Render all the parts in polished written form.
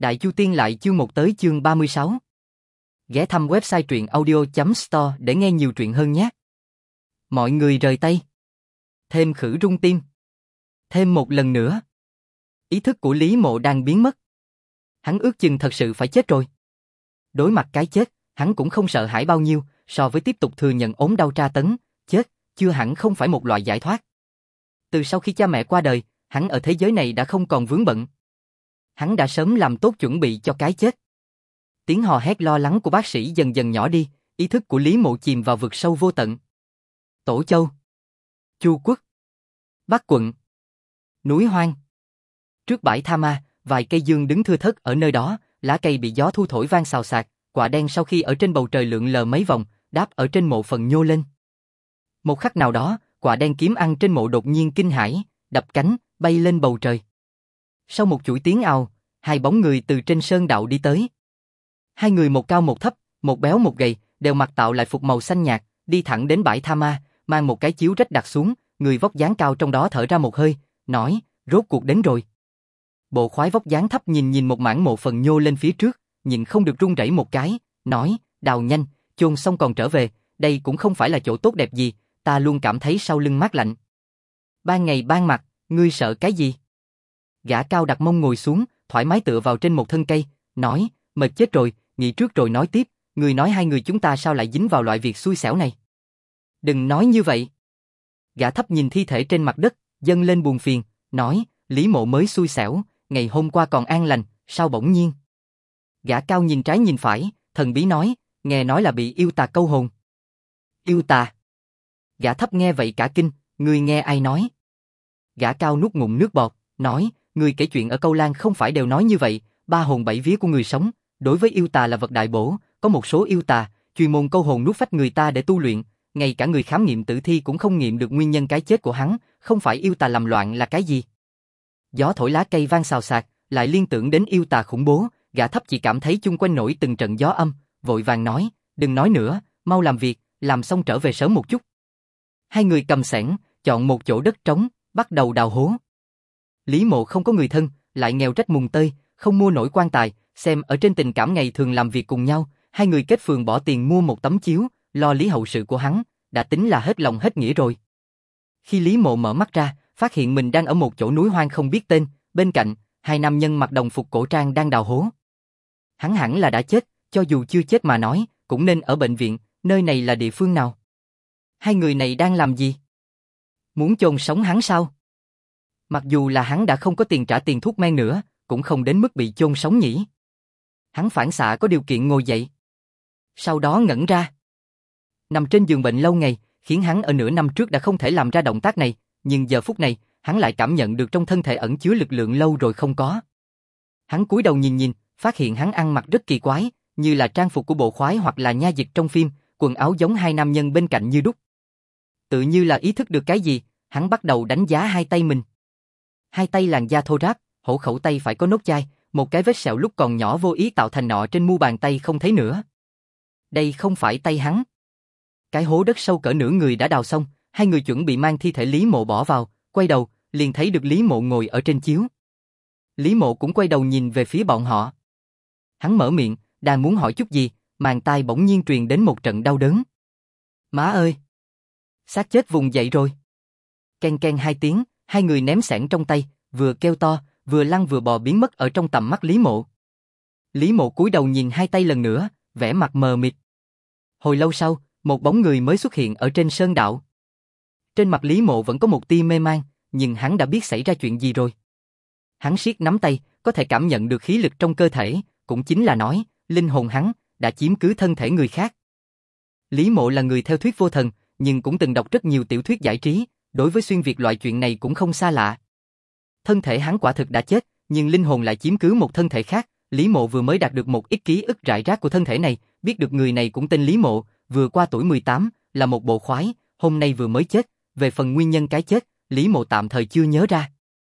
Đại Chu Tiên lại chương 1 tới chương 36. Ghé thăm website truyện audio.store để nghe nhiều truyện hơn nhé. Mọi người rời tay. Thêm khử rung tim. Thêm một lần nữa. Ý thức của Lý Mộ đang biến mất. Hắn ước chừng thật sự phải chết rồi. Đối mặt cái chết, hắn cũng không sợ hãi bao nhiêu, so với tiếp tục thừa nhận ốm đau tra tấn, chết, chưa hẳn không phải một loại giải thoát. Từ sau khi cha mẹ qua đời, hắn ở thế giới này đã không còn vướng bận. Hắn đã sớm làm tốt chuẩn bị cho cái chết. Tiếng hò hét lo lắng của bác sĩ dần dần nhỏ đi, ý thức của Lý Mộ chìm vào vực sâu vô tận. Tổ Châu, Chu Quốc, Bắc Quận, núi hoang. Trước bãi tha ma, vài cây dương đứng thưa thớt ở nơi đó, lá cây bị gió thu thổi vang xào xạc, quả đen sau khi ở trên bầu trời lượn lờ mấy vòng, đáp ở trên mộ phần nhô lên. Một khắc nào đó, quả đen kiếm ăn trên mộ đột nhiên kinh hãi, đập cánh, bay lên bầu trời. Sau một chuỗi tiếng ào, hai bóng người từ trên sơn đạo đi tới. Hai người một cao một thấp, một béo một gầy, đều mặc tạo lại phục màu xanh nhạt, đi thẳng đến bãi tha ma, mang một cái chiếu rách đặt xuống, người vóc dáng cao trong đó thở ra một hơi, nói, rốt cuộc đến rồi. Bộ khoái vóc dáng thấp nhìn một mảng mộ phần nhô lên phía trước, nhìn không được run rẩy một cái, nói, đào nhanh, chôn xong còn trở về, đây cũng không phải là chỗ tốt đẹp gì, ta luôn cảm thấy sau lưng mát lạnh. Ban ngày ban mặt, ngươi sợ cái gì? Gã cao đặt mông ngồi xuống, thoải mái tựa vào trên một thân cây, nói, mệt chết rồi, nghĩ trước rồi nói tiếp, ngươi nói hai người chúng ta sao lại dính vào loại việc xui xẻo này? Đừng nói như vậy. Gã thấp nhìn thi thể trên mặt đất, dâng lên buồn phiền, nói, Lý Mộ mới xui xẻo, ngày hôm qua còn an lành, sao bỗng nhiên? Gã cao nhìn trái nhìn phải, thần bí nói, nghe nói là bị yêu tà câu hồn. Yêu tà? Gã thấp nghe vậy cả kinh, ngươi nghe ai nói? Gã cao nuốt ngụm nước bọt, nói, ngươi kể chuyện ở Câu Lan không phải đều nói như vậy, ba hồn bảy vía của người sống, đối với yêu tà là vật đại bổ, có một số yêu tà, chuyên môn câu hồn nuốt phách người ta để tu luyện, ngay cả người khám nghiệm tử thi cũng không nghiệm được nguyên nhân cái chết của hắn, không phải yêu tà làm loạn là cái gì? Gió thổi lá cây vang xào xạc, lại liên tưởng đến yêu tà khủng bố, gã thấp chỉ cảm thấy chung quanh nổi từng trận gió âm, vội vàng nói, đừng nói nữa, mau làm việc, làm xong trở về sớm một chút. Hai người cầm xẻng, chọn một chỗ đất trống, bắt đầu đào hố. Lý Mộ không có người thân, lại nghèo rách mùng tơi, không mua nổi quan tài, xem ở trên tình cảm ngày thường làm việc cùng nhau, hai người kết phường bỏ tiền mua một tấm chiếu, lo lý hậu sự của hắn, đã tính là hết lòng hết nghĩa rồi. Khi Lý Mộ mở mắt ra, phát hiện mình đang ở một chỗ núi hoang không biết tên, bên cạnh, hai nam nhân mặc đồng phục cổ trang đang đào hố. Hắn hẳn là đã chết, cho dù chưa chết mà nói, cũng nên ở bệnh viện, nơi này là địa phương nào? Hai người này đang làm gì? Muốn chôn sống hắn sao? Mặc dù là hắn đã không có tiền trả tiền thuốc men nữa, cũng không đến mức bị chôn sống nhỉ. Hắn phản xạ có điều kiện ngồi dậy. Sau đó ngẩn ra. Nằm trên giường bệnh lâu ngày, khiến hắn ở nửa năm trước đã không thể làm ra động tác này, nhưng giờ phút này, hắn lại cảm nhận được trong thân thể ẩn chứa lực lượng lâu rồi không có. Hắn cúi đầu nhìn, phát hiện hắn ăn mặc rất kỳ quái, như là trang phục của bộ khoái hoặc là nha dịch trong phim, quần áo giống hai nam nhân bên cạnh như đúc. Tự như là ý thức được cái gì, hắn bắt đầu đánh giá hai tay mình. Hai tay làn da thô ráp, hổ khẩu tay phải có nốt chai, một cái vết sẹo lúc còn nhỏ vô ý tạo thành nọ trên mu bàn tay không thấy nữa. Đây không phải tay hắn. Cái hố đất sâu cỡ nửa người đã đào xong, hai người chuẩn bị mang thi thể Lý Mộ bỏ vào, quay đầu, liền thấy được Lý Mộ ngồi ở trên chiếu. Lý Mộ cũng quay đầu nhìn về phía bọn họ. Hắn mở miệng, đang muốn hỏi chút gì, màng tai bỗng nhiên truyền đến một trận đau đớn. Má ơi! Xác chết vùng dậy rồi. Ken ken hai tiếng, hai người ném xẻng trong tay, vừa kêu to, vừa lăn vừa bò biến mất ở trong tầm mắt Lý Mộ. Lý Mộ cúi đầu nhìn hai tay lần nữa, vẻ mặt mờ mịt. Hồi lâu sau, một bóng người mới xuất hiện ở trên sơn đạo. Trên mặt Lý Mộ vẫn có một tia mê man, nhưng hắn đã biết xảy ra chuyện gì rồi. Hắn siết nắm tay, có thể cảm nhận được khí lực trong cơ thể, cũng chính là nói, linh hồn hắn đã chiếm cứ thân thể người khác. Lý Mộ là người theo thuyết vô thần, nhưng cũng từng đọc rất nhiều tiểu thuyết giải trí, đối với xuyên việt loại chuyện này cũng không xa lạ. Thân thể hắn quả thực đã chết, nhưng linh hồn lại chiếm cứ một thân thể khác. Lý Mộ vừa mới đạt được một ít ký ức rải rác của thân thể này, biết được người này cũng tên Lý Mộ, vừa qua tuổi 18, là một bộ khoái, hôm nay vừa mới chết. Về phần nguyên nhân cái chết, Lý Mộ tạm thời chưa nhớ ra.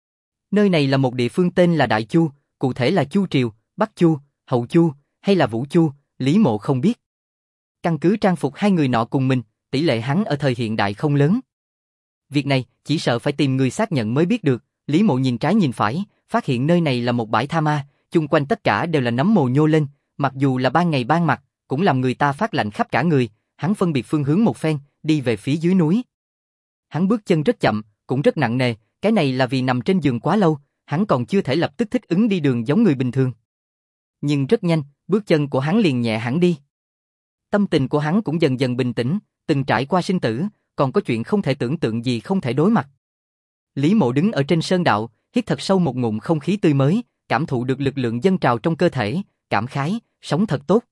Nơi này là một địa phương tên là Đại Chu, cụ thể là Chu Triều, Bắc Chu, Hậu Chu, hay là Vũ Chu, Lý Mộ không biết. Căn cứ trang phục hai người nọ cùng mình, tỷ lệ hắn ở thời hiện đại không lớn. Việc này, chỉ sợ phải tìm người xác nhận mới biết được. Lý Mộ nhìn trái nhìn phải, phát hiện nơi này là một bãi tha ma, chung quanh tất cả đều là nấm mồ nhô lên, mặc dù là ban ngày ban mặt, cũng làm người ta phát lạnh khắp cả người. Hắn phân biệt phương hướng một phen, đi về phía dưới núi. Hắn bước chân rất chậm, cũng rất nặng nề, cái này là vì nằm trên giường quá lâu, hắn còn chưa thể lập tức thích ứng đi đường giống người bình thường. Nhưng rất nhanh, bước chân của hắn liền nhẹ hẳn đi. Tâm tình của hắn cũng dần dần bình tĩnh, từng trải qua sinh tử, còn có chuyện không thể tưởng tượng gì không thể đối mặt. Lý Mộ đứng ở trên sơn đạo, hít thật sâu một ngụm không khí tươi mới, cảm thụ được lực lượng dâng trào trong cơ thể, cảm khái, sống thật tốt.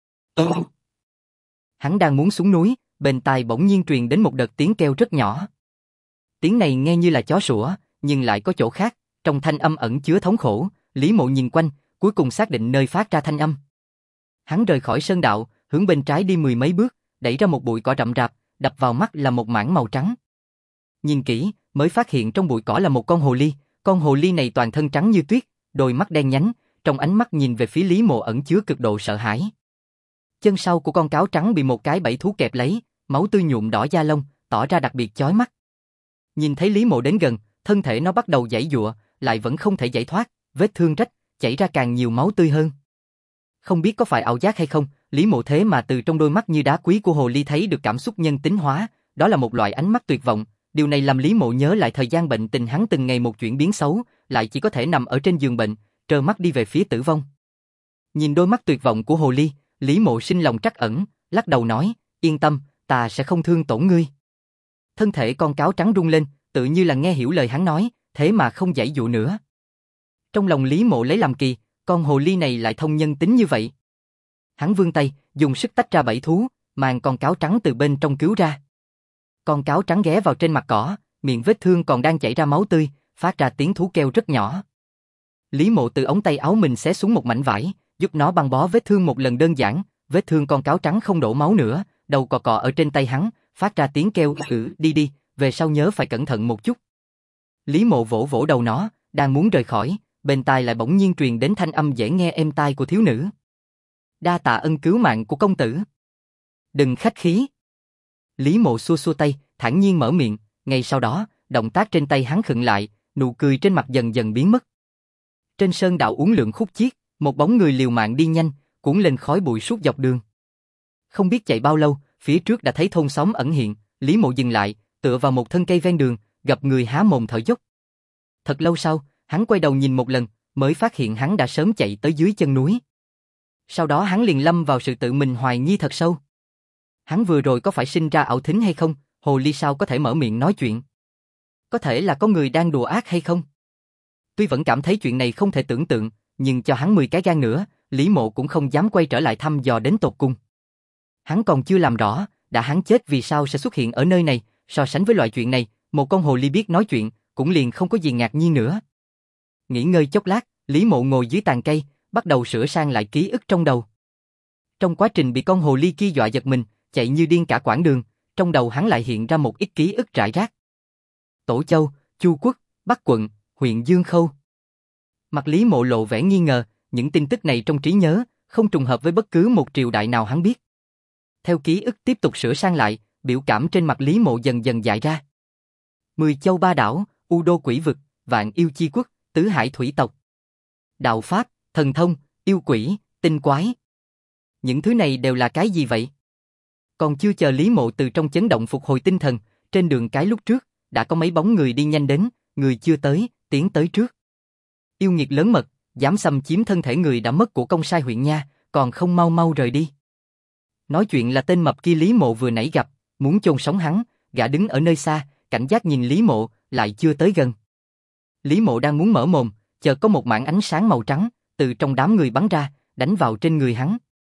Hắn đang muốn xuống núi, bên tai bỗng nhiên truyền đến một đợt tiếng kêu rất nhỏ. Tiếng này nghe như là chó sủa, nhưng lại có chỗ khác, trong thanh âm ẩn chứa thống khổ. Lý Mộ nhìn quanh, cuối cùng xác định nơi phát ra thanh âm. Hắn rời khỏi sơn đạo, hướng bên trái đi 10 mấy bước, đẩy ra một bụi cỏ rậm rạp, đập vào mắt là một mảng màu trắng. Nhìn kỹ, mới phát hiện trong bụi cỏ là một con hồ ly. Con hồ ly này toàn thân trắng như tuyết, đôi mắt đen nhánh, trong ánh mắt nhìn về phía Lý Mộ ẩn chứa cực độ sợ hãi. Chân sau của con cáo trắng bị một cái bẫy thú kẹp lấy, máu tươi nhuộm đỏ da lông, tỏ ra đặc biệt chói mắt. Nhìn thấy Lý Mộ đến gần, thân thể nó bắt đầu giãy giụa, lại vẫn không thể giải thoát, vết thương rách, chảy ra càng nhiều máu tươi hơn. Không biết có phải ảo giác hay không, Lý Mộ thế mà từ trong đôi mắt như đá quý của hồ ly thấy được cảm xúc nhân tính hóa, đó là một loại ánh mắt tuyệt vọng. Điều này làm Lý Mộ nhớ lại thời gian bệnh tình hắn từng ngày một chuyển biến xấu, lại chỉ có thể nằm ở trên giường bệnh, trơ mắt đi về phía tử vong. Nhìn đôi mắt tuyệt vọng của hồ ly, Lý Mộ sinh lòng trắc ẩn, lắc đầu nói, yên tâm, ta sẽ không thương tổn ngươi. Thân thể con cáo trắng rung lên, tự như là nghe hiểu lời hắn nói, thế mà không giãy dụa nữa. Trong lòng Lý Mộ lấy làm kỳ, con hồ ly này lại thông nhân tính như vậy. Hắn vươn tay, dùng sức tách ra bẫy thú, mang con cáo trắng từ bên trong cứu ra. Con cáo trắng ghé vào trên mặt cỏ, miệng vết thương còn đang chảy ra máu tươi, phát ra tiếng thú kêu rất nhỏ. Lý Mộ từ ống tay áo mình xé xuống một mảnh vải, giúp nó băng bó vết thương một lần đơn giản, vết thương con cáo trắng không đổ máu nữa, đầu cọ cọ ở trên tay hắn, phát ra tiếng kêu đi đi, về sau nhớ phải cẩn thận một chút. Lý Mộ vỗ vỗ đầu nó, đang muốn rời khỏi, bên tai lại bỗng nhiên truyền đến thanh âm dễ nghe êm tai của thiếu nữ. Đa tạ ân cứu mạng của công tử. Đừng khách khí. Lý Mộ xua xua tay, thản nhiên mở miệng, ngay sau đó, động tác trên tay hắn khựng lại, nụ cười trên mặt dần dần biến mất. Trên sơn đạo uốn lượn khúc chiết, một bóng người liều mạng đi nhanh, cuốn lên khói bụi suốt dọc đường. Không biết chạy bao lâu, phía trước đã thấy thôn xóm ẩn hiện, Lý Mộ dừng lại, tựa vào một thân cây ven đường, gặp người há mồm thở dốc. Thật lâu sau, hắn quay đầu nhìn một lần, mới phát hiện hắn đã sớm chạy tới dưới chân núi. Sau đó hắn liền lâm vào sự tự mình hoài nghi thật sâu. Hắn vừa rồi có phải sinh ra ảo thính hay không, hồ ly sao có thể mở miệng nói chuyện? Có thể là có người đang đùa ác hay không? Tuy vẫn cảm thấy chuyện này không thể tưởng tượng, nhưng cho hắn 10 cái gan nữa, Lý Mộ cũng không dám quay trở lại thăm dò đến tột cùng. Hắn còn chưa làm rõ, đã hắn chết vì sao sẽ xuất hiện ở nơi này, so sánh với loại chuyện này, một con hồ ly biết nói chuyện, cũng liền không có gì ngạc nhiên nữa. Nghỉ ngơi chốc lát, Lý Mộ ngồi dưới tàn cây, bắt đầu sửa sang lại ký ức trong đầu. Trong quá trình bị con hồ ly kia dọa giật mình, chạy như điên cả quãng đường, trong đầu hắn lại hiện ra một ít ký ức rải rác. Tổ Châu, Chu Quốc, Bắc Quận, huyện Dương Khâu. Mặt Lý Mộ lộ vẻ nghi ngờ, những tin tức này trong trí nhớ, không trùng hợp với bất cứ một triều đại nào hắn biết. Theo ký ức tiếp tục sửa sang lại, biểu cảm trên mặt Lý Mộ dần dần dại ra. 10 châu ba đảo, U Đô Quỷ Vực, Vạn Yêu Chi Quốc, Tứ Hải Thủy Tộc. Đạo Pháp, thần thông, yêu quỷ, tinh quái. Những thứ này đều là cái gì vậy? Còn chưa chờ Lý Mộ từ trong chấn động phục hồi tinh thần, trên đường cái lúc trước, đã có mấy bóng người đi nhanh đến, người chưa tới, tiến tới trước. Yêu nghiệt lớn mật, dám xâm chiếm thân thể người đã mất của công sai huyện nha, còn không mau mau rời đi. Nói chuyện là tên mập kia Lý Mộ vừa nãy gặp, muốn chôn sống hắn, gã đứng ở nơi xa, cảnh giác nhìn Lý Mộ, lại chưa tới gần. Lý Mộ đang muốn mở mồm, chợt có một mảng ánh sáng màu trắng, từ trong đám người bắn ra, đánh vào trên người hắn.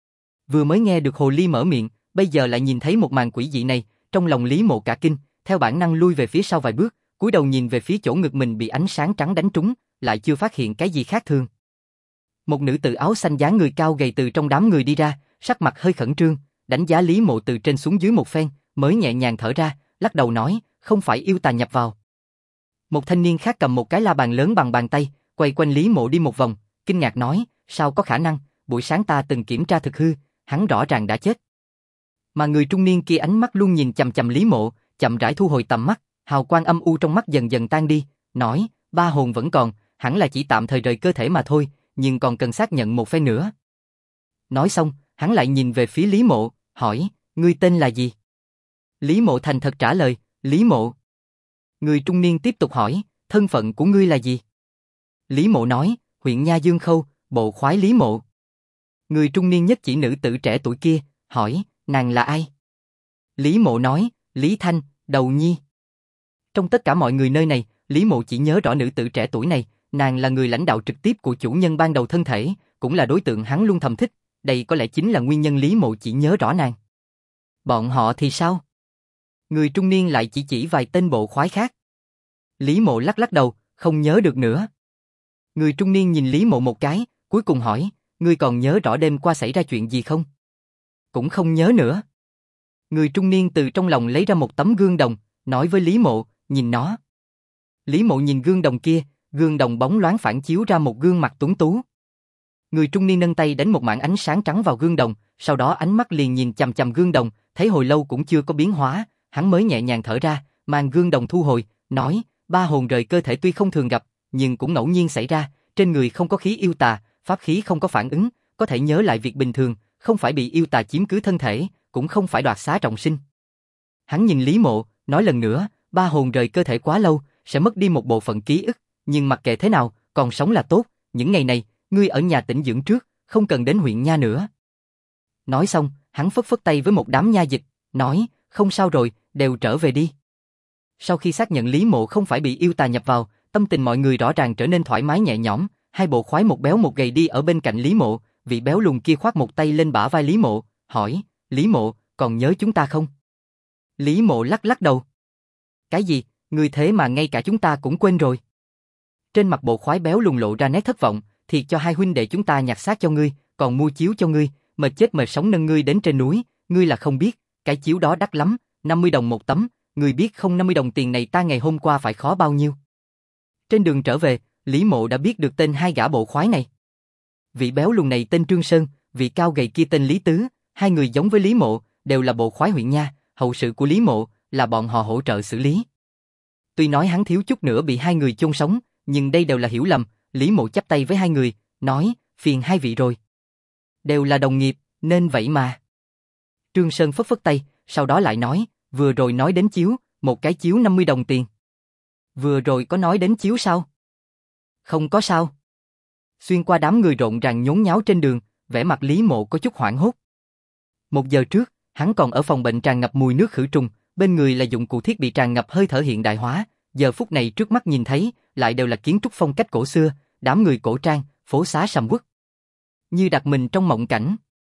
Vừa mới nghe được hồ ly mở miệng, bây giờ lại nhìn thấy một màn quỷ dị này, trong lòng Lý Mộ cả kinh, theo bản năng lui về phía sau vài bước, cúi đầu nhìn về phía chỗ ngực mình bị ánh sáng trắng đánh trúng, lại chưa phát hiện cái gì khác thường. Một nữ tử áo xanh dáng người cao gầy từ trong đám người đi ra, sắc mặt hơi khẩn trương, đánh giá Lý Mộ từ trên xuống dưới một phen, mới nhẹ nhàng thở ra, lắc đầu nói, không phải yêu tà nhập vào. Một thanh niên khác cầm một cái la bàn lớn bằng bàn tay, quay quanh Lý Mộ đi một vòng, kinh ngạc nói, sao có khả năng, buổi sáng ta từng kiểm tra thực hư, hắn rõ ràng đã chết. Mà người trung niên kia ánh mắt luôn nhìn chằm chằm Lý Mộ, chậm rãi thu hồi tầm mắt, hào quang âm u trong mắt dần dần tan đi, nói, ba hồn vẫn còn, hẳn là chỉ tạm thời rời cơ thể mà thôi, nhưng còn cần xác nhận một phen nữa. Nói xong, hắn lại nhìn về phía Lý Mộ, hỏi, ngươi tên là gì? Lý Mộ thành thật trả lời, Lý Mộ. Người trung niên tiếp tục hỏi, thân phận của ngươi là gì? Lý Mộ nói, huyện Nha Dương Khâu, bộ khoái Lý Mộ. Người trung niên nhất chỉ nữ tử trẻ tuổi kia, hỏi, nàng là ai? Lý Mộ nói, Lý Thanh, Đầu Nhi. Trong tất cả mọi người nơi này, Lý Mộ chỉ nhớ rõ nữ tử trẻ tuổi này, nàng là người lãnh đạo trực tiếp của chủ nhân ban đầu thân thể, cũng là đối tượng hắn luôn thầm thích, đây có lẽ chính là nguyên nhân Lý Mộ chỉ nhớ rõ nàng. Bọn họ thì sao? Người trung niên lại chỉ vài tên bộ khoái khác. Lý Mộ lắc lắc đầu, không nhớ được nữa. Người trung niên nhìn Lý Mộ một cái, cuối cùng hỏi, ngươi còn nhớ rõ đêm qua xảy ra chuyện gì không? Cũng không nhớ nữa. Người trung niên từ trong lòng lấy ra một tấm gương đồng, nói với Lý Mộ, nhìn nó. Lý Mộ nhìn gương đồng kia, gương đồng bóng loáng phản chiếu ra một gương mặt tuấn tú. Người trung niên nâng tay đánh một mảng ánh sáng trắng vào gương đồng, sau đó ánh mắt liền nhìn chằm chằm gương đồng, thấy hồi lâu cũng chưa có biến hóa, hắn mới nhẹ nhàng thở ra, mang gương đồng thu hồi, nói, ba hồn rời cơ thể tuy không thường gặp, nhưng cũng ngẫu nhiên xảy ra, trên người không có khí yêu tà, pháp khí không có phản ứng, có thể nhớ lại việc bình thường, không phải bị yêu tà chiếm cứ thân thể, cũng không phải đoạt xá trọng sinh. Hắn nhìn Lý Mộ, nói lần nữa, ba hồn rời cơ thể quá lâu, sẽ mất đi một bộ phận ký ức, nhưng mặc kệ thế nào, còn sống là tốt, những ngày này, ngươi ở nhà tĩnh dưỡng trước, không cần đến huyện Nha nữa. Nói xong, hắn phất phất tay với một đám nha dịch, nói, không sao rồi, đều trở về đi. Sau khi xác nhận Lý Mộ không phải bị yêu tà nhập vào, tâm tình mọi người rõ ràng trở nên thoải mái nhẹ nhõm, hai bộ khoái một béo một gầy đi ở bên cạnh Lý Mộ, vị béo lùn kia khoác một tay lên bả vai Lý Mộ, hỏi, Lý Mộ, còn nhớ chúng ta không? Lý Mộ lắc lắc đầu. Cái gì, ngươi thế mà ngay cả chúng ta cũng quên rồi. Trên mặt bộ khoái béo lùn lộ ra nét thất vọng, thiệt cho hai huynh đệ chúng ta nhặt xác cho ngươi, còn mua chiếu cho ngươi, mệt chết mệt sống nâng ngươi đến trên núi, ngươi là không biết, cái chiếu đó đắt lắm, 50 đồng một tấm, ngươi biết không 50 đồng tiền này ta ngày hôm qua phải khó bao nhiêu. Trên đường trở về, Lý Mộ đã biết được tên hai gã bộ khoái này. Vị béo lùn này tên Trương Sơn, vị cao gầy kia tên Lý Tứ, hai người giống với Lý Mộ, đều là bộ khoái huyện Nha, hậu sự của Lý Mộ là bọn họ hỗ trợ xử lý. Tuy nói hắn thiếu chút nữa bị hai người chôn sống, nhưng đây đều là hiểu lầm, Lý Mộ chắp tay với hai người, nói, phiền hai vị rồi. Đều là đồng nghiệp, nên vậy mà. Trương Sơn phất phất tay, sau đó lại nói, vừa rồi nói đến chiếu, một cái chiếu 50 đồng tiền. Vừa rồi có nói đến chiếu sao? Không có sao. Xuyên qua đám người rộn ràng nhốn nháo trên đường, vẻ mặt Lý Mộ có chút hoảng hốt. 1 giờ trước, hắn còn ở phòng bệnh tràn ngập mùi nước khử trùng, bên người là dụng cụ thiết bị tràn ngập hơi thở hiện đại hóa, giờ phút này trước mắt nhìn thấy, lại đều là kiến trúc phong cách cổ xưa, đám người cổ trang, phố xá sầm uất. Như đặt mình trong mộng cảnh.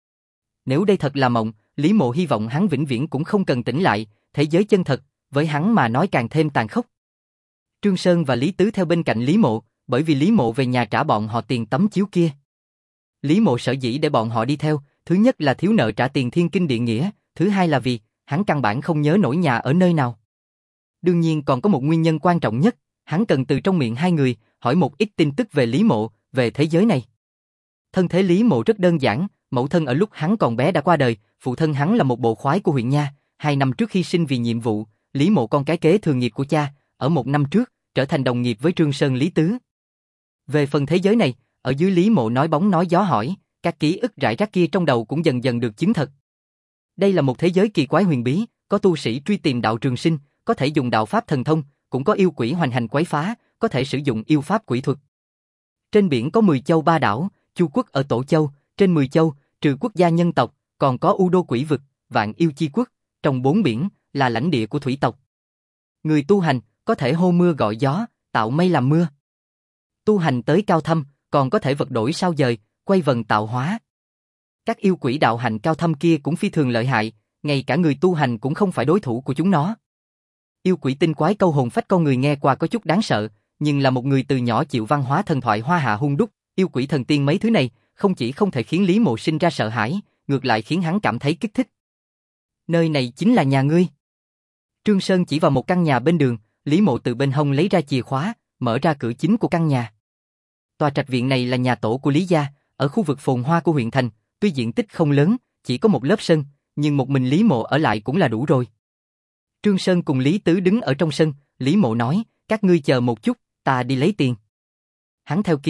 Nếu đây thật là mộng, Lý Mộ hy vọng hắn vĩnh viễn cũng không cần tỉnh lại, thế giới chân thật, với hắn mà nói càng thêm tàn khốc. Trương Sơn và Lý Tứ theo bên cạnh Lý Mộ, bởi vì Lý Mộ về nhà trả bọn họ tiền tấm chiếu kia. Lý Mộ sở dĩ để bọn họ đi theo, thứ nhất là thiếu nợ trả tiền thiên kinh địa nghĩa, thứ hai là vì hắn căn bản không nhớ nổi nhà ở nơi nào. Đương nhiên còn có một nguyên nhân quan trọng nhất, hắn cần từ trong miệng hai người hỏi một ít tin tức về Lý Mộ, về thế giới này. Thân thế Lý Mộ rất đơn giản, mẫu thân ở lúc hắn còn bé đã qua đời, phụ thân hắn là một bộ khoái của huyện Nha, 2 năm trước hy sinh vì nhiệm vụ, Lý Mộ con cái kế thừa nghiệp của cha, ở 1 năm trước trở thành đồng nghiệp với Trương Sơn Lý Tứ. Về phần thế giới này, ở dưới Lý Mộ nói bóng nói gió hỏi, các ký ức rải rác kia trong đầu cũng dần dần được chứng thật. Đây là một thế giới kỳ quái huyền bí, có tu sĩ truy tìm đạo trường sinh, có thể dùng đạo pháp thần thông, cũng có yêu quỷ hoành hành quấy phá, có thể sử dụng yêu pháp quỷ thuật. Trên biển có 10 châu 3 đảo, Chu quốc ở Tổ Châu, trên 10 châu, trừ quốc gia nhân tộc, còn có U Đô quỷ vực, Vạn Yêu Chi quốc, trong 4 biển, là lãnh địa của thủy tộc. Người tu hành, có thể hô mưa gọi gió, tạo mây làm mưa. Tu hành tới cao thâm, còn có thể vật đổi sao dời, quay vần tạo hóa. Các yêu quỷ đạo hành cao thâm kia cũng phi thường lợi hại, ngay cả người tu hành cũng không phải đối thủ của chúng nó. Yêu quỷ tinh quái câu hồn phách con người nghe qua có chút đáng sợ, nhưng là một người từ nhỏ chịu văn hóa thần thoại hoa hạ hung đúc, yêu quỷ thần tiên mấy thứ này, không chỉ không thể khiến Lý Mộ sinh ra sợ hãi, ngược lại khiến hắn cảm thấy kích thích. Nơi này chính là nhà ngươi. Trương Sơn chỉ vào một căn nhà bên đường, Lý Mộ từ bên hông lấy ra chìa khóa, mở ra cửa chính của căn nhà. Tòa trạch viện này là nhà tổ của Lý gia, ở khu vực phồn hoa của huyện thành, tuy diện tích không lớn, chỉ có một lớp sân, nhưng một mình Lý Mộ ở lại cũng là đủ rồi. Trương Sơn cùng Lý Tứ đứng ở trong sân, Lý Mộ nói, các ngươi chờ một chút, ta đi lấy tiền. Hắn theo ký ức,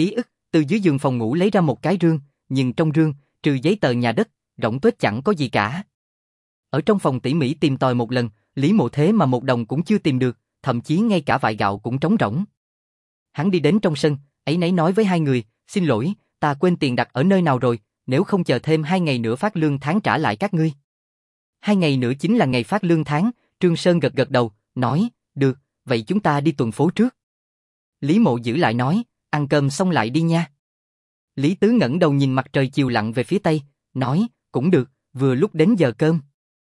từ dưới giường phòng ngủ lấy ra một cái rương, nhưng trong rương, trừ giấy tờ nhà đất, rỗng tuếch chẳng có gì cả. Ở trong phòng tỉ mỉ tìm tòi một lần, Lý Mộ thế mà một đồng cũng chưa tìm được, thậm chí ngay cả vại gạo cũng trống rỗng. Hắn đi đến trong sân, áy náy nói với hai người, xin lỗi, ta quên tiền đặt ở nơi nào rồi, nếu không chờ thêm 2 ngày nữa phát lương tháng trả lại các ngươi. 2 ngày nữa chính là ngày phát lương tháng, Trương Sơn gật gật đầu, nói, được, vậy chúng ta đi tuần phố trước. Lý Mộ giữ lại nói, ăn cơm xong lại đi nha. Lý Tứ ngẩng đầu nhìn mặt trời chiều lặn về phía tây, nói, cũng được, vừa lúc đến giờ cơm.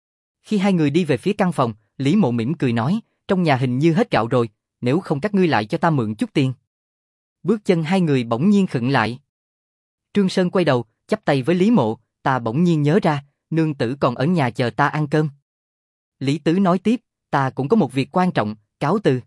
Khi hai người đi về phía căn phòng, Lý Mộ mỉm cười nói, trong nhà hình như hết gạo rồi, nếu không các ngươi lại cho ta mượn chút tiền. Bước chân hai người bỗng nhiên khựng lại. Trương Sơn quay đầu, chắp tay với Lý Mộ, ta bỗng nhiên nhớ ra, nương tử còn ở nhà chờ ta ăn cơm. Lý Tứ nói tiếp, ta cũng có một việc quan trọng, cáo từ.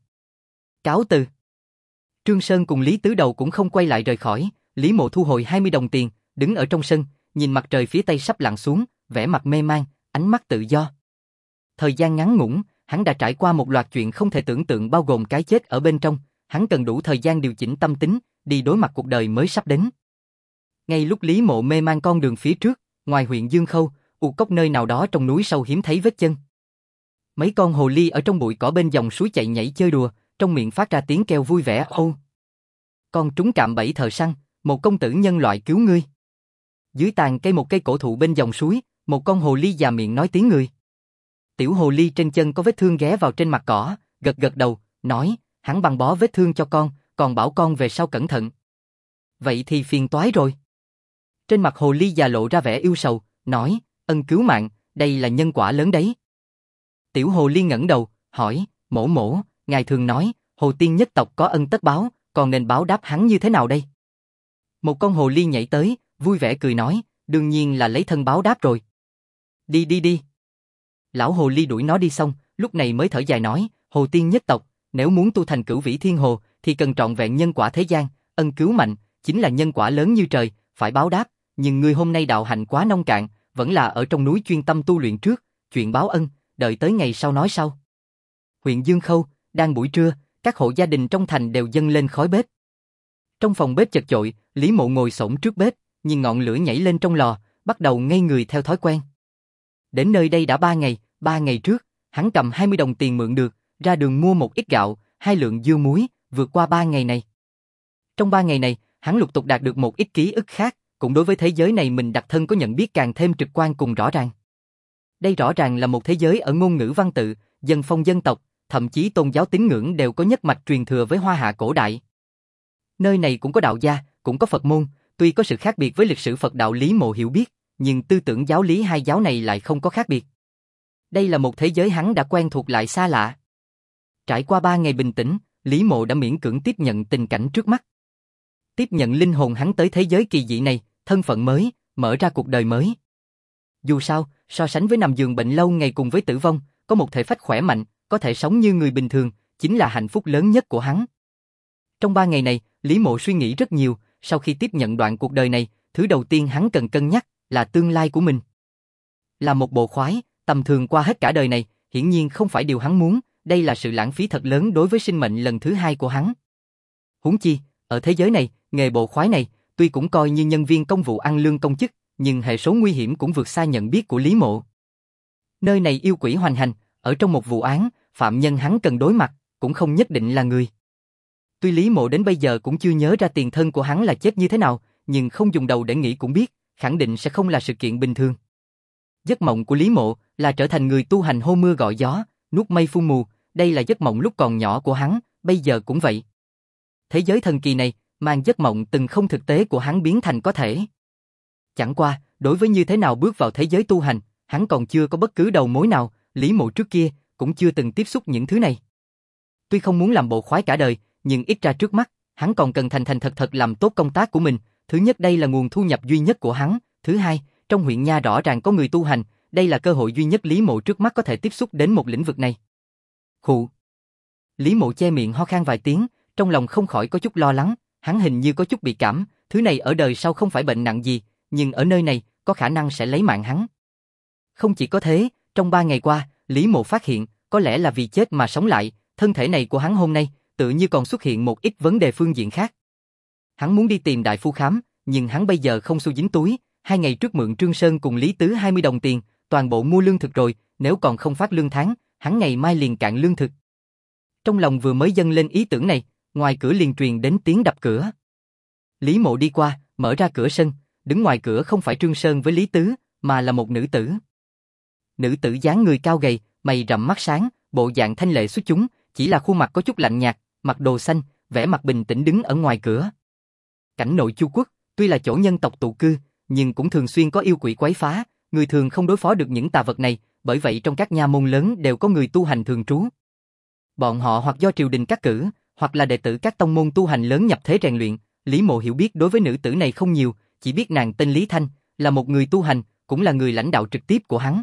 Cáo từ. Trương Sơn cùng Lý Tứ đầu cũng không quay lại rời khỏi, Lý Mộ thu hồi 20 đồng tiền, đứng ở trong sân, nhìn mặt trời phía tây sắp lặn xuống, vẻ mặt mê man, ánh mắt tự do. Thời gian ngắn ngủn, hắn đã trải qua một loạt chuyện không thể tưởng tượng bao gồm cái chết ở bên trong, hắn cần đủ thời gian điều chỉnh tâm tính, đi đối mặt cuộc đời mới sắp đến. Ngay lúc Lý Mộ mê man con đường phía trước, ngoài huyện Dương Khâu, u cốc nơi nào đó trong núi sâu hiếm thấy vết chân. Mấy con hồ ly ở trong bụi cỏ bên dòng suối chạy nhảy chơi đùa, trong miệng phát ra tiếng kêu vui vẻ ô. Con trúng cạm bẫy thợ săn, một công tử nhân loại cứu ngươi. Dưới tàn cây một cây cổ thụ bên dòng suối, một con hồ ly già miệng nói tiếng người. Tiểu hồ ly trên chân có vết thương ghé vào trên mặt cỏ, gật gật đầu, nói, hắn băng bó vết thương cho con, còn bảo con về sau cẩn thận. Vậy thì phiền toái rồi. Trên mặt hồ ly già lộ ra vẻ yêu sầu, nói, ân cứu mạng, đây là nhân quả lớn đấy. Tiểu hồ ly ngẩng đầu, hỏi, mổ mổ, ngài thường nói, hồ tiên nhất tộc có ân tất báo, còn nên báo đáp hắn như thế nào đây? Một con hồ ly nhảy tới, vui vẻ cười nói, đương nhiên là lấy thân báo đáp rồi. Đi đi đi. Lão hồ ly đuổi nó đi xong, lúc này mới thở dài nói, hồ tiên nhất tộc, nếu muốn tu thành cửu vĩ thiên hồ, thì cần trọn vẹn nhân quả thế gian, ân cứu mạnh, chính là nhân quả lớn như trời, phải báo đáp, nhưng ngươi hôm nay đạo hạnh quá nông cạn, vẫn là ở trong núi chuyên tâm tu luyện trước, chuyện báo ân, đợi tới ngày sau nói sau. Huyện Dương Khâu, đang buổi trưa, các hộ gia đình trong thành đều dâng lên khói bếp. Trong phòng bếp chật chội, Lý Mộ ngồi xổm trước bếp, nhìn ngọn lửa nhảy lên trong lò, bắt đầu ngây người theo thói quen. Đến nơi đây đã 3 ngày trước, hắn cầm 20 đồng tiền mượn được, ra đường mua một ít gạo, 2 lượng dưa muối, vượt qua 3 ngày này. Trong 3 ngày này, hắn lục tục đạt được một ít ký ức khác, cũng đối với thế giới này mình đặt thân có nhận biết càng thêm trực quan cùng rõ ràng. Đây rõ ràng là một thế giới ở ngôn ngữ văn tự, dân phong dân tộc, thậm chí tôn giáo tín ngưỡng đều có nhất mạch truyền thừa với Hoa Hạ cổ đại. Nơi này cũng có đạo gia, cũng có Phật môn, tuy có sự khác biệt với lịch sử Phật đạo Lý Mộ hiểu biết, nhưng tư tưởng giáo lý hai giáo này lại không có khác biệt. Đây là một thế giới hắn đã quen thuộc lại xa lạ. Trải qua 3 ngày bình tĩnh, Lý Mộ đã miễn cưỡng tiếp nhận tình cảnh trước mắt. Tiếp nhận linh hồn hắn tới thế giới kỳ dị này, thân phận mới, mở ra cuộc đời mới. Dù sao, so sánh với nằm giường bệnh lâu ngày cùng với tử vong, có một thể phách khỏe mạnh, có thể sống như người bình thường, chính là hạnh phúc lớn nhất của hắn. Trong 3 ngày này, Lý Mộ suy nghĩ rất nhiều, sau khi tiếp nhận đoạn cuộc đời này, thứ đầu tiên hắn cần cân nhắc là tương lai của mình. Là một bộ khoái, tầm thường qua hết cả đời này, hiển nhiên không phải điều hắn muốn, đây là sự lãng phí thật lớn đối với sinh mệnh lần thứ 2 của hắn. Huống chi, ở thế giới này, nghề bộ khoái này, tuy cũng coi như nhân viên công vụ ăn lương công chức, nhưng hệ số nguy hiểm cũng vượt xa nhận biết của Lý Mộ. Nơi này yêu quỷ hoành hành, ở trong một vụ án, phạm nhân hắn cần đối mặt, cũng không nhất định là người. Tuy Lý Mộ đến bây giờ cũng chưa nhớ ra tiền thân của hắn là chết như thế nào, nhưng không dùng đầu để nghĩ cũng biết, khẳng định sẽ không là sự kiện bình thường. Giấc mộng của Lý Mộ là trở thành người tu hành hô mưa gọi gió, nuốt mây phun mù, đây là giấc mộng lúc còn nhỏ của hắn, bây giờ cũng vậy. Thế giới thần kỳ này, mang giấc mộng từng không thực tế của hắn biến thành có thể. Chẳng qua, đối với như thế nào bước vào thế giới tu hành, hắn còn chưa có bất cứ đầu mối nào, Lý Mộ trước kia cũng chưa từng tiếp xúc những thứ này. Tuy không muốn làm bộ khoái cả đời, nhưng ít ra trước mắt, hắn còn cần thành thành thật thật làm tốt công tác của mình. Thứ nhất, đây là nguồn thu nhập duy nhất của hắn. Thứ hai, trong huyện nha rõ ràng có người tu hành, đây là cơ hội duy nhất Lý Mộ trước mắt có thể tiếp xúc đến một lĩnh vực này. Khụ. Lý Mộ che miệng ho khan vài tiếng, trong lòng không khỏi có chút lo lắng, hắn hình như có chút bị cảm, thứ này ở đời sau không phải bệnh nặng gì, nhưng ở nơi này, có khả năng sẽ lấy mạng hắn. Không chỉ có thế, trong 3 ngày qua, Lý Mộ phát hiện, có lẽ là vì chết mà sống lại, thân thể này của hắn hôm nay, tự như còn xuất hiện một ít vấn đề phương diện khác. Hắn muốn đi tìm đại phu khám, nhưng hắn bây giờ không xu dính túi, 2 ngày trước mượn Trương Sơn cùng Lý Tứ 20 đồng tiền, toàn bộ mua lương thực rồi, nếu còn không phát lương tháng, hắn ngày mai liền cạn lương thực. Trong lòng vừa mới dâng lên ý tưởng này, ngoài cửa liền truyền đến tiếng đập cửa. Lý Mộ đi qua, mở ra cửa sân, đứng ngoài cửa không phải Trương Sơn với Lý Tứ, mà là một nữ tử. Nữ tử dáng người cao gầy, mày rậm mắt sáng, bộ dạng thanh lệ xuất chúng, chỉ là khuôn mặt có chút lạnh nhạt, mặc đồ xanh, vẻ mặt bình tĩnh đứng ở ngoài cửa. Cảnh nội Chu quốc, tuy là chỗ nhân tộc tụ cư, nhưng cũng thường xuyên có yêu quỷ quấy phá, người thường không đối phó được những tà vật này, bởi vậy trong các nha môn lớn đều có người tu hành thường trú. Bọn họ hoặc do triều đình cắt cử, hoặc là đệ tử các tông môn tu hành lớn nhập thế rèn luyện. Lý Mộ hiểu biết đối với nữ tử này không nhiều, chỉ biết nàng tên Lý Thanh, là một người tu hành, cũng là người lãnh đạo trực tiếp của hắn.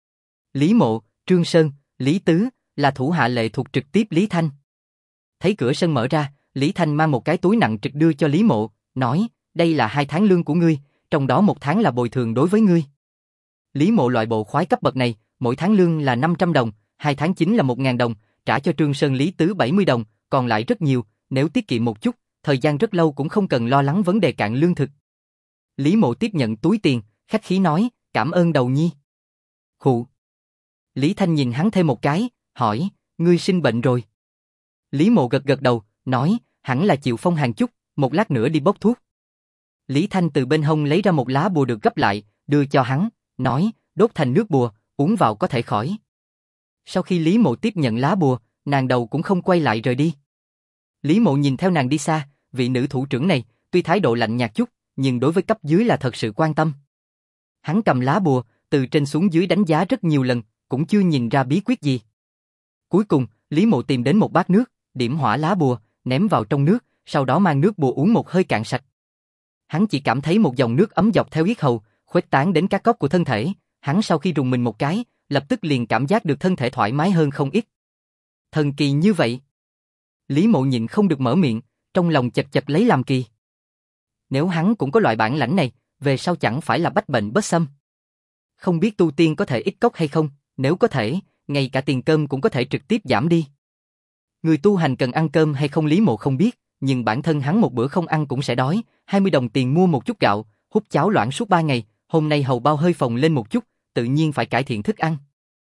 Lý Mộ, Trương Sơn, Lý Tứ là thủ hạ lệ thuộc trực tiếp Lý Thanh. Thấy cửa sân mở ra, Lý Thanh mang một cái túi nặng trịch đưa cho Lý Mộ, nói, đây là 2 tháng lương của ngươi, trong đó 1 tháng là bồi thường đối với ngươi. Lý Mộ loại bộ khoái cấp bậc này, mỗi tháng lương là 500 đồng, 2 tháng chính là 1.000 đồng, trả cho Trương Sơn Lý Tứ 70 đồng, còn lại rất nhiều, nếu tiết kiệm một chút, thời gian rất lâu cũng không cần lo lắng vấn đề cạn lương thực. Lý Mộ tiếp nhận túi tiền, khách khí nói, cảm ơn đầu nhi. Khụ. Lý Thanh nhìn hắn thêm một cái, hỏi, ngươi sinh bệnh rồi. Lý Mộ gật gật đầu, nói, hẳn là chịu phong hàn chút, một lát nữa đi bốc thuốc. Lý Thanh từ bên hông lấy ra một lá bùa được gấp lại, đưa cho hắn, nói, đốt thành nước bùa, uống vào có thể khỏi. Sau khi Lý Mộ tiếp nhận lá bùa, nàng đầu cũng không quay lại rời đi. Lý Mộ nhìn theo nàng đi xa, vị nữ thủ trưởng này, tuy thái độ lạnh nhạt chút, nhưng đối với cấp dưới là thật sự quan tâm. Hắn cầm lá bùa, từ trên xuống dưới đánh giá rất nhiều lần, cũng chưa nhìn ra bí quyết gì. Cuối cùng, Lý Mộ tìm đến một bát nước, điểm hỏa lá bùa, ném vào trong nước, sau đó mang nước bùa uống một hơi cạn sạch. Hắn chỉ cảm thấy một dòng nước ấm dọc theo yết hầu, khuếch tán đến các góc của thân thể. Hắn sau khi rùng mình một cái, lập tức liền cảm giác được thân thể thoải mái hơn không ít. Thần kỳ như vậy. Lý Mộ nhịn không được mở miệng, trong lòng chật chật lấy làm kỳ. Nếu hắn cũng có loại bản lãnh này, về sau chẳng phải là bách bệnh bất xâm. Không biết tu tiên có thể ít cốc hay không, nếu có thể, ngay cả tiền cơm cũng có thể trực tiếp giảm đi. Người tu hành cần ăn cơm hay không Lý Mộ không biết, nhưng bản thân hắn một bữa không ăn cũng sẽ đói, 20 đồng tiền mua một chút gạo, hút cháo loãng suốt 3 ngày, hôm nay hầu bao hơi phồng lên một chút, tự nhiên phải cải thiện thức ăn.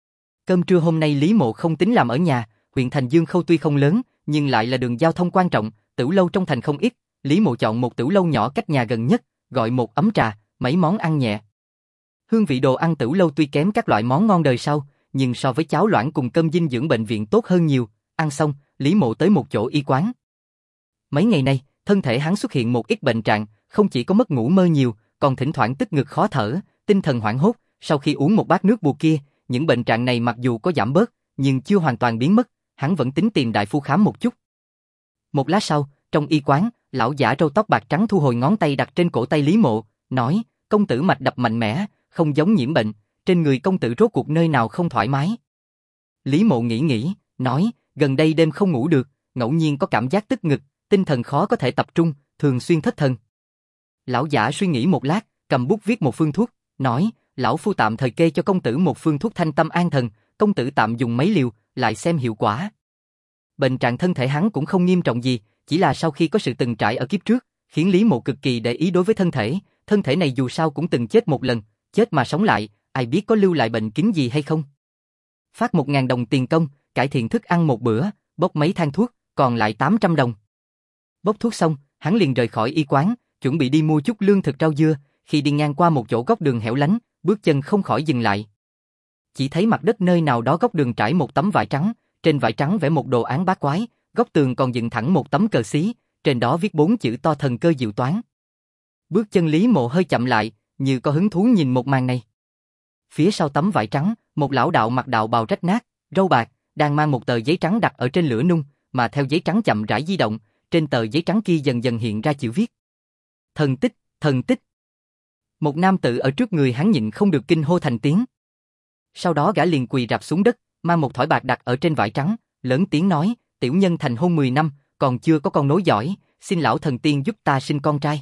Cơm trưa hôm nay Lý Mộ không tính làm ở nhà, huyện thành Dương Khâu tuy không lớn, nhưng lại là đường giao thông quan trọng, tửu lâu trong thành không ít, Lý Mộ chọn một tửu lâu nhỏ cách nhà gần nhất, gọi một ấm trà, mấy món ăn nhẹ. Hương vị đồ ăn tửu lâu tuy kém các loại món ngon đời sau, nhưng so với cháo loãng cùng cơm dinh dưỡng bệnh viện tốt hơn nhiều. Ăn xong, Lý Mộ tới một chỗ y quán. Mấy ngày nay, thân thể hắn xuất hiện một ít bệnh trạng, không chỉ có mất ngủ mơ nhiều, còn thỉnh thoảng tức ngực khó thở, tinh thần hoảng hốt. Sau khi uống một bát nước bùa kia, những bệnh trạng này mặc dù có giảm bớt, nhưng chưa hoàn toàn biến mất. Hắn vẫn tính tìm đại phu khám một chút. Một lát sau, trong y quán, lão giả râu tóc bạc trắng thu hồi ngón tay đặt trên cổ tay Lý Mộ, nói: công tử mạch đập mạnh mẽ, không giống nhiễm bệnh, trên người công tử rốt cuộc nơi nào không thoải mái. Lý Mộ nghĩ, nói: gần đây đêm không ngủ được, ngẫu nhiên có cảm giác tức ngực, tinh thần khó có thể tập trung, thường xuyên thất thần. Lão giả suy nghĩ một lát, cầm bút viết một phương thuốc, nói: lão phu tạm thời kê cho công tử một phương thuốc thanh tâm an thần, công tử tạm dùng mấy liều, lại xem hiệu quả. Bệnh trạng thân thể hắn cũng không nghiêm trọng gì, chỉ là sau khi có sự từng trải ở kiếp trước, khiến Lý Mộ cực kỳ để ý đối với thân thể này dù sao cũng từng chết một lần, chết mà sống lại, ai biết có lưu lại bệnh kín gì hay không. Phát 1.000 đồng tiền công, cải thiện thức ăn một bữa, bốc mấy thang thuốc, còn lại 800 đồng. Bốc thuốc xong, hắn liền rời khỏi y quán, chuẩn bị đi mua chút lương thực rau dưa, khi đi ngang qua một chỗ góc đường hẻo lánh, bước chân không khỏi dừng lại. Chỉ thấy mặt đất nơi nào đó góc đường trải một tấm vải trắng, trên vải trắng vẽ một đồ án bát quái, góc tường còn dựng thẳng một tấm cờ xí, trên đó viết 4 chữ to thần cơ diệu toán. Bước chân Lý Mộ hơi chậm lại, như có hứng thú nhìn một màn này. Phía sau tấm vải trắng, một lão đạo mặc đạo bào rách nát, râu bạc, đang mang một tờ giấy trắng đặt ở trên lửa nung, mà theo giấy trắng chậm rãi di động, trên tờ giấy trắng kia dần dần hiện ra chữ viết. Thần tích, thần tích. Một nam tử ở trước người hắn nhịn không được kinh hô thành tiếng. Sau đó gã liền quỳ rạp xuống đất, mang một thỏi bạc đặt ở trên vải trắng, lớn tiếng nói: tiểu nhân thành hôn 10 năm, còn chưa có con nối dõi, xin lão thần tiên giúp ta sinh con trai.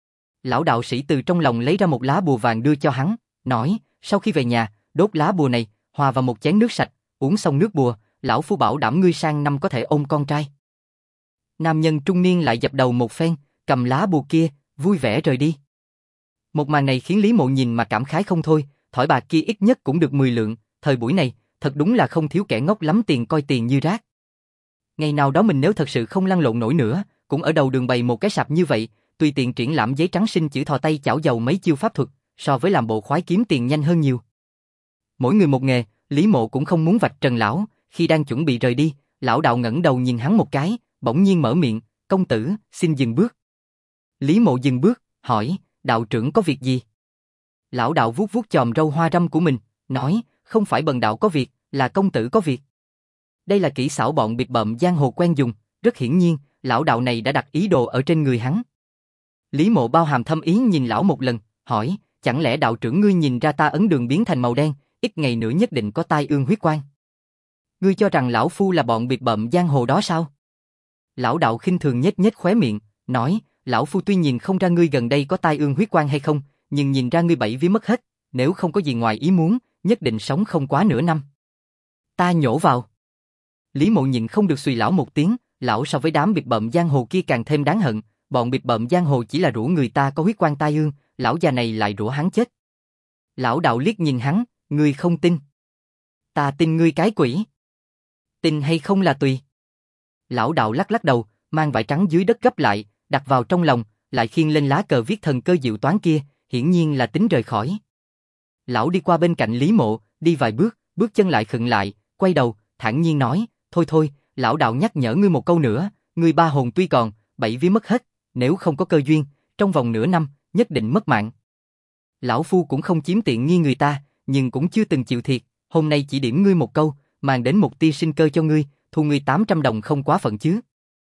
Lão đạo sĩ từ trong lòng lấy ra một lá bùa vàng đưa cho hắn, nói: sau khi về nhà, đốt lá bùa này, hòa vào một chén nước sạch, uống xong nước bùa, lão phu bảo đảm ngươi sang năm có thể ôm con trai. Nam nhân trung niên lại dập đầu một phen, cầm lá bùa kia, vui vẻ rời đi. Một màn này khiến Lý Mộ nhìn mà cảm khái không thôi, thỏi bạc kia ít nhất cũng được 10 lượng, thời buổi này, thật đúng là không thiếu kẻ ngốc lắm tiền coi tiền như rác. Ngày nào đó mình nếu thật sự không lăn lộn nổi nữa, cũng ở đầu đường bày một cái sạp như vậy, tùy tiện triển lãm giấy trắng sinh chữ thò tay chảo dầu mấy chiêu pháp thuật, so với làm bộ khoái kiếm tiền nhanh hơn nhiều. Mỗi người một nghề, Lý Mộ cũng không muốn vạch trần lão, khi đang chuẩn bị rời đi, lão đạo ngẩng đầu nhìn hắn một cái, bỗng nhiên mở miệng, công tử, xin dừng bước. Lý Mộ dừng bước, hỏi, đạo trưởng có việc gì? Lão đạo vuốt vuốt chòm râu hoa râm của mình, nói, không phải bần đạo có việc, là công tử có việc. Đây là kỹ xảo bọn bịp bợm giang hồ quen dùng, rất hiển nhiên, lão đạo này đã đặt ý đồ ở trên người hắn. Lý Mộ bao hàm thâm ý nhìn lão một lần, hỏi, chẳng lẽ đạo trưởng ngươi nhìn ra ta ấn đường biến thành màu đen, ít ngày nữa nhất định có tai ương huyết quan. Ngươi cho rằng lão phu là bọn bịp bợm giang hồ đó sao? Lão đạo khinh thường nhếch nhếch khóe miệng, nói, lão phu tuy nhìn không ra ngươi gần đây có tai ương huyết quan hay không, nhưng nhìn ra ngươi bảy vía mất hết, nếu không có gì ngoài ý muốn, nhất định sống không quá nửa năm. Ta nhổ vào. Lý Mộ nhịn không được suy lão một tiếng, lão so với đám bịp bợm giang hồ kia càng thêm đáng hận, bọn bịp bợm giang hồ chỉ là rủa người ta có huyết quan tai ương, lão già này lại rủa hắn chết. Lão đạo liếc nhìn hắn, ngươi không tin. Ta tin ngươi cái quỷ. Tin hay không là tùy. Lão đạo lắc lắc đầu, mang vải trắng dưới đất gấp lại, đặt vào trong lòng, lại khiêng lên lá cờ viết thần cơ diệu toán kia, hiển nhiên là tính rời khỏi. Lão đi qua bên cạnh Lý Mộ, đi vài bước, bước chân lại khựng lại, quay đầu, thản nhiên nói, thôi thôi, lão đạo nhắc nhở ngươi một câu nữa, ngươi ba hồn tuy còn, bảy vía mất hết, nếu không có cơ duyên, trong vòng nửa năm, nhất định mất mạng. Lão phu cũng không chiếm tiện nghi người ta, nhưng cũng chưa từng chịu thiệt, hôm nay chỉ điểm ngươi một câu, mang đến một tia sinh cơ cho ngươi, thu ngươi 800 đồng không quá phận chứ.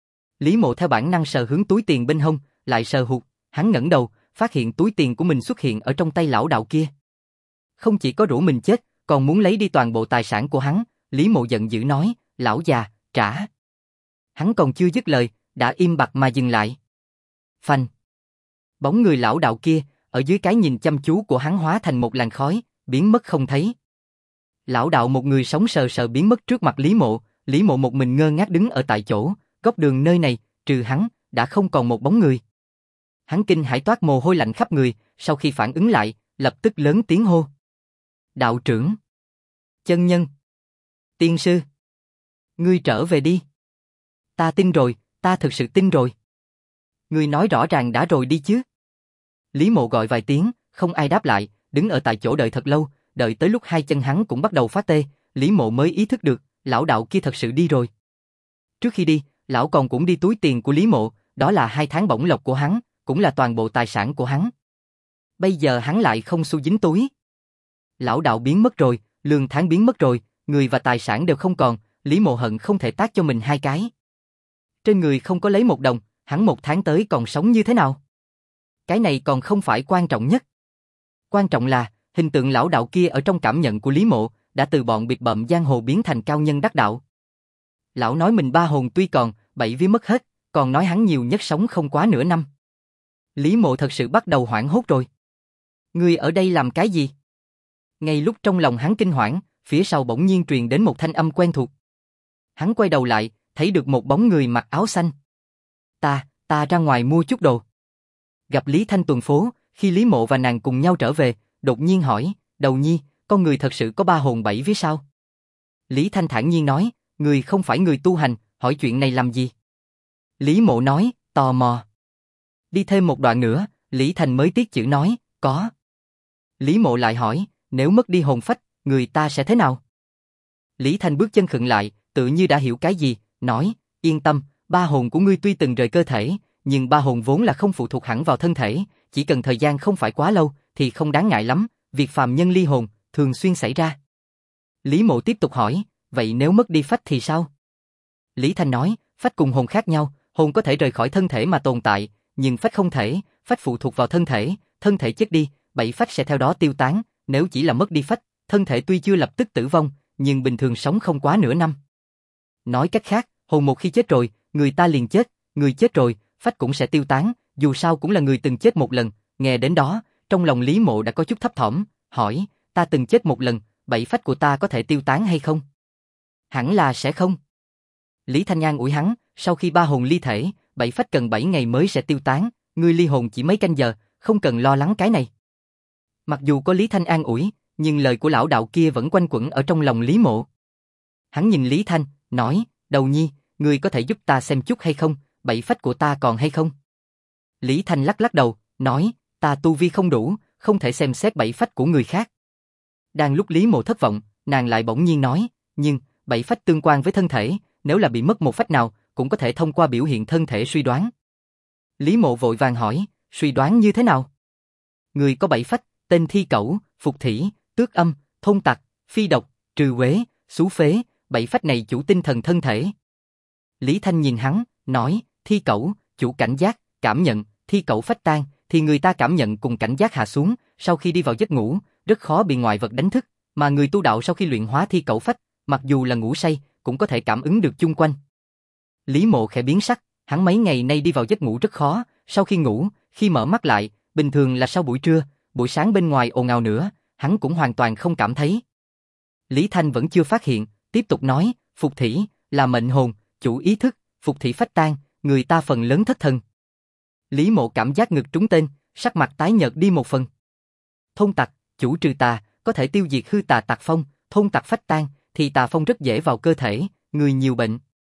Lý Mộ theo bản năng sờ hướng túi tiền bên hông, lại sờ hụt, hắn ngẩng đầu, phát hiện túi tiền của mình xuất hiện ở trong tay lão đạo kia. Không chỉ có rủ mình chết, còn muốn lấy đi toàn bộ tài sản của hắn, Lý Mộ giận dữ nói, lão già, trả. Hắn còn chưa dứt lời, đã im bặt mà dừng lại. Phanh. Bóng người lão đạo kia, ở dưới cái nhìn chăm chú của hắn hóa thành một làn khói, biến mất không thấy. Lão đạo một người sống sờ sờ biến mất trước mặt Lý Mộ một mình ngơ ngác đứng ở tại chỗ, góc đường nơi này, trừ hắn, đã không còn một bóng người. Hắn kinh hãi toát mồ hôi lạnh khắp người, sau khi phản ứng lại, lập tức lớn tiếng hô. Đạo trưởng! Chân nhân! Tiên sư! Ngươi trở về đi! Ta tin rồi, ta thực sự tin rồi. Ngươi nói rõ ràng đã rồi đi chứ. Lý Mộ gọi vài tiếng, không ai đáp lại, đứng ở tại chỗ đợi thật lâu, đợi tới lúc hai chân hắn cũng bắt đầu phát tê, Lý Mộ mới ý thức được, lão đạo kia thật sự đi rồi. Trước khi đi, lão còn cũng đi túi tiền của Lý Mộ, đó là 2 tháng bổng lộc của hắn, cũng là toàn bộ tài sản của hắn. Bây giờ hắn lại không xu dính túi. Lão đạo biến mất rồi, lương tháng biến mất rồi, người và tài sản đều không còn, Lý Mộ hận không thể tát cho mình 2 cái. Trên người không có lấy 1 đồng, hắn 1 tháng tới còn sống như thế nào? Cái này còn không phải quan trọng nhất. Quan trọng là, hình tượng lão đạo kia ở trong cảm nhận của Lý Mộ, đã từ bọn bịp bợm giang hồ biến thành cao nhân đắc đạo. Lão nói mình ba hồn tuy còn, 7 vía mất hết, còn nói hắn nhiều nhất sống không quá nửa năm. Lý Mộ thật sự bắt đầu hoảng hốt rồi. Ngươi ở đây làm cái gì? Ngay lúc trong lòng hắn kinh hoảng, phía sau bỗng nhiên truyền đến một thanh âm quen thuộc. Hắn quay đầu lại, thấy được một bóng người mặc áo xanh. Ta ra ngoài mua chút đồ. Gặp Lý Thanh tuần phố, khi Lý Mộ và nàng cùng nhau trở về, đột nhiên hỏi, Đầu Nhi, con người thật sự có 3 hồn 7 vía sao? Lý Thanh thản nhiên nói, người không phải người tu hành, hỏi chuyện này làm gì? Lý Mộ nói, tò mò. Đi thêm một đoạn nữa, Lý Thanh mới tiếc chữ nói, có. Lý Mộ lại hỏi, nếu mất đi hồn phách, người ta sẽ thế nào? Lý Thanh bước chân khựng lại, tự như đã hiểu cái gì, nói, yên tâm, 3 hồn của ngươi tuy từng rời cơ thể, nhưng 3 hồn vốn là không phụ thuộc hẳn vào thân thể, chỉ cần thời gian không phải quá lâu, thì không đáng ngại lắm, việc phàm nhân ly hồn, thường xuyên xảy ra. Lý Mộ tiếp tục hỏi, vậy nếu mất đi phách thì sao? Lý Thanh nói, phách cùng hồn khác nhau, hồn có thể rời khỏi thân thể mà tồn tại, nhưng phách không thể, phách phụ thuộc vào thân thể chết đi, 7 phách sẽ theo đó tiêu tán, nếu chỉ là mất đi phách, thân thể tuy chưa lập tức tử vong, nhưng bình thường sống không quá nửa năm. Nói cách khác, hồn một khi chết rồi, người ta liền chết, người chết rồi, phách cũng sẽ tiêu tán, dù sao cũng là người từng chết một lần, nghe đến đó, trong lòng Lý Mộ đã có chút thấp thỏm, hỏi, ta từng chết một lần, 7 phách của ta có thể tiêu tán hay không? Hẳn là sẽ không. Lý Thanh An ủi hắn, sau khi 3 hồn ly thể, bảy phách cần 7 ngày mới sẽ tiêu tán, ngươi ly hồn chỉ mấy canh giờ, không cần lo lắng cái này. Mặc dù có Lý Thanh an ủi, nhưng lời của lão đạo kia vẫn quanh quẩn ở trong lòng Lý Mộ. Hắn nhìn Lý Thanh, nói, Đầu Nhi, ngươi có thể giúp ta xem chút hay không, bảy phách của ta còn hay không? Lý Thanh lắc lắc đầu, nói, ta tu vi không đủ, không thể xem xét bảy phách của người khác. Đang lúc Lý Mộ thất vọng, nàng lại bỗng nhiên nói, nhưng, bảy phách tương quan với thân thể, nếu là bị mất một phách nào, cũng có thể thông qua biểu hiện thân thể suy đoán. Lý Mộ vội vàng hỏi, suy đoán như thế nào? Người có bảy phách, tên Thi Cẩu, Phục Thỉ, Tước Âm, Thôn Tặc, Phi Độc, Trừ Uế, Xú Phế, bảy phách này chủ tinh thần thân thể. Lý Thanh nhìn hắn, nói, Thi Cẩu, chủ cảnh giác, cảm nhận, Thi Cẩu phách tan, thì người ta cảm nhận cùng cảnh giác hạ xuống, sau khi đi vào giấc ngủ, rất khó bị ngoại vật đánh thức, mà người tu đạo sau khi luyện hóa Thi Cẩu phách, mặc dù là ngủ say, cũng có thể cảm ứng được chung quanh. Lý Mộ khẽ biến sắc, hắn mấy ngày nay đi vào giấc ngủ rất khó, sau khi ngủ, khi mở mắt lại, bình thường là sau buổi trưa, buổi sáng bên ngoài ồn ào nữa, hắn cũng hoàn toàn không cảm thấy. Lý Thanh vẫn chưa phát hiện, tiếp tục nói, Phục Thỉ, là mệnh hồn, chủ ý thức, Phục Thỉ phách tan, người ta phần lớn thất thần. Lý Mộ cảm giác ngực trúng tên, sắc mặt tái nhợt đi một phần. Thôn Tặc, chủ trừ tà, có thể tiêu diệt hư tà tặc phong, thôn tặc phách tan, thì tà phong rất dễ vào cơ thể, người nhiều bệnh.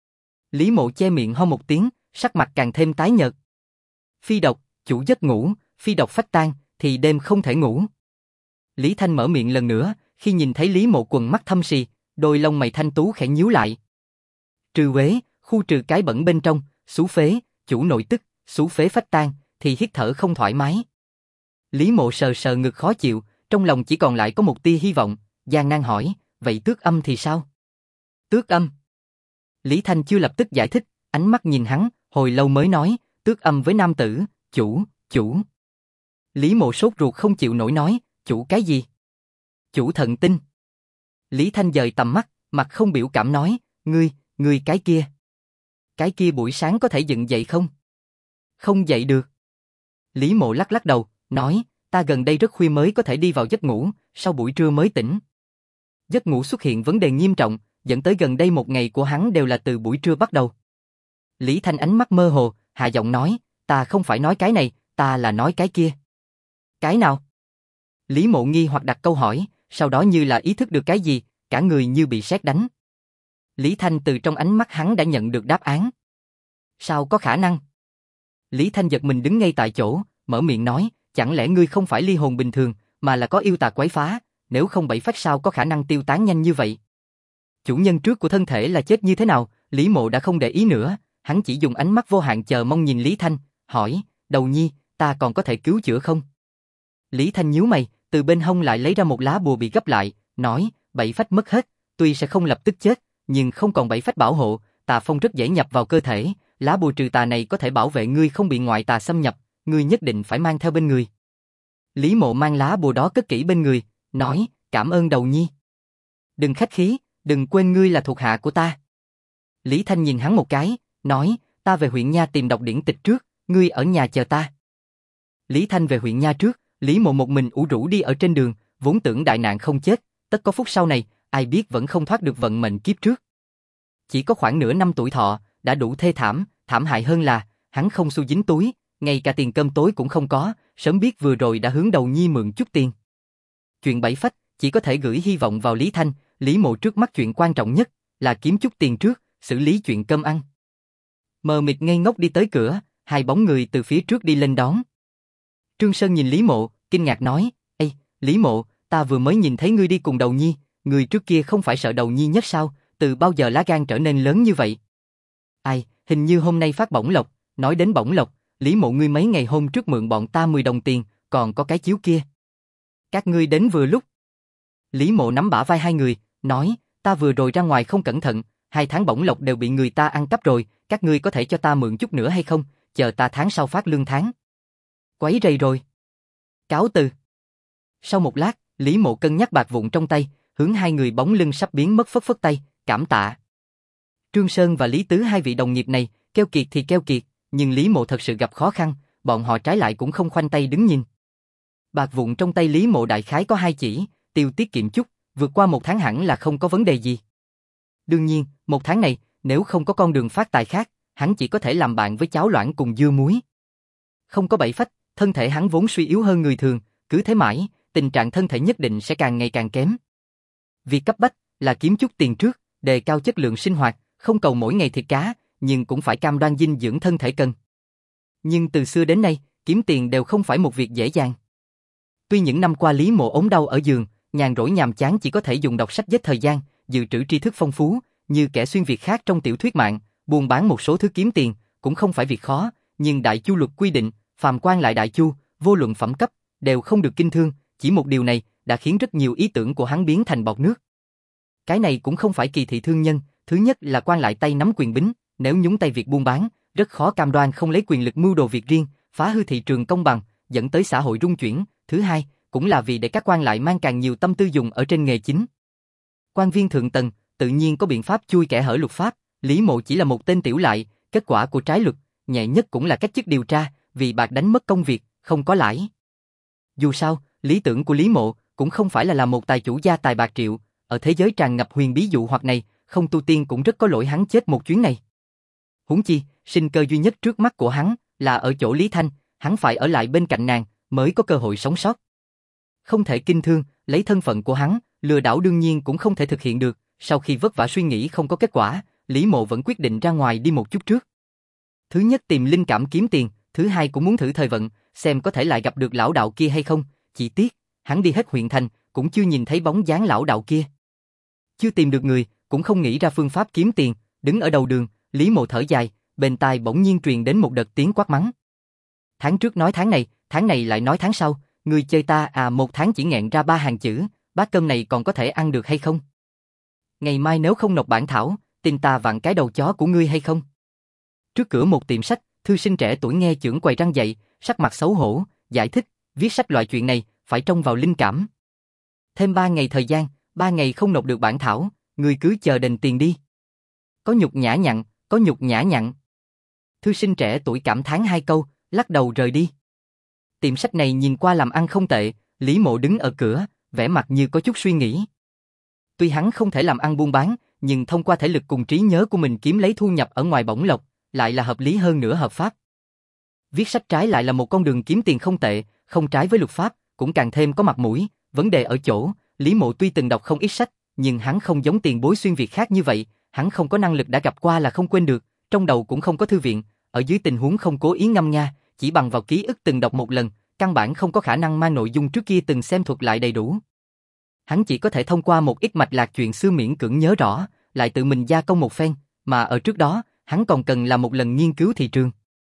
Lý Mộ che miệng ho một tiếng, sắc mặt càng thêm tái nhợt. Phi Độc, chủ giấc ngủ, Phi Độc phách tan, thì đêm không thể ngủ. Lý Thanh mở miệng lần nữa, khi nhìn thấy Lý Mộ quần mắt thâm sì, đôi lông mày thanh tú khẽ nhíu lại. Trừ Uế, khu trừ cái bẩn bên trong, Xú Phế, chủ nội tức, Xú Phế phách tan, thì hít thở không thoải mái. Lý Mộ sờ sờ ngực khó chịu, trong lòng chỉ còn lại có một tia hy vọng, gian nan hỏi, vậy Tước Âm thì sao? Tước Âm? Lý Thanh chưa lập tức giải thích, ánh mắt nhìn hắn, hồi lâu mới nói, Tước Âm với nam tử, chủ. Lý Mộ sốt ruột không chịu nổi nói, chủ cái gì? Chủ thần tinh. Lý Thanh dời tầm mắt, mặt không biểu cảm nói, ngươi cái kia. Cái kia buổi sáng có thể dựng dậy không? Không dậy được. Lý Mộ lắc lắc đầu, nói, ta gần đây rất khuya mới có thể đi vào giấc ngủ, sau buổi trưa mới tỉnh. Giấc ngủ xuất hiện vấn đề nghiêm trọng, dẫn tới gần đây một ngày của hắn đều là từ buổi trưa bắt đầu. Lý Thanh ánh mắt mơ hồ, hạ giọng nói, ta không phải nói cái này, ta là nói cái kia. Cái nào? Lý Mộ nghi hoặc đặt câu hỏi, sau đó như là ý thức được cái gì, cả người như bị sét đánh. Lý Thanh từ trong ánh mắt hắn đã nhận được đáp án. Sao có khả năng? Lý Thanh giật mình đứng ngay tại chỗ, mở miệng nói, chẳng lẽ ngươi không phải ly hồn bình thường, mà là có yêu tà quấy phá, nếu không bảy phách sao có khả năng tiêu tán nhanh như vậy? Chủ nhân trước của thân thể là chết như thế nào? Lý Mộ đã không để ý nữa, hắn chỉ dùng ánh mắt vô hạn chờ mong nhìn Lý Thanh, hỏi, Đầu Nhi, ta còn có thể cứu chữa không? Lý Thanh nhíu mày, từ bên hông lại lấy ra một lá bùa bị gấp lại, nói, bảy phách mất hết, tuy sẽ không lập tức chết, nhưng không còn bảy phách bảo hộ, tà phong rất dễ nhập vào cơ thể, lá bùa trừ tà này có thể bảo vệ ngươi không bị ngoại tà xâm nhập, ngươi nhất định phải mang theo bên người. Lý Mộ mang lá bùa đó cất kỹ bên người, nói, cảm ơn Đầu Nhi. Đừng khách khí, đừng quên ngươi là thuộc hạ của ta. Lý Thanh nhìn hắn một cái, nói, ta về huyện Nha tìm đọc điển tịch trước, ngươi ở nhà chờ ta. Lý Thanh về huyện Nha trước, Lý Mộ một mình ủ rũ đi ở trên đường, vốn tưởng đại nạn không chết, tất có phút sau này, ai biết vẫn không thoát được vận mệnh kiếp trước. Chỉ có khoảng nửa năm tuổi thọ, đã đủ thê thảm, thảm hại hơn là, hắn không xu dính túi, ngay cả tiền cơm tối cũng không có, sớm biết vừa rồi đã hướng Đầu Nhi mượn chút tiền. Chuyện bảy phách, chỉ có thể gửi hy vọng vào Lý Thanh, Lý Mộ trước mắt chuyện quan trọng nhất, là kiếm chút tiền trước, xử lý chuyện cơm ăn. Mờ mịt ngây ngốc đi tới cửa, hai bóng người từ phía trước đi lên đón. Trương Sơn nhìn Lý Mộ, kinh ngạc nói, ê, Lý Mộ, ta vừa mới nhìn thấy ngươi đi cùng Đầu Nhi, người trước kia không phải sợ Đầu Nhi nhất sao, từ bao giờ lá gan trở nên lớn như vậy? Ai, hình như hôm nay phát bổng lộc, nói đến bổng lộc, Lý Mộ ngươi mấy ngày hôm trước mượn bọn ta 10 đồng tiền, còn có cái chiếu kia. Các ngươi đến vừa lúc. Lý Mộ nắm bả vai hai người, nói, ta vừa rồi ra ngoài không cẩn thận, 2 tháng bổng lộc đều bị người ta ăn cắp rồi, các ngươi có thể cho ta mượn chút nữa hay không, chờ ta tháng sau phát lương tháng. Quấy rầy rồi. Cáo từ. Sau một lát, Lý Mộ cân nhắc bạc vụn trong tay, hướng hai người bóng lưng sắp biến mất phất phất tay, cảm tạ. Trương Sơn và Lý Tứ hai vị đồng nghiệp này, keo kiệt thì keo kiệt, nhưng Lý Mộ thật sự gặp khó khăn, bọn họ trái lại cũng không khoanh tay đứng nhìn. Bạc vụn trong tay Lý Mộ đại khái có 2 chỉ, tiêu tiết kiệm chút, vượt qua 1 tháng hẳn là không có vấn đề gì. Đương nhiên, 1 tháng này, nếu không có con đường phát tài khác, hắn chỉ có thể làm bạn với cháo loãng cùng dưa muối. Không có bảy phách, thân thể hắn vốn suy yếu hơn người thường, cứ thế mãi, tình trạng thân thể nhất định sẽ càng ngày càng kém. Việc cấp bách là kiếm chút tiền trước, đề cao chất lượng sinh hoạt, không cầu mỗi ngày thịt cá, nhưng cũng phải cam đoan dinh dưỡng thân thể cần. Nhưng từ xưa đến nay, kiếm tiền đều không phải một việc dễ dàng. Tuy những năm qua Lý Mộ ốm đau ở giường, nhàn rỗi nhàm chán chỉ có thể dùng đọc sách giết thời gian, dự trữ tri thức phong phú, như kẻ xuyên việt khác trong tiểu thuyết mạng, buôn bán một số thứ kiếm tiền, cũng không phải việc khó, nhưng Đại Chu luật quy định, phàm quan lại Đại Chu, vô luận phẩm cấp, đều không được kinh thương, chỉ một điều này đã khiến rất nhiều ý tưởng của hắn biến thành bọt nước. Cái này cũng không phải kỳ thị thương nhân, thứ nhất là quan lại tay nắm quyền bính, nếu nhúng tay việc buôn bán, rất khó cam đoan không lấy quyền lực mưu đồ việc riêng, phá hư thị trường công bằng, dẫn tới xã hội rung chuyển, thứ hai, cũng là vì để các quan lại mang càng nhiều tâm tư dùng ở trên nghề chính. Quan viên thượng tầng, tự nhiên có biện pháp chui kẽ hở luật pháp, Lý Mộ chỉ là một tên tiểu lại, kết quả của trái luật, nhẹ nhất cũng là cách chức điều tra, vì bạc đánh mất công việc, không có lãi. Dù sao, lý tưởng của Lý Mộ cũng không phải là làm một tài chủ gia tài bạc triệu, ở thế giới tràn ngập huyền bí dụ hoặc này, không tu tiên cũng rất có lỗi hắn chết một chuyến này. Huống chi, sinh cơ duy nhất trước mắt của hắn là ở chỗ Lý Thanh, hắn phải ở lại bên cạnh nàng mới có cơ hội sống sót. Không thể kinh thương, lấy thân phận của hắn, lừa đảo đương nhiên cũng không thể thực hiện được, sau khi vất vả suy nghĩ không có kết quả, Lý Mộ vẫn quyết định ra ngoài đi một chút trước. Thứ nhất tìm linh cảm kiếm tiền, thứ hai cũng muốn thử thời vận, xem có thể lại gặp được lão đạo kia hay không, chỉ tiếc, hắn đi hết huyện thành, cũng chưa nhìn thấy bóng dáng lão đạo kia. Chưa tìm được người, cũng không nghĩ ra phương pháp kiếm tiền, đứng ở đầu đường, Lý Mộ thở dài, bên tai bỗng nhiên truyền đến một đợt tiếng quát mắng. Tháng trước nói tháng này lại nói tháng sau, người chơi ta à, một tháng chỉ nghẹn ra 3 hàng chữ, bát cơm này còn có thể ăn được hay không? Ngày mai nếu không nộp bản thảo, tin ta vặn cái đầu chó của ngươi hay không? Trước cửa một tiệm sách, thư sinh trẻ tuổi nghe chưởng quầy răng dậy, sắc mặt xấu hổ, giải thích, viết sách loại chuyện này, phải trông vào linh cảm. Thêm 3 ngày thời gian, 3 ngày không nộp được bản thảo, ngươi cứ chờ đền tiền đi. Có nhục nhã nhặn, có nhục nhã nhặn. Thư sinh trẻ tuổi cảm thán 2 câu, lắc đầu rời đi. Tiệm sách này nhìn qua làm ăn không tệ, Lý Mộ đứng ở cửa, vẻ mặt như có chút suy nghĩ. Tuy hắn không thể làm ăn buôn bán, nhưng thông qua thể lực cùng trí nhớ của mình kiếm lấy thu nhập ở ngoài bổng lộc, lại là hợp lý hơn nữa hợp pháp. Viết sách trái lại là một con đường kiếm tiền không tệ, không trái với luật pháp, cũng càng thêm có mặt mũi. Vấn đề ở chỗ, Lý Mộ tuy từng đọc không ít sách, nhưng hắn không giống tiền bối xuyên việt khác như vậy, hắn không có năng lực đã gặp qua là không quên được, trong đầu cũng không có thư viện, ở dưới tình huống không cố ý ngâm nga, chỉ bằng vào ký ức từng đọc một lần, căn bản không có khả năng mang nội dung trước kia từng xem thuật lại đầy đủ. Hắn chỉ có thể thông qua một ít mạch lạc chuyện xưa miễn cưỡng nhớ rõ, lại tự mình gia công một phen, mà ở trước đó, hắn còn cần làm một lần nghiên cứu thị trường.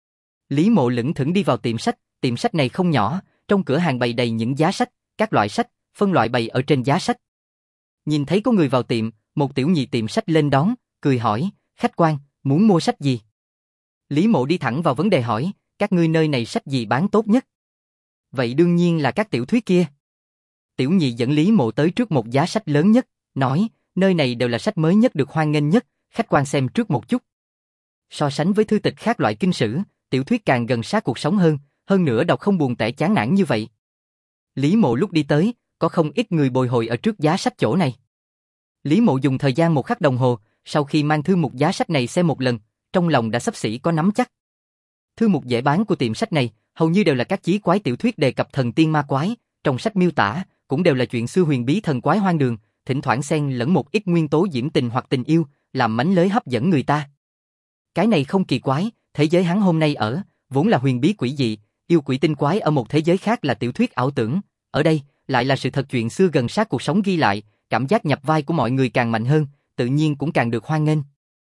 Lý Mộ lững thững đi vào tiệm sách này không nhỏ, trong cửa hàng bày đầy những giá sách, các loại sách, phân loại bày ở trên giá sách. Nhìn thấy có người vào tiệm, một tiểu nhị tiệm sách lên đón, cười hỏi, khách quan, muốn mua sách gì? Lý Mộ đi thẳng vào vấn đề hỏi, các ngươi nơi này sách gì bán tốt nhất? Vậy đương nhiên là các tiểu thuyết kia. Tiểu nhị dẫn Lý Mộ tới trước một giá sách lớn nhất, nói, nơi này đều là sách mới nhất được hoan nghênh nhất, khách quan xem trước một chút. So sánh với thư tịch khác loại kinh sử, tiểu thuyết càng gần sát cuộc sống hơn nữa đọc không buồn tẻ chán nản như vậy. Lý Mộ lúc đi tới, có không ít người bồi hồi ở trước giá sách chỗ này. Lý Mộ dùng thời gian 1 khắc đồng hồ, sau khi mang thư mục giá sách này xem một lần, trong lòng đã xấp xỉ có nắm chắc. Thư mục dễ bán của tiệm sách này, hầu như đều là các chí quái tiểu thuyết đề cập thần tiên ma quái, trong sách miêu tả, cũng đều là chuyện xưa huyền bí thần quái hoang đường, thỉnh thoảng xen lẫn một ít nguyên tố diễm tình hoặc tình yêu, làm mánh lới hấp dẫn người ta. Cái này không kỳ quái, thế giới hắn hôm nay ở, vốn là huyền bí quỷ dị, yêu quỷ tinh quái ở một thế giới khác là tiểu thuyết ảo tưởng, ở đây, lại là sự thật chuyện xưa gần sát cuộc sống ghi lại, cảm giác nhập vai của mọi người càng mạnh hơn, tự nhiên cũng càng được hoan nghênh.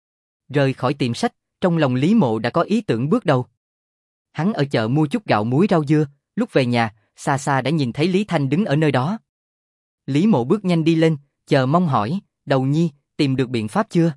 Rời khỏi tiệm sách, trong lòng Lý Mộ đã có ý tưởng bước đầu. Hắn ở chợ mua chút gạo muối rau dưa, lúc về nhà, xa xa đã nhìn thấy Lý Thanh đứng ở nơi đó. Lý Mộ bước nhanh đi lên, chờ mong hỏi, đầu nhi, tìm được biện pháp chưa?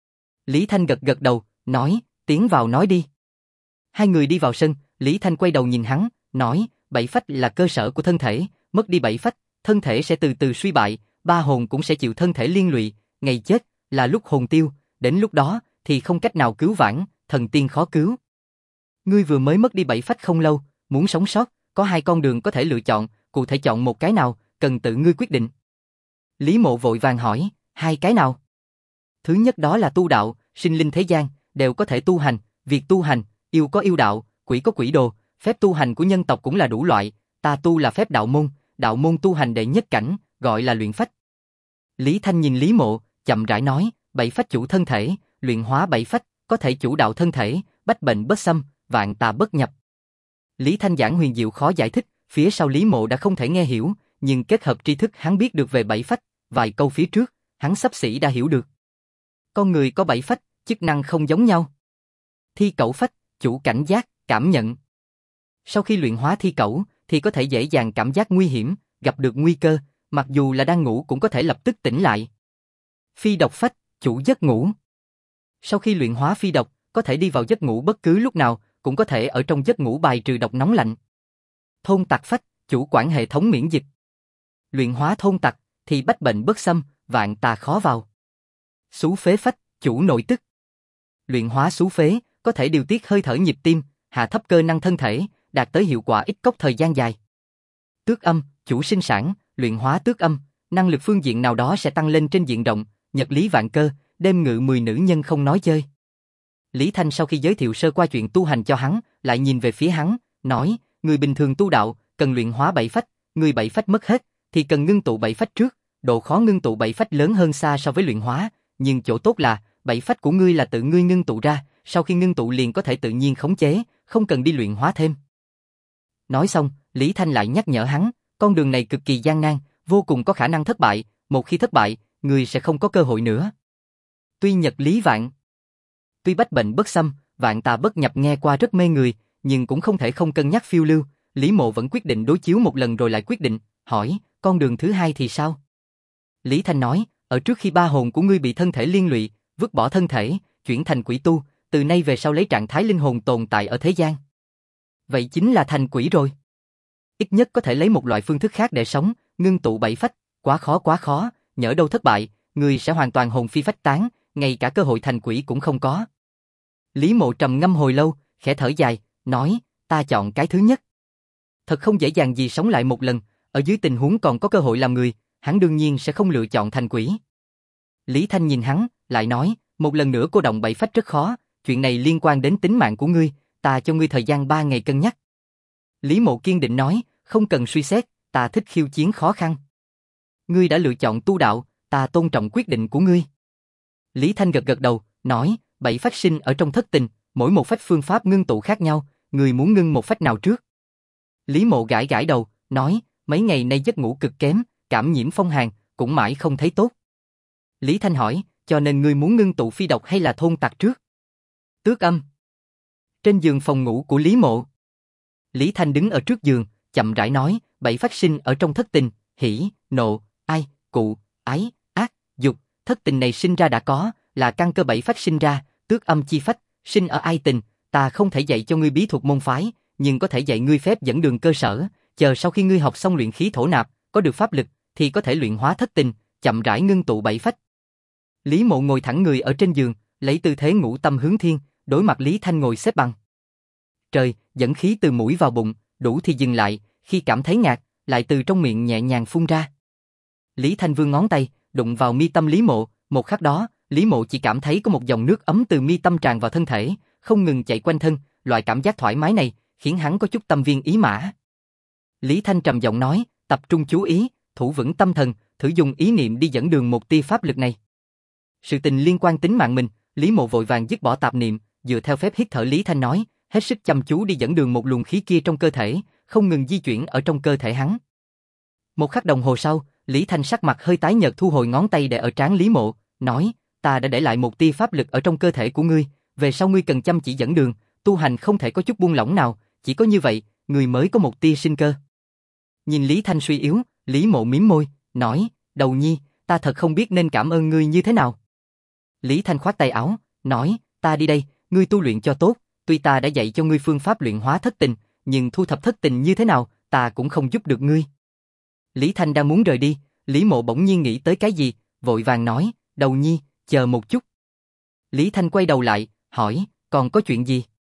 Lý Thanh gật gật đầu, nói, tiến vào nói đi. Hai người đi vào sân, Lý Thanh quay đầu nhìn hắn, nói, 7 phách là cơ sở của thân thể, mất đi 7 phách, thân thể sẽ từ từ suy bại, 3 hồn cũng sẽ chịu thân thể liên lụy, ngày chết là lúc hồn tiêu, đến lúc đó thì không cách nào cứu vãn, thần tiên khó cứu. Ngươi vừa mới mất đi 7 phách không lâu, muốn sống sót, có 2 con đường có thể lựa chọn, cụ thể chọn một cái nào, cần tự ngươi quyết định. Lý Mộ vội vàng hỏi, 2 cái nào? Thứ nhất đó là tu đạo, sinh linh thế gian, đều có thể tu hành, việc tu hành, yêu có yêu đạo, quỷ có quỷ đồ, phép tu hành của nhân tộc cũng là đủ loại, ta tu là phép đạo môn tu hành đệ nhất cảnh, gọi là luyện phách. Lý Thanh nhìn Lý Mộ, chậm rãi nói, bảy phách chủ thân thể, luyện hóa bảy phách, có thể chủ đạo thân thể, bách bệnh bất xâm, vạn tà bất nhập. Lý Thanh giảng huyền diệu khó giải thích, phía sau Lý Mộ đã không thể nghe hiểu, nhưng kết hợp tri thức hắn biết được về bảy phách, vài câu phía trước, hắn xấp xỉ đã hiểu được. Con người có bảy phách, chức năng không giống nhau. Thi cẩu phách, chủ cảnh giác, cảm nhận. Sau khi luyện hóa thi cẩu, thì có thể dễ dàng cảm giác nguy hiểm, gặp được nguy cơ, mặc dù là đang ngủ cũng có thể lập tức tỉnh lại. Phi độc phách, chủ giấc ngủ. Sau khi luyện hóa phi độc, có thể đi vào giấc ngủ bất cứ lúc nào, cũng có thể ở trong giấc ngủ bài trừ độc nóng lạnh. Thôn tặc phách, chủ quản hệ thống miễn dịch. Luyện hóa thôn tặc, thì bách bệnh bất xâm, vạn tà khó vào. Xú phế phách, chủ nội tức. Luyện hóa xú phế, có thể điều tiết hơi thở nhịp tim, hạ thấp cơ năng thân thể, đạt tới hiệu quả ít cốc thời gian dài. Tước âm, chủ sinh sản, luyện hóa tước âm, năng lực phương diện nào đó sẽ tăng lên trên diện rộng, nhật lý vạn cơ, đêm ngự 10 nữ nhân không nói chơi. Lý Thanh sau khi giới thiệu sơ qua chuyện tu hành cho hắn, lại nhìn về phía hắn, nói, người bình thường tu đạo, cần luyện hóa bảy phách, người bảy phách mất hết, thì cần ngưng tụ bảy phách trước, độ khó ngưng tụ bảy phách lớn hơn xa so với luyện hóa, nhưng chỗ tốt là, bảy phách của ngươi là tự ngươi ngưng tụ ra, sau khi ngưng tụ liền có thể tự nhiên khống chế, không cần đi luyện hóa thêm. Nói xong, Lý Thanh lại nhắc nhở hắn, con đường này cực kỳ gian nan, vô cùng có khả năng thất bại, một khi thất bại, người sẽ không có cơ hội nữa. Tuy nhật lý vạn, tuy bách bệnh bất xâm, vạn tà bất nhập nghe qua rất mê người, nhưng cũng không thể không cân nhắc phiêu lưu, Lý Mộ vẫn quyết định đối chiếu một lần rồi lại quyết định, hỏi, con đường thứ hai thì sao? Lý Thanh nói, ở trước khi ba hồn của ngươi bị thân thể liên lụy, vứt bỏ thân thể, chuyển thành quỷ tu, từ nay về sau lấy trạng thái linh hồn tồn tại ở thế gian. Vậy chính là thành quỷ rồi. Ít nhất có thể lấy một loại phương thức khác để sống, ngưng tụ bảy phách, quá khó, nhỡ đâu thất bại, người sẽ hoàn toàn hồn phi phách tán, ngay cả cơ hội thành quỷ cũng không có. Lý Mộ trầm ngâm hồi lâu, khẽ thở dài, nói, ta chọn cái thứ nhất. Thật không dễ dàng gì sống lại một lần, ở dưới tình huống còn có cơ hội làm người, hắn đương nhiên sẽ không lựa chọn thành quỷ. Lý Thanh nhìn hắn, lại nói, một lần nữa cô động bảy phách rất khó, chuyện này liên quan đến tính mạng của ngươi, ta cho ngươi thời gian 3 ngày cân nhắc. Lý Mộ kiên định nói, không cần suy xét, ta thích khiêu chiến khó khăn. Ngươi đã lựa chọn tu đạo, ta tôn trọng quyết định của ngươi. Lý Thanh gật gật đầu, nói, bảy phách sinh ở trong thất tình, mỗi một phách phương pháp ngưng tụ khác nhau, ngươi muốn ngưng một phách nào trước? Lý Mộ gãi gãi đầu, nói, mấy ngày nay giấc ngủ cực kém, cảm nhiễm phong hàn, cũng mãi không thấy tốt. Lý Thanh hỏi, cho nên ngươi muốn ngưng tụ phi độc hay là thôn tặc trước? Tước âm. Trên giường phòng ngủ của Lý Mộ. Lý Thanh đứng ở trước giường, chậm rãi nói, bảy phách sinh ở trong thất tình, hỉ, nộ, ai, cụ, ái, ác, dục, thất tình này sinh ra đã có, là căn cơ bảy phách sinh ra, tước âm chi phách, sinh ở ai tình, ta không thể dạy cho ngươi bí thuật môn phái, nhưng có thể dạy ngươi phép dẫn đường cơ sở, chờ sau khi ngươi học xong luyện khí thổ nạp, có được pháp lực, thì có thể luyện hóa thất tình, chậm rãi ngưng tụ bảy phách. Lý Mộ ngồi thẳng người ở trên giường, lấy tư thế ngũ tâm hướng thiên, đối mặt Lý Thanh ngồi xếp bằng. Trời, dẫn khí từ mũi vào bụng, đủ thì dừng lại, khi cảm thấy ngạt, lại từ trong miệng nhẹ nhàng phun ra. Lý Thanh vươn ngón tay, đụng vào mi tâm Lý Mộ, một khắc đó, Lý Mộ chỉ cảm thấy có một dòng nước ấm từ mi tâm tràn vào thân thể, không ngừng chạy quanh thân, loại cảm giác thoải mái này, khiến hắn có chút tâm viên ý mã. Lý Thanh trầm giọng nói, tập trung chú ý, thủ vững tâm thần, thử dùng ý niệm đi dẫn đường một tia pháp lực này. Sự tình liên quan tính mạng mình, Lý Mộ vội vàng dứt bỏ tạp niệm, dựa theo phép hít thở Lý Thanh nói, hết sức chăm chú đi dẫn đường một luồng khí kia trong cơ thể, không ngừng di chuyển ở trong cơ thể hắn. Một khắc đồng hồ sau, Lý Thanh sắc mặt hơi tái nhợt thu hồi ngón tay để ở trán Lý Mộ, nói, ta đã để lại một tia pháp lực ở trong cơ thể của ngươi, về sau ngươi cần chăm chỉ dẫn đường, tu hành không thể có chút buông lỏng nào, chỉ có như vậy, ngươi mới có một tia sinh cơ. Nhìn Lý Thanh suy yếu, Lý Mộ mím môi, nói, Đầu Nhi, ta thật không biết nên cảm ơn ngươi như thế nào. Lý Thanh khoát tay áo, nói, ta đi đây, ngươi tu luyện cho tốt, tuy ta đã dạy cho ngươi phương pháp luyện hóa thất tình, nhưng thu thập thất tình như thế nào, ta cũng không giúp được ngươi. Lý Thanh đang muốn rời đi, Lý Mộ bỗng nhiên nghĩ tới cái gì, vội vàng nói, Đầu Nhi, chờ một chút. Lý Thanh quay đầu lại, hỏi, còn có chuyện gì?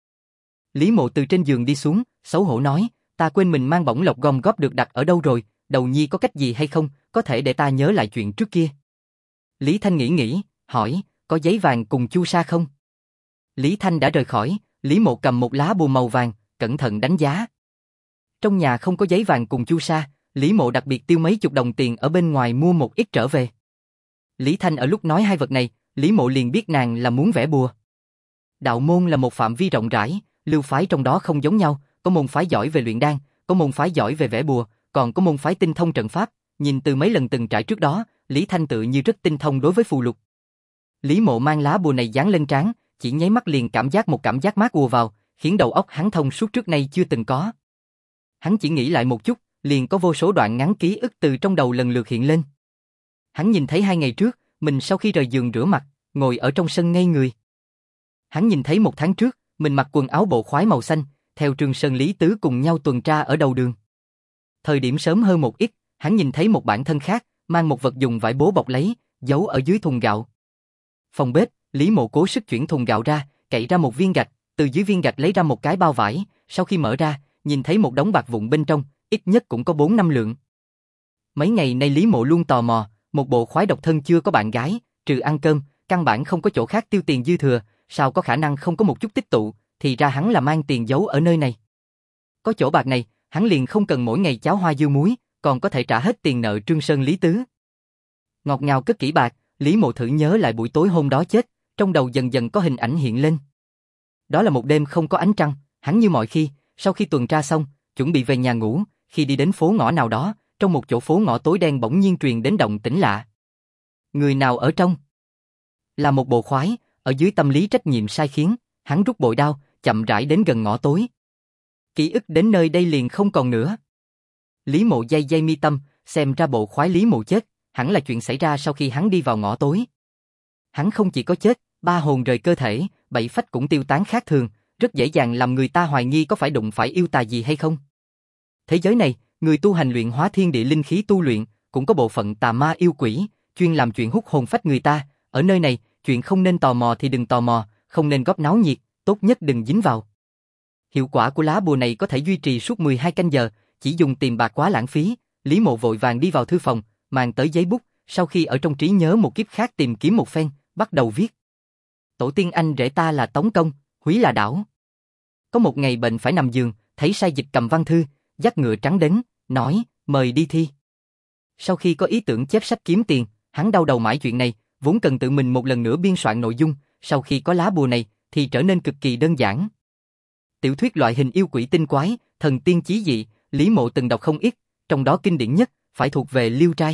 Lý Mộ từ trên giường đi xuống, xấu hổ nói, ta quên mình mang bổng lộc gom góp được đặt ở đâu rồi, Đầu Nhi có cách gì hay không, có thể để ta nhớ lại chuyện trước kia. Lý Thanh nghĩ, hỏi, có giấy vàng cùng chu sa không? Lý Thanh đã rời khỏi, Lý Mộ cầm một lá bùa màu vàng, cẩn thận đánh giá. Trong nhà không có giấy vàng cùng chu sa, Lý Mộ đặc biệt tiêu mấy chục đồng tiền ở bên ngoài mua một ít trở về. Lý Thanh ở lúc nói hai vật này, Lý Mộ liền biết nàng là muốn vẽ bùa. Đạo môn là một phạm vi rộng rãi, lưu phái trong đó không giống nhau, có môn phái giỏi về luyện đan, có môn phái giỏi về vẽ bùa, còn có môn phái tinh thông trận pháp. Nhìn từ mấy lần từng trải trước đó, Lý Thanh tự như rất tinh thông đối với phù lục. Lý Mộ mang lá bùa này dán lên trán, chỉ nháy mắt liền cảm giác một cảm giác mát ùa vào, khiến đầu óc hắn thông suốt trước nay chưa từng có. Hắn chỉ nghĩ lại một chút, liền có vô số đoạn ngắn ký ức từ trong đầu lần lượt hiện lên. Hắn nhìn thấy 2 ngày trước, mình sau khi rời giường rửa mặt, ngồi ở trong sân ngây người. Hắn nhìn thấy 1 tháng trước, mình mặc quần áo bộ khoái màu xanh, theo Trường Sơn Lý Tứ cùng nhau tuần tra ở đầu đường. Thời điểm sớm hơn một ít, hắn nhìn thấy một bản thân khác, mang một vật dùng vải bố bọc lấy, giấu ở dưới thùng gạo. Phòng bếp, Lý Mộ cố sức chuyển thùng gạo ra, cậy ra một viên gạch, từ dưới viên gạch lấy ra một cái bao vải, sau khi mở ra, nhìn thấy một đống bạc vụn bên trong, ít nhất cũng có 4-5 lượng. Mấy ngày nay Lý Mộ luôn tò mò, một bộ khoái độc thân chưa có bạn gái, trừ ăn cơm, căn bản không có chỗ khác tiêu tiền dư thừa, sao có khả năng không có một chút tích tụ, thì ra hắn là mang tiền giấu ở nơi này. Có chỗ bạc này, hắn liền không cần mỗi ngày cháo hoa dưa muối, còn có thể trả hết tiền nợ Trương Sơn Lý Tứ. Ngọt ngào cất kỹ bạc, Lý Mộ thử nhớ lại buổi tối hôm đó chết, trong đầu dần dần có hình ảnh hiện lên. Đó là một đêm không có ánh trăng, hắn như mọi khi, sau khi tuần tra xong, chuẩn bị về nhà ngủ, khi đi đến phố ngõ nào đó, trong một chỗ phố ngõ tối đen bỗng nhiên truyền đến động tĩnh lạ. Người nào ở trong? Là một bộ khoái, ở dưới tâm lý trách nhiệm sai khiến, hắn rút bội đao, chậm rãi đến gần ngõ tối. Ký ức đến nơi đây liền không còn nữa. Lý Mộ day day mi tâm, xem ra bộ khoái Lý Mộ chết, hẳn là chuyện xảy ra sau khi hắn đi vào ngõ tối. Hắn không chỉ có chết, 3 hồn rời cơ thể, 7 phách cũng tiêu tán khác thường, rất dễ dàng làm người ta hoài nghi có phải đụng phải yêu tà gì hay không. Thế giới này, người tu hành luyện hóa thiên địa linh khí tu luyện, cũng có bộ phận tà ma yêu quỷ, chuyên làm chuyện hút hồn phách người ta, ở nơi này, chuyện không nên tò mò thì đừng tò mò, không nên góp náo nhiệt, tốt nhất đừng dính vào. Hiệu quả của lá bùa này có thể duy trì suốt 12 canh giờ, chỉ dùng tiền bạc quá lãng phí. Lý Mộ vội vàng đi vào thư phòng, mang tới giấy bút, sau khi ở trong trí nhớ một kiếp khác tìm kiếm một phen, bắt đầu viết. Tổ tiên anh rể ta là Tống Công, húy là Đảo. Có một ngày bệnh phải nằm giường, thấy sai dịch cầm văn thư, dắt ngựa trắng đến, nói, mời đi thi. Sau khi có ý tưởng chép sách kiếm tiền, hắn đau đầu mãi chuyện này, vốn cần tự mình một lần nữa biên soạn nội dung, sau khi có lá bùa này, thì trở nên cực kỳ đơn giản. Tiểu thuyết loại hình yêu quỷ tinh quái, thần tiên chí dị, Lý Mộ từng đọc không ít, trong đó kinh điển nhất, phải thuộc về Liêu Trai.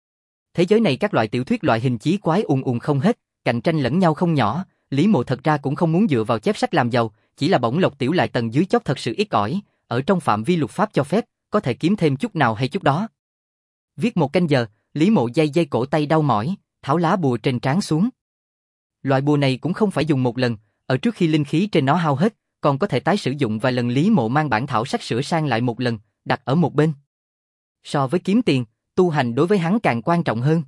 Thế giới này các loại tiểu thuyết loại hình chí quái ùn không hết, cạnh tranh lẫn nhau không nhỏ, Lý Mộ thật ra cũng không muốn dựa vào chép sách làm giàu, chỉ là bổng lộc tiểu lại tầng dưới chót thật sự ít ỏi, ở trong phạm vi luật pháp cho phép, có thể kiếm thêm chút nào hay chút đó. Viết 1 canh giờ, Lý Mộ day cổ tay đau mỏi, tháo lá bùa trên trán xuống. Loại bùa này cũng không phải dùng một lần, ở trước khi linh khí trên nó hao hết, còn có thể tái sử dụng vài lần. Lý Mộ mang bản thảo sách sửa sang lại một lần, đặt ở một bên. So với kiếm tiền, tu hành đối với hắn càng quan trọng hơn.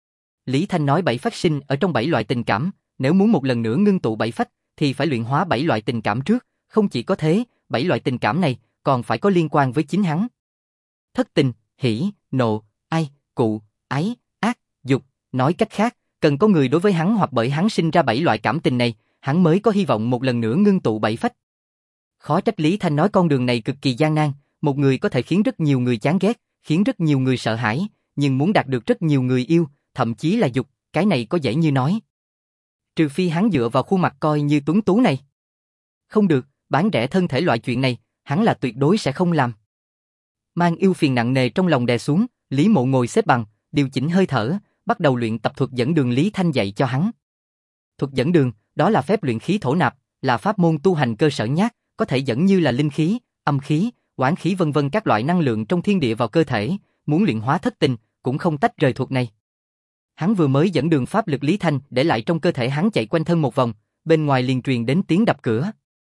Lý Thanh nói 7 phách sinh ở trong 7 loại tình cảm, nếu muốn một lần nữa ngưng tụ 7 phách, thì phải luyện hóa 7 loại tình cảm trước, không chỉ có thế, 7 loại tình cảm này còn phải có liên quan với chính hắn. Thất tình, hỉ, nộ, ai, cụ, ái, ác, dục, nói cách khác, cần có người đối với hắn hoặc bởi hắn sinh ra 7 loại cảm tình này, hắn mới có hy vọng một lần nữa ngưng tụ 7 phách. Khó trách Lý Thanh nói con đường này cực kỳ gian nan, một người có thể khiến rất nhiều người chán ghét, khiến rất nhiều người sợ hãi, nhưng muốn đạt được rất nhiều người yêu, thậm chí là dục, cái này có dễ như nói. Trừ phi hắn dựa vào khuôn mặt coi như tuấn tú này. Không được, bán rẻ thân thể loại chuyện này, hắn là tuyệt đối sẽ không làm. Mang yêu phiền nặng nề trong lòng đè xuống, Lý Mộ ngồi xếp bằng, điều chỉnh hơi thở, bắt đầu luyện tập thuật dẫn đường Lý Thanh dạy cho hắn. Thuật dẫn đường, đó là phép luyện khí thổ nạp, là pháp môn tu hành cơ sở nhát, có thể dẫn như là linh khí, âm khí, oán khí vân vân các loại năng lượng trong thiên địa vào cơ thể, muốn luyện hóa thất tình, cũng không tách rời thuật này. Hắn vừa mới dẫn đường pháp lực Lý Thanh để lại trong cơ thể hắn chạy quanh thân một vòng, bên ngoài liền truyền đến tiếng đập cửa.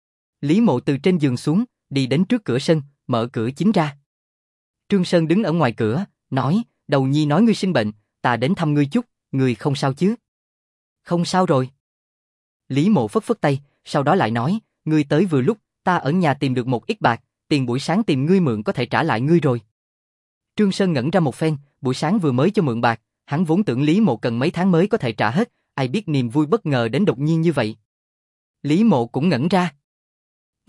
Lý Mộ từ trên giường xuống, đi đến trước cửa sân, mở cửa chính ra. Trương Sơn đứng ở ngoài cửa, nói, đầu nhi nói ngươi sinh bệnh, ta đến thăm ngươi chút, ngươi không sao chứ? Không sao rồi. Lý Mộ phất phất tay, sau đó lại nói, ngươi tới vừa lúc, ta ở nhà tìm được một ít bạc, tiền buổi sáng tìm ngươi mượn có thể trả lại ngươi rồi. Trương Sơn ngẩn ra một phen, buổi sáng vừa mới cho mượn bạc, hắn vốn tưởng Lý Mộ cần mấy tháng mới có thể trả hết, ai biết niềm vui bất ngờ đến đột nhiên như vậy. Lý Mộ cũng ngẩn ra.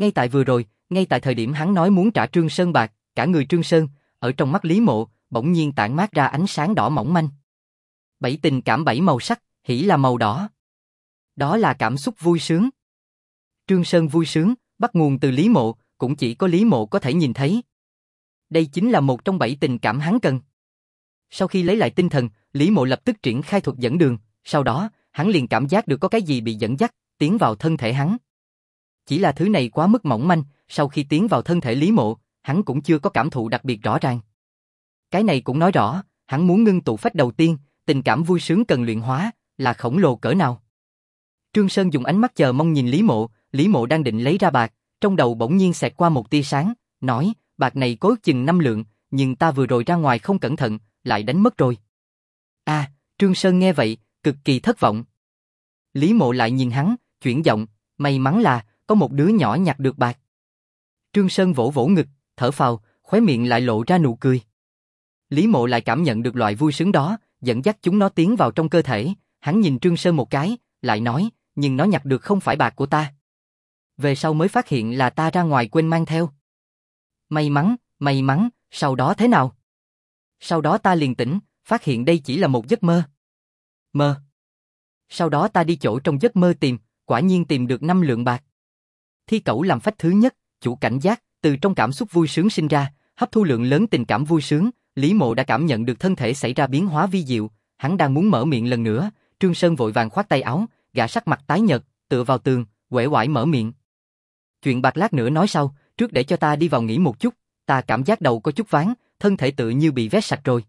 Ngay tại vừa rồi, ngay tại thời điểm hắn nói muốn trả Trương Sơn bạc, cả người Trương Sơn, ở trong mắt Lý Mộ, bỗng nhiên tản mát ra ánh sáng đỏ mỏng manh. Bảy tình cảm bảy màu sắc, hỉ là màu đỏ. Đó là cảm xúc vui sướng. Trương Sơn vui sướng, bắt nguồn từ Lý Mộ, cũng chỉ có Lý Mộ có thể nhìn thấy. Đây chính là một trong bảy tình cảm hắn cần. Sau khi lấy lại tinh thần, Lý Mộ lập tức triển khai thuật dẫn đường, sau đó, hắn liền cảm giác được có cái gì bị dẫn dắt, tiến vào thân thể hắn. Chỉ là thứ này quá mức mỏng manh, sau khi tiến vào thân thể Lý Mộ, hắn cũng chưa có cảm thụ đặc biệt rõ ràng. Cái này cũng nói rõ, hắn muốn ngưng tụ phách đầu tiên, tình cảm vui sướng cần luyện hóa, là khổng lồ cỡ nào. Trương Sơn dùng ánh mắt chờ mong nhìn Lý Mộ đang định lấy ra bạc, trong đầu bỗng nhiên xẹt qua một tia sáng, nói, bạc này có chừng 5 lượng, nhưng ta vừa rồi ra ngoài không cẩn thận, lại đánh mất rồi. Trương Sơn nghe vậy, cực kỳ thất vọng. Lý Mộ lại nhìn hắn, chuyển giọng, may mắn là, có một đứa nhỏ nhặt được bạc. Trương Sơn vỗ vỗ ngực, thở phào, khóe miệng lại lộ ra nụ cười. Lý Mộ lại cảm nhận được loại vui sướng đó, dẫn dắt chúng nó tiến vào trong cơ thể, hắn nhìn Trương Sơn một cái, lại nói, nhưng nó nhặt được không phải bạc của ta. Về sau mới phát hiện là ta ra ngoài quên mang theo. May mắn, sau đó thế nào? Sau đó ta liền tỉnh, phát hiện đây chỉ là một giấc mơ. Sau đó ta đi chỗ trong giấc mơ tìm, quả nhiên tìm được 5 lượng bạc. Thi cẩu làm phách thứ nhất, chủ cảnh giác, từ trong cảm xúc vui sướng sinh ra, hấp thu lượng lớn tình cảm vui sướng, Lý Mộ đã cảm nhận được thân thể xảy ra biến hóa vi diệu, hắn đang muốn mở miệng lần nữa, Trương Sơn vội vàng khoát tay áo, gã sắc mặt tái nhợt, tựa vào tường, uể oải mở miệng. Chuyện bạc lát nữa nói sau, trước để cho ta đi vào nghỉ một chút, ta cảm giác đầu có chút ván, thân thể tự như bị vét sạch rồi.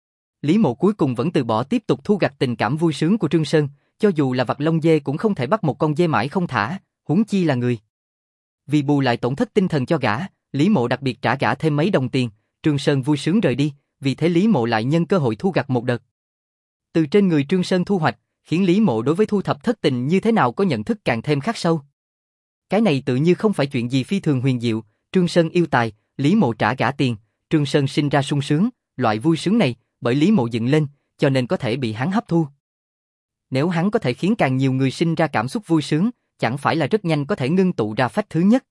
Lý Mộ cuối cùng vẫn từ bỏ tiếp tục thu gặt tình cảm vui sướng của Trương Sơn, cho dù là vặt lông dê cũng không thể bắt một con dê mãi không thả, huống chi là người. Vì bù lại tổn thất tinh thần cho gã, Lý Mộ đặc biệt trả gã thêm mấy đồng tiền, Trương Sơn vui sướng rời đi, vì thế Lý Mộ lại nhân cơ hội thu gặt một đợt. Từ trên người Trương Sơn thu hoạch, khiến Lý Mộ đối với thu thập thất tình như thế nào có nhận thức càng thêm khắc sâu. Cái này tự như không phải chuyện gì phi thường huyền diệu, Trương Sơn yêu tài, Lý Mộ trả gã tiền, Trương Sơn sinh ra sung sướng, loại vui sướng này, bởi Lý Mộ dựng lên, cho nên có thể bị hắn hấp thu. Nếu hắn có thể khiến càng nhiều người sinh ra cảm xúc vui sướng, chẳng phải là rất nhanh có thể ngưng tụ ra phách thứ nhất.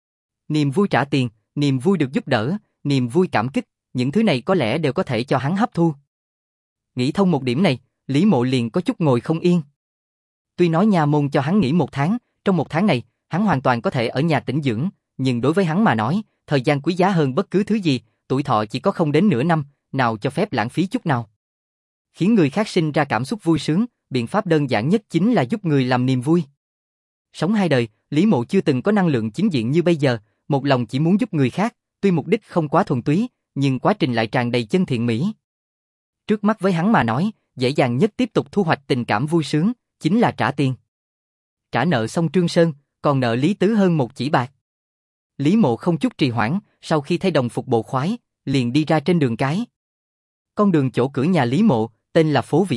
Niềm vui trả tiền, niềm vui được giúp đỡ, niềm vui cảm kích, những thứ này có lẽ đều có thể cho hắn hấp thu. Nghĩ thông một điểm này, Lý Mộ liền có chút ngồi không yên. Tuy nói nha môn cho hắn nghỉ 1 tháng, trong 1 tháng này, hắn hoàn toàn có thể ở nhà tĩnh dưỡng, nhưng đối với hắn mà nói, thời gian quý giá hơn bất cứ thứ gì, tuổi thọ chỉ có không đến nửa năm, nào cho phép lãng phí chút nào. Khiến người khác sinh ra cảm xúc vui sướng, biện pháp đơn giản nhất chính là giúp người làm niềm vui. Sống 2 đời, Lý Mộ chưa từng có năng lượng chính diện như bây giờ, một lòng chỉ muốn giúp người khác, tuy mục đích không quá thuần túy, nhưng quá trình lại tràn đầy chân thiện mỹ. Trước mắt với hắn mà nói, dễ dàng nhất tiếp tục thu hoạch tình cảm vui sướng, chính là trả tiền. Trả nợ xong Trương Sơn, còn nợ Lý Tứ hơn 1 chỉ bạc. Lý Mộ không chút trì hoãn, sau khi thay đồng phục bộ khoái, liền đi ra trên đường cái. Con đường chỗ cửa nhà Lý Mộ, tên là phố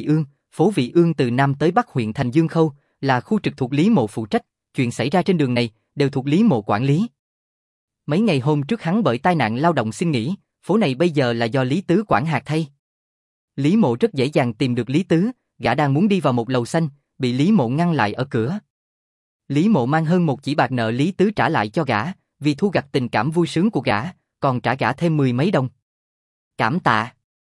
Vị Ương từ Nam tới Bắc huyện thành Dương Khâu, là khu trực thuộc Lý Mộ phụ trách, chuyện xảy ra trên đường này, đều thuộc Lý Mộ quản lý. Mấy ngày hôm trước hắn bởi tai nạn lao động xin nghỉ, phố này bây giờ là do Lý Tứ quản hạt thay. Lý Mộ rất dễ dàng tìm được Lý Tứ, gã đang muốn đi vào một lầu xanh, bị Lý Mộ ngăn lại ở cửa. Lý Mộ mang hơn 1 chỉ bạc nợ Lý Tứ trả lại cho gã, vì thu gặt tình cảm vui sướng của gã, còn trả gã thêm 10 mấy đồng. Cảm tạ.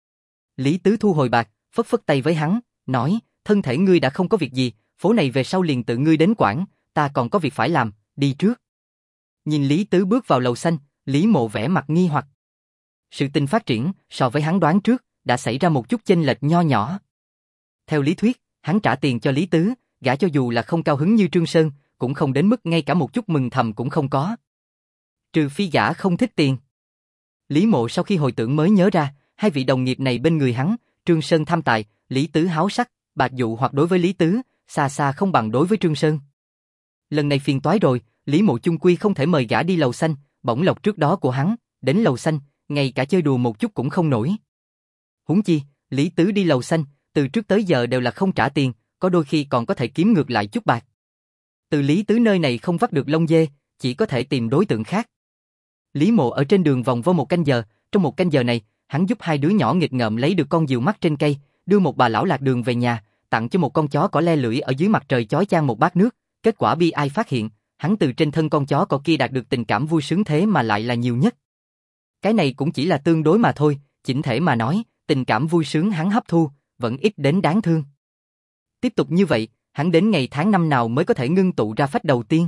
Lý Tứ thu hồi bạc, phất phất tay với hắn, nói, thân thể ngươi đã không có việc gì, phố này về sau liền tự ngươi đến quản, ta còn có việc phải làm, đi trước. Nhìn Lý Tứ bước vào lầu xanh, Lý Mộ vẻ mặt nghi hoặc. Sự tình phát triển, so với hắn đoán trước, đã xảy ra một chút chênh lệch nho nhỏ. Theo lý thuyết, hắn trả tiền cho Lý Tứ, gã cho dù là không cao hứng như Trương Sơn, cũng không đến mức ngay cả một chút mừng thầm cũng không có. Trừ phi gã không thích tiền. Lý Mộ sau khi hồi tưởng mới nhớ ra, 2 vị đồng nghiệp này bên người hắn, Trương Sơn tham tài, Lý Tứ háo sắc, bạc dụ hoặc đối với Lý Tứ, xa xa không bằng đối với Trương Sơn. Lần này phiền toái rồi, Lý Mộ chung quy không thể mời gã đi lầu xanh, bổng lộc trước đó của hắn, đến lầu xanh, ngay cả chơi đùa một chút cũng không nổi. Huống chi, Lý Tứ đi lầu xanh, từ trước tới giờ đều là không trả tiền, có đôi khi còn có thể kiếm ngược lại chút bạc. Từ Lý Tứ nơi này không vắt được lông dê, chỉ có thể tìm đối tượng khác. Lý Mộ ở trên đường vòng vo 1 canh giờ, trong 1 canh giờ này, hắn giúp 2 đứa nhỏ nghịch ngợm lấy được con diều mắc trên cây, đưa một bà lão lạc đường về nhà, tặng cho một con chó cỏ le lưỡi ở dưới mặt trời chói chang một bát nước, kết quả bi ai phát hiện, hắn từ trên thân con chó cỏ kia đạt được tình cảm vui sướng thế mà lại là nhiều nhất. Cái này cũng chỉ là tương đối mà thôi, chỉnh thể mà nói, tình cảm vui sướng hắn hấp thu, vẫn ít đến đáng thương. Tiếp tục như vậy, hắn đến ngày tháng năm nào mới có thể ngưng tụ ra phách đầu tiên?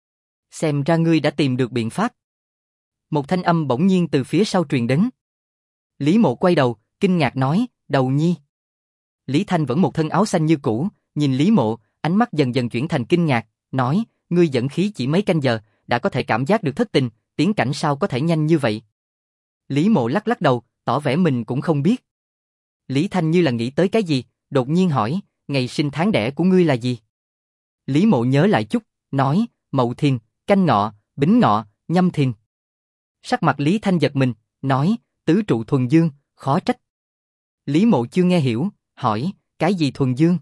Xem ra ngươi đã tìm được biện pháp. Một thanh âm bỗng nhiên từ phía sau truyền đến. Lý Mộ quay đầu, kinh ngạc nói, Đầu Nhi. Lý Thanh vẫn một thân áo xanh như cũ, nhìn Lý Mộ, ánh mắt dần dần chuyển thành kinh ngạc, nói, ngươi dẫn khí chỉ mấy canh giờ, đã có thể cảm giác được thất tình, tiến cảnh sao có thể nhanh như vậy? Lý Mộ lắc lắc đầu, tỏ vẻ mình cũng không biết. Lý Thanh như là nghĩ tới cái gì, đột nhiên hỏi, ngày sinh tháng đẻ của ngươi là gì? Lý Mộ nhớ lại chút, nói, Mậu Thìn, Canh Ngọ, Bính Ngọ, Nhâm Thìn. Sắc mặt Lý Thanh giật mình, nói, tứ trụ thuần dương, khó trách. Lý Mộ chưa nghe hiểu, hỏi, cái gì thuần dương?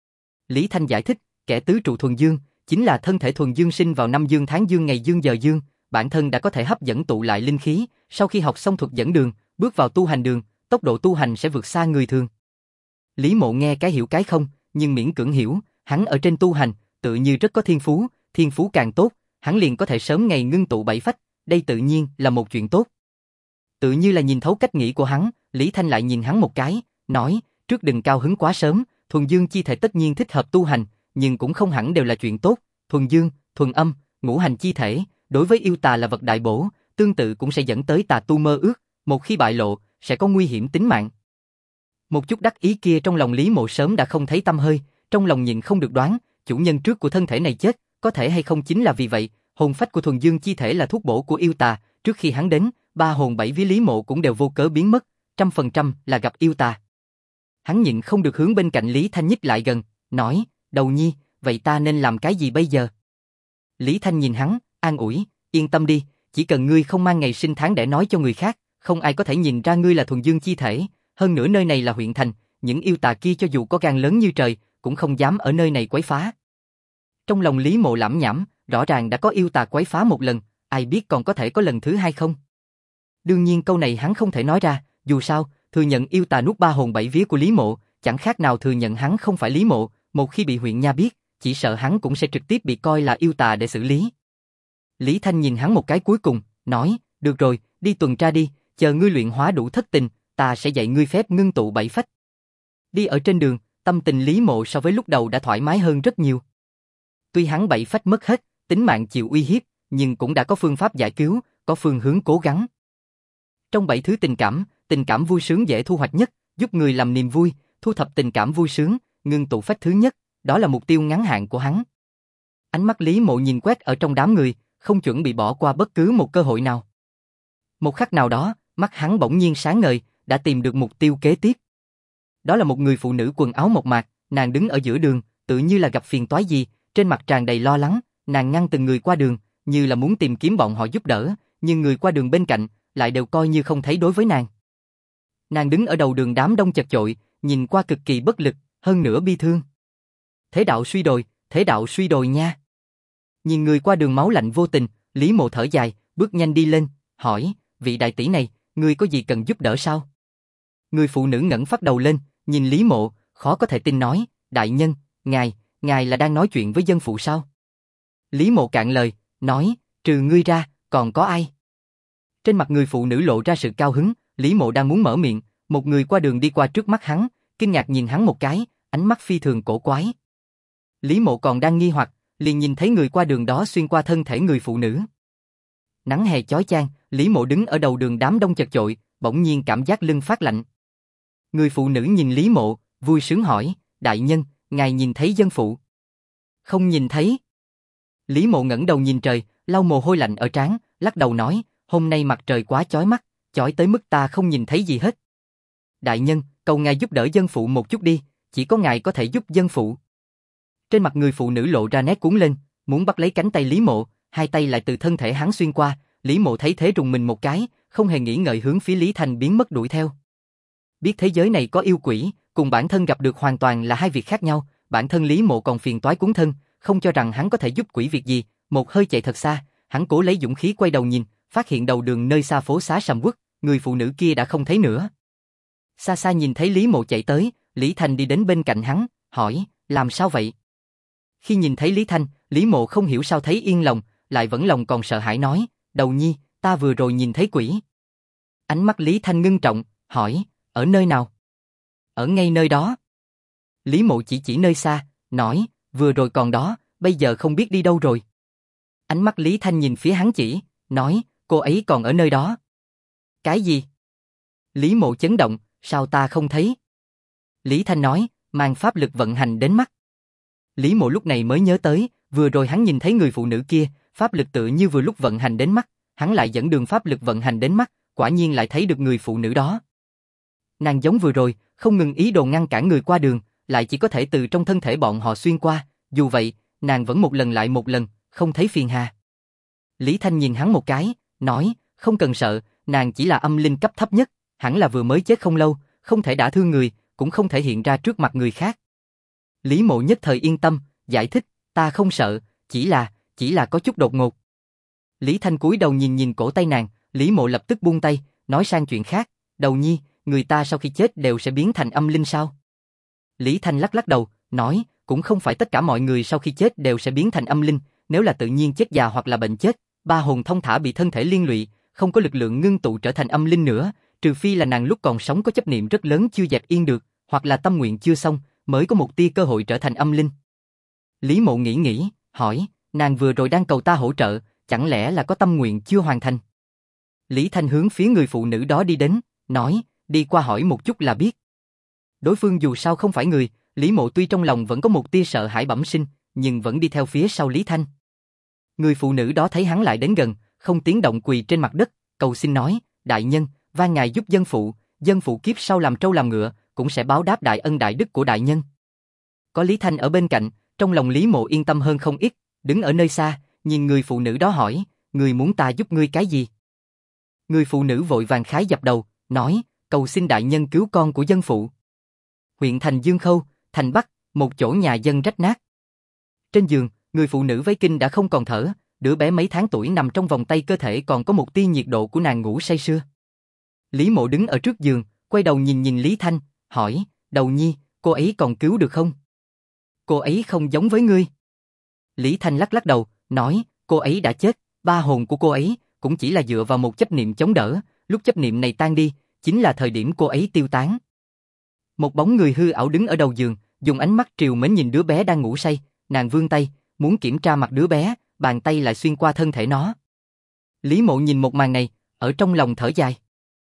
Lý Thanh giải thích, kẻ tứ trụ thuần dương, chính là thân thể thuần dương sinh vào năm dương tháng dương ngày dương giờ dương, bản thân đã có thể hấp dẫn tụ lại linh khí, sau khi học xong thuật dẫn đường, bước vào tu hành đường, tốc độ tu hành sẽ vượt xa người thường. Lý Mộ nghe cái hiểu cái không, nhưng miễn cưỡng hiểu, hắn ở trên tu hành, tự như rất có thiên phú càng tốt, hắn liền có thể sớm ngày ngưng tụ bảy phách, đây tự nhiên là một chuyện tốt. Tự như là nhìn thấu cách nghĩ của hắn, Lý Thanh lại nhìn hắn một cái, nói, trước đừng cao hứng quá sớm, thuần dương chi thể tất nhiên thích hợp tu hành, nhưng cũng không hẳn đều là chuyện tốt, thuần dương, thuần âm, ngũ hành chi thể, đối với yêu tà là vật đại bổ, tương tự cũng sẽ dẫn tới tà tu mơ ước, một khi bại lộ, sẽ có nguy hiểm tính mạng. Một chút đắc ý kia trong lòng Lý Mộ sớm đã không thấy tăm hơi, trong lòng nhịn không được đoán, chủ nhân trước của thân thể này chết, có thể hay không chính là vì vậy, hồn phách của thuần dương chi thể là thuốc bổ của yêu tà, trước khi hắn đến, ba hồn bảy vía Lý Mộ cũng đều vô cớ biến mất, 100% là gặp yêu tà. Hắn nhịn không được hướng bên cạnh Lý Thanh nhích lại gần, nói, Đầu Nhi, vậy ta nên làm cái gì bây giờ? Lý Thanh nhìn hắn, an ủi, yên tâm đi, chỉ cần ngươi không mang ngày sinh tháng để nói cho người khác, không ai có thể nhìn ra ngươi là thuần dương chi thể, hơn nữa nơi này là huyện thành, những yêu tà kia cho dù có gan lớn như trời, cũng không dám ở nơi này quấy phá. Trong lòng Lý Mộ lẩm nhẩm, rõ ràng đã có yêu tà quấy phá một lần, ai biết còn có thể có lần thứ hai không? Đương nhiên câu này hắn không thể nói ra, dù sao, thừa nhận yêu tà nuốt ba hồn bảy vía của Lý Mộ, chẳng khác nào thừa nhận hắn không phải Lý Mộ, một khi bị huyện nha biết, chỉ sợ hắn cũng sẽ trực tiếp bị coi là yêu tà để xử lý. Lý Thanh nhìn hắn một cái cuối cùng, nói, được rồi, đi tuần tra đi, chờ ngươi luyện hóa đủ thất tình, ta sẽ dạy ngươi phép ngưng tụ bảy phách. Đi ở trên đường, tâm tình Lý Mộ so với lúc đầu đã thoải mái hơn rất nhiều. Tuy hắn bảy phách mất hết, tính mạng chịu uy hiếp, nhưng cũng đã có phương pháp giải cứu, có phương hướng cố gắng. Trong bảy thứ tình cảm vui sướng dễ thu hoạch nhất, giúp người làm niềm vui, thu thập tình cảm vui sướng, ngưng tụ phách thứ nhất, đó là mục tiêu ngắn hạn của hắn. Ánh mắt Lý Mộ nhìn quét ở trong đám người, không chuẩn bị bỏ qua bất cứ một cơ hội nào. Một khắc nào đó, mắt hắn bỗng nhiên sáng ngời, đã tìm được mục tiêu kế tiếp. Đó là một người phụ nữ quần áo mộc mạc, nàng đứng ở giữa đường, tự như là gặp phiền toái gì, trên mặt tràn đầy lo lắng, nàng ngăn từng người qua đường, như là muốn tìm kiếm bọn họ giúp đỡ, nhưng người qua đường bên cạnh lại đều coi như không thấy đối với nàng. Nàng đứng ở đầu đường đám đông chật chội, nhìn qua cực kỳ bất lực, hơn nữa bi thương. Thế đạo suy đồi nha. Nhìn người qua đường máu lạnh vô tình, Lý Mộ thở dài, bước nhanh đi lên, hỏi, vị đại tỷ này, ngươi có gì cần giúp đỡ sao? Người phụ nữ ngẩng phát đầu lên, nhìn Lý Mộ, khó có thể tin nói, đại nhân, ngài là đang nói chuyện với dân phụ sao? Lý Mộ cạn lời, nói, trừ ngươi ra, còn có ai? Trên mặt người phụ nữ lộ ra sự cao hứng, Lý Mộ đang muốn mở miệng, một người qua đường đi qua trước mắt hắn, kinh ngạc nhìn hắn một cái, ánh mắt phi thường cổ quái. Lý Mộ còn đang nghi hoặc, liền nhìn thấy người qua đường đó xuyên qua thân thể người phụ nữ. Nắng hè chói chang, Lý Mộ đứng ở đầu đường đám đông chật chội, bỗng nhiên cảm giác lưng phát lạnh. Người phụ nữ nhìn Lý Mộ, vui sướng hỏi, đại nhân, ngài nhìn thấy dân phụ? Không nhìn thấy. Lý Mộ ngẩng đầu nhìn trời, lau mồ hôi lạnh ở trán, lắc đầu nói, hôm nay mặt trời quá chói mắt, chói tới mức ta không nhìn thấy gì hết. Đại nhân, cầu ngài giúp đỡ dân phụ một chút đi, chỉ có ngài có thể giúp dân phụ. Trên mặt người phụ nữ lộ ra nét cuốn lên, muốn bắt lấy cánh tay Lý Mộ, hai tay lại từ thân thể hắn xuyên qua, Lý Mộ thấy thế rùng mình một cái, không hề nghĩ ngợi hướng phía Lý Thanh biến mất đuổi theo. Biết thế giới này có yêu quỷ, cùng bản thân gặp được hoàn toàn là hai việc khác nhau, bản thân Lý Mộ còn phiền toái cuốn thân, không cho rằng hắn có thể giúp quỷ việc gì, một hơi chạy thật xa, hắn cố lấy dũng khí quay đầu nhìn, phát hiện đầu đường nơi xa phố xá sầm uất, người phụ nữ kia đã không thấy nữa. Xa xa nhìn thấy Lý Mộ chạy tới, Lý Thanh đi đến bên cạnh hắn, hỏi, làm sao vậy? Khi nhìn thấy Lý Mộ không hiểu sao thấy yên lòng, lại vẫn lòng còn sợ hãi nói, Đầu Nhi, ta vừa rồi nhìn thấy quỷ. Ánh mắt Lý Thanh ngưng trọng, hỏi, ở nơi nào? Ở ngay nơi đó. Lý Mộ chỉ nơi xa, nói, vừa rồi còn đó, bây giờ không biết đi đâu rồi. Ánh mắt Lý Thanh nhìn phía hắn chỉ, nói, cô ấy còn ở nơi đó. Cái gì? Lý Mộ chấn động, sao ta không thấy? Lý Thanh nói, mang pháp lực vận hành đến mắt. Lý Mộ lúc này mới nhớ tới, vừa rồi hắn nhìn thấy người phụ nữ kia, pháp lực tự như vừa lúc vận hành đến mắt, hắn lại dẫn đường pháp lực vận hành đến mắt, quả nhiên lại thấy được người phụ nữ đó. Nàng giống vừa rồi, không ngừng ý đồ ngăn cản người qua đường, lại chỉ có thể từ trong thân thể bọn họ xuyên qua, dù vậy, nàng vẫn một lần lại một lần, không thấy phiền hà. Lý Thanh nhìn hắn một cái, nói, không cần sợ, nàng chỉ là âm linh cấp thấp nhất, hẳn là vừa mới chết không lâu, không thể đả thương người, cũng không thể hiện ra trước mặt người khác. Lý Mộ nhất thời yên tâm, giải thích, ta không sợ, chỉ là có chút đột ngột. Lý Thanh cúi đầu nhìn cổ tay nàng, Lý Mộ lập tức buông tay, nói sang chuyện khác, Đầu Nhi, người ta sau khi chết đều sẽ biến thành âm linh sao? Lý Thanh lắc đầu, nói, cũng không phải tất cả mọi người sau khi chết đều sẽ biến thành âm linh, nếu là tự nhiên chết già hoặc là bệnh chết, ba hồn thông thả bị thân thể liên lụy, không có lực lượng ngưng tụ trở thành âm linh nữa, trừ phi là nàng lúc còn sống có chấp niệm rất lớn chưa dẹp yên được, hoặc là tâm nguyện chưa xong, mới có một tia cơ hội trở thành âm linh. Lý Mộ nghĩ, hỏi, nàng vừa rồi đang cầu ta hỗ trợ, chẳng lẽ là có tâm nguyện chưa hoàn thành? Lý Thanh hướng phía người phụ nữ đó đi đến, nói, đi qua hỏi một chút là biết. Đối phương dù sao không phải người, Lý Mộ tuy trong lòng vẫn có một tia sợ hãi bẩm sinh, nhưng vẫn đi theo phía sau Lý Thanh. Người phụ nữ đó thấy hắn lại đến gần, không tiếng động quỳ trên mặt đất, cầu xin nói, đại nhân, van ngài giúp dân phụ kiếp sau làm trâu làm ngựa, cũng sẽ báo đáp đại ân đại đức của đại nhân. Có Lý Thanh ở bên cạnh, trong lòng Lý Mộ yên tâm hơn không ít, đứng ở nơi xa, nhìn người phụ nữ đó hỏi, người muốn ta giúp ngươi cái gì? Người phụ nữ vội vàng khái dập đầu, nói, cầu xin đại nhân cứu con của dân phụ. Huyện thành Dương Khâu, thành Bắc, một chỗ nhà dân rách nát. Trên giường, người phụ nữ váy kinh đã không còn thở, đứa bé mấy tháng tuổi nằm trong vòng tay cơ thể còn có một tia nhiệt độ của nàng ngủ say sưa. Lý Mộ đứng ở trước giường, quay đầu nhìn Lý Thanh, hỏi, Đầu Nhi, cô ấy còn cứu được không? Cô ấy không giống với ngươi. Lý Thanh lắc đầu, nói, cô ấy đã chết, ba hồn của cô ấy cũng chỉ là dựa vào một chấp niệm chống đỡ, lúc chấp niệm này tan đi, chính là thời điểm cô ấy tiêu tán. Một bóng người hư ảo đứng ở đầu giường, dùng ánh mắt trìu mến nhìn đứa bé đang ngủ say, nàng vươn tay, muốn kiểm tra mặt đứa bé, bàn tay lại xuyên qua thân thể nó. Lý Mộ nhìn một màn này, ở trong lòng thở dài.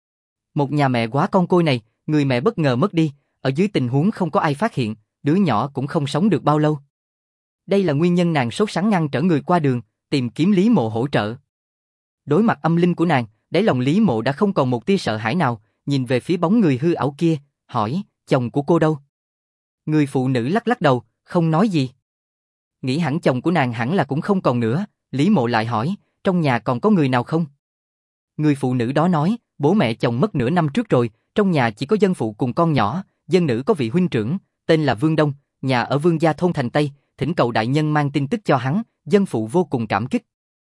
Một nhà mẹ quá con côi này, người mẹ bất ngờ mất đi, ở dưới tình huống không có ai phát hiện, đứa nhỏ cũng không sống được bao lâu. Đây là nguyên nhân nàng sốt sắng ngăn trở người qua đường, tìm kiếm Lý Mộ hỗ trợ. Đối mặt âm linh của nàng, đáy lòng Lý Mộ đã không còn một tia sợ hãi nào, nhìn về phía bóng người hư ảo kia, hỏi, chồng của cô đâu? Người phụ nữ lắc đầu, không nói gì. Nghĩ hẳn chồng của nàng hẳn là cũng không còn nữa, Lý Mộ lại hỏi, trong nhà còn có người nào không? Người phụ nữ đó nói, bố mẹ chồng mất nửa năm trước rồi, trong nhà chỉ có dân phụ cùng con nhỏ, dân nữ có vị huynh trưởng, tên là Vương Đông, nhà ở Vương gia thôn Thành Tây, thỉnh cầu đại nhân mang tin tức cho hắn, dân phụ vô cùng cảm kích.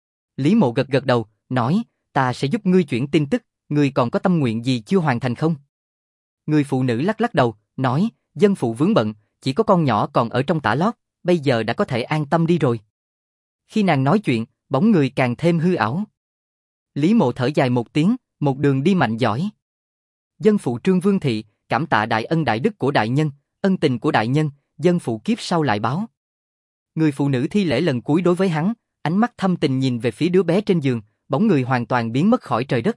Lý Mộ gật đầu, nói, ta sẽ giúp ngươi chuyển tin tức, ngươi còn có tâm nguyện gì chưa hoàn thành không? Người phụ nữ lắc đầu, nói, dân phụ vướng bận, chỉ có con nhỏ còn ở trong tã lót, bây giờ đã có thể an tâm đi rồi. Khi nàng nói chuyện, bóng người càng thêm hư ảo. Lý Mộ thở dài một tiếng, một đường đi mạnh giỏi. Dân phụ Trương Vương Thị, cảm tạ đại ân đại đức của đại nhân, ân tình của đại nhân, dân phụ kiếp sau lại báo. Người phụ nữ thi lễ lần cuối đối với hắn, ánh mắt thâm tình nhìn về phía đứa bé trên giường, bóng người hoàn toàn biến mất khỏi trời đất.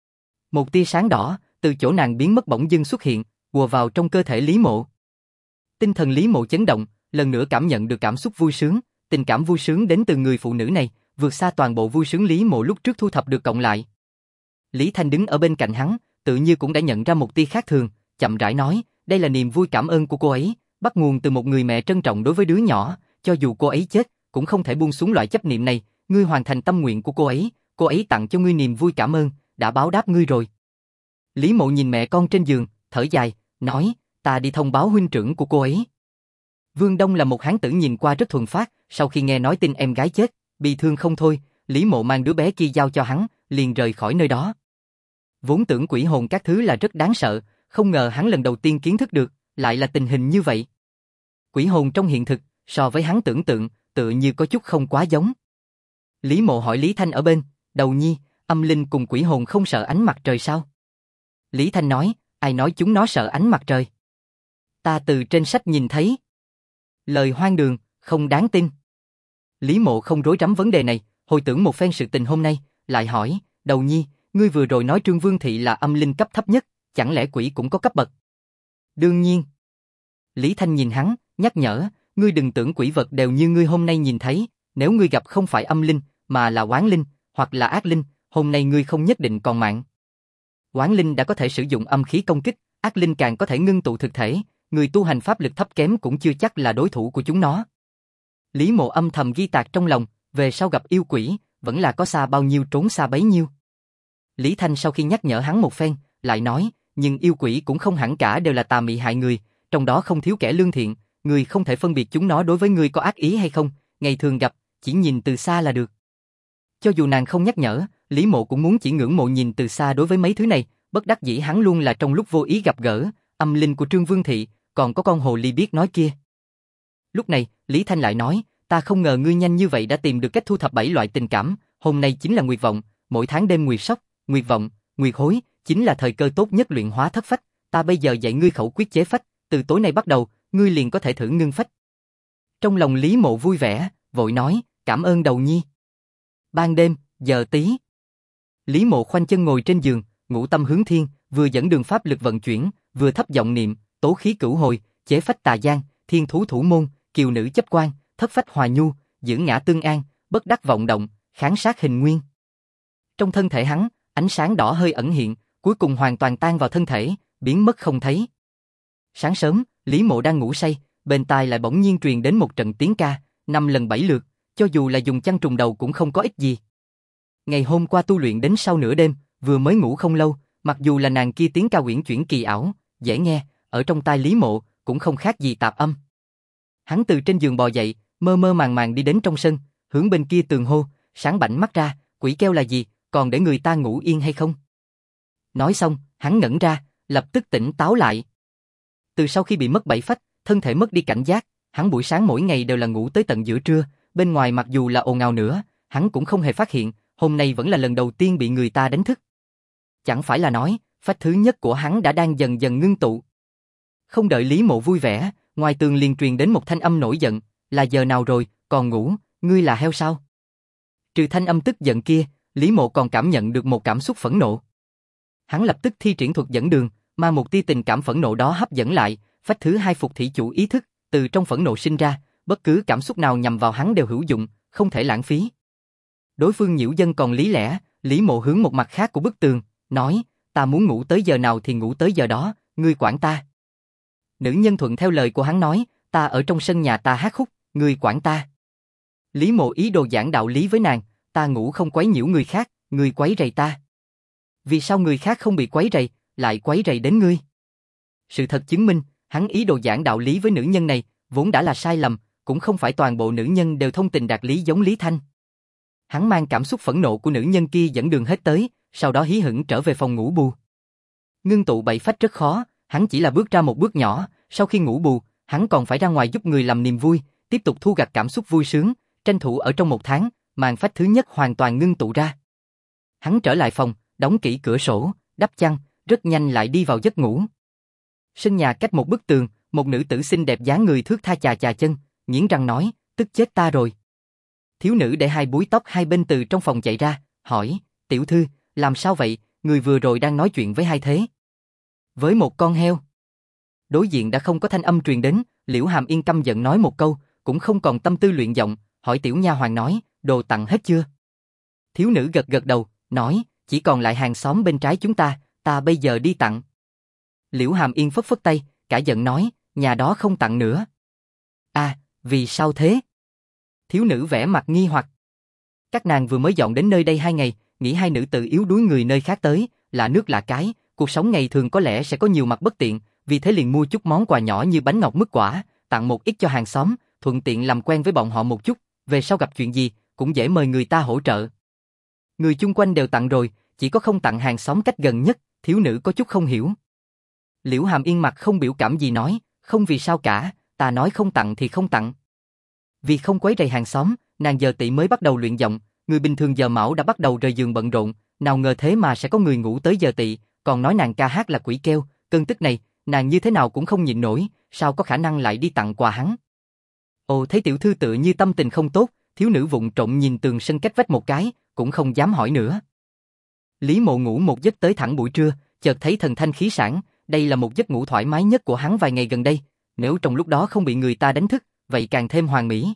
Một tia sáng đỏ, từ chỗ nàng biến mất bỗng dưng xuất hiện, ùa vào trong cơ thể Lý Mộ. Tinh thần Lý Mộ chấn động, lần nữa cảm nhận được cảm xúc vui sướng, tình cảm vui sướng đến từ người phụ nữ này, vượt xa toàn bộ vui sướng Lý Mộ lúc trước thu thập được cộng lại. Lý Thanh đứng ở bên cạnh hắn, tự như cũng đã nhận ra một tia khác thường, chậm rãi nói, đây là niềm vui cảm ơn của cô ấy, bắt nguồn từ một người mẹ trân trọng đối với đứa nhỏ, cho dù cô ấy chết, cũng không thể buông xuống loại chấp niệm này, ngươi hoàn thành tâm nguyện của cô ấy tặng cho ngươi niềm vui cảm ơn, đã báo đáp ngươi rồi. Lý Mộ nhìn mẹ con trên giường, thở dài, nói, ta đi thông báo huynh trưởng của cô ấy. Vương Đông là một hán tử nhìn qua rất thuần phát, sau khi nghe nói tin em gái chết, bi thương không thôi, Lý Mộ mang đứa bé kia giao cho hắn, liền rời khỏi nơi đó. Vốn tưởng quỷ hồn các thứ là rất đáng sợ, không ngờ hắn lần đầu tiên kiến thức được, lại là tình hình như vậy. Quỷ hồn trong hiện thực, so với hắn tưởng tượng, tựa như có chút không quá giống. Lý Mộ hỏi Lý Thanh ở bên, Đầu Nhi, âm linh cùng quỷ hồn không sợ ánh mặt trời sao? Lý Thanh nói, ai nói chúng nó sợ ánh mặt trời? Ta từ trên sách nhìn thấy. Lời hoang đường, không đáng tin. Lý Mộ không rối rắm vấn đề này, hồi tưởng một phen sự tình hôm nay, lại hỏi, Đầu Nhi, ngươi vừa rồi nói Trương Vương Thị là âm linh cấp thấp nhất, chẳng lẽ quỷ cũng có cấp bậc? Đương nhiên. Lý Thanh nhìn hắn, nhắc nhở, ngươi đừng tưởng quỷ vật đều như ngươi hôm nay nhìn thấy, nếu ngươi gặp không phải âm linh, mà là oán linh, hoặc là ác linh, hôm nay ngươi không nhất định còn mạng. Oán linh đã có thể sử dụng âm khí công kích, ác linh càng có thể ngưng tụ thực thể, người tu hành pháp lực thấp kém cũng chưa chắc là đối thủ của chúng nó. Lý Mộ âm thầm ghi tạc trong lòng, về sau gặp yêu quỷ, vẫn là có xa bao nhiêu trốn xa bấy nhiêu. Lý Thanh sau khi nhắc nhở hắn một phen, lại nói, nhưng yêu quỷ cũng không hẳn cả đều là tà mị hại người, trong đó không thiếu kẻ lương thiện, người không thể phân biệt chúng nó đối với người có ác ý hay không, ngày thường gặp, chỉ nhìn từ xa là được. Cho dù nàng không nhắc nhở, Lý Mộ cũng muốn chỉ ngưỡng mộ nhìn từ xa đối với mấy thứ này, bất đắc dĩ hắn luôn là trong lúc vô ý gặp gỡ, âm linh của Trương Vương Thị, còn có con hồ ly biết nói kia. Lúc này, Lý Thanh lại nói, ta không ngờ ngươi nhanh như vậy đã tìm được cách thu thập 7 loại tình cảm, hôm nay chính là nguyệt vọng, mỗi tháng đêm nguyệt sóc, nguyệt vọng, nguyệt hối, chính là thời cơ tốt nhất luyện hóa thất phách, ta bây giờ dạy ngươi khẩu quyết chế phách, từ tối nay bắt đầu, ngươi liền có thể thử ngưng phách. Trong lòng Lý Mộ vui vẻ, vội nói, cảm ơn Đầu Nhi. Ban đêm, giờ tí. Lý Mộ khoanh chân ngồi trên giường, ngũ tâm hướng thiên, vừa dẫn đường pháp lực vận chuyển, vừa thấp giọng niệm, tố khí cửu hồi, chế phách tà giang, thiên thú thủ môn, kiều nữ chấp quan, thất phách hòa nhu, dưỡng ngã tương an, bất đắc vọng động, kháng sát hình nguyên. Trong thân thể hắn, ánh sáng đỏ hơi ẩn hiện, cuối cùng hoàn toàn tan vào thân thể, biến mất không thấy. Sáng sớm, Lý Mộ đang ngủ say, bên tai lại bỗng nhiên truyền đến một trận tiếng ca, 5 lần 7 lượt, cho dù là dùng chăn trùng đầu cũng không có ích gì. Ngày hôm qua tu luyện đến sau nửa đêm, vừa mới ngủ không lâu, mặc dù là nàng kia tiếng ca uyển chuyển kỳ ảo, dễ nghe, ở trong tai Lý Mộ cũng không khác gì tạp âm. Hắn từ trên giường bò dậy, mơ mơ màng màng đi đến trong sân, hướng bên kia tường hô, sáng bảnh mắt ra, quỷ kêu là gì, còn để người ta ngủ yên hay không? Nói xong, hắn ngẩn ra, lập tức tỉnh táo lại. Từ sau khi bị mất 7 phách, thân thể mất đi cảnh giác, hắn buổi sáng mỗi ngày đều là ngủ tới tận giữa trưa, bên ngoài mặc dù là ồn ào nữa, hắn cũng không hề phát hiện, hôm nay vẫn là lần đầu tiên bị người ta đánh thức. Chẳng phải là nói, phách thứ nhất của hắn đã đang dần dần ngưng tụ. Không đợi Lý Mộ vui vẻ, ngoài tường liền truyền đến một thanh âm nổi giận, là giờ nào rồi, còn ngủ, ngươi là heo sao? Trừ thanh âm tức giận kia, Lý Mộ còn cảm nhận được một cảm xúc phẫn nộ. Hắn lập tức thi triển thuật dẫn đường, mà một tia tình cảm phẫn nộ đó hấp dẫn lại, phách thứ hai phục thị chủ ý thức, từ trong phẫn nộ sinh ra, bất cứ cảm xúc nào nhằm vào hắn đều hữu dụng, không thể lãng phí. Đối phương nhiễu dân còn lý lẽ, Lý Mộ hướng một mặt khác của bức tường, nói, ta muốn ngủ tới giờ nào thì ngủ tới giờ đó, ngươi quản ta. Nữ nhân thuận theo lời của hắn nói, ta ở trong sân nhà ta hát khúc, ngươi quản ta. Lý Mộ ý đồ giảng đạo lý với nàng, ta ngủ không quấy nhiễu người khác, ngươi quấy rầy ta. Vì sao người khác không bị quấy rầy, lại quấy rầy đến ngươi? Sự thật chứng minh, hắn ý đồ giảng đạo lý với nữ nhân này, vốn đã là sai lầm, cũng không phải toàn bộ nữ nhân đều thông tình đạt lý giống Lý Thanh. Hắn mang cảm xúc phẫn nộ của nữ nhân kia dẫn đường hết tới, sau đó hí hửng trở về phòng ngủ bù. Ngưng tụ 7 phách rất khó, hắn chỉ là bước ra một bước nhỏ, sau khi ngủ bù, hắn còn phải ra ngoài giúp người làm niềm vui, tiếp tục thu gặt cảm xúc vui sướng, tranh thủ ở trong 1 tháng, màn phách thứ nhất hoàn toàn ngưng tụ ra. Hắn trở lại phòng, đóng kỹ cửa sổ, đắp chăn, rất nhanh lại đi vào giấc ngủ. Sân nhà cách một bức tường, một nữ tử xinh đẹp dáng người thướt tha chà chà chân, nghiến răng nói, tức chết ta rồi. Thiếu nữ để hai búi tóc hai bên từ trong phòng chạy ra, hỏi, tiểu thư, làm sao vậy, người vừa rồi đang nói chuyện với ai thế? Với một con heo. Đối diện đã không có thanh âm truyền đến, Liễu Hàm Yên căm giận nói một câu, cũng không còn tâm tư luyện giọng, hỏi tiểu nha hoàn nói, đồ tặng hết chưa? Thiếu nữ gật gật đầu, nói, chỉ còn lại hàng xóm bên trái chúng ta bây giờ đi tặng. Liễu Hàm Yên phất phất tay, cả giận nói, nhà đó không tặng nữa. À, vì sao thế? Thiếu nữ vẻ mặt nghi hoặc. Các nàng vừa mới dọn đến nơi đây 2 ngày, nghĩ hai nữ tự yếu đuối người nơi khác tới, lạ nước lạ cái, cuộc sống ngày thường có lẽ sẽ có nhiều mặt bất tiện, vì thế liền mua chút món quà nhỏ như bánh ngọt mứt quả, tặng một ít cho hàng xóm, thuận tiện làm quen với bọn họ một chút, về sau gặp chuyện gì, cũng dễ mời người ta hỗ trợ. Người chung quanh đều tặng rồi, chỉ có không tặng hàng xóm cách gần nhất, thiếu nữ có chút không hiểu. Liễu Hàm Yên mặt không biểu cảm gì nói, không vì sao cả, ta nói không tặng thì không tặng. Vì không quấy rầy hàng xóm, nàng giờ tỵ mới bắt đầu luyện giọng, người bình thường giờ mão đã bắt đầu rời giường bận rộn, nào ngờ thế mà sẽ có người ngủ tới giờ tỵ, còn nói nàng ca hát là quỷ keo, cơn tức này, nàng như thế nào cũng không nhịn nổi, sao có khả năng lại đi tặng quà hắn. Ồ, thấy tiểu thư tự như tâm tình không tốt, thiếu nữ vụng trộm nhìn tường sân cách vách một cái, cũng không dám hỏi nữa. Lý Mộ ngủ một giấc tới thẳng buổi trưa, chợt thấy thần thanh khí sảng, đây là một giấc ngủ thoải mái nhất của hắn vài ngày gần đây, nếu trong lúc đó không bị người ta đánh thức, vậy càng thêm hoàn mỹ.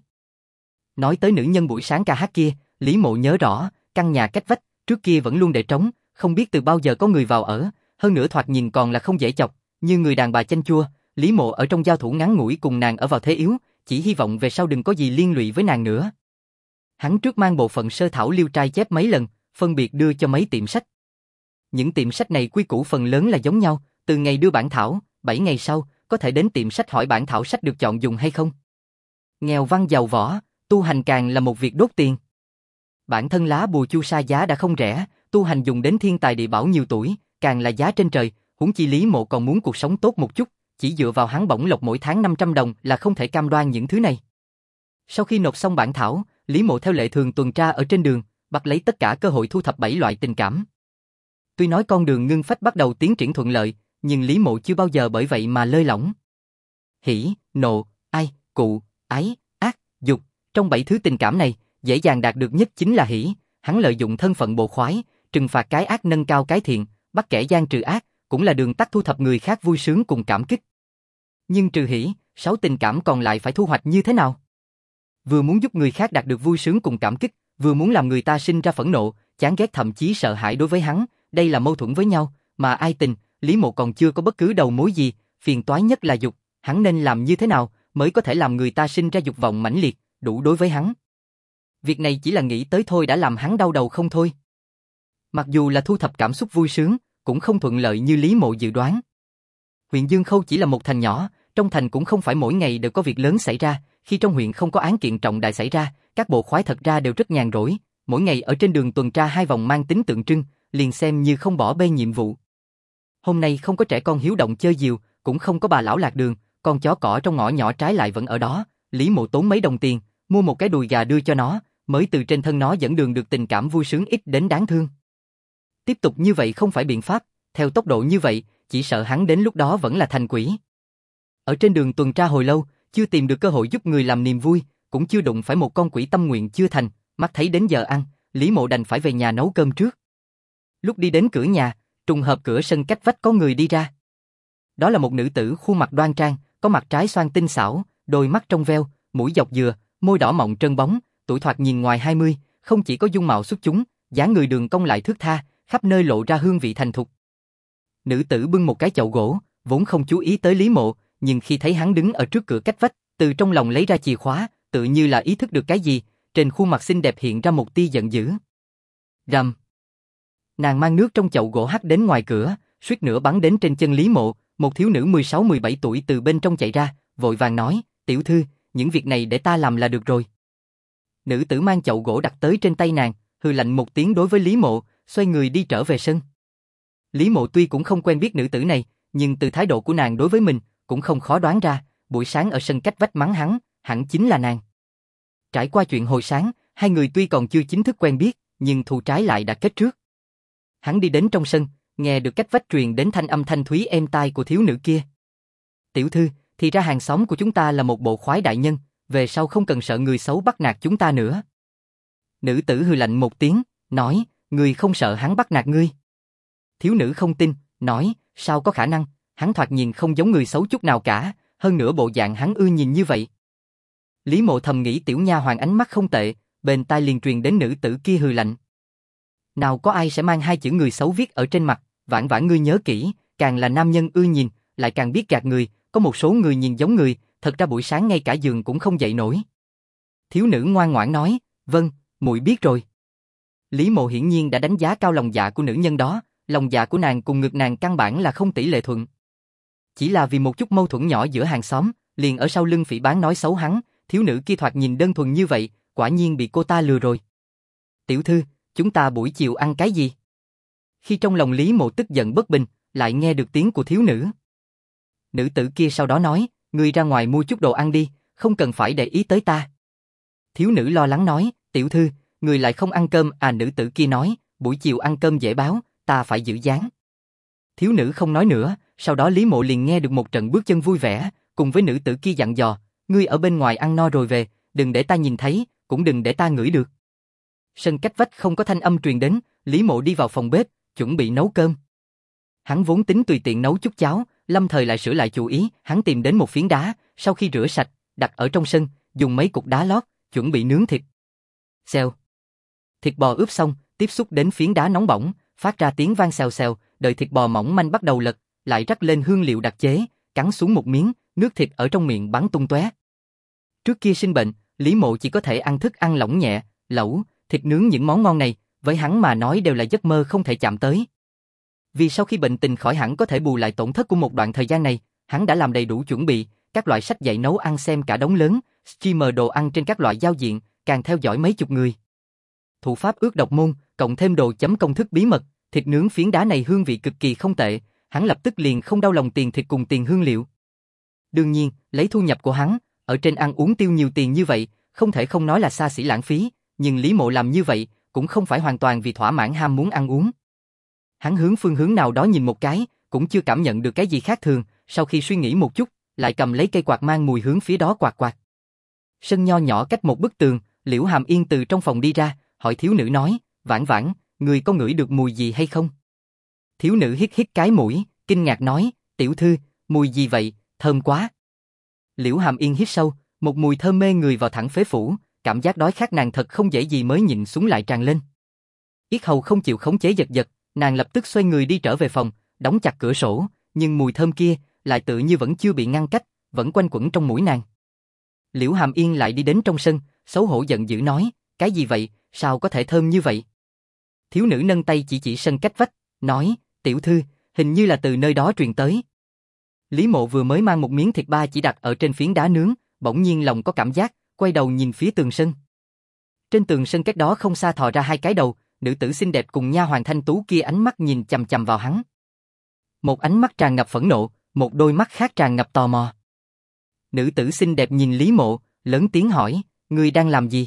Nói tới nữ nhân buổi sáng ca hát kia, Lý Mộ nhớ rõ, căn nhà cách vách, trước kia vẫn luôn để trống, không biết từ bao giờ có người vào ở, hơn nữa thoạt nhìn còn là không dễ chọc, như người đàn bà chanh chua, Lý Mộ ở trong giao thủ ngắn ngủi cùng nàng ở vào thế yếu, chỉ hy vọng về sau đừng có gì liên lụy với nàng nữa. Hắn trước mang bộ phận sơ thảo liêu trai chép mấy lần, phân biệt đưa cho mấy tiệm sách. Những tiệm sách này quy củ phần lớn là giống nhau, từ ngày đưa bản thảo, 7 ngày sau, có thể đến tiệm sách hỏi bản thảo sách được chọn dùng hay không. Nghèo văn giàu võ, tu hành càng là một việc đốt tiền. Bản thân lá bùa chu sa giá đã không rẻ, tu hành dùng đến thiên tài địa bảo nhiều tuổi, càng là giá trên trời, huống chi Lý Mộ còn muốn cuộc sống tốt một chút, chỉ dựa vào hắn bổng lộc mỗi tháng 500 đồng là không thể cam đoan những thứ này. Sau khi nộp xong bản thảo, Lý Mộ theo lệ thường tuần tra ở trên đường, bắt lấy tất cả cơ hội thu thập 7 loại tình cảm. Tuy nói con đường ngưng phách bắt đầu tiến triển thuận lợi, nhưng Lý Mộ chưa bao giờ bởi vậy mà lơi lỏng. Hỉ, nộ, ai, cụ, ái, ác, dục, trong 7 thứ tình cảm này, dễ dàng đạt được nhất chính là hỉ, hắn lợi dụng thân phận bộ khoái, trừng phạt cái ác nâng cao cái thiện, bắt kẻ gian trừ ác, cũng là đường tắt thu thập người khác vui sướng cùng cảm kích. Nhưng trừ hỉ, 6 tình cảm còn lại phải thu hoạch như thế nào? Vừa muốn giúp người khác đạt được vui sướng cùng cảm kích, vừa muốn làm người ta sinh ra phẫn nộ, chán ghét thậm chí sợ hãi đối với hắn, đây là mâu thuẫn với nhau, mà ai tình, Lý Mộ còn chưa có bất cứ đầu mối gì, phiền toái nhất là dục, hắn nên làm như thế nào mới có thể làm người ta sinh ra dục vọng mãnh liệt, đủ đối với hắn. Việc này chỉ là nghĩ tới thôi đã làm hắn đau đầu không thôi. Mặc dù là thu thập cảm xúc vui sướng, cũng không thuận lợi như Lý Mộ dự đoán. Huyện Dương Khâu chỉ là một thành nhỏ, trong thành cũng không phải mỗi ngày đều có việc lớn xảy ra, khi trong huyện không có án kiện trọng đại xảy ra, các bộ khoái thật ra đều rất nhàn rỗi, mỗi ngày ở trên đường tuần tra 2 vòng mang tính tượng trưng, liền xem như không bỏ bê nhiệm vụ. Hôm nay không có trẻ con hiếu động chơi diều, cũng không có bà lão lạc đường, con chó cỏ trong ngõ nhỏ trái lại vẫn ở đó, Lý Mộ tốn mấy đồng tiền, mua một cái đùi gà đưa cho nó, mới từ trên thân nó dẫn đường được tình cảm vui sướng ít đến đáng thương. Tiếp tục như vậy không phải biện pháp, theo tốc độ như vậy, chỉ sợ hắn đến lúc đó vẫn là thành quỷ. Ở trên đường tuần tra hồi lâu, chưa tìm được cơ hội giúp người làm niềm vui, cũng chưa đụng phải một con quỷ tâm nguyện chưa thành, mắt thấy đến giờ ăn, Lý Mộ đành phải về nhà nấu cơm trước. Lúc đi đến cửa nhà, trùng hợp cửa sân cách vách có người đi ra. Đó là một nữ tử khuôn mặt đoan trang, có mặt trái xoan tinh xảo, đôi mắt trong veo, mũi dọc dừa, môi đỏ mọng trơn bóng, tuổi thoạt nhìn ngoài 20, không chỉ có dung mạo xuất chúng, dáng người đường cong lại thướt tha, khắp nơi lộ ra hương vị thành thục. Nữ tử bưng một cái chậu gỗ, vốn không chú ý tới Lý Mộ, nhưng khi thấy hắn đứng ở trước cửa cách vách, từ trong lòng lấy ra chìa khóa, tự như là ý thức được cái gì, trên khuôn mặt xinh đẹp hiện ra một tia giận dữ. Rầm. Nàng mang nước trong chậu gỗ hắt đến ngoài cửa, suýt nữa bắn đến trên chân Lý Mộ, một thiếu nữ 16-17 tuổi từ bên trong chạy ra, vội vàng nói, tiểu thư, những việc này để ta làm là được rồi. Nữ tử mang chậu gỗ đặt tới trên tay nàng, hừ lạnh một tiếng đối với Lý Mộ, xoay người đi trở về sân. Lý Mộ tuy cũng không quen biết nữ tử này, nhưng từ thái độ của nàng đối với mình, cũng không khó đoán ra, buổi sáng ở sân cách vách mắng hắn, hẳn chính là nàng. Trải qua chuyện hồi sáng, hai người tuy còn chưa chính thức quen biết, nhưng thù trái lại đã kết trước. Hắn đi đến trong sân, nghe được cách vách truyền đến thanh âm thanh thúy êm tai của thiếu nữ kia. Tiểu thư, thì ra hàng xóm của chúng ta là một bộ khoái đại nhân, về sau không cần sợ người xấu bắt nạt chúng ta nữa. Nữ tử hừ lạnh một tiếng, nói, người không sợ hắn bắt nạt ngươi. Thiếu nữ không tin, nói, sao có khả năng, hắn thoạt nhìn không giống người xấu chút nào cả, hơn nữa bộ dạng hắn ưa nhìn như vậy. Lý Mộ thầm nghĩ tiểu nha hoàn ánh mắt không tệ, bên tai liền truyền đến nữ tử kia hừ lạnh. Nào có ai sẽ mang 2 chữ người xấu viết ở trên mặt, vãn vãn ngươi nhớ kỹ, càng là nam nhân ưa nhìn, lại càng biết gạt người, có một số người nhìn giống người, thật ra buổi sáng ngay cả giường cũng không dậy nổi. Thiếu nữ ngoan ngoãn nói, vâng, muội biết rồi. Lý Mộ hiển nhiên đã đánh giá cao lòng dạ của nữ nhân đó, lòng dạ của nàng cùng ngực nàng căn bản là không tỷ lệ thuận. Chỉ là vì một chút mâu thuẫn nhỏ giữa hàng xóm, liền ở sau lưng phỉ báng nói xấu hắn, thiếu nữ kia thoạt nhìn đơn thuần như vậy, quả nhiên bị cô ta lừa rồi. Tiểu thư, chúng ta buổi chiều ăn cái gì? Khi trong lòng Lý Mộ tức giận bất bình, lại nghe được tiếng của thiếu nữ. Nữ tử kia sau đó nói, ngươi ra ngoài mua chút đồ ăn đi, không cần phải để ý tới ta. Thiếu nữ lo lắng nói, tiểu thư, người lại không ăn cơm à? Nữ tử kia nói, buổi chiều ăn cơm dễ báo, ta phải giữ dáng. Thiếu nữ không nói nữa, sau đó Lý Mộ liền nghe được một trận bước chân vui vẻ, cùng với nữ tử kia dặn dò, ngươi ở bên ngoài ăn no rồi về, đừng để ta nhìn thấy, cũng đừng để ta ngửi được. Sân cách vách không có thanh âm truyền đến, Lý Mộ đi vào phòng bếp, chuẩn bị nấu cơm. Hắn vốn tính tùy tiện nấu chút cháo, lâm thời lại sửa lại chủ ý, hắn tìm đến một phiến đá, sau khi rửa sạch, đặt ở trong sân, dùng mấy cục đá lót, chuẩn bị nướng thịt. Xèo. Thịt bò ướp xong, tiếp xúc đến phiến đá nóng bỏng, phát ra tiếng vang xèo xèo, đợi thịt bò mỏng manh bắt đầu lật, lại rắc lên hương liệu đặc chế, cắn xuống một miếng, nước thịt ở trong miệng bắn tung tóe. Trước kia sinh bệnh, Lý Mộ chỉ có thể ăn thức ăn lỏng nhẹ, lẩu, thịt nướng, những món ngon này, với hắn mà nói đều là giấc mơ không thể chạm tới. Vì sau khi bệnh tình khỏi hẳn có thể bù lại tổn thất của một đoạn thời gian này, hắn đã làm đầy đủ chuẩn bị, các loại sách dạy nấu ăn xem cả đống lớn, streamer đồ ăn trên các loại giao diện, càng theo dõi mấy chục người. Thủ pháp ước độc môn, cộng thêm đồ chấm công thức bí mật, thịt nướng phiến đá này hương vị cực kỳ không tệ, hắn lập tức liền không đau lòng tiền thịt cùng tiền hương liệu. Đương nhiên, lấy thu nhập của hắn, ở trên ăn uống tiêu nhiều tiền như vậy, không thể không nói là xa xỉ lãng phí, nhưng Lý Mộ làm như vậy, cũng không phải hoàn toàn vì thỏa mãn ham muốn ăn uống. Hắn hướng phương hướng nào đó nhìn một cái, cũng chưa cảm nhận được cái gì khác thường, sau khi suy nghĩ một chút, lại cầm lấy cây quạt mang mùi hướng phía đó quạt quạt. Sân nho nhỏ cách một bức tường, Liễu Hàm Yên từ trong phòng đi ra, hỏi thiếu nữ nói, Vãn Vãn, người có ngửi được mùi gì hay không? Thiếu nữ hít hít cái mũi, kinh ngạc nói, tiểu thư, mùi gì vậy, thơm quá. Liễu Hàm Yên hít sâu, một mùi thơm mê người vào thẳng phế phủ, cảm giác đói khát nàng thật không dễ gì mới nhịn xuống lại tràn lên. Yết hầu không chịu khống chế giật giật, nàng lập tức xoay người đi trở về phòng, đóng chặt cửa sổ, nhưng mùi thơm kia lại tự như vẫn chưa bị ngăn cách, vẫn quanh quẩn trong mũi nàng. Liễu Hàm Yên lại đi đến trong sân, xấu hổ giận dữ nói, cái gì vậy, sao có thể thơm như vậy? Thiếu nữ nâng tay chỉ sân cách vách, nói, tiểu thư, hình như là từ nơi đó truyền tới. Lý Mộ vừa mới mang một miếng thịt ba chỉ đặt ở trên phiến đá nướng, bỗng nhiên lòng có cảm giác, quay đầu nhìn phía tường sân. Trên tường sân cách đó không xa thò ra hai cái đầu, nữ tử xinh đẹp cùng nha hoàn thanh tú kia ánh mắt nhìn chằm chằm vào hắn. Một ánh mắt tràn ngập phẫn nộ, một đôi mắt khác tràn ngập tò mò. Nữ tử xinh đẹp nhìn Lý Mộ, lớn tiếng hỏi, ngươi đang làm gì?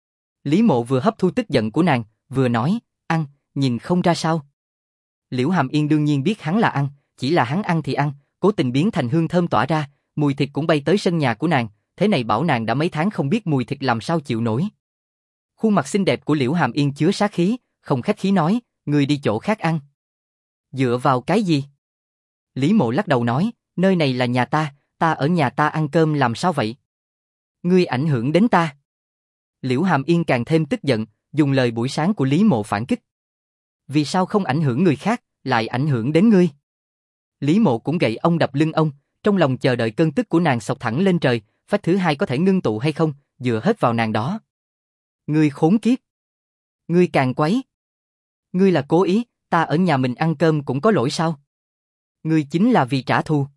Lý Mộ vừa hấp thu tức giận của nàng, vừa nói, ăn, nhìn không ra sao. Liễu Hàm Yên đương nhiên biết hắn là ăn, chỉ là hắn ăn thì ăn, cố tình biến thành hương thơm tỏa ra, mùi thịt cũng bay tới sân nhà của nàng, thế này bảo nàng đã mấy tháng không biết mùi thịt làm sao chịu nổi. Khuôn mặt xinh đẹp của Liễu Hàm Yên chứa sát khí, không khách khí nói, ngươi đi chỗ khác ăn. Dựa vào cái gì? Lý Mộ lắc đầu nói, nơi này là nhà ta ở nhà ta ăn cơm làm sao vậy? Ngươi ảnh hưởng đến ta. Liễu Hàm Yên càng thêm tức giận, dùng lời buổi sáng của Lý Mộ phản kích. Vì sao không ảnh hưởng người khác, lại ảnh hưởng đến ngươi? Lý Mộ cũng gậy ông đập lưng ông, trong lòng chờ đợi cơn tức của nàng xộc thẳng lên trời, phách thứ hai có thể ngưng tụ hay không, dựa hết vào nàng đó. Ngươi khốn kiếp. Ngươi càng quấy. Ngươi là cố ý, ta ở nhà mình ăn cơm cũng có lỗi sao? Ngươi chính là vì trả thù.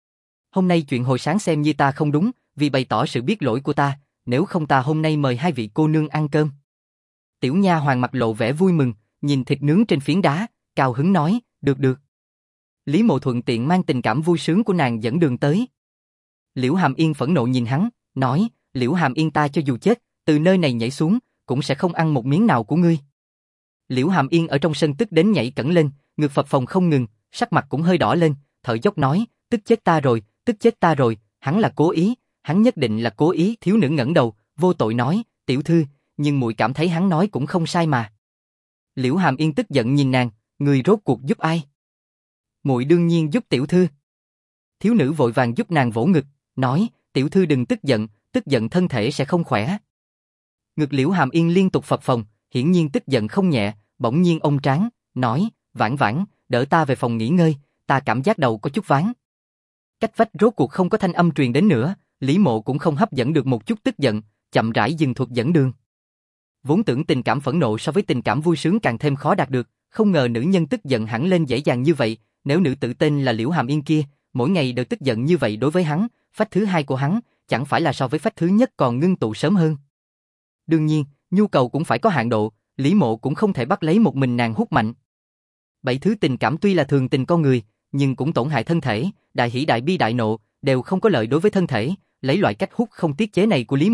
Hôm nay chuyện hồi sáng xem như ta không đúng, vì bày tỏ sự biết lỗi của ta, nếu không ta hôm nay mời hai vị cô nương ăn cơm. Tiểu nha hoàn mặt lộ vẻ vui mừng, nhìn thịt nướng trên phiến đá, cao hứng nói, được được. Lý Mộ thuận tiện mang tình cảm vui sướng của nàng dẫn đường tới. Liễu Hàm Yên phẫn nộ nhìn hắn, nói, Liễu Hàm Yên ta cho dù chết, từ nơi này nhảy xuống, cũng sẽ không ăn một miếng nào của ngươi. Liễu Hàm Yên ở trong sân tức đến nhảy cẫng lên, ngực phập phồng không ngừng, sắc mặt cũng hơi đỏ lên, thở dốc nói, tức chết ta rồi, tức chết ta rồi, hắn là cố ý, hắn nhất định là cố ý. Thiếu nữ ngẩng đầu, vô tội nói, tiểu thư, nhưng muội cảm thấy hắn nói cũng không sai mà. Liễu Hàm Yên tức giận nhìn nàng, người rốt cuộc giúp ai? Muội đương nhiên giúp tiểu thư. Thiếu nữ vội vàng giúp nàng vỗ ngực, nói, tiểu thư đừng tức giận thân thể sẽ không khỏe. Ngực Liễu Hàm Yên liên tục phập phồng, hiển nhiên tức giận không nhẹ, bỗng nhiên ôm trán, nói, Vãn Vãn, đỡ ta về phòng nghỉ ngơi, ta cảm giác đầu có chút ván. Cách vách rốt cuộc không có thanh âm truyền đến nữa, Lý Mộ cũng không hấp dẫn được một chút tức giận, chậm rãi dừng thuật dẫn đường. Vốn tưởng tình cảm phẫn nộ so với tình cảm vui sướng càng thêm khó đạt được, không ngờ nữ nhân tức giận hẳn lên dễ dàng như vậy, nếu nữ tử tên là Liễu Hàm Yên kia, mỗi ngày đều tức giận như vậy đối với hắn, phách thứ hai của hắn, chẳng phải là so với phách thứ nhất còn ngưng tụ sớm hơn. Đương nhiên, nhu cầu cũng phải có hạn độ, Lý Mộ cũng không thể bắt lấy một mình nàng hút mạnh. 7 thứ tình cảm tuy là thường tình con người, nhưng cũng tổn hại thân thể, đại hỷ đại bi đại nộ, đều không có lợi đối với thân thể, lấy loại cách hút không tiết chế này của Lý Mộ,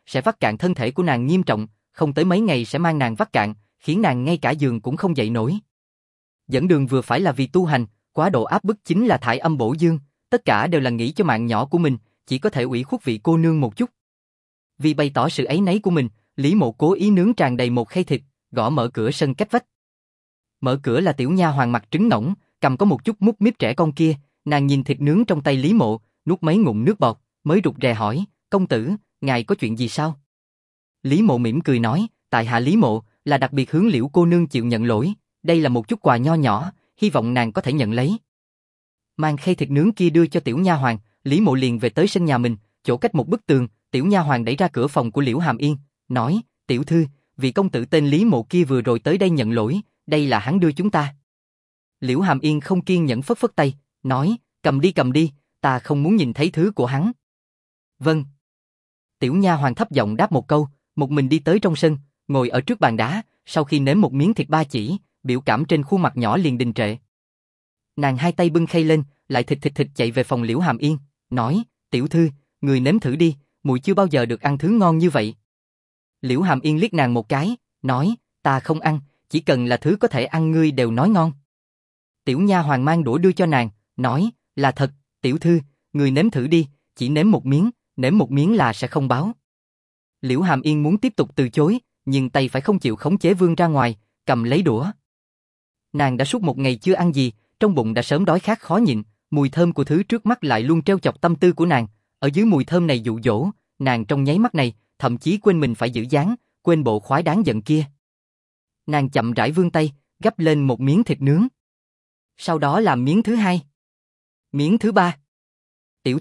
sẽ vắt cạn thân thể của nàng nghiêm trọng, không tới mấy ngày sẽ mang nàng vắt cạn, khiến nàng ngay cả giường cũng không dậy nổi. Dẫn đường vừa phải là vì tu hành, quá độ áp bức chính là thải âm bổ dương, tất cả đều là nghĩ cho mạng nhỏ của mình, chỉ có thể ủy khuất vị cô nương một chút. Vì bày tỏ sự áy náy của mình, Lý Mộ cố ý nướng tràn đầy một khay thịt, gõ mở cửa sân cách vách. Mở cửa là tiểu nha hoàng mặt trứng ngỗng, cầm có một chút mút míp trẻ con kia, nàng nhìn thịt nướng trong tay Lý Mộ, nuốt mấy ngụm nước bọt, mới rụt rè hỏi, công tử, ngài có chuyện gì sao? Lý Mộ mỉm cười nói, tại hạ Lý Mộ, là đặc biệt hướng Liễu cô nương chịu nhận lỗi, đây là một chút quà nho nhỏ, hy vọng nàng có thể nhận lấy. Mang khay thịt nướng kia đưa cho tiểu nha hoàng, Lý Mộ liền về tới sân nhà mình, chỗ cách một bức tường, tiểu nha hoàng đẩy ra cửa phòng của Liễu Hàm Yên, nói, tiểu thư, vị công tử tên Lý Mộ kia vừa rồi tới đây nhận lỗi, đây là hắn đưa chúng ta. Liễu Hàm Yên không kiên nhẫn phất phất tay, nói, cầm đi, ta không muốn nhìn thấy thứ của hắn. Vâng. Tiểu nha hoàng thấp giọng đáp một câu, một mình đi tới trong sân, ngồi ở trước bàn đá, sau khi nếm một miếng thịt ba chỉ, biểu cảm trên khuôn mặt nhỏ liền đình trệ. Nàng hai tay bưng khay lên, lại thịt chạy về phòng Liễu Hàm Yên, nói, tiểu thư, người nếm thử đi, muội chưa bao giờ được ăn thứ ngon như vậy. Liễu Hàm Yên liếc nàng một cái, nói, ta không ăn, chỉ cần là thứ có thể ăn ngươi đều nói ngon. Tiểu nha hoàng mang đũa đưa cho nàng, nói, là thật, tiểu thư, người nếm thử đi, chỉ nếm một miếng là sẽ không báo. Liễu Hàm Yên muốn tiếp tục từ chối, nhưng tay phải không chịu khống chế vươn ra ngoài, cầm lấy đũa. Nàng đã suốt một ngày chưa ăn gì, trong bụng đã sớm đói khát khó nhịn, mùi thơm của thứ trước mắt lại luôn trêu chọc tâm tư của nàng, ở dưới mùi thơm này dụ dỗ, nàng trong nháy mắt này, thậm chí quên mình phải giữ dáng, quên bộ khoái đáng giận kia. Nàng chậm rãi vươn tay, gắp lên một miếng thịt nướng. Sau đó làm miếng thứ hai. Miếng thứ ba. Tiểu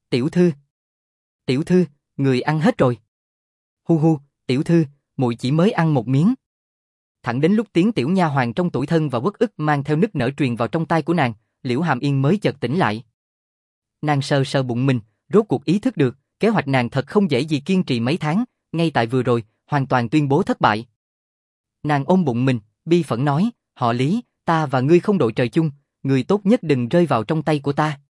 thư, người ăn hết rồi. Hu, tiểu thư, muội chỉ mới ăn một miếng. Thẳng đến lúc tiếng tiểu nha hoàng trong tủi thân và uất ức mang theo nức nở truyền vào trong tai của nàng, Liễu Hàm Yên mới chợt tỉnh lại. Nàng sờ sờ bụng mình, rốt cuộc ý thức được, kế hoạch nàng thật không dễ gì kiên trì mấy tháng, ngay tại vừa rồi, hoàn toàn tuyên bố thất bại. Nàng ôm bụng mình, bi phẫn nói, họ Lý, ta và ngươi không đội trời chung, ngươi tốt nhất đừng rơi vào trong tay của ta.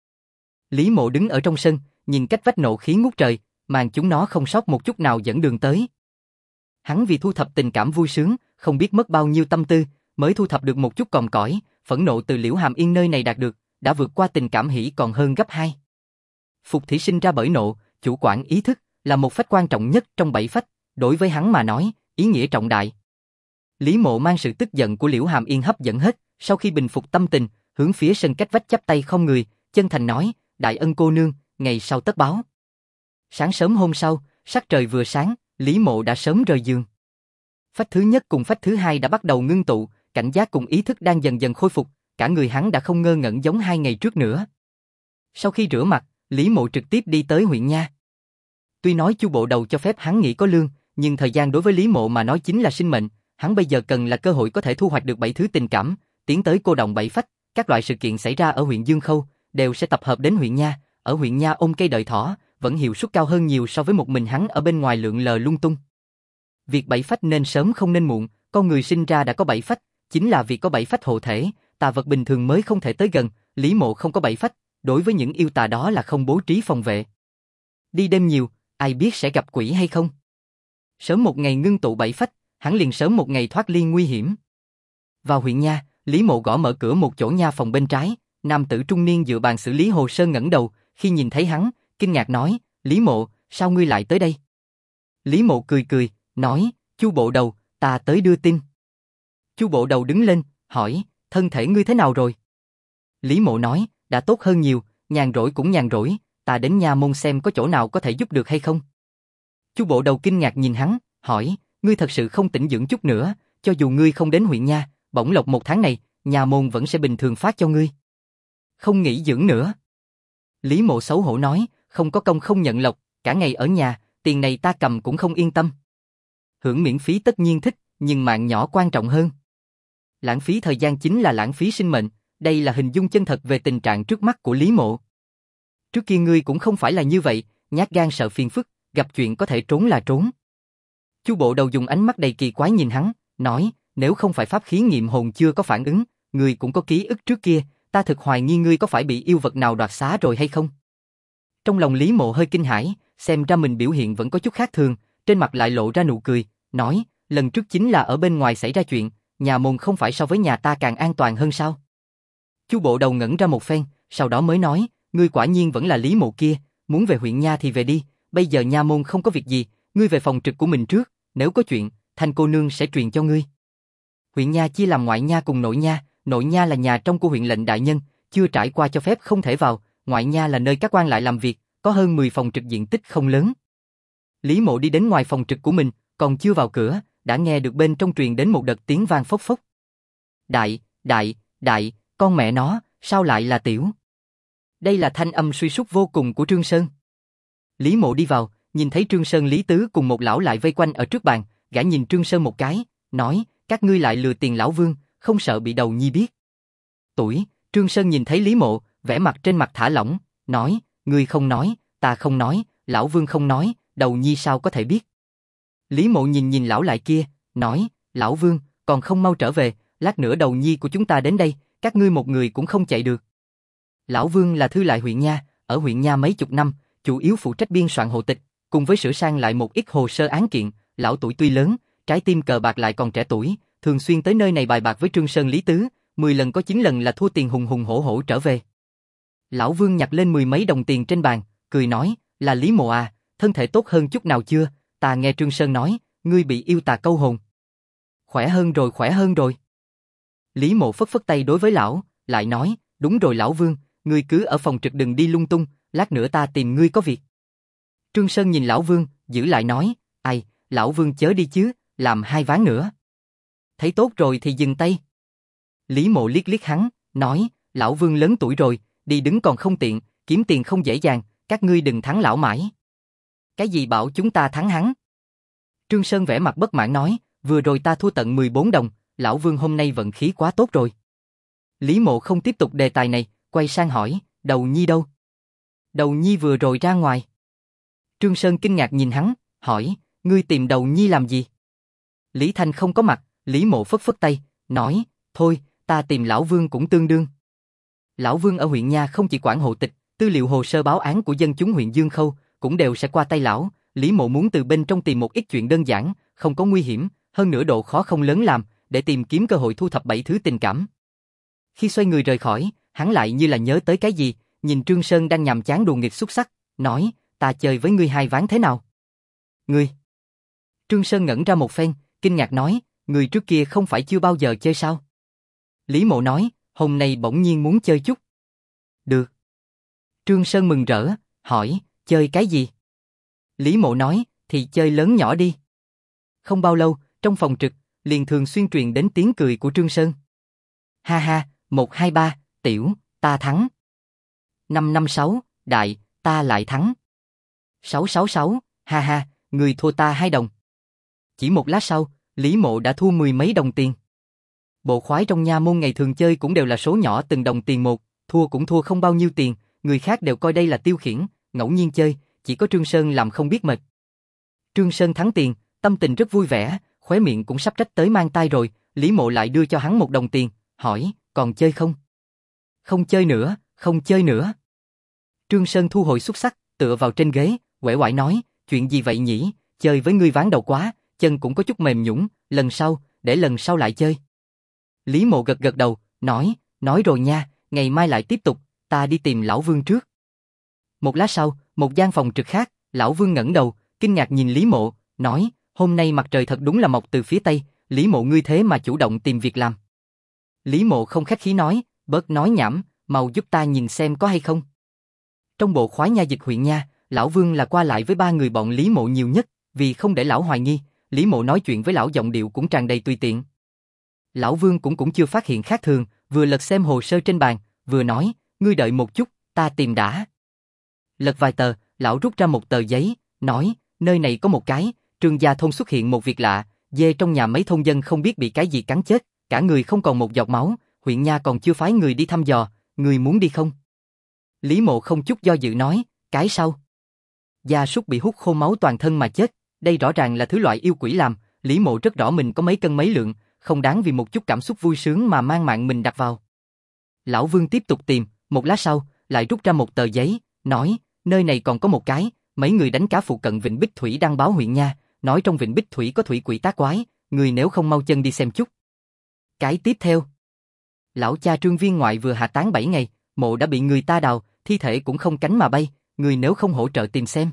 Lý Mộ đứng ở trong sân, nhìn cách vách nộ khí ngút trời, màn chúng nó không sót một chút nào dẫn đường tới. Hắn vì thu thập tình cảm vui sướng, không biết mất bao nhiêu tâm tư, mới thu thập được một chút còm cõi, phẫn nộ từ Liễu Hàm Yên nơi này đạt được, đã vượt qua tình cảm hỉ còn hơn gấp 2. Phục thị sinh ra bởi nộ, chủ quản ý thức, là một phách quan trọng nhất trong 7 phách, đối với hắn mà nói, ý nghĩa trọng đại. Lý Mộ mang sự tức giận của Liễu Hàm Yên hấp dẫn hết, sau khi bình phục tâm tình, hướng phía sân cách vách chắp tay không người, chân thành nói, đại ân cô nương, ngày sau tất báo. Sáng sớm hôm sau, sắc trời vừa sáng, Lý Mộ đã sớm rời giường. Phách thứ nhất cùng phách thứ hai đã bắt đầu ngưng tụ, cảnh giác cùng ý thức đang dần dần khôi phục, cả người hắn đã không ngơ ngẩn giống 2 ngày trước nữa. Sau khi rửa mặt, Lý Mộ trực tiếp đi tới huyện nha. Tuy nói Chu bộ đầu cho phép hắn nghỉ có lương, nhưng thời gian đối với Lý Mộ mà nói chính là sinh mệnh, hắn bây giờ cần là cơ hội có thể thu hoạch được 7 thứ tình cảm, tiến tới cô động 7 phách, các loại sự kiện xảy ra ở huyện Dương Khâu đều sẽ tập hợp đến huyện nha, ở huyện nha ôm cây đợi thỏ, vẫn hiệu suất cao hơn nhiều so với một mình hắn ở bên ngoài lượn lờ lung tung. Việc 7 phách nên sớm không nên muộn, con người sinh ra đã có 7 phách, chính là vì có 7 phách hộ thể, tà vật bình thường mới không thể tới gần, Lý Mộ không có 7 phách, đối với những yêu tà đó là không bố trí phòng vệ. Đi đêm nhiều, ai biết sẽ gặp quỷ hay không? Sớm một ngày ngưng tụ 7 phách, hắn liền sớm một ngày thoát ly nguy hiểm. Vào huyện nha, Lý Mộ gõ mở cửa một chỗ nha phòng bên trái, nam tử trung niên dựa bàn xử lý hồ sơ ngẩng đầu, khi nhìn thấy hắn, kinh ngạc nói, Lý Mộ, sao ngươi lại tới đây? Lý Mộ cười, nói, Chu bộ đầu, ta tới đưa tin. Chu bộ đầu đứng lên, hỏi, thân thể ngươi thế nào rồi? Lý Mộ nói, đã tốt hơn nhiều, nhàn rỗi cũng nhàn rỗi, ta đến nha môn xem có chỗ nào có thể giúp được hay không. Chu bộ đầu kinh ngạc nhìn hắn, hỏi, ngươi thật sự không tĩnh dưỡng chút nữa, cho dù ngươi không đến huyện nha, bổng lộc 1 tháng này, nhà môn vẫn sẽ bình thường phát cho ngươi. Không nghỉ dưỡng nữa. Lý Mộ xấu hổ nói, không có công không nhận lộc, cả ngày ở nhà, tiền này ta cầm cũng không yên tâm. Hưởng miễn phí tất nhiên thích, nhưng mạng nhỏ quan trọng hơn. Lãng phí thời gian chính là lãng phí sinh mệnh, đây là hình dung chân thật về tình trạng trước mắt của Lý Mộ. Trước kia ngươi cũng không phải là như vậy, nhát gan sợ phiền phức, gặp chuyện có thể trốn là trốn. Chu bộ đầu dùng ánh mắt đầy kỳ quái nhìn hắn, nói, nếu không phải pháp khí nghiệm hồn chưa có phản ứng, ngươi cũng có ký ức trước kia, ta thực hoài nghi ngươi có phải bị yêu vật nào đoạt xá rồi hay không? Trong lòng Lý Mộ hơi kinh hãi, xem ra mình biểu hiện vẫn có chút khác thường, trên mặt lại lộ ra nụ cười, nói, lần trước chính là ở bên ngoài xảy ra chuyện, nhà môn không phải so với nhà ta càng an toàn hơn sao? Chu bộ đầu ngẩn ra một phen, sau đó mới nói, ngươi quả nhiên vẫn là Lý Mộ kia, muốn về huyện nha thì về đi, bây giờ nha môn không có việc gì, ngươi về phòng trực của mình trước, nếu có chuyện, Thanh cô nương sẽ truyền cho ngươi. Huyện nha chia làm ngoại nha cùng nội nha là nhà trong của huyện lệnh đại nhân, chưa trải qua cho phép không thể vào, ngoại nha là nơi các quan lại làm việc, có hơn 10 phòng trực diện tích không lớn. Lý Mộ đi đến ngoài phòng trực của mình, còn chưa vào cửa, đã nghe được bên trong truyền đến một đợt tiếng vang phốc phốc. Đại, con mẹ nó, sao lại là Tiểu? Đây là thanh âm suy sút vô cùng của Trương Sơn. Lý Mộ đi vào, nhìn thấy Trương Sơn Lý Tứ cùng một lão lại vây quanh ở trước bàn, gã nhìn Trương Sơn một cái, nói, các ngươi lại lừa tiền lão Vương, không sợ bị đầu nhi biết. Trương Sơn nhìn thấy Lý Mộ, vẻ mặt trên mặt thả lỏng, nói, ngươi không nói, ta không nói, lão Vương không nói, đầu nhi sao có thể biết. Lý Mộ nhìn lão lại kia, nói, lão Vương, còn không mau trở về, lát nữa đầu nhi của chúng ta đến đây, các ngươi một người cũng không chạy được. Lão Vương là thư lại huyện nha, ở huyện nha mấy chục năm, chủ yếu phụ trách biên soạn hộ tịch, cùng với sửa sang lại một ít hồ sơ án kiện, lão tuổi tuy lớn, trái tim cờ bạc lại còn trẻ tuổi, thường xuyên tới nơi này bài bạc với Trương Sơn Lý Tứ, 10 lần có 9 lần là thua tiền hùng hùng hổ hổ trở về. Lão Vương nhặt lên 10 mấy đồng tiền trên bàn, cười nói, là Lý Mộ à, thân thể tốt hơn chút nào chưa, ta nghe Trương Sơn nói, ngươi bị yêu tà câu hồn. Khỏe hơn rồi. Lý Mộ phất phất tay đối với lão, lại nói, đúng rồi lão Vương, ngươi cứ ở phòng trực đừng đi lung tung, lát nữa ta tìm ngươi có việc. Trương Sơn nhìn lão Vương, giữ lại nói, ai, lão Vương chớ đi chứ, làm 2 ván nữa. Thấy tốt rồi thì dừng tay. Lý Mộ liếc liếc hắn, nói, lão Vương lớn tuổi rồi, đi đứng còn không tiện, kiếm tiền không dễ dàng, các ngươi đừng thắng lão mãi. Cái gì bảo chúng ta thắng hắn? Trương Sơn vẻ mặt bất mãn nói, vừa rồi ta thua tận 14 đồng, lão Vương hôm nay vận khí quá tốt rồi. Lý Mộ không tiếp tục đề tài này, quay sang hỏi, đầu nhi đâu? Đầu nhi vừa rồi ra ngoài. Trương Sơn kinh ngạc nhìn hắn, hỏi, ngươi tìm đầu nhi làm gì? Lý Thanh không có mặt, Lý Mộ phất phất tay, nói, thôi, ta tìm lão Vương cũng tương đương. Lão Vương ở huyện nha không chỉ quản hộ tịch, tư liệu hồ sơ báo án của dân chúng huyện Dương Khâu cũng đều sẽ qua tay lão. Lý Mộ muốn từ bên trong tìm một ít chuyện đơn giản, không có nguy hiểm, hơn nữa độ khó không lớn làm, để tìm kiếm cơ hội thu thập 7 thứ tình cảm. Khi xoay người rời khỏi, hắn lại như là nhớ tới cái gì, nhìn Trương Sơn đang nhàm chán đùa nghịch xuất sắc, nói, ta chơi với ngươi 2 ván thế nào? Ngươi? Trương Sơn ngẩn ra một phen, kinh ngạc nói, ngươi trước kia không phải chưa bao giờ chơi sao? Lý Mộ nói, hôm nay bỗng nhiên muốn chơi chút. Được. Trương Sơn mừng rỡ, hỏi, chơi cái gì? Lý Mộ nói, thì chơi lớn nhỏ đi. Không bao lâu, trong phòng trực, liền thường xuyên truyền đến tiếng cười của Trương Sơn. Ha ha, 1, 2, 3, tiểu, ta thắng. 5, 5, 6, đại, ta lại thắng. 6, 6, 6, ha ha, người thua ta 2 đồng. Chỉ một lát sau, Lý Mộ đã thua 10 mấy đồng tiền. Bộ khoái trong nha môn ngày thường chơi cũng đều là số nhỏ từng đồng tiền một, thua cũng thua không bao nhiêu tiền, người khác đều coi đây là tiêu khiển, ngẫu nhiên chơi, chỉ có Trương Sơn làm không biết mệt. Trương Sơn thắng tiền, tâm tình rất vui vẻ, khóe miệng cũng sắp rách tới mang tai rồi, Lý Mộ lại đưa cho hắn 1 đồng tiền, hỏi, còn chơi không? Không chơi nữa. Trương Sơn thu hồi xúc sắc, tựa vào trên ghế, uể oải nói, chuyện gì vậy nhỉ, chơi với ngươi ván đầu quá, chân cũng có chút mềm nhũn, để lần sau lại chơi. Lý Mộ gật gật đầu, nói rồi nha, ngày mai lại tiếp tục, ta đi tìm lão Vương trước. Một lát sau, một gian phòng trực khác, lão Vương ngẩng đầu, kinh ngạc nhìn Lý Mộ, nói, hôm nay mặt trời thật đúng là mọc từ phía tây, Lý Mộ ngươi thế mà chủ động tìm việc làm. Lý Mộ không khách khí nói, bớt nói nhảm, mau giúp ta nhìn xem có hay không. Trong bộ khoái nha dịch huyện nha, lão Vương là qua lại với 3 người bọn Lý Mộ nhiều nhất, vì không để lão hoài nghi, Lý Mộ nói chuyện với lão giọng điệu cũng tràn đầy tùy tiện. Lão Vương cũng chưa phát hiện khác thường, vừa lật xem hồ sơ trên bàn, vừa nói, ngươi đợi một chút, ta tìm đã. Lật vài tờ, lão rút ra một tờ giấy, nói, nơi này có một cái, Trương gia thôn xuất hiện một việc lạ, dê trong nhà mấy thôn dân không biết bị cái gì cắn chết, cả người không còn một giọt máu, huyện nha còn chưa phái người đi thăm dò, người muốn đi không? Lý Mộ không chút do dự nói, cái sau. Gia súc bị hút khô máu toàn thân mà chết, đây rõ ràng là thứ loại yêu quỷ làm, Lý Mộ rất rõ mình có mấy cân mấy lượng, không đáng vì một chút cảm xúc vui sướng mà mang mạng mình đặt vào. Lão Vương tiếp tục tìm, một lát sau, lại rút ra một tờ giấy, nói, nơi này còn có một cái, mấy người đánh cá phụ cận Vịnh Bích Thủy đăng báo huyện nha, nói trong vịnh Bích Thủy có thủy quỷ tác quái, người nếu không mau chân đi xem chút. Cái tiếp theo. Lão cha Trương Viên ngoại vừa hạ táng 7 ngày, mộ đã bị người ta đào, thi thể cũng không cánh mà bay, người nếu không hỗ trợ tìm xem.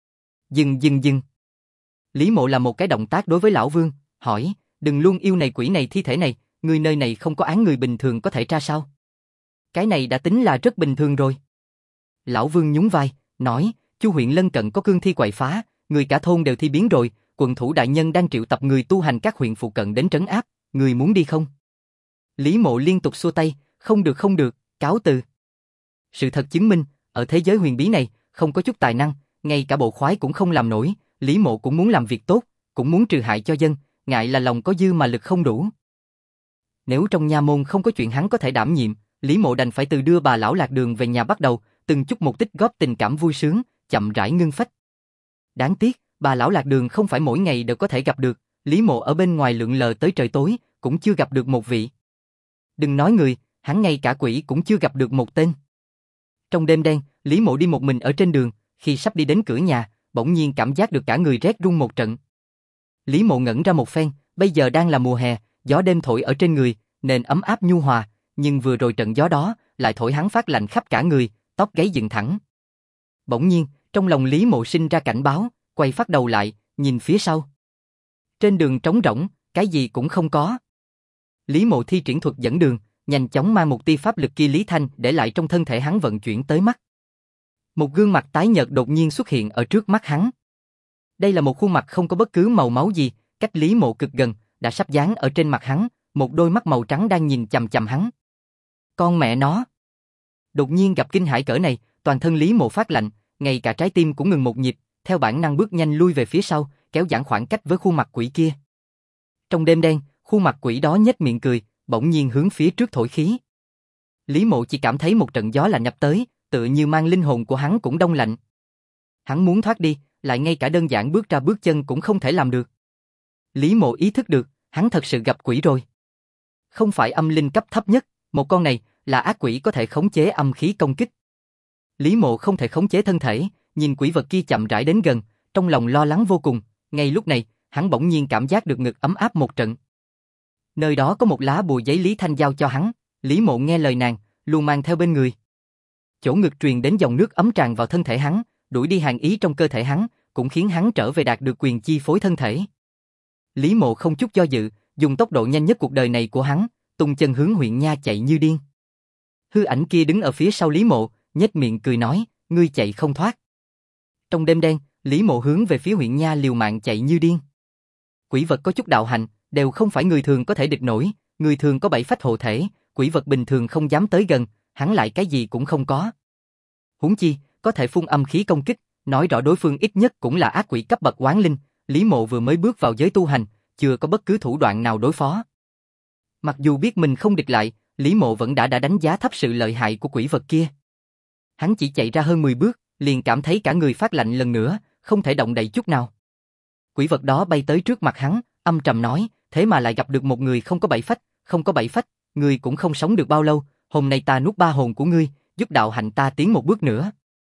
Dừng. Lý Mộ làm một cái động tác đối với Lão Vương, hỏi, đừng luôn yêu này quỷ này thi thể này, người nơi này không có án người bình thường có thể tra sao? Cái này đã tính là rất bình thường rồi. Lão Vương nhún vai, nói, Chu huyện lân cận có cương thi quậy phá, người cả thôn đều thi biến rồi, quận thủ đại nhân đang triệu tập người tu hành các huyện phụ cận đến trấn áp, người muốn đi không? Lý Mộ liên tục xua tay, không được, cáo từ. Sự thật chứng minh, ở thế giới huyền bí này, không có chút tài năng, ngay cả bộ khoái cũng không làm nổi, Lý Mộ cũng muốn làm việc tốt, cũng muốn trừ hại cho dân, ngại là lòng có dư mà lực không đủ. Nếu trong nha môn không có chuyện hắn có thể đảm nhiệm, Lý Mộ đành phải từ đưa bà lão lạc đường về nhà bắt đầu, từng chút một tích góp tình cảm vui sướng, chậm rãi ngưng phách. Đáng tiếc, bà lão lạc đường không phải mỗi ngày đều có thể gặp được, Lý Mộ ở bên ngoài lượn lờ tới trời tối, cũng chưa gặp được một vị. Đừng nói người, hắn ngay cả quỷ cũng chưa gặp được một tên. Trong đêm đen, Lý Mộ đi một mình ở trên đường, khi sắp đi đến cửa nhà, bỗng nhiên cảm giác được cả người rét run một trận. Lý Mộ ngẩn ra một phen, bây giờ đang là mùa hè, gió đêm thổi ở trên người, nên ấm áp nhu hòa, nhưng vừa rồi trận gió đó, lại thổi hắn phát lạnh khắp cả người, tóc gáy dựng thẳng. Bỗng nhiên, trong lòng Lý Mộ sinh ra cảnh báo, quay phát đầu lại, nhìn phía sau. Trên đường trống rỗng, cái gì cũng không có. Lý Mộ thi triển thuật dẫn đường, nhanh chóng mang một tia pháp lực kia Lý Thanh để lại trong thân thể hắn vận chuyển tới mắt. Một gương mặt tái nhợt đột nhiên xuất hiện ở trước mắt hắn. Đây là một khuôn mặt không có bất cứ màu máu gì, cách Lý Mộ cực gần, đã sắp dán ở trên mặt hắn, một đôi mắt màu trắng đang nhìn chằm chằm hắn. Con mẹ nó! Đột nhiên gặp kinh hãi cỡ này, toàn thân Lý Mộ phát lạnh, ngay cả trái tim cũng ngừng một nhịp, theo bản năng bước nhanh lui về phía sau, kéo giãn khoảng cách với khuôn mặt quỷ kia. Trong đêm đen, khuôn mặt quỷ đó nhếch miệng cười, bỗng nhiên hướng phía trước thổi khí. Lý Mộ chỉ cảm thấy một trận gió lạnh nhập tới, tựa như mang linh hồn của hắn cũng đông lạnh. Hắn muốn thoát đi, lại ngay cả đơn giản bước ra bước chân cũng không thể làm được. Lý Mộ ý thức được, hắn thật sự gặp quỷ rồi. Không phải âm linh cấp thấp nhất, một con này là ác quỷ có thể khống chế âm khí công kích. Lý Mộ không thể khống chế thân thể, nhìn quỷ vật kia chậm rãi đến gần, trong lòng lo lắng vô cùng. Ngay lúc này, hắn bỗng nhiên cảm giác được ngực ấm áp một trận. Nơi đó có một lá bùa giấy Lý Thanh giao cho hắn, Lý Mộ nghe lời nàng, luôn mang theo bên người. Chỗ ngực truyền đến dòng nước ấm tràn vào thân thể hắn, đuổi đi hàn ý trong cơ thể hắn, cũng khiến hắn trở về đạt được quyền chi phối thân thể. Lý Mộ không chút do dự, dùng tốc độ nhanh nhất cuộc đời này của hắn, tung chân hướng huyện nha chạy như điên. Hư ảnh kia đứng ở phía sau Lý Mộ, nhếch miệng cười nói, ngươi chạy không thoát. Trong đêm đen, Lý Mộ hướng về phía huyện nha liều mạng chạy như điên. Quỷ vật có chút đạo hành, đều không phải người thường có thể địch nổi, người thường có 7 phách hộ thể, quỷ vật bình thường không dám tới gần, hắn lại cái gì cũng không có. Huống chi, có thể phun âm khí công kích, nói rõ đối phương ít nhất cũng là ác quỷ cấp bậc oán linh, Lý Mộ vừa mới bước vào giới tu hành, chưa có bất cứ thủ đoạn nào đối phó. Mặc dù biết mình không địch lại, Lý Mộ vẫn đã đánh giá thấp sự lợi hại của quỷ vật kia. Hắn chỉ chạy ra hơn 10 bước, liền cảm thấy cả người phát lạnh lần nữa, không thể động đậy chút nào. Quỷ vật đó bay tới trước mặt hắn, âm trầm nói, thế mà lại gặp được một người không có 7 phách, không có 7 phách, ngươi cũng không sống được bao lâu, hôm nay ta nuốt 3 hồn của ngươi, giúp đạo hạnh ta tiến một bước nữa.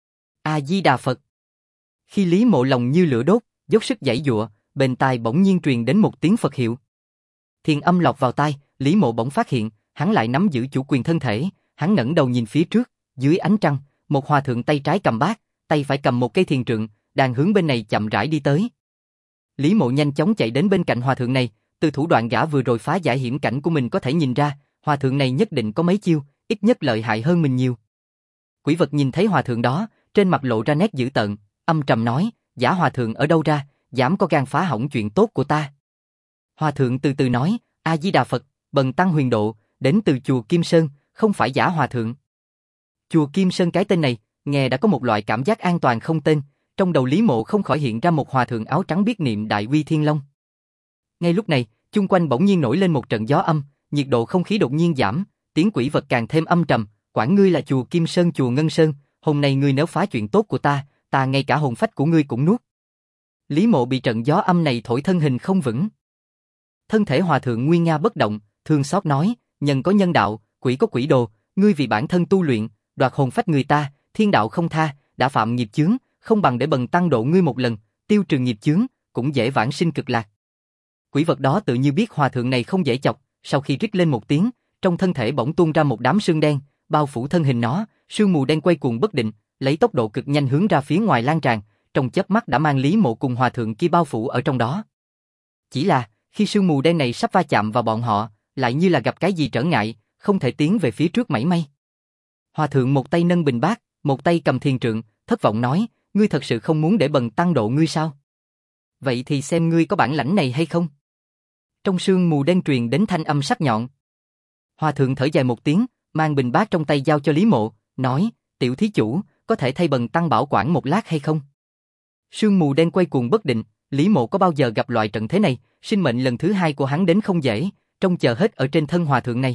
A Di Đà Phật. Khi Lý Mộ lòng như lửa đốt, dốc sức giãy giụa, bên tai bỗng nhiên truyền đến một tiếng Phật hiệu. Thiền âm lọt vào tai, Lý Mộ bỗng phát hiện, hắn lại nắm giữ chủ quyền thân thể, hắn ngẩng đầu nhìn phía trước, dưới ánh trăng, một hòa thượng tay trái cầm bát, tay phải cầm một cây thiền trượng, đang hướng bên này chậm rãi đi tới. Lý Mộ nhanh chóng chạy đến bên cạnh hòa thượng này, từ thủ đoạn gã vừa rồi phá giải hiểm cảnh của mình có thể nhìn ra, hòa thượng này nhất định có mấy chiêu, ít nhất lợi hại hơn mình nhiều. Quỷ vật nhìn thấy hòa thượng đó, trên mặt lộ ra nét dữ tợn, âm trầm nói, giả hòa thượng ở đâu ra, dám có gan phá hỏng chuyện tốt của ta. Hòa thượng từ từ nói, A Di Đà Phật, bần tăng Huyền Độ, đến từ chùa Kim Sơn, không phải giả hòa thượng. Chùa Kim Sơn cái tên này, nghe đã có một loại cảm giác an toàn không tên, trong đầu Lý Mộ không khỏi hiện ra một hòa thượng áo trắng biết niệm Đại Uy Thiên Long. Ngay lúc này, chung quanh bỗng nhiên nổi lên một trận gió âm, nhiệt độ không khí đột nhiên giảm, tiếng quỷ vật càng thêm âm trầm, quản ngươi là chùa Kim Sơn chùa Ngân Sơn, hôm nay ngươi nếu phá chuyện tốt của ta, ta ngay cả hồn phách của ngươi cũng nuốt. Lý Mộ bị trận gió âm này thổi thân hình không vững. Thân thể hòa thượng nguy nga bất động, thương xót nói, nhân có nhân đạo, quỷ có quỷ đồ, ngươi vì bản thân tu luyện, đoạt hồn phách người ta, thiên đạo không tha, đã phạm nghiệp chướng, không bằng để bần tăng độ ngươi một lần, tiêu trừ nghiệp chướng, cũng dễ vãng sinh cực lạc. Quỷ vật đó tự như biết hòa thượng này không dễ chọc, sau khi rít lên một tiếng, trong thân thể bỗng tuôn ra một đám sương đen, bao phủ thân hình nó, sương mù đen quay cuồng bất định, lấy tốc độ cực nhanh hướng ra phía ngoài lan tràn, trong chớp mắt đã mang Lý Mộ cùng hòa thượng kia bao phủ ở trong đó. Chỉ là, khi sương mù đen này sắp va chạm vào bọn họ, lại như là gặp cái gì trở ngại, không thể tiến về phía trước mảy may. Hòa thượng một tay nâng bình bát, một tay cầm thiền trượng, thất vọng nói, ngươi thật sự không muốn để bần tăng độ ngươi sao? Vậy thì xem ngươi có bản lãnh này hay không? Trong sương mù đen truyền đến thanh âm sắc nhọn. Hòa thượng thở dài một tiếng, mang bình bát trong tay giao cho Lý Mộ, nói, tiểu thí chủ, có thể thay bần tăng bảo quản một lát hay không? Sương mù đen quay cuồng bất định, Lý Mộ có bao giờ gặp loại trận thế này, sinh mệnh lần thứ hai của hắn đến không dễ, trông chờ hết ở trên thân hòa thượng này.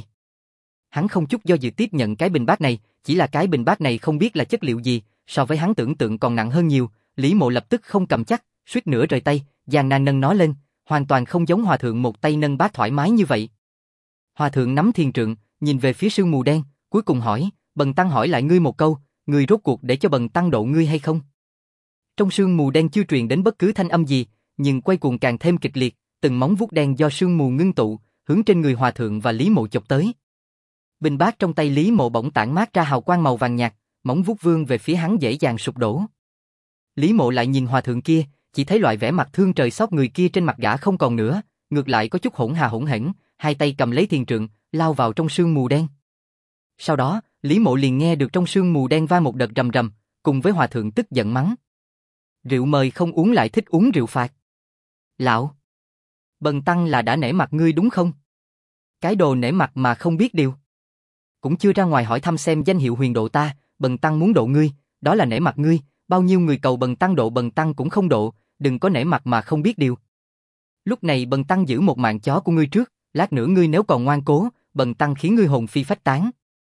Hắn không chút do dự tiếp nhận cái bình bát này, chỉ là cái bình bát này không biết là chất liệu gì, so với hắn tưởng tượng còn nặng hơn nhiều, Lý Mộ lập tức không cầm chắc, suýt nữa rời tay, gian nan nâng nó lên, hoàn toàn không giống hòa thượng một tay nâng bát thoải mái như vậy. Hòa thượng nắm thiền trượng, nhìn về phía sương mù đen, cuối cùng hỏi, bần tăng hỏi lại ngươi một câu, ngươi rốt cuộc để cho bần tăng độ ngươi hay không? Trong sương mù đen chưa truyền đến bất cứ thanh âm gì, nhưng quay cuồng càng thêm kịch liệt, từng móng vuốt đen do sương mù ngưng tụ, hướng trên người hòa thượng và Lý Mộ chộp tới. Bình bát trong tay Lý Mộ bỗng tản mát ra hào quang màu vàng nhạt, móng vuốt vươn về phía hắn dễ dàng sụp đổ. Lý Mộ lại nhìn hòa thượng kia, chỉ thấy loại vẻ mặt thương trời xót người kia trên mặt gã không còn nữa, ngược lại có chút hỗn hà hỗn hển, hai tay cầm lấy thiền trượng, lao vào trong sương mù đen. Sau đó, Lý Mộ liền nghe được trong sương mù đen vang một đợt rầm rầm, cùng với hòa thượng tức giận mắng. Rượu mời không uống lại thích uống rượu phạt. Lão, bần tăng là đã nể mặt ngươi đúng không? Cái đồ nể mặt mà không biết điều. Cũng chưa ra ngoài hỏi thăm xem danh hiệu huyền độ ta, bần tăng muốn độ ngươi, đó là nể mặt ngươi, bao nhiêu người cầu bần tăng độ bần tăng cũng không độ, đừng có nể mặt mà không biết điều. Lúc này bần tăng giữ một mạng chó của ngươi trước, lát nữa ngươi nếu còn ngoan cố, bần tăng khiến ngươi hồn phi phách tán.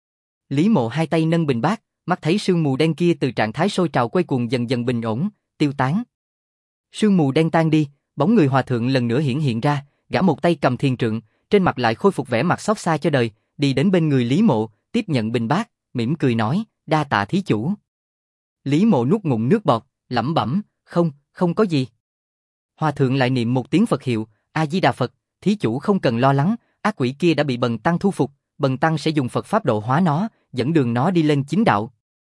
Lý Mộ hai tay nâng bình bát, mắt thấy sương mù đen kia từ trạng thái sôi trào quay cuồng dần dần bình ổn, tiêu tán. Sương mù đen tan đi, bóng người hòa thượng lần nữa hiển hiện ra, gã một tay cầm thiền trượng, trên mặt lại khôi phục vẻ mặt xót xa cho đời, đi đến bên người Lý Mộ, tiếp nhận bình bát, mỉm cười nói, đa tạ thí chủ. Lý Mộ nuốt ngụm nước bọt, lẩm bẩm, không có gì. Hòa thượng lại niệm một tiếng Phật hiệu, A Di Đà Phật, thí chủ không cần lo lắng, ác quỷ kia đã bị bần tăng thu phục, bần tăng sẽ dùng Phật pháp độ hóa nó, dẫn đường nó đi lên chính đạo.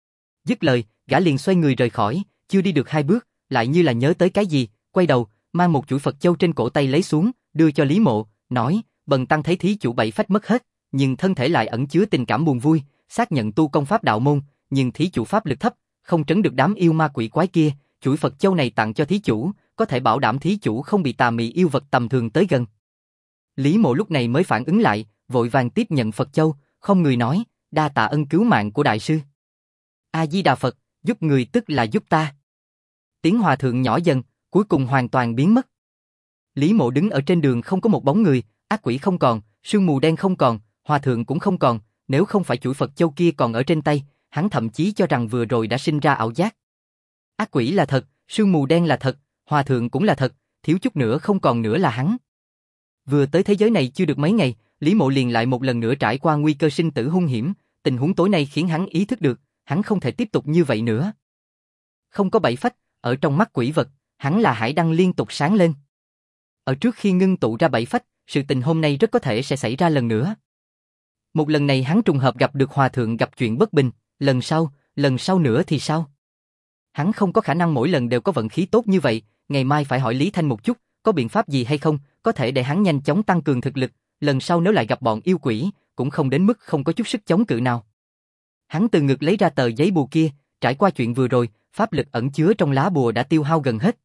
Dứt lời, gã liền xoay người rời khỏi, chưa đi được hai bước, lại như là nhớ tới cái gì, quay đầu, mang một chuỗi Phật châu trên cổ tay lấy xuống, đưa cho Lý Mộ, nói, bần tăng thấy thí chủ bảy phách mất hết, nhưng thân thể lại ẩn chứa tình cảm buồn vui, xác nhận tu công pháp đạo môn, nhưng thí chủ pháp lực thấp, không trấn được đám yêu ma quỷ quái kia, chuỗi Phật châu này tặng cho thí chủ, có thể bảo đảm thí chủ không bị tà mị yêu vật tầm thường tới gần. Lý Mộ lúc này mới phản ứng lại, vội vàng tiếp nhận Phật châu, không người nói, đa tạ ân cứu mạng của đại sư. A Di Đà Phật, giúp người tức là giúp ta. Tiếng hòa thượng nhỏ dần, cuối cùng hoàn toàn biến mất. Lý Mộ đứng ở trên đường không có một bóng người, ác quỷ không còn, sương mù đen không còn, hòa thượng cũng không còn, nếu không phải chuỗi Phật châu kia còn ở trên tay, hắn thậm chí cho rằng vừa rồi đã sinh ra ảo giác. Ác quỷ là thật, sương mù đen là thật, hòa thượng cũng là thật, thiếu chút nữa không còn nữa là hắn. Vừa tới thế giới này chưa được mấy ngày, Lý Mộ liền lại một lần nữa trải qua nguy cơ sinh tử hung hiểm, tình huống tối nay khiến hắn ý thức được, hắn không thể tiếp tục như vậy nữa. Không có bảy phách, ở trong mắt quỷ vật, hắn là hải đăng liên tục sáng lên. Ở trước khi ngưng tụ ra bảy phách, sự tình hôm nay rất có thể sẽ xảy ra lần nữa. Một lần này hắn trùng hợp gặp được hòa thượng gặp chuyện bất bình, lần sau nữa thì sao? Hắn không có khả năng mỗi lần đều có vận khí tốt như vậy, ngày mai phải hỏi Lý Thanh một chút, có biện pháp gì hay không, có thể để hắn nhanh chóng tăng cường thực lực, lần sau nếu lại gặp bọn yêu quỷ, cũng không đến mức không có chút sức chống cự nào. Hắn từ ngực lấy ra tờ giấy bùa kia, trải qua chuyện vừa rồi, pháp lực ẩn chứa trong lá bùa đã tiêu hao gần hết.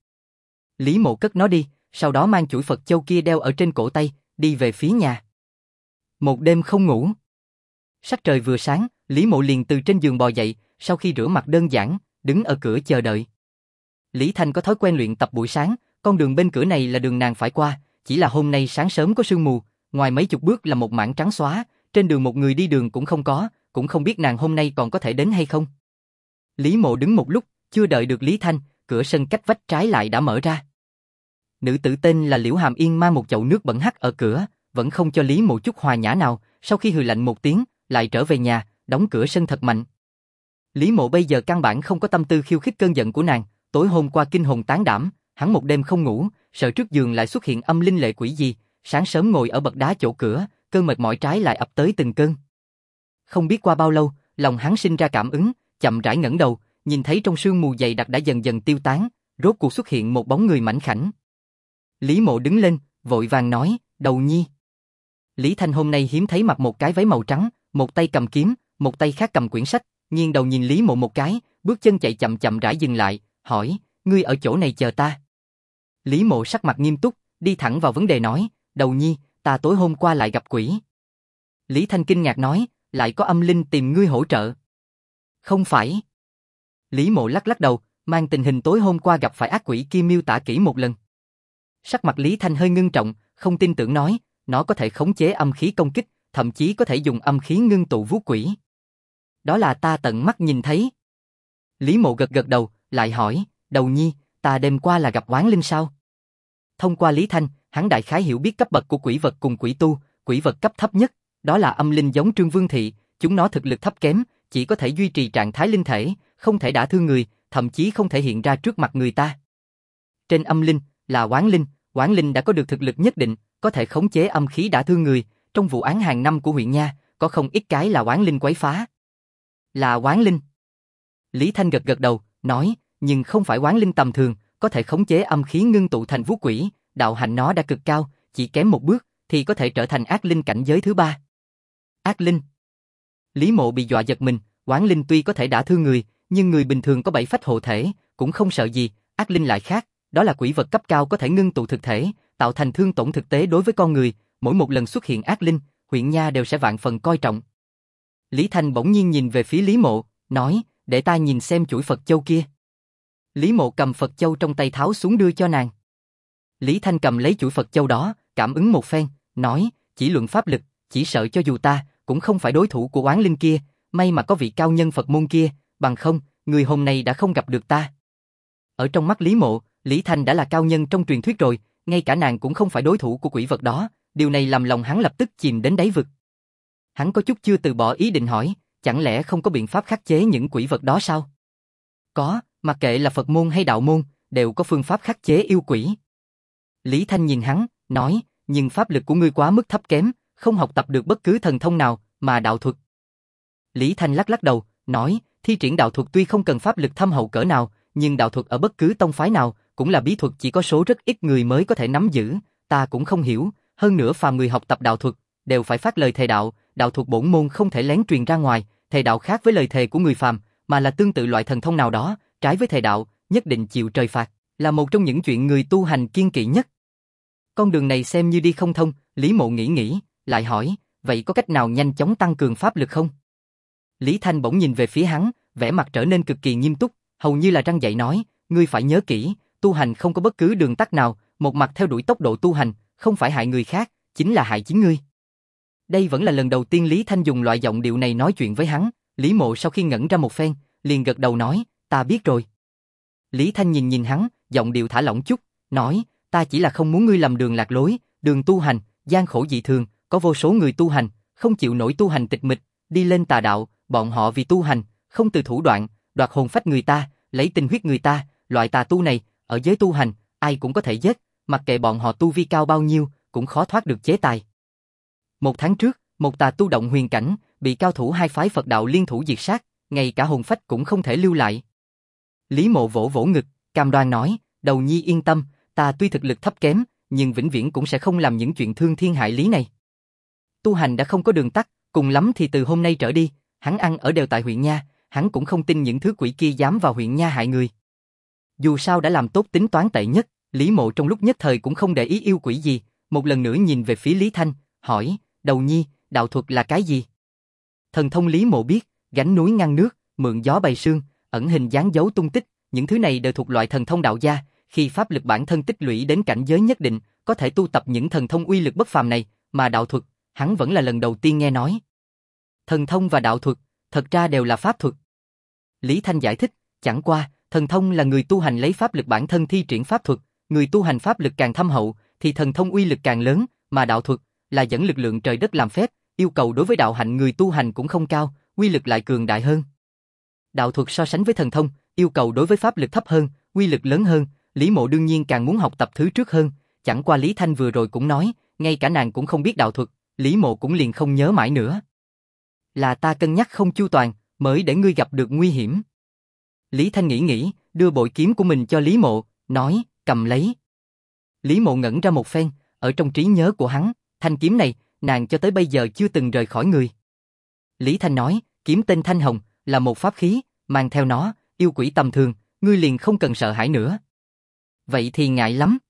Lý Mộ cất nó đi, sau đó mang chuỗi Phật châu kia đeo ở trên cổ tay, đi về phía nhà. Một đêm không ngủ. Sắc trời vừa sáng, Lý Mộ liền từ trên giường bò dậy, sau khi rửa mặt đơn giản, đứng ở cửa chờ đợi. Lý Thanh có thói quen luyện tập buổi sáng, con đường bên cửa này là đường nàng phải qua, chỉ là hôm nay sáng sớm có sương mù, ngoài mấy chục bước là một mảng trắng xóa, trên đường một người đi đường cũng không có, cũng không biết nàng hôm nay còn có thể đến hay không. Lý Mộ đứng một lúc, chưa đợi được Lý Thanh, cửa sân cách vách trái lại đã mở ra. Nữ tử tên là Liễu Hàm Yên mang một chậu nước bẩn hắt ở cửa, vẫn không cho Lý Mộ chút hòa nhã nào, sau khi hừ lạnh một tiếng, lại trở về nhà, đóng cửa sân thật mạnh. Lý Mộ bây giờ căn bản không có tâm tư khiêu khích cơn giận của nàng, tối hôm qua kinh hồn tán đảm, Hắn một đêm không ngủ, sợ trước giường lại xuất hiện âm linh lệ quỷ gì, sáng sớm ngồi ở bậc đá chỗ cửa, cơn mệt mỏi trái lại ập tới từng cơn. Không biết qua bao lâu, lòng hắn sinh ra cảm ứng, chậm rãi ngẩng đầu, nhìn thấy trong sương mù dày đặc đã dần dần tiêu tán, rốt cuộc xuất hiện một bóng người mảnh khảnh. Lý Mộ đứng lên, vội vàng nói, Đầu Nhi. Lý Thanh hôm nay hiếm thấy mặc một cái váy màu trắng, một tay cầm kiếm, một tay khác cầm quyển sách, nghiêng đầu nhìn Lý Mộ một cái, bước chân chạy chậm chậm rãi dừng lại, hỏi, ngươi ở chỗ này chờ ta. Lý Mộ sắc mặt nghiêm túc, đi thẳng vào vấn đề nói, Đầu Nhi, ta tối hôm qua lại gặp quỷ. Lý Thanh kinh ngạc nói, lại có âm linh tìm ngươi hỗ trợ. Không phải. Lý Mộ lắc lắc đầu, mang tình hình tối hôm qua gặp phải ác quỷ kia miêu tả kỹ một lần. Sắc mặt Lý Thanh hơi ngưng trọng, không tin tưởng nói, nó có thể khống chế âm khí công kích, thậm chí có thể dùng âm khí ngưng tụ vuốt quỷ. Đó là ta tận mắt nhìn thấy. Lý Mộ gật gật đầu, lại hỏi, Đầu Nhi, ta đêm qua là gặp oán linh sao? Thông qua Lý Thanh, hắn đại khái hiểu biết cấp bậc của quỷ vật cùng quỷ tu, quỷ vật cấp thấp nhất, đó là âm linh giống Trương Vương Thị, chúng nó thực lực thấp kém, chỉ có thể duy trì trạng thái linh thể, không thể đả thương người, thậm chí không thể hiện ra trước mặt người ta. Trên âm linh, là oán linh đã có được thực lực nhất định, có thể khống chế âm khí đả thương người, trong vụ án hàng năm của huyện Nha, có không ít cái là oán linh quấy phá. Là oán linh. Lý Thanh gật gật đầu, nói, nhưng không phải oán linh tầm thường, có thể khống chế âm khí ngưng tụ thành vuốt quỷ, đạo hạnh nó đã cực cao, chỉ kém một bước, thì có thể trở thành ác linh cảnh giới thứ 3. Ác linh. Lý Mộ bị dọa giật mình, oán linh tuy có thể đả thương người, nhưng người bình thường có 7 phách hộ thể, cũng không sợ gì, ác linh lại khác, đó là quỷ vật cấp cao có thể ngưng tụ thực thể, tạo thành thương tổn thực tế đối với con người, mỗi một lần xuất hiện ác linh, huyện Nha đều sẽ vạn phần coi trọng. Lý Thanh bỗng nhiên nhìn về phía Lý Mộ, nói, để ta nhìn xem chuỗi Phật châu kia. Lý Mộ cầm Phật châu trong tay tháo xuống đưa cho nàng. Lý Thanh cầm lấy chuỗi Phật châu đó, cảm ứng một phen, nói, chỉ luận pháp lực, chỉ sợ cho dù ta, cũng không phải đối thủ của oán linh kia, may mà có vị cao nhân Phật môn kia, bằng không, người hôm nay đã không gặp được ta. Ở trong mắt Lý Mộ, Lý Thanh đã là cao nhân trong truyền thuyết rồi, ngay cả nàng cũng không phải đối thủ của quỷ vật đó, điều này làm lòng hắn lập tức chìm đến đáy vực. Hắn có chút chưa từ bỏ ý định hỏi, chẳng lẽ không có biện pháp khắc chế những quỷ vật đó sao? Có, mặc kệ là Phật môn hay đạo môn, đều có phương pháp khắc chế yêu quỷ. Lý Thanh nhìn hắn, nói, nhưng pháp lực của ngươi quá mức thấp kém, không học tập được bất cứ thần thông nào, mà đạo thuật. Lý Thanh lắc lắc đầu, nói, thi triển đạo thuật tuy không cần pháp lực thâm hậu cỡ nào, nhưng đạo thuật ở bất cứ tông phái nào, cũng là bí thuật chỉ có số rất ít người mới có thể nắm giữ, ta cũng không hiểu, hơn nữa phàm người học tập đạo thuật, đều phải phát lời thề đạo, đạo thuật bổn môn không thể lén truyền ra ngoài, thề đạo khác với lời thề của người phàm, mà là tương tự loại thần thông nào đó, trái với thề đạo, nhất định chịu trời phạt, là một trong những chuyện người tu hành kiêng kỵ nhất. Con đường này xem như đi không thông, Lý Mộ nghĩ, lại hỏi, vậy có cách nào nhanh chóng tăng cường pháp lực không? Lý Thanh bỗng nhìn về phía hắn, vẻ mặt trở nên cực kỳ nghiêm túc, hầu như là răn dạy nói, ngươi phải nhớ kỹ, tu hành không có bất cứ đường tắt nào, một mặt theo đuổi tốc độ tu hành, không phải hại người khác, chính là hại chính ngươi. Đây vẫn là lần đầu tiên Lý Thanh dùng loại giọng điệu này nói chuyện với hắn, Lý Mộ sau khi ngẩn ra một phen, liền gật đầu nói, ta biết rồi. Lý Thanh nhìn hắn, giọng điệu thả lỏng chút, nói, ta chỉ là không muốn ngươi lầm đường lạc lối, đường tu hành, gian khổ dị thường, có vô số người tu hành, không chịu nổi tu hành tịch mịch, đi lên tà đạo, bọn họ vì tu hành, không từ thủ đoạn, đoạt hồn phách người ta, lấy tinh huyết người ta, loại tà tu này, ở giới tu hành, ai cũng có thể giết, mặc kệ bọn họ tu vi cao bao nhiêu, cũng khó thoát được chế tài. 1 tháng trước, một tà tu động huyền cảnh, bị cao thủ hai phái Phật đạo liên thủ diệt sát, ngay cả hồn phách cũng không thể lưu lại. Lý Mộ vỗ vỗ ngực, cam đoan nói, Đầu Nhi yên tâm, ta tuy thực lực thấp kém, nhưng vĩnh viễn cũng sẽ không làm những chuyện thương thiên hại lý này. Tu hành đã không có đường tắt, cùng lắm thì từ hôm nay trở đi, hắn ăn ở đều tại huyện Nha, hắn cũng không tin những thứ quỷ kia dám vào huyện Nha hại người. Dù sao đã làm tốt tính toán tệ nhất, Lý Mộ trong lúc nhất thời cũng không để ý yêu quỷ gì, một lần nữa nhìn về phía Lý Thanh, hỏi, Đầu Nhi, đạo thuật là cái gì? Thần thông Lý Mộ biết, gánh núi ngăn nước, mượn gió bày sương, ẩn hình dáng dấu tung tích, những thứ này đều thuộc loại thần thông đạo gia, khi pháp lực bản thân tích lũy đến cảnh giới nhất định, có thể tu tập những thần thông uy lực bất phàm này, mà đạo thuật, hắn vẫn là lần đầu tiên nghe nói. Thần thông và đạo thuật, thật ra đều là pháp thuật. Lý Thanh giải thích, chẳng qua, thần thông là người tu hành lấy pháp lực bản thân thi triển pháp thuật, người tu hành pháp lực càng thâm hậu, thì thần thông uy lực càng lớn, mà đạo thuật là dẫn lực lượng trời đất làm phép, yêu cầu đối với đạo hạnh người tu hành cũng không cao, uy lực lại cường đại hơn. Đạo thuật so sánh với thần thông, yêu cầu đối với pháp lực thấp hơn, uy lực lớn hơn, Lý Mộ đương nhiên càng muốn học tập thứ trước hơn, chẳng qua Lý Thanh vừa rồi cũng nói, ngay cả nàng cũng không biết đạo thuật, Lý Mộ cũng liền không nhớ mãi nữa. Là ta cân nhắc không chu toàn, mới để ngươi gặp được nguy hiểm. Lý Thanh nghĩ, đưa bội kiếm của mình cho Lý Mộ, nói, cầm lấy. Lý Mộ ngẩn ra một phen, ở trong trí nhớ của hắn, thanh kiếm này, nàng cho tới bây giờ chưa từng rời khỏi người. Lý Thanh nói, kiếm tên Thanh Hồng, là một pháp khí, mang theo nó, yêu quỷ tầm thường, ngươi liền không cần sợ hãi nữa. Vậy thì ngại lắm.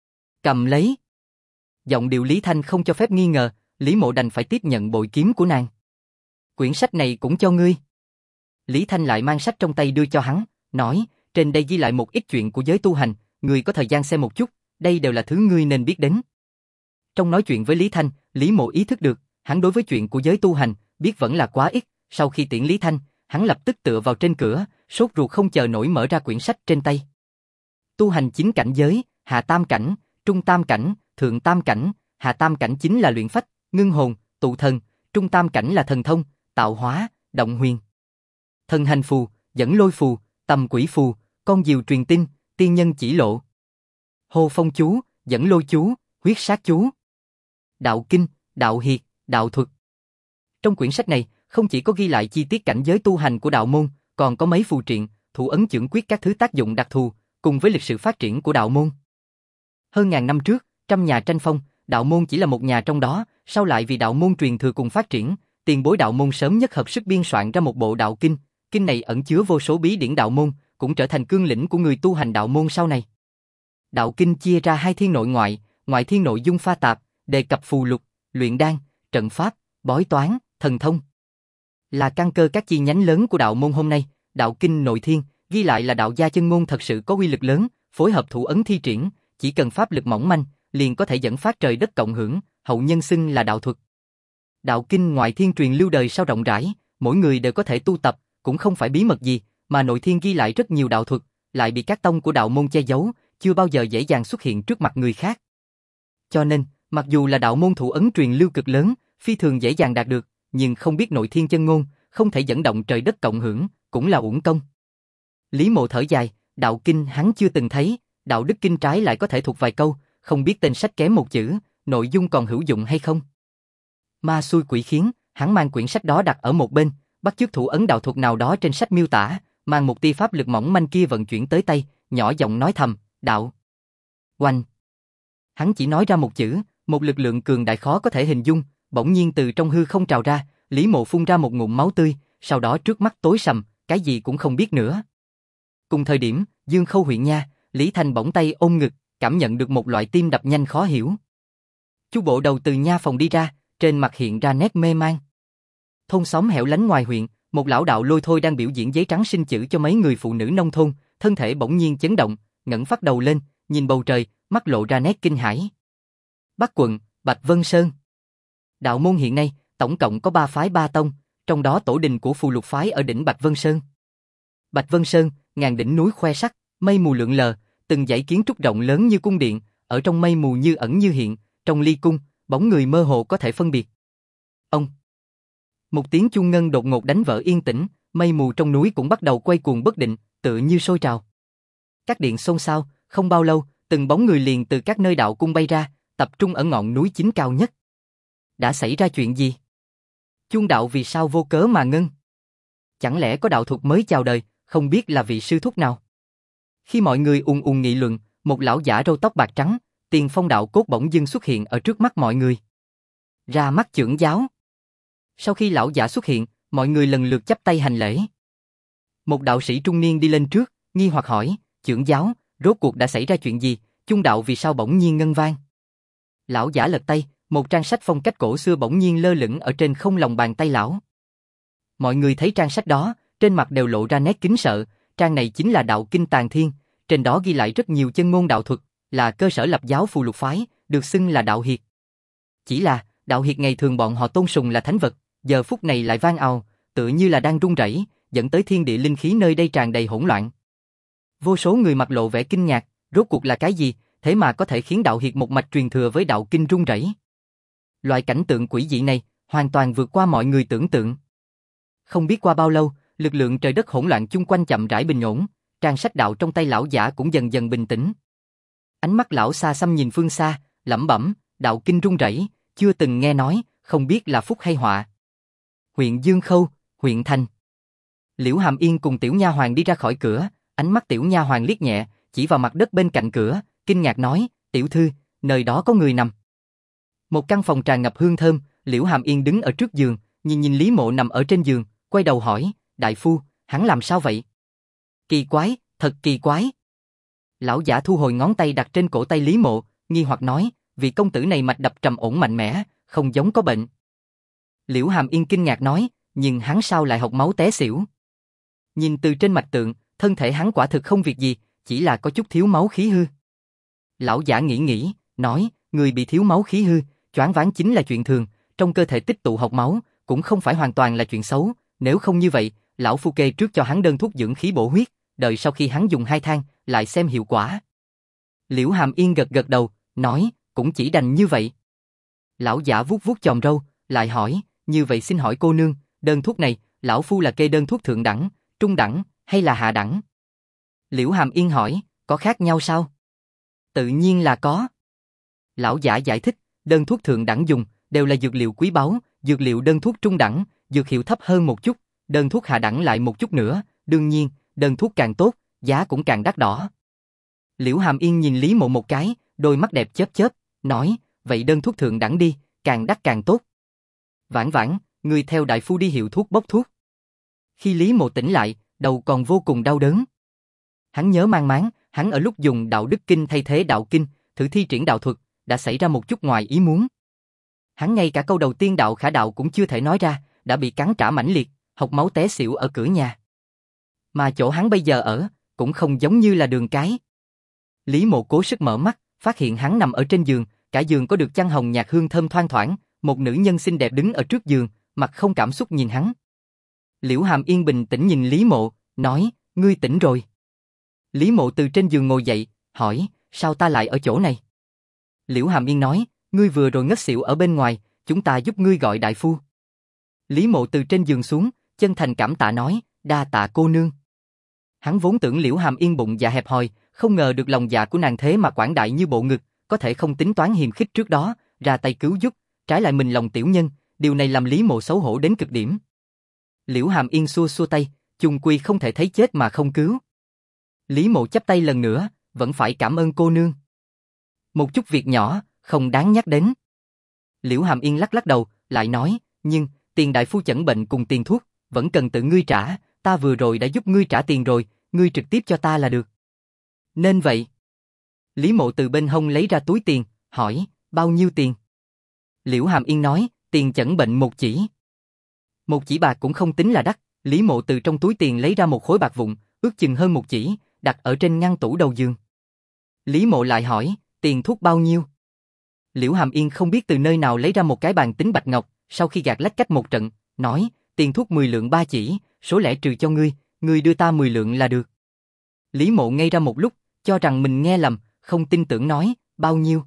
Cầm lấy. Giọng điệu Lý Thanh không cho phép nghi ngờ, Lý Mộ đành phải tiếp nhận bội kiếm của nàng. Quyển sách này cũng cho ngươi. Lý Thanh lại mang sách trong tay đưa cho hắn, nói, trên đây ghi lại một ít chuyện của giới tu hành, ngươi có thời gian xem một chút, đây đều là thứ ngươi nên biết đến. Trong nói chuyện với Lý Thanh, Lý Mộ ý thức được, hắn đối với chuyện của giới tu hành, biết vẫn là quá ít, sau khi tiễn Lý Thanh, hắn lập tức tựa vào trên cửa, sốt ruột không chờ nổi mở ra quyển sách trên tay. Tu hành 9 cảnh giới, hạ tam cảnh, trung tam cảnh, thượng tam cảnh, hạ tam cảnh chính là luyện phách, ngưng hồn, tụ thần, trung tam cảnh là thần thông, tạo hóa, động huyền. Thần hành phù, dẫn lôi phù, tầm quỷ phù, con diều truyền tin, tiên nhân chỉ lộ. Hồ phong chú, dẫn lôi chú, huyết sát chú. Đạo kinh, đạo hiệt, đạo thuật. Trong quyển sách này, không chỉ có ghi lại chi tiết cảnh giới tu hành của đạo môn, còn có mấy phù triện, thủ ấn chưởng quyết các thứ tác dụng đặc thù, cùng với lịch sử phát triển của đạo môn. Hơn ngàn năm trước, trăm nhà tranh phong, đạo môn chỉ là một nhà trong đó, sau lại vì đạo môn truyền thừa cùng phát triển, tiền bối đạo môn sớm nhất hợp sức biên soạn ra một bộ đạo kinh, kinh này ẩn chứa vô số bí điển đạo môn, cũng trở thành cương lĩnh của người tu hành đạo môn sau này. Đạo kinh chia ra 2 thiên nội ngoại, ngoại thiên nội dung pha tạp, đề cập phù lục, luyện đan, trận pháp, bói toán, thần thông. Là căn cơ các chi nhánh lớn của đạo môn hôm nay, đạo kinh nội thiên, ghi lại là đạo gia chân ngôn thật sự có uy lực lớn, phối hợp thủ ấn thi triển, chỉ cần pháp lực mỏng manh, liền có thể dẫn phát trời đất cộng hưởng, hậu nhân xưng là đạo thuật. Đạo kinh ngoại thiên truyền lưu đời sau rộng rãi, mỗi người đều có thể tu tập, cũng không phải bí mật gì, mà nội thiên ghi lại rất nhiều đạo thuật, lại bị các tông của đạo môn che giấu, chưa bao giờ dễ dàng xuất hiện trước mặt người khác. Cho nên, mặc dù là đạo môn thủ ấn truyền lưu cực lớn, phi thường dễ dàng đạt được, nhưng không biết nội thiên chân ngôn, không thể dẫn động trời đất cộng hưởng, cũng là uổng công. Lý Mộ thở dài, đạo kinh hắn chưa từng thấy, đạo đức kinh trái lại có thể thuộc vài câu, không biết tên sách kém một chữ, nội dung còn hữu dụng hay không. Ma xui quỷ khiến, hắn mang quyển sách đó đặt ở một bên, bắt chước thủ ấn đạo thuật nào đó trên sách miêu tả, mang một tia pháp lực mỏng manh kia vận chuyển tới tay, nhỏ giọng nói thầm, đạo. Oanh. Hắn chỉ nói ra một chữ, một lực lượng cường đại khó có thể hình dung, bỗng nhiên từ trong hư không trào ra, Lý Mộ phun ra một ngụm máu tươi, sau đó trước mắt tối sầm, cái gì cũng không biết nữa. Cùng thời điểm, Dương Khâu huyện nha, Lý Thanh bỗng tay ôm ngực, cảm nhận được một loại tim đập nhanh khó hiểu. Chu bộ đầu từ nha phòng đi ra, trên mặt hiện ra nét mê man. Thôn xóm hẻo lánh ngoài huyện, một lão đạo lôi thôi đang biểu diễn giấy trắng xin chữ cho mấy người phụ nữ nông thôn, thân thể bỗng nhiên chấn động, ngẩng phát đầu lên, nhìn bầu trời, mắt lộ ra nét kinh hãi. Bắc quận, Bạch Vân Sơn. Đạo môn hiện nay, tổng cộng có 3 phái 3 tông, trong đó tổ đình của Phù Lục phái ở đỉnh Bạch Vân Sơn. Bạch Vân Sơn, ngàn đỉnh núi khoe sắc, mây mù lượn lờ, từng dãy kiến trúc rộng lớn như cung điện, ở trong mây mù như ẩn như hiện, trong ly cung, bóng người mơ hồ có thể phân biệt. Ông. Một tiếng chuông ngân đột ngột đánh vỡ yên tĩnh, mây mù trong núi cũng bắt đầu quay cuồng bất định, tựa như sôi trào. Các điện xôn xao, không bao lâu, từng bóng người liền từ các nơi đạo cung bay ra, tập trung ở ngọn núi chính cao nhất. Đã xảy ra chuyện gì? Chuông đạo vì sao vô cớ mà ngưng? Chẳng lẽ có đạo thuật mới chào đời, không biết là vị sư thúc nào? Khi mọi người ùn ùn nghị luận, một lão giả râu tóc bạc trắng, Tiền Phong đạo cốt bỗng dưng xuất hiện ở trước mắt mọi người. Ra mắt trưởng giáo. Sau khi lão giả xuất hiện, mọi người lần lượt chắp tay hành lễ. Một đạo sĩ trung niên đi lên trước, nghi hoặc hỏi, trưởng giáo, rốt cuộc đã xảy ra chuyện gì, chuông đạo vì sao bỗng nhiên ngân vang? Lão giả lật tay, một trang sách phong cách cổ xưa bỗng nhiên lơ lửng ở trên không lòng bàn tay lão. Mọi người thấy trang sách đó, trên mặt đều lộ ra nét kính sợ, trang này chính là đạo kinh Tàng Thiên, trên đó ghi lại rất nhiều chân ngôn đạo thuật, là cơ sở lập giáo Phù Lục phái, được xưng là đạo hiệt. Chỉ là, đạo hiệt ngày thường bọn họ tôn sùng là thánh vật, giờ phút này lại vang ào, tựa như là đang rung rẩy, dẫn tới thiên địa linh khí nơi đây tràn đầy hỗn loạn. Vô số người mặt lộ vẻ kinh ngạc, rốt cuộc là cái gì, thế mà có thể khiến đạo hiệt một mạch truyền thừa với đạo kinh rung rẩy. Loại cảnh tượng quỷ dị này, hoàn toàn vượt qua mọi người tưởng tượng. Không biết qua bao lâu, lực lượng trời đất hỗn loạn chung quanh chậm rãi bình ổn, trang sách đạo trong tay lão giả cũng dần dần bình tĩnh, Ánh mắt lão xa xăm nhìn phương xa, lẩm bẩm, đạo kinh run rẩy, chưa từng nghe nói, không biết là phúc hay họa. Huyện Dương Khâu, huyện thành. Liễu Hàm Yên cùng tiểu nha hoàn đi ra khỏi cửa, ánh mắt tiểu nha hoàn liếc nhẹ, chỉ vào mặt đất bên cạnh cửa, kinh ngạc nói, tiểu thư, nơi đó có người nằm. Một căn phòng tràn ngập hương thơm, Liễu Hàm Yên đứng ở trước giường, nhìn Lý Mộ nằm ở trên giường, quay đầu hỏi, đại phu, hắn làm sao vậy? Kỳ quái, thật kỳ quái. Lão giả thu hồi ngón tay đặt trên cổ tay Lý Mộ, nghi hoặc nói, vị công tử này mạch đập trầm ổn mạnh mẽ, không giống có bệnh. Liễu Hàm Yên kinh ngạc nói, nhưng hắn sao lại hộc máu té xỉu? Nhìn từ trên mạch tượng, thân thể hắn quả thực không việc gì, chỉ là có chút thiếu máu khí hư. Lão giả nghĩ, nói, người bị thiếu máu khí hư, choáng váng chính là chuyện thường, trong cơ thể tích tụ hộc máu, cũng không phải hoàn toàn là chuyện xấu, nếu không như vậy, lão phu kê trước cho hắn đơn thuốc dưỡng khí bổ huyết, đợi sau khi hắn dùng 2 thang, lại xem hiệu quả. Liễu Hàm Yên gật đầu, nói, cũng chỉ đành như vậy. Lão giả vuốt vuốt chòm râu, lại hỏi, như vậy xin hỏi cô nương, đơn thuốc này, lão phu là kê đơn thuốc thượng đẳng, trung đẳng, hay là hạ đẳng? Liễu Hàm Yên hỏi, có khác nhau sao? Tự nhiên là có. Lão giả giải thích, đơn thuốc thượng đẳng dùng, đều là dược liệu quý báu, dược liệu đơn thuốc trung đẳng, dược hiệu thấp hơn một chút, đơn thuốc hạ đẳng lại một chút nữa, đương nhiên, đơn thuốc càng tốt, giá cũng càng đắt đỏ. Liễu Hàm Yên nhìn Lý Mộ một cái, đôi mắt đẹp chớp, nói, vậy đơn thuốc thượng đẳng đi, càng đắt càng tốt. Vãn vãn, người theo đại phu đi hiệu thuốc bốc thuốc. Khi Lý Mộ tỉnh lại, đầu còn vô cùng đau đớn. Hắn nhớ mang máng, hắn ở lúc dùng đạo đức kinh thay thế đạo kinh, thử thi triển đạo thuật, đã xảy ra một chút ngoài ý muốn. Hắn ngay cả câu đầu tiên đạo khả đạo cũng chưa thể nói ra, đã bị cắn trả mãnh liệt, hộc máu té xỉu ở cửa nhà. Mà chỗ hắn bây giờ ở, cũng không giống như là đường cái. Lý Mộ cố sức mở mắt, phát hiện hắn nằm ở trên giường, cả giường có được chăn hồng nhạt hương thơm thoang thoảng, một nữ nhân xinh đẹp đứng ở trước giường, mặt không cảm xúc nhìn hắn. Liễu Hàm Yên bình tĩnh nhìn Lý Mộ, nói, ngươi tỉnh rồi. Lý Mộ từ trên giường ngồi dậy, hỏi, sao ta lại ở chỗ này? Liễu Hàm Yên nói, ngươi vừa rồi ngất xỉu ở bên ngoài, chúng ta giúp ngươi gọi đại phu. Lý Mộ từ trên giường xuống, chân thành cảm tạ nói, đa tạ cô nương. Hắn vốn tưởng Liễu Hàm Yên bụng dạ hẹp hòi, không ngờ được lòng dạ của nàng thế mà quảng đại như bộ ngực, có thể không tính toán hiềm khích trước đó, ra tay cứu giúp, trái lại mình lòng tiểu nhân, điều này làm Lý Mộ xấu hổ đến cực điểm. Liễu Hàm Yên xua xua tay, chung quy không thể thấy chết mà không cứu. Lý Mộ chắp tay lần nữa, vẫn phải cảm ơn cô nương. Một chút việc nhỏ, không đáng nhắc đến. Liễu Hàm Yên lắc đầu, lại nói, nhưng, tiền đại phu chẩn bệnh cùng tiền thuốc, vẫn cần tự ngươi trả, ta vừa rồi đã giúp ngươi trả tiền rồi, ngươi trực tiếp cho ta là được. Nên vậy. Lý Mộ từ bên hông lấy ra túi tiền, hỏi, bao nhiêu tiền? Liễu Hàm Yên nói, tiền chẩn bệnh 1 chỉ. 1 chỉ bạc cũng không tính là đắt, Lý Mộ từ trong túi tiền lấy ra một khối bạc vụn, ước chừng hơn 1 chỉ, đặt ở trên ngăn tủ đầu giường. Lý Mộ lại hỏi, tiền thuốc bao nhiêu? Liễu Hàm Yên không biết từ nơi nào lấy ra một cái bàn tính bạch ngọc, sau khi gạt lách cách một trận, nói, tiền thuốc 10 lượng 3 chỉ, số lẻ trừ cho ngươi đưa ta 10 lượng là được. Lý Mộ ngây ra một lúc, cho rằng mình nghe lầm, không tin tưởng nói, bao nhiêu?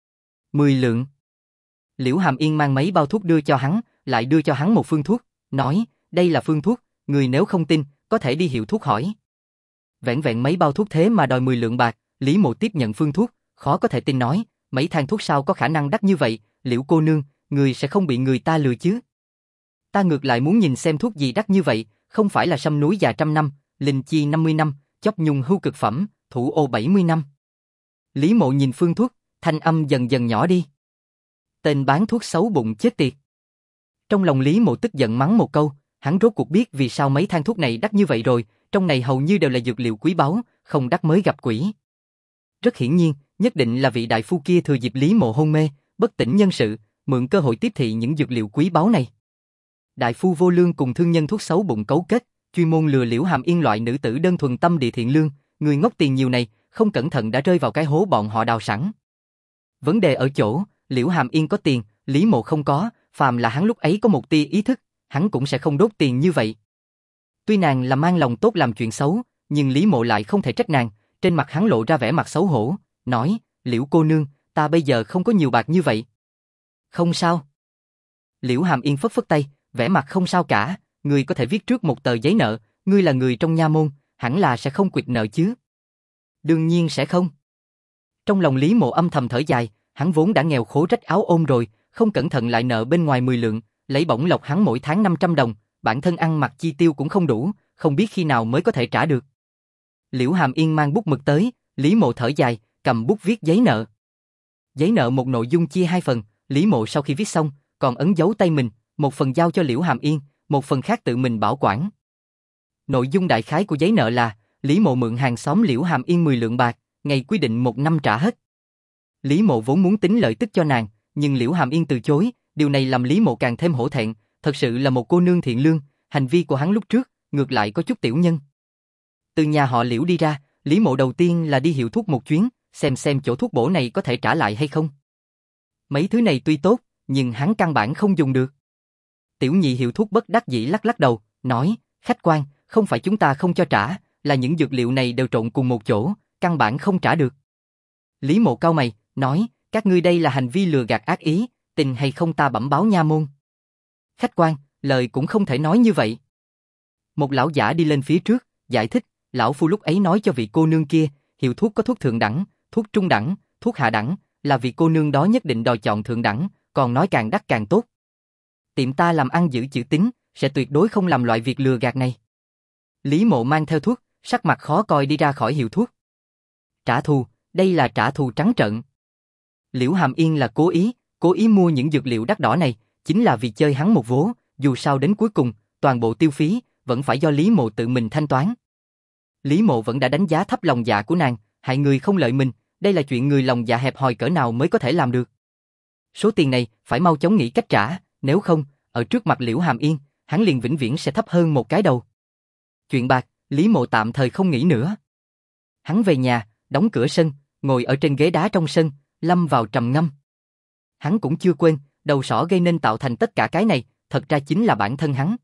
10 lượng. Liễu Hàm Yên mang mấy bao thuốc đưa cho hắn, lại đưa cho hắn một phương thuốc, nói, đây là phương thuốc, người nếu không tin, có thể đi hiệu thuốc hỏi. Vẹn vẹn mấy bao thuốc thế mà đòi 10 lượng bạc, Lý Mộ tiếp nhận phương thuốc, khó có thể tin nói, mấy thang thuốc sao có khả năng đắt như vậy, Liễu cô nương, người sẽ không bị người ta lừa chứ? Ta ngược lại muốn nhìn xem thuốc gì đắt như vậy, không phải là sâm núi già 100 năm, linh chi 50 năm, chóp nhung hưu cực phẩm, thủ ô 70 năm. Lý Mộ nhìn phương thuốc, thanh âm dần dần nhỏ đi. Tên bán thuốc xấu bụng chết tiệt. Trong lòng Lý Mộ tức giận mắng một câu, hắn rốt cuộc biết vì sao mấy thang thuốc này đắt như vậy rồi, trong này hầu như đều là dược liệu quý báu, không đắt mới gặp quỷ. Rất hiển nhiên, nhất định là vị đại phu kia thừa dịp Lý Mộ hôn mê, bất tỉnh nhân sự, mượn cơ hội tiếp thị những dược liệu quý báu này. Đại phu vô lương cùng thương nhân thuốc xấu bụng cấu kết, chuyên môn lừa Liễu Hàm Yên loại nữ tử đơn thuần tâm địa thiện lương, người ngốc tiền nhiều này, không cẩn thận đã rơi vào cái hố bọn họ đào sẵn. Vấn đề ở chỗ, Liễu Hàm Yên có tiền, Lý Mộ không có, phàm là hắn lúc ấy có một tia ý thức, hắn cũng sẽ không đốt tiền như vậy. Tuy nàng là mang lòng tốt làm chuyện xấu, nhưng Lý Mộ lại không thể trách nàng, trên mặt hắn lộ ra vẻ mặt xấu hổ, nói, Liễu cô nương, ta bây giờ không có nhiều bạc như vậy. Không sao. Liễu Hàm Yên phất phất tay, vẻ mặt không sao cả, ngươi có thể viết trước một tờ giấy nợ, ngươi là người trong nha môn, hẳn là sẽ không quỵt nợ chứ. Đương nhiên sẽ không. Trong lòng Lý Mộ âm thầm thở dài, hắn vốn đã nghèo khổ rách áo ôm rồi, không cẩn thận lại nợ bên ngoài 10 lượng, lấy bổng lộc hắn mỗi tháng 500 đồng, bản thân ăn mặc chi tiêu cũng không đủ, không biết khi nào mới có thể trả được. Liễu Hàm Yên mang bút mực tới, Lý Mộ thở dài, cầm bút viết giấy nợ. Giấy nợ một nội dung chia 2 phần, Lý Mộ sau khi viết xong, còn ấn dấu tay mình, một phần giao cho Liễu Hàm Yên, một phần khác tự mình bảo quản. Nội dung đại khái của giấy nợ là, Lý Mộ mượn hàng xóm Liễu Hàm Yên 10 lượng bạc, ngày quy định 1 năm trả hết. Lý Mộ vốn muốn tính lợi tức cho nàng, nhưng Liễu Hàm Yên từ chối, điều này làm Lý Mộ càng thêm hổ thẹn, thật sự là một cô nương thiện lương, hành vi của hắn lúc trước, ngược lại có chút tiểu nhân. Từ nhà họ Liễu đi ra, Lý Mộ đầu tiên là đi hiệu thuốc một chuyến, xem chỗ thuốc bổ này có thể trả lại hay không. Mấy thứ này tuy tốt, nhưng hắn căn bản không dùng được. Tiểu nhị hiệu thuốc bất đắc dĩ lắc lắc đầu, nói, khách quan, không phải chúng ta không cho trả, là những dược liệu này đều trộn cùng một chỗ, căn bản không trả được. Lý Mộ cau mày, nói, các ngươi đây là hành vi lừa gạt ác ý, tình hay không ta bẩm báo nha môn. Khách quan, lời cũng không thể nói như vậy. Một lão giả đi lên phía trước, giải thích, lão phu lúc ấy nói cho vị cô nương kia, hiệu thuốc có thuốc thượng đẳng, thuốc trung đẳng, thuốc hạ đẳng, là vị cô nương đó nhất định đòi chọn thượng đẳng, còn nói càng đắt càng tốt. Tiệm ta làm ăn giữ chữ tín, sẽ tuyệt đối không làm loại việc lừa gạt này. Lý Mộ mang theo thuốc, sắc mặt khó coi đi ra khỏi hiệu thuốc. Trả thù, đây là trả thù trắng trợn. Liễu Hàm Yên là cố ý mua những dược liệu đắt đỏ này, chính là vì chơi hắn một vố, dù sao đến cuối cùng, toàn bộ tiêu phí, vẫn phải do Lý Mộ tự mình thanh toán. Lý Mộ vẫn đã đánh giá thấp lòng dạ của nàng, hại người không lợi mình, đây là chuyện người lòng dạ hẹp hòi cỡ nào mới có thể làm được. Số tiền này, phải mau chóng nghĩ cách trả, nếu không, ở trước mặt Liễu Hàm Yên, hắn liền vĩnh viễn sẽ thấp hơn một cái đầu. Chuyện bạc, Lý Mộ tạm thời không nghĩ nữa. Hắn về nhà, đóng cửa sân, ngồi ở trên ghế đá trong sân, lâm vào trầm ngâm. Hắn cũng chưa quên, đầu sỏ gây nên tạo thành tất cả cái này, thật ra chính là bản thân hắn.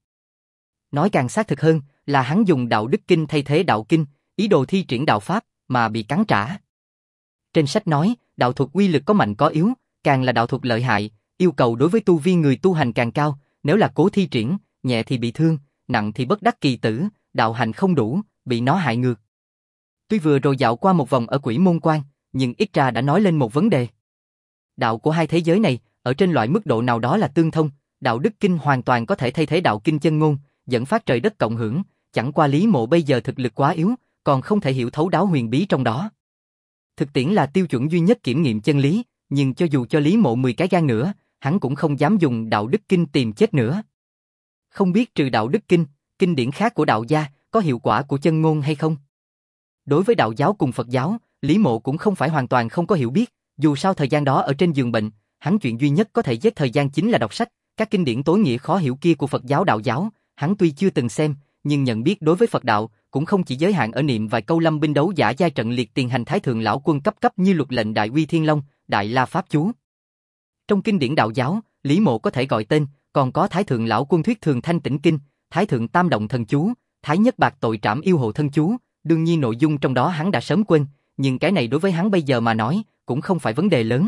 Nói càng xác thực hơn, là hắn dùng đạo đức kinh thay thế đạo kinh, ý đồ thi triển đạo pháp, mà bị cắn trả. Trên sách nói, đạo thuật uy lực có mạnh có yếu, càng là đạo thuật lợi hại, yêu cầu đối với tu vi người tu hành càng cao, nếu là cố thi triển, nhẹ thì bị thương, nặng thì bất đắc kỳ tử, đạo hành không đủ, bị nó hại ngược. Tuy vừa rồi dạo qua một vòng ở Quỷ Môn Quan, nhưng ít ra đã nói lên một vấn đề. Đạo của hai thế giới này, ở trên loại mức độ nào đó là tương thông, đạo đức kinh hoàn toàn có thể thay thế đạo kinh chân ngôn, dẫn phát trời đất cộng hưởng, chẳng qua Lý Mộ bây giờ thực lực quá yếu, còn không thể hiểu thấu đáo huyền bí trong đó. Thực tiễn là tiêu chuẩn duy nhất kiểm nghiệm chân lý, nhưng cho dù cho Lý Mộ 10 cái gan nữa, hắn cũng không dám dùng đạo đức kinh tìm chết nữa. Không biết trừ đạo đức kinh, kinh điển khác của đạo gia, có hiệu quả của chân ngôn hay không? Đối với đạo giáo cùng Phật giáo, Lý Mộ cũng không phải hoàn toàn không có hiểu biết, dù sao thời gian đó ở trên giường bệnh, hắn chuyện duy nhất có thể giết thời gian chính là đọc sách, các kinh điển tối nghĩa khó hiểu kia của Phật giáo đạo giáo, hắn tuy chưa từng xem, nhưng nhận biết đối với Phật đạo, cũng không chỉ giới hạn ở niệm vài câu lâm binh đấu giả giai trận liệt tiền hành thái thượng lão quân cấp như luật lệnh đại uy thiên long, đại la pháp chú. Trong kinh điển đạo giáo, Lý Mộ có thể gọi tên, còn có thái thượng lão quân thuyết thường thanh tĩnh kinh, thái thượng tam động thần chú, thái nhất bạc tội trảm yêu hộ thân chú, đương nhiên nội dung trong đó hắn đã sớm quên, nhưng cái này đối với hắn bây giờ mà nói, cũng không phải vấn đề lớn.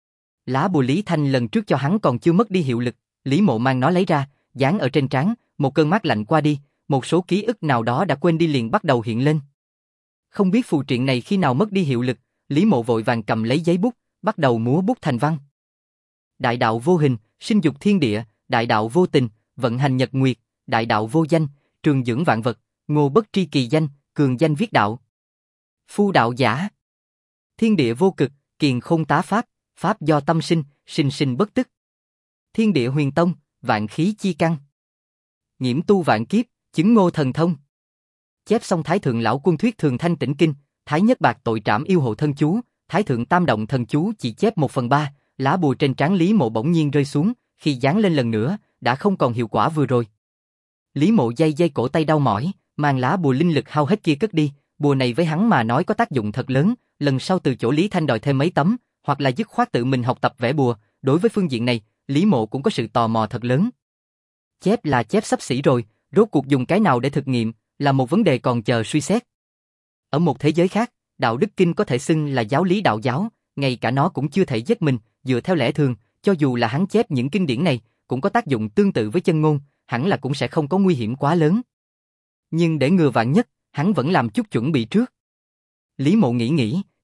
Lá bùa Lý Thanh lần trước cho hắn còn chưa mất đi hiệu lực, Lý Mộ mang nó lấy ra, dán ở trên trán, một cơn mát lạnh qua đi, một số ký ức nào đó đã quên đi liền bắt đầu hiện lên. Không biết phù triện này khi nào mất đi hiệu lực, Lý Mộ vội vàng cầm lấy giấy bút, bắt đầu múa bút thành văn. Đại đạo vô hình, sinh dục thiên địa, đại đạo vô tình, vận hành nhật nguyệt, đại đạo vô danh, trường dưỡng vạn vật, ngô bất tri kỳ danh, cường danh viết đạo. Phu đạo giả. Thiên địa vô cực, kiền khôn tá pháp, pháp do tâm sinh, sinh sinh bất tức. Thiên địa huyền tông, vạn khí chi căn. Nhiễm tu vạn kiếp, chứng ngô thần thông. Chép xong thái thượng lão quân thuyết thường thanh tĩnh kinh, thái nhất bạc tội trảm yêu hộ thân chú, thái thượng tam động thần chú chỉ chép 1/3, lá bùa trên trán Lý Mộ bỗng nhiên rơi xuống, khi dán lên lần nữa, đã không còn hiệu quả vừa rồi. Lý Mộ day cổ tay đau mỏi, mang lá bùa linh lực hao hết kia cất đi, bùa này với hắn mà nói có tác dụng thật lớn, lần sau từ chỗ Lý Thanh đòi thêm mấy tấm, hoặc là dứt khoát tự mình học tập vẽ bùa, đối với phương diện này, Lý Mộ cũng có sự tò mò thật lớn. Chép là chép xấp xỉ rồi, rốt cuộc dùng cái nào để thực nghiệm, là một vấn đề còn chờ suy xét. Ở một thế giới khác, đạo đức kinh có thể xưng là giáo lý đạo giáo, ngay cả nó cũng chưa thể giết mình, dựa theo lẽ thường, cho dù là hắn chép những kinh điển này, cũng có tác dụng tương tự với chân ngôn, hẳn là cũng sẽ không có nguy hiểm quá lớn. Nhưng để ngừa vạn nhất, hắn vẫn làm chút chuẩn bị trước. Lý Mộ nghĩ,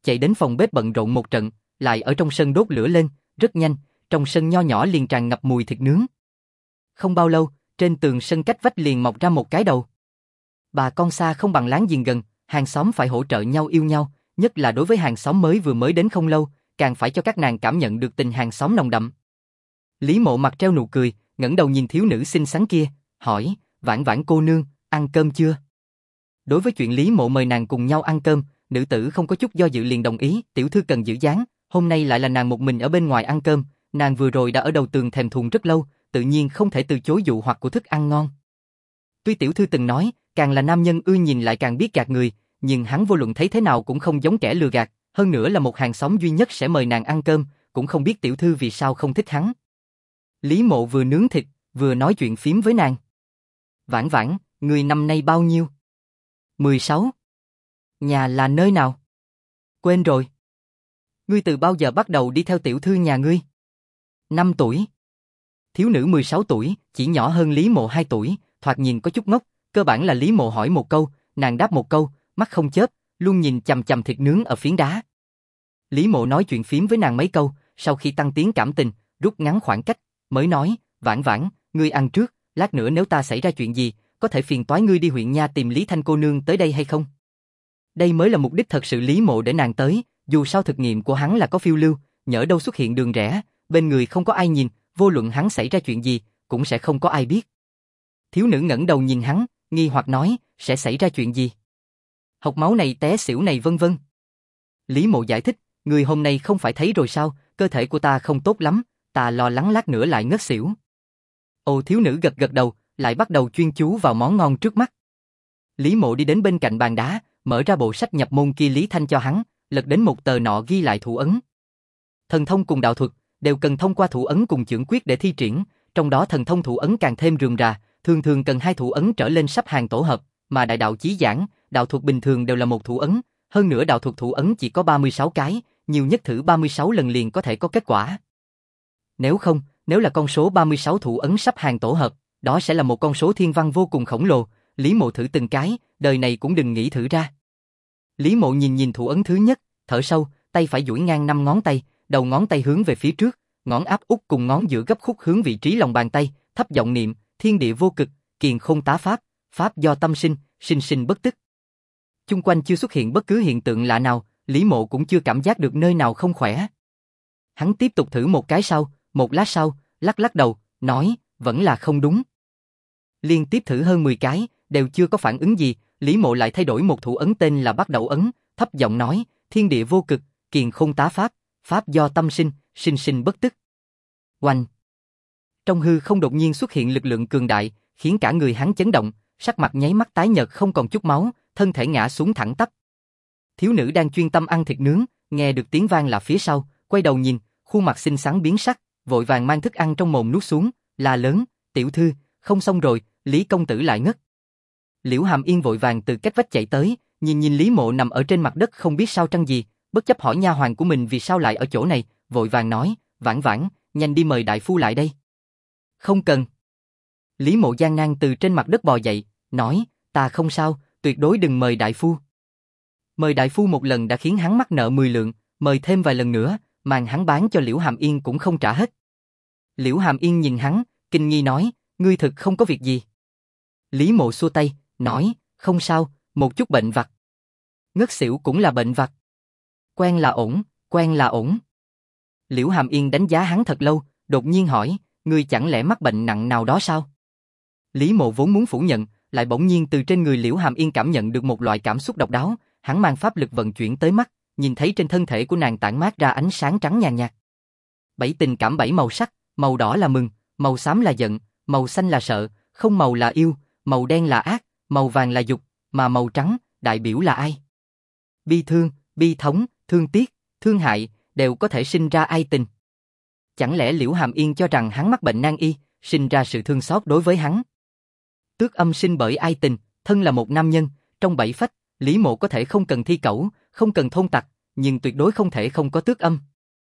chạy đến phòng bếp bận rộn một trận, lại ở trong sân đốt lửa lên, rất nhanh, trong sân nho nhỏ liền tràn ngập mùi thịt nướng. Không bao lâu, trên tường sân cách vách liền mọc ra một cái đầu. Bà con xa không bằng láng giềng gần, hàng xóm phải hỗ trợ nhau yêu nhau, nhất là đối với hàng xóm vừa mới đến không lâu, càng phải cho các nàng cảm nhận được tình hàng xóm nồng đậm. Lý Mộ mặt treo nụ cười, ngẩng đầu nhìn thiếu nữ xinh xắn kia, hỏi, Vãn Vãn cô nương, ăn cơm chưa? Đối với chuyện Lý Mộ mời nàng cùng nhau ăn cơm, nữ tử không có chút do dự liền đồng ý, tiểu thư cần giữ dáng, hôm nay lại là nàng một mình ở bên ngoài ăn cơm, nàng vừa rồi đã ở đầu tường thèm thuồng rất lâu, tự nhiên không thể từ chối dụ hoặc của thức ăn ngon. Tuy tiểu thư từng nói, càng là nam nhân ưa nhìn lại càng biết gạt người, nhưng hắn vô luận thấy thế nào cũng không giống kẻ lừa gạt, hơn nữa là một hàng xóm duy nhất sẽ mời nàng ăn cơm, cũng không biết tiểu thư vì sao không thích hắn. Lý Mộ vừa nướng thịt, vừa nói chuyện phím với nàng. Vãn Vãn, người năm nay bao nhiêu? 16. Nhà là nơi nào? Quên rồi. Ngươi từ bao giờ bắt đầu đi theo tiểu thư nhà ngươi? 5 tuổi. Thiếu nữ 16 tuổi, chỉ nhỏ hơn Lý Mộ 2 tuổi, thoạt nhìn có chút ngốc, cơ bản là Lý Mộ hỏi một câu, nàng đáp một câu, mắt không chớp, luôn nhìn chằm chằm thịt nướng ở phiến đá. Lý Mộ nói chuyện phím với nàng mấy câu, sau khi tăng tiến cảm tình, rút ngắn khoảng cách, mới nói, Vãn Vãn, ngươi ăn trước, lát nữa nếu ta xảy ra chuyện gì, có thể phiền toái ngươi đi huyện nha tìm Lý Thanh cô nương tới đây hay không? Đây mới là mục đích thật sự Lý Mộ để nàng tới, dù sao thực nghiệm của hắn là có phiêu lưu, nhỡ đâu xuất hiện đường rẽ, bên người không có ai nhìn, vô luận hắn xảy ra chuyện gì, cũng sẽ không có ai biết. Thiếu nữ ngẩng đầu nhìn hắn, nghi hoặc nói, sẽ xảy ra chuyện gì? Hộc máu này té xỉu này vân vân. Lý Mộ giải thích, người hôm nay không phải thấy rồi sao, cơ thể của ta không tốt lắm, ta lo lắng lát nữa lại ngất xỉu. Ồ, thiếu nữ gật gật đầu, lại bắt đầu chuyên chú vào món ngon trước mắt. Lý Mộ đi đến bên cạnh bàn đá, mở ra bộ sách nhập môn kia Lý Thanh cho hắn, lật đến một tờ nọ ghi lại thủ ấn. Thần thông cùng đạo thuật đều cần thông qua thủ ấn cùng chưởng quyết để thi triển, trong đó thần thông thủ ấn càng thêm rườm rà, thường thường cần 2 thủ ấn trở lên sắp hàng tổ hợp, mà đại đạo chí giảng, đạo thuật bình thường đều là một thủ ấn, hơn nữa đạo thuật thủ ấn chỉ có 36 cái, nhiều nhất thử 36 lần liền có thể có kết quả. Nếu là con số 36 thủ ấn sắp hàng tổ hợp, đó sẽ là một con số thiên văn vô cùng khổng lồ, Lý Mộ thử từng cái, đời này cũng đừng nghĩ thử ra. Lý Mộ nhìn thủ ấn thứ nhất, thở sâu, tay phải duỗi ngang 5 ngón tay, đầu ngón tay hướng về phía trước, ngón áp út cùng ngón giữa gấp khúc hướng vị trí lòng bàn tay, thấp giọng niệm, thiên địa vô cực, kiền không tá pháp, pháp do tâm sinh, sinh sinh bất tức. Chung quanh chưa xuất hiện bất cứ hiện tượng lạ nào, Lý Mộ cũng chưa cảm giác được nơi nào không khỏe. Hắn tiếp tục thử một cái sau, một lát sau, lắc đầu, nói, vẫn là không đúng. Liên tiếp thử hơn 10 cái, đều chưa có phản ứng gì, Lý Mộ lại thay đổi một thủ ấn tên là Bắt Đầu ấn, thấp giọng nói, thiên địa vô cực, kiền không tá pháp, pháp do tâm sinh, sinh sinh bất tức. Oanh! Trong hư không đột nhiên xuất hiện lực lượng cường đại, khiến cả người hắn chấn động, sắc mặt nháy mắt tái nhợt không còn chút máu, thân thể ngã xuống thẳng tắp. Thiếu nữ đang chuyên tâm ăn thịt nướng, nghe được tiếng vang là phía sau, quay đầu nhìn, khuôn mặt xinh xắn biến sắc, vội vàng mang thức ăn trong mồm nuốt xuống, la lớn, tiểu thư, không xong rồi, Lý công tử lại ngất. Liễu Hàm Yên vội vàng từ cách vách chạy tới, nhìn Lý Mộ nằm ở trên mặt đất không biết sao trăng gì, bất chấp hỏi nha hoàn của mình vì sao lại ở chỗ này, vội vàng nói, Vãn Vãn, nhanh đi mời đại phu lại đây. Không cần. Lý Mộ gian nan từ trên mặt đất bò dậy, nói, ta không sao, tuyệt đối đừng mời đại phu. Mời đại phu một lần đã khiến hắn mắc nợ 10 lượng, mời thêm vài lần nữa, màn hắn bán cho Liễu Hàm Yên cũng không trả hết. Liễu Hàm Yên nhìn hắn, kinh nghi nói, ngươi thực không có việc gì. Lý Mộ xua tay, nói, không sao, một chút bệnh vặt. Ngất xỉu cũng là bệnh vặt. Quen là ổn, quen là ổn. Liễu Hàm Yên đánh giá hắn thật lâu, đột nhiên hỏi, ngươi chẳng lẽ mắc bệnh nặng nào đó sao? Lý Mộ vốn muốn phủ nhận, lại bỗng nhiên từ trên người Liễu Hàm Yên cảm nhận được một loại cảm xúc độc đáo, hắn mang pháp lực vận chuyển tới mắt, nhìn thấy trên thân thể của nàng tản mát ra ánh sáng trắng nhàn nhạt. 7 tình cảm 7 màu sắc, màu đỏ là mừng, màu xám là giận, màu xanh là sợ, không màu là yêu, màu đen là ác, màu vàng là dục, mà màu trắng, đại biểu là ai? Bi thương, bi thống, thương tiếc, thương hại, đều có thể sinh ra ai tình. Chẳng lẽ Liễu Hàm Yên cho rằng hắn mắc bệnh nan y, sinh ra sự thương xót đối với hắn? Tước âm sinh bởi ai tình, thân là một nam nhân, trong 7 phách, Lý Mộ có thể không cần thi cẩu, không cần thôn tặc, nhưng tuyệt đối không thể không có tước âm.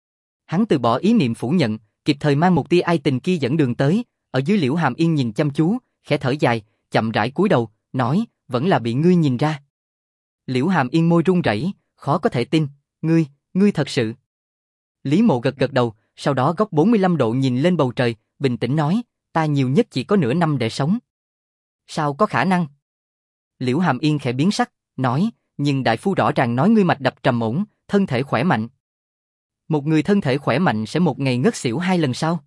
Hắn từ bỏ ý niệm phủ nhận, kịp thời mang một tia ai tình kia dẫn đường tới, ở dưới Liễu Hàm Yên nhìn chăm chú, khẽ thở dài, chậm rãi cúi đầu, nói, vẫn là bị ngươi nhìn ra. Liễu Hàm Yên môi run rẩy, khó có thể tin, Ngươi thật sự. Lý Mộ gật gật đầu, sau đó góc 45 độ nhìn lên bầu trời, bình tĩnh nói, ta nhiều nhất chỉ có nửa năm để sống. Sao có khả năng? Liễu Hàm Yên khẽ biến sắc, nói, nhưng đại phu rõ ràng nói ngươi mạch đập trầm ổn, thân thể khỏe mạnh. Một người thân thể khỏe mạnh sẽ một ngày ngất xỉu 2 lần sao?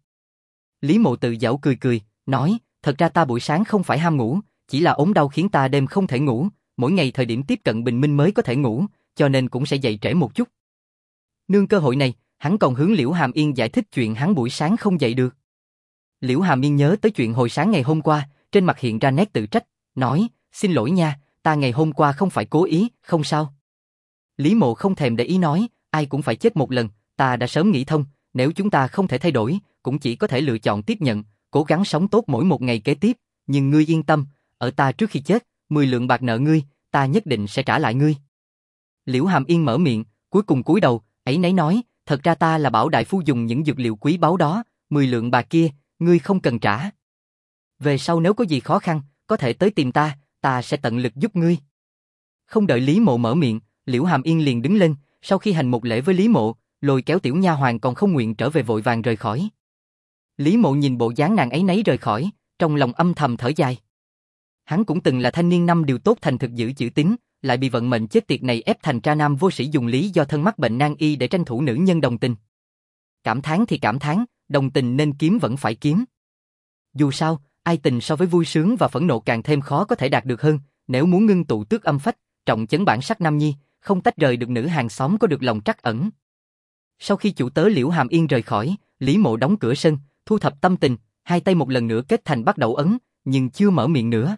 Lý Mộ tự giễu cười cười, nói, thật ra ta buổi sáng không phải ham ngủ, chỉ là ốm đau khiến ta đêm không thể ngủ, mỗi ngày thời điểm tiếp cận bình minh mới có thể ngủ, cho nên cũng sẽ dậy trễ một chút. Nương cơ hội này, hắn còn hướng Liễu Hàm Yên giải thích chuyện hắn buổi sáng không dậy được. Liễu Hàm Yên nhớ tới chuyện hồi sáng ngày hôm qua, trên mặt hiện ra nét tự trách, nói, xin lỗi nha, ta ngày hôm qua không phải cố ý, không sao. Lý Mộ không thèm để ý nói, ai cũng phải chết một lần, ta đã sớm nghĩ thông, nếu chúng ta không thể thay đổi, cũng chỉ có thể lựa chọn tiếp nhận, cố gắng sống tốt mỗi một ngày kế tiếp, nhưng ngươi yên tâm, ở ta trước khi chết, 10 lượng bạc nợ ngươi, ta nhất định sẽ trả lại ngươi. Liễu Hàm Yên mở miệng, cuối cùng cúi đầu, ấy nấy nói, thật ra ta là bảo đại phu dùng những dược liệu quý báu đó, 10 lượng bạc kia, ngươi không cần trả. Về sau nếu có gì khó khăn, có thể tới tìm ta, ta sẽ tận lực giúp ngươi. Không đợi Lý Mộ mở miệng, Liễu Hàm Yên liền đứng lên, sau khi hành một lễ với Lý Mộ, lôi kéo tiểu nha hoàn còn không nguyện trở về vội vàng rời khỏi. Lý Mộ nhìn bộ dáng nàng ấy nấy rời khỏi, trong lòng âm thầm thở dài. Hắn cũng từng là thanh niên năm điều tốt thành thực giữ chữ tín, lại bị vận mệnh chết tiệt này ép thành tra nam vô sĩ dùng lý do thân mắc bệnh nan y để tranh thủ nữ nhân đồng tình. Cảm thán thì cảm thán, đồng tình nên kiếm vẫn phải kiếm. Dù sao, ai tình so với vui sướng và phẫn nộ càng thêm khó có thể đạt được hơn, nếu muốn ngưng tụ tước âm phách, trọng chấn bản sắc nam nhi, không tách rời được nữ hàng xóm có được lòng trắc ẩn. Sau khi chủ tớ Liễu Hàm Yên rời khỏi, Lý Mộ đóng cửa sân, thu thập tâm tình, hai tay một lần nữa kết thành bắt đầu ấn, nhưng chưa mở miệng nữa.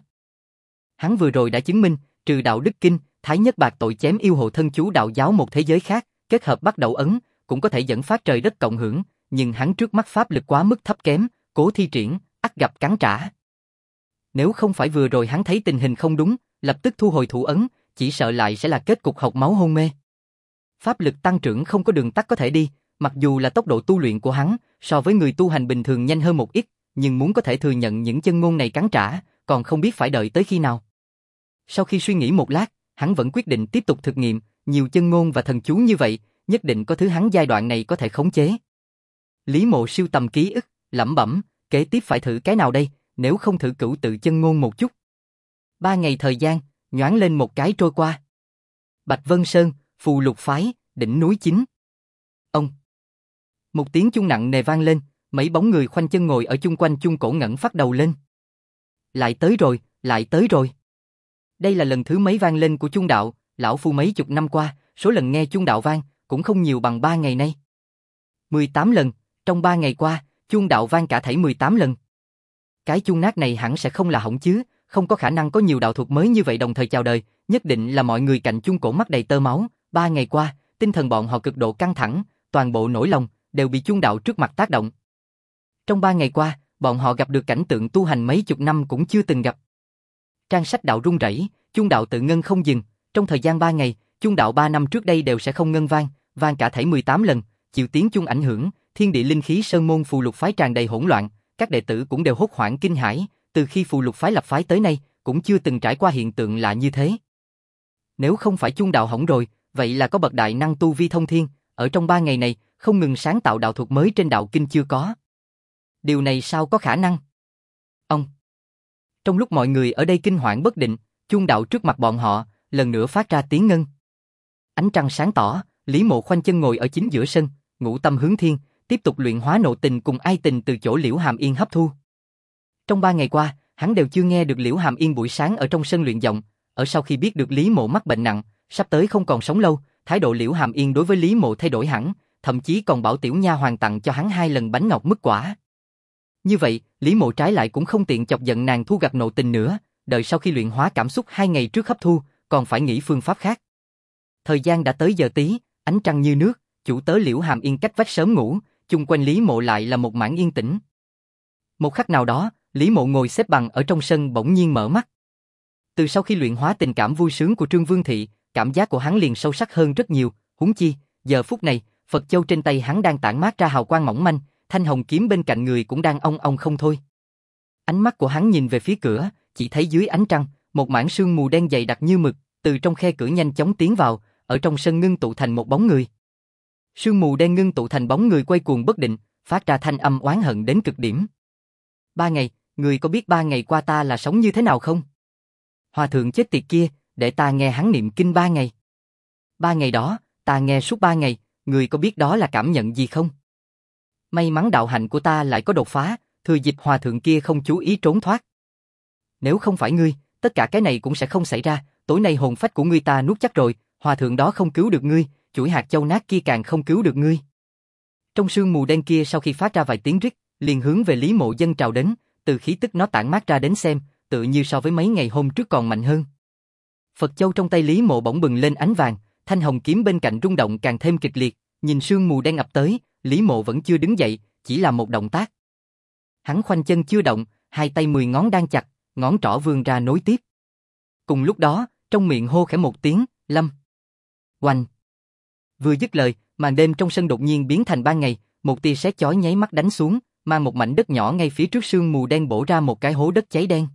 Hắn vừa rồi đã chứng minh, trừ đạo đức kinh, thái nhất bạc tội chém yêu hộ thân chú đạo giáo một thế giới khác, kết hợp bắt đầu ấn, cũng có thể dẫn phát trời đất cộng hưởng, nhưng hắn trước mắt pháp lực quá mức thấp kém, cố thi triển, ắt gặp cắn trả. Nếu không phải vừa rồi hắn thấy tình hình không đúng, lập tức thu hồi thủ ấn, chỉ sợ lại sẽ là kết cục hộc máu hôn mê. Pháp lực tăng trưởng không có đường tắt có thể đi, mặc dù là tốc độ tu luyện của hắn so với người tu hành bình thường nhanh hơn một ít, nhưng muốn có thể thừa nhận những chân ngôn này cắn trả, còn không biết phải đợi tới khi nào. Sau khi suy nghĩ một lát, hắn vẫn quyết định tiếp tục thực nghiệm, nhiều chân ngôn và thần chú như vậy, nhất định có thứ hắn giai đoạn này có thể khống chế. Lý Mộ siêu tầm ký ức, lẩm bẩm, kế tiếp phải thử cái nào đây, nếu không thử cửu tự chân ngôn một chút. 3 ngày thời gian, nhoáng lên một cái trôi qua. Bạch Vân Sơn, Phù Lục Phái, đỉnh núi chính. Ông. Một tiếng chuông nặng nề vang lên, mấy bóng người khoanh chân ngồi ở chung quanh chuông cổ ngẩng phát đầu lên. Lại tới rồi, lại tới rồi. Đây là lần thứ mấy vang lên của chuông đạo, lão phu mấy chục năm qua, số lần nghe chuông đạo vang cũng không nhiều bằng 3 ngày nay. 18 lần, trong 3 ngày qua, chuông đạo vang cả thảy 18 lần. Cái chuông nát này hẳn sẽ không là hỏng chứ, không có khả năng có nhiều đạo thuật mới như vậy đồng thời chào đời, nhất định là mọi người cạnh chuông cổ mắt đầy tơ máu. 3 ngày qua, tinh thần bọn họ cực độ căng thẳng, toàn bộ nỗi lòng đều bị chuông đạo trước mặt tác động. Trong 3 ngày qua, bọn họ gặp được cảnh tượng tu hành mấy chục năm cũng chưa từng gặp. Trang sách đạo rung rẩy, chuông đạo tự ngân không dừng, trong thời gian 3 ngày, chuông đạo 3 năm trước đây đều sẽ không ngân vang, vang cả thảy 18 lần, chịu tiếng chuông ảnh hưởng, thiên địa linh khí sơn môn Phù Lục Phái tràn đầy hỗn loạn, các đệ tử cũng đều hốt hoảng kinh hãi, từ khi Phù Lục Phái lập phái tới nay, cũng chưa từng trải qua hiện tượng lạ như thế. Nếu không phải chuông đạo hỏng rồi, vậy là có bậc đại năng tu vi thông thiên, ở trong 3 ngày này, không ngừng sáng tạo đạo thuật mới trên đạo kinh chưa có. Điều này sao có khả năng? Ông. Trong lúc mọi người ở đây kinh hoảng bất định, chuông đạo trước mặt bọn họ, lần nữa phát ra tiếng ngân. Ánh trăng sáng tỏ, Lý Mộ khoanh chân ngồi ở chính giữa sân, ngũ tâm hướng thiên, tiếp tục luyện hóa nộ tình cùng ai tình từ chỗ Liễu Hàm Yên hấp thu. Trong 3 ngày qua, hắn đều chưa nghe được Liễu Hàm Yên buổi sáng ở trong sân luyện giọng, ở sau khi biết được Lý Mộ mắc bệnh nặng, sắp tới không còn sống lâu, thái độ Liễu Hàm Yên đối với Lý Mộ thay đổi hẳn, thậm chí còn bảo tiểu nha hoàn tặng cho hắn 2 lần bánh ngọc mứt quả. Như vậy, Lý Mộ trái lại cũng không tiện chọc giận nàng thu gặt nộ tình nữa, đợi sau khi luyện hóa cảm xúc 2 ngày trước hấp thu, còn phải nghĩ phương pháp khác. Thời gian đã tới giờ tí, ánh trăng như nước, chủ tớ Liễu Hàm Yên cách vách sớm ngủ, chung quanh Lý Mộ lại là một mảng yên tĩnh. Một khắc nào đó, Lý Mộ ngồi xếp bằng ở trong sân bỗng nhiên mở mắt. Từ sau khi luyện hóa tình cảm vui sướng của Trương Vương Thị, cảm giác của hắn liền sâu sắc hơn rất nhiều, huống chi, giờ phút này, Phật châu trên tay hắn đang tản mát ra hào quang mỏng manh, thanh hồng kiếm bên cạnh người cũng đang ong ong không thôi. Ánh mắt của hắn nhìn về phía cửa, chỉ thấy dưới ánh trăng, một mảng sương mù đen dày đặc như mực, từ trong khe cửa nhanh chóng tiến vào, ở trong sân ngưng tụ thành một bóng người. Sương mù đen ngưng tụ thành bóng người quay cuồng bất định, phát ra thanh âm oán hận đến cực điểm. 3 ngày, người có biết 3 ngày qua ta là sống như thế nào không? Hòa thượng chết tiệt kia, để ta nghe hắn niệm kinh 3 ngày. 3 ngày đó, ta nghe suốt 3 ngày, người có biết đó là cảm nhận gì không? May mắn đạo hạnh của ta lại có đột phá, thừa dịp hòa thượng kia không chú ý trốn thoát. Nếu không phải ngươi, tất cả cái này cũng sẽ không xảy ra, tối nay hồn phách của ngươi ta nuốt chắc rồi, hòa thượng đó không cứu được ngươi, chuỗi hạt châu nát kia càng không cứu được ngươi. Trong sương mù đen kia sau khi phát ra vài tiếng rít, liền hướng về Lý Mộ dâng trào đến, từ khí tức nó tản mát ra đến xem, tự như so với mấy ngày hôm trước còn mạnh hơn. Phật châu trong tay Lý Mộ bỗng bừng lên ánh vàng, thanh hồng kiếm bên cạnh rung động càng thêm kịch liệt, nhìn sương mù đen ập tới, Lý Mộ vẫn chưa đứng dậy, chỉ làm một động tác. Hắn khoanh chân chưa động, hai tay 10 ngón đang chặt, ngón trỏ vươn ra nối tiếp. Cùng lúc đó, trong miệng hô khẽ một tiếng, Lâm. Oanh. Vừa dứt lời, màn đêm trong sân đột nhiên biến thành ban ngày, một tia sét chói nháy mắt đánh xuống, mang một mảnh đất nhỏ ngay phía trước sương mù đen bổ ra một cái hố đất cháy đen.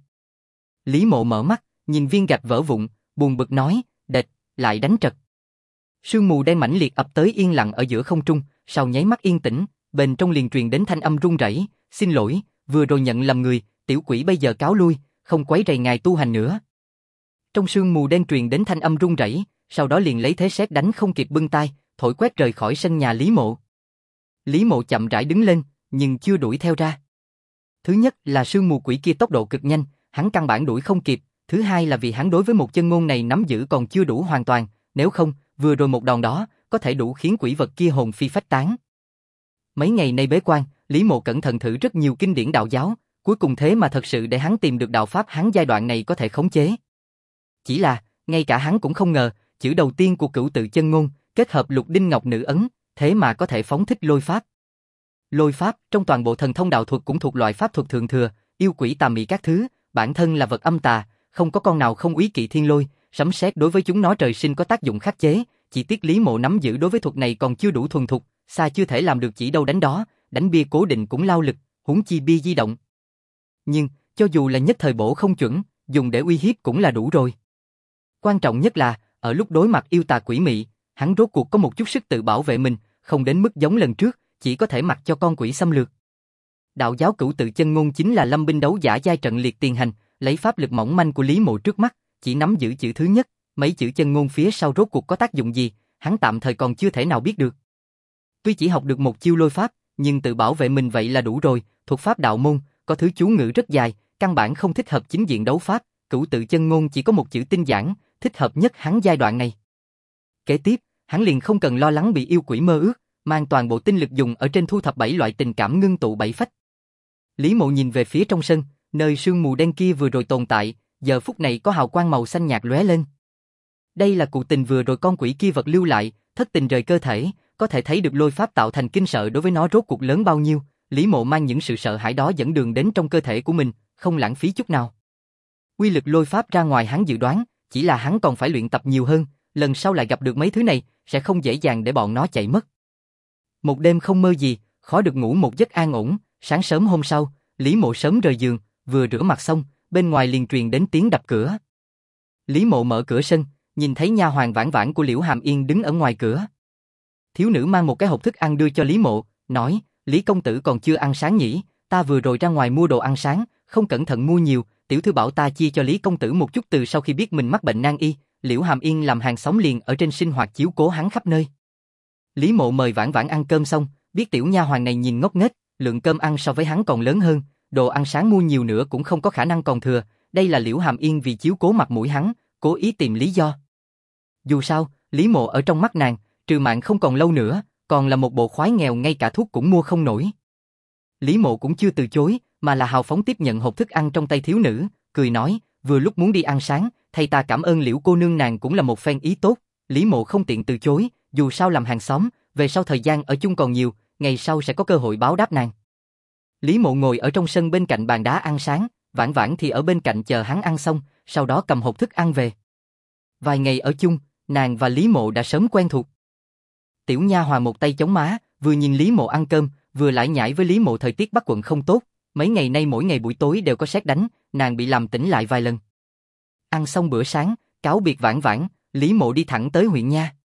Lý Mộ mở mắt, nhìn viên gạch vỡ vụn, buồn bực nói, đệt, lại đánh trật. Sương mù đen mãnh liệt ập tới yên lặng ở giữa không trung, sau nháy mắt yên tĩnh, bên trong liền truyền đến thanh âm run rẩy, xin lỗi, vừa rồi nhận lầm người, tiểu quỷ bây giờ cáo lui, không quấy rầy ngài tu hành nữa. Trong sương mù đen truyền đến thanh âm run rẩy, sau đó liền lấy thế sét đánh không kịp bưng tay, thổi quét rời khỏi sân nhà Lý Mộ. Lý Mộ chậm rãi đứng lên, nhưng chưa đuổi theo ra. Thứ nhất là sương mù quỷ kia tốc độ cực nhanh, hắn căn bản đuổi không kịp, thứ hai là vì hắn đối với một chân ngôn này nắm giữ còn chưa đủ hoàn toàn, nếu không, vừa rồi một đòn đó, có thể đủ khiến quỷ vật kia hồn phi phách tán. Mấy ngày nay bế quan, Lý Mộ cẩn thận thử rất nhiều kinh điển đạo giáo, cuối cùng thế mà thật sự để hắn tìm được đạo pháp hắn giai đoạn này có thể khống chế. Chỉ là, ngay cả hắn cũng không ngờ, chữ đầu tiên của Cửu Tự Chân Ngôn, kết hợp Lục Đinh Ngọc Nữ Ấn, thế mà có thể phóng thích lôi pháp. Lôi pháp, trong toàn bộ thần thông đạo thuật cũng thuộc loại pháp thuật thượng thừa, yêu quỷ tà mị các thứ, bản thân là vật âm tà, không có con nào không úy kỵ thiên lôi, sấm sét đối với chúng nó trời sinh có tác dụng khắc chế, chỉ tiếc Lý Mộ nắm giữ đối với thuật này còn chưa đủ thuần thục, xa chưa thể làm được chỉ đâu đánh đó, đánh bia cố định cũng lao lực, huống chi bia di động. Nhưng, cho dù là nhất thời bổ không chuẩn, dùng để uy hiếp cũng là đủ rồi. Quan trọng nhất là, ở lúc đối mặt yêu tà quỷ mị, hắn rốt cuộc có một chút sức tự bảo vệ mình, không đến mức giống lần trước, chỉ có thể mặc cho con quỷ xâm lược. Đạo giáo Cửu Tự Chân Ngôn chính là lâm binh đấu giả giai trận liệt tiền hành, lấy pháp lực mỏng manh của Lý Mộ trước mắt, chỉ nắm giữ chữ thứ nhất, mấy chữ chân ngôn phía sau rốt cuộc có tác dụng gì, hắn tạm thời còn chưa thể nào biết được. Tuy chỉ học được một chiêu lôi pháp, nhưng tự bảo vệ mình vậy là đủ rồi, thuật pháp đạo môn, có thứ chú ngữ rất dài, căn bản không thích hợp chính diện đấu pháp, Cửu Tự Chân Ngôn chỉ có một chữ tinh giản, thích hợp nhất hắn giai đoạn này. Kế tiếp, hắn liền không cần lo lắng bị yêu quỷ mơ ước, mang toàn bộ tinh lực dùng ở trên thu thập 7 loại tình cảm ngưng tụ 7 phách. Lý Mộ nhìn về phía trong sân, nơi sương mù đen kia vừa rồi tồn tại, giờ phút này có hào quang màu xanh nhạt lóe lên. Đây là cụ tình vừa rồi con quỷ kia vật lưu lại, thất tình rời cơ thể, có thể thấy được lôi pháp tạo thành kinh sợ đối với nó rốt cuộc lớn bao nhiêu. Lý Mộ mang những sự sợ hãi đó dẫn đường đến trong cơ thể của mình, không lãng phí chút nào. Uy lực lôi pháp ra ngoài hắn dự đoán, chỉ là hắn còn phải luyện tập nhiều hơn, lần sau lại gặp được mấy thứ này, sẽ không dễ dàng để bọn nó chạy mất. Một đêm không mơ gì, khó được ngủ một giấc an ổn, sáng sớm hôm sau, Lý Mộ sớm rời giường, vừa rửa mặt xong, bên ngoài liền truyền đến tiếng đập cửa. Lý Mộ mở cửa sân, nhìn thấy nha hoàn Vãn Vãn của Liễu Hàm Yên đứng ở ngoài cửa. Thiếu nữ mang một cái hộp thức ăn đưa cho Lý Mộ, nói, Lý công tử còn chưa ăn sáng nhỉ, ta vừa rồi ra ngoài mua đồ ăn sáng, không cẩn thận mua nhiều, tiểu thư bảo ta chia cho Lý công tử một chút từ sau khi biết mình mắc bệnh nan y, Liễu Hàm Yên làm hàng xóm liền ở trên sinh hoạt chiếu cố hắn khắp nơi. Lý Mộ mời Vãn Vãn ăn cơm xong, biết tiểu nha hoàn này nhìn ngốc nghếch, lượng cơm ăn so với hắn còn lớn hơn, đồ ăn sáng mua nhiều nữa cũng không có khả năng còn thừa, đây là Liễu Hàm Yên vì chiếu cố mặt mũi hắn, cố ý tìm lý do. Dù sao, Lý Mộ ở trong mắt nàng, trừ mạng không còn lâu nữa, còn là một bộ khoái nghèo ngay cả thuốc cũng mua không nổi. Lý Mộ cũng chưa từ chối, mà là hào phóng tiếp nhận hộp thức ăn trong tay thiếu nữ, cười nói, vừa lúc muốn đi ăn sáng, thầy ta cảm ơn Liễu cô nương nàng cũng là một phen ý tốt, Lý Mộ không tiện từ chối, dù sao làm hàng xóm, về sau thời gian ở chung còn nhiều, ngày sau sẽ có cơ hội báo đáp nàng. Lý Mộ ngồi ở trong sân bên cạnh bàn đá ăn sáng, Vãn Vãn thì ở bên cạnh chờ hắn ăn xong, sau đó cầm hộp thức ăn về. Vài ngày ở chung, nàng và Lý Mộ đã sớm quen thuộc. Tiểu nha hoàn một tay chống má, vừa nhìn Lý Mộ ăn cơm, vừa lải nhải với Lý Mộ thời tiết Bắc quận không tốt, mấy ngày nay mỗi ngày buổi tối đều có sét đánh, nàng bị làm tỉnh lại vài lần. Ăn xong bữa sáng, cáo biệt Vãn Vãn, Lý Mộ đi thẳng tới huyện nha.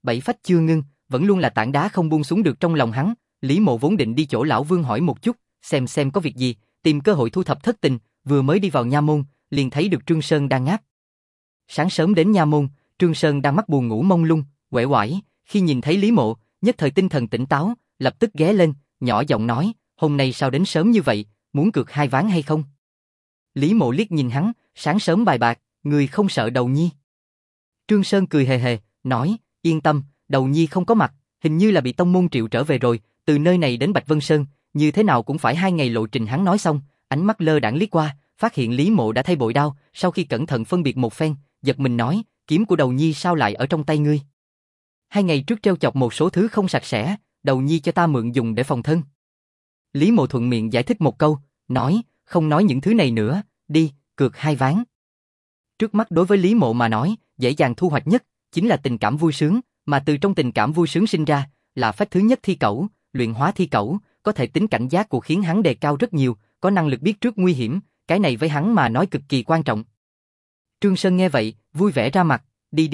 bảy phách chưa ngưng, vẫn luôn là tảng đá không buông xuống được trong lòng hắn. Lý Mộ vốn định đi chỗ lão Vương hỏi một chút, xem có việc gì, tìm cơ hội thu thập thất tình, vừa mới đi vào nha môn, liền thấy được Trương Sơn đang ngáp. Sáng sớm đến nha môn, Trương Sơn đang mắt buồn ngủ mông lung, uể oải, khi nhìn thấy Lý Mộ, nhất thời tinh thần tỉnh táo, lập tức ghé lên, nhỏ giọng nói, hôm nay sao đến sớm như vậy, muốn cược 2 ván hay không? Lý Mộ liếc nhìn hắn, sáng sớm bài bạc, người không sợ Đầu Nhi. Trương Sơn cười hề hề, nói, yên tâm, Đầu Nhi không có mặt, hình như là bị tông môn triệu trở về rồi, từ nơi này đến Bạch Vân Sơn, như thế nào cũng phải 2 ngày lộ trình. Hắn nói xong, ánh mắt lơ đãng liếc qua, phát hiện Lý Mộ đã thay bội đao, sau khi cẩn thận phân biệt một phen, giật mình nói, kiếm của Đầu Nhi sao lại ở trong tay ngươi? 2 ngày trước treo chọc một số thứ không sạch sẽ, Đầu Nhi cho ta mượn dùng để phòng thân. Lý Mộ thuận miệng giải thích một câu, nói, không nói những thứ này nữa, đi, cược 2 ván. Trước mắt đối với Lý Mộ mà nói, dễ dàng thu hoạch nhất, chính là tình cảm vui sướng, mà từ trong tình cảm vui sướng sinh ra, là phách thứ nhất thi cẩu, luyện hóa thi cẩu, có thể tính cảnh giác của khiến hắn đề cao rất nhiều, có năng lực biết trước nguy hiểm, cái này với hắn mà nói cực kỳ quan trọng. Trương Sơn nghe vậy, vui vẻ ra mặt,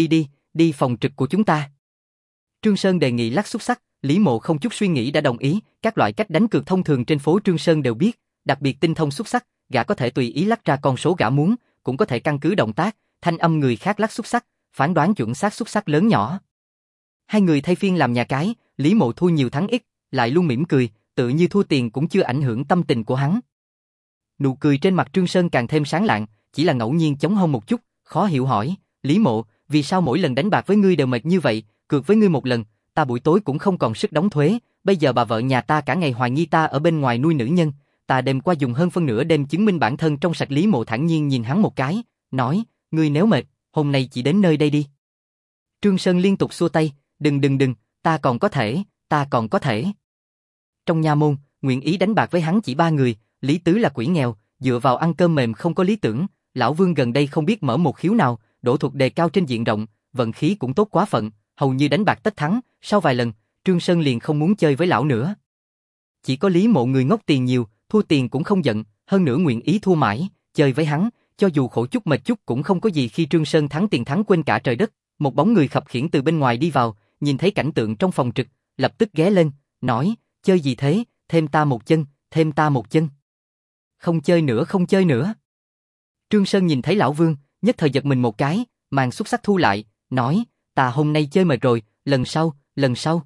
đi phòng trực của chúng ta. Trương Sơn đề nghị lắc xúc sắc, Lý Mộ không chút suy nghĩ đã đồng ý, các loại cách đánh cược thông thường trên phố Trương Sơn đều biết, đặc biệt tinh thông xúc sắc, gã có thể tùy ý lắc ra con số gã muốn, cũng có thể căn cứ động tác, thanh âm người khác lắc xúc sắc, phán đoán chuẩn xác xúc sắc lớn nhỏ. Hai người thay phiên làm nhà cái, Lý Mộ thua nhiều thắng ít, lại luôn mỉm cười, tự như thua tiền cũng chưa ảnh hưởng tâm tình của hắn. Nụ cười trên mặt Trương Sơn càng thêm sáng lạng, chỉ là ngẫu nhiên chống hông một chút, khó hiểu hỏi, Lý Mộ, vì sao mỗi lần đánh bạc với ngươi đều mệt như vậy, cược với ngươi một lần, ta buổi tối cũng không còn sức đóng thuế, bây giờ bà vợ nhà ta cả ngày hoài nghi ta ở bên ngoài nuôi nữ nhân, ta đêm qua dùng hơn phân nửa đêm chứng minh bản thân trong sạch. Lý Mộ thản nhiên nhìn hắn một cái, nói, ngươi nếu mệt, hôm nay chỉ đến nơi đây đi. Trương Sơn liên tục xua tay, đừng, ta còn có thể. Trong nha môn, nguyện ý đánh bạc với hắn chỉ 3 người, Lý Tứ là quỷ nghèo, dựa vào ăn cơm mềm không có lý tưởng, lão Vương gần đây không biết mở một khiếu nào, đổ thuật đề cao trên diện rộng, vận khí cũng tốt quá phận, hầu như đánh bạc tất thắng, sau vài lần, Trương Sơn liền không muốn chơi với lão nữa. Chỉ có Lý Mộ người ngốc tiền nhiều, thua tiền cũng không giận, hơn nữa nguyện ý thua mãi, chơi với hắn, cho dù khổ chút mệt chút cũng không có gì. Khi Trương Sơn thắng tiền thắng quên cả trời đất, một bóng người khập khiễng từ bên ngoài đi vào, nhìn thấy cảnh tượng trong phòng trực, lập tức ghé lên, nói, chơi gì thế, thêm ta một chân. Không chơi nữa. Trương Sơn nhìn thấy lão Vương, nhất thời giật mình một cái, màn xúc sắc thu lại, nói, ta hôm nay chơi mệt rồi, lần sau.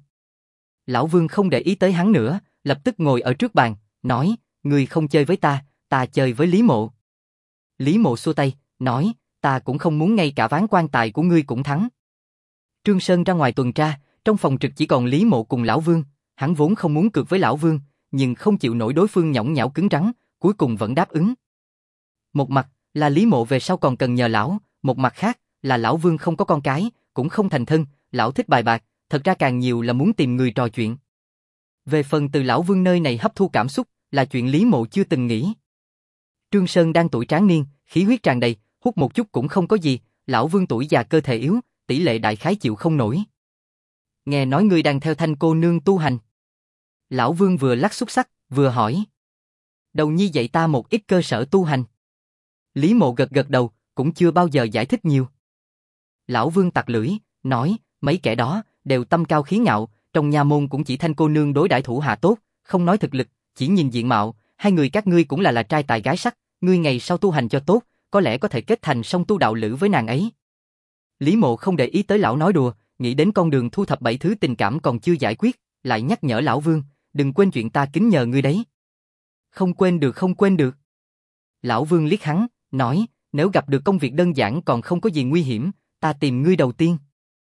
Lão Vương không để ý tới hắn nữa, lập tức ngồi ở trước bàn, nói, ngươi không chơi với ta chơi với Lý Mộ. Lý Mộ xua tay, nói, ta cũng không muốn ngay cả ván quan tài của ngươi cũng thắng. Trương Sơn ra ngoài tuần tra, trong phòng trực chỉ còn Lý Mộ cùng lão Vương, hắn vốn không muốn cược với lão Vương, nhưng không chịu nổi đối phương nhõng nhẽo cứng rắn, cuối cùng vẫn đáp ứng. Một mặt là Lý Mộ về sau còn cần nhờ lão, một mặt khác là lão Vương không có con cái, cũng không thành thân, lão thích bài bạc, thật ra càng nhiều là muốn tìm người trò chuyện. Về phần từ lão Vương nơi này hấp thu cảm xúc, là chuyện Lý Mộ chưa từng nghĩ. Trương Sơn đang tuổi tráng niên, khí huyết tràn đầy, hút một chút cũng không có gì, lão Vương tuổi già cơ thể yếu, tỷ lệ đại khái chịu không nổi. Nghe nói ngươi đang theo Thanh cô nương tu hành. Lão Vương vừa lắc xúc sắc, vừa hỏi. Đầu Nhi dạy ta một ít cơ sở tu hành. Lý Mộ gật đầu, cũng chưa bao giờ giải thích nhiều. Lão Vương tặc lưỡi, nói, mấy kẻ đó đều tâm cao khí ngạo, trong nha môn cũng chỉ Thanh cô nương đối đãi thủ hạ tốt, không nói thực lực, chỉ nhìn diện mạo, hai người các ngươi cũng là trai tài gái sắc, ngươi ngày sau tu hành cho tốt, có lẽ có thể kết thành song tu đạo lữ với nàng ấy. Lý Mộ không để ý tới lão nói đùa, nghĩ đến con đường thu thập 7 thứ tình cảm còn chưa giải quyết, lại nhắc nhở lão Vương, đừng quên chuyện ta kính nhờ ngươi đấy. Không quên được. Lão Vương liếc hắn, nói, nếu gặp được công việc đơn giản còn không có gì nguy hiểm, ta tìm ngươi đầu tiên.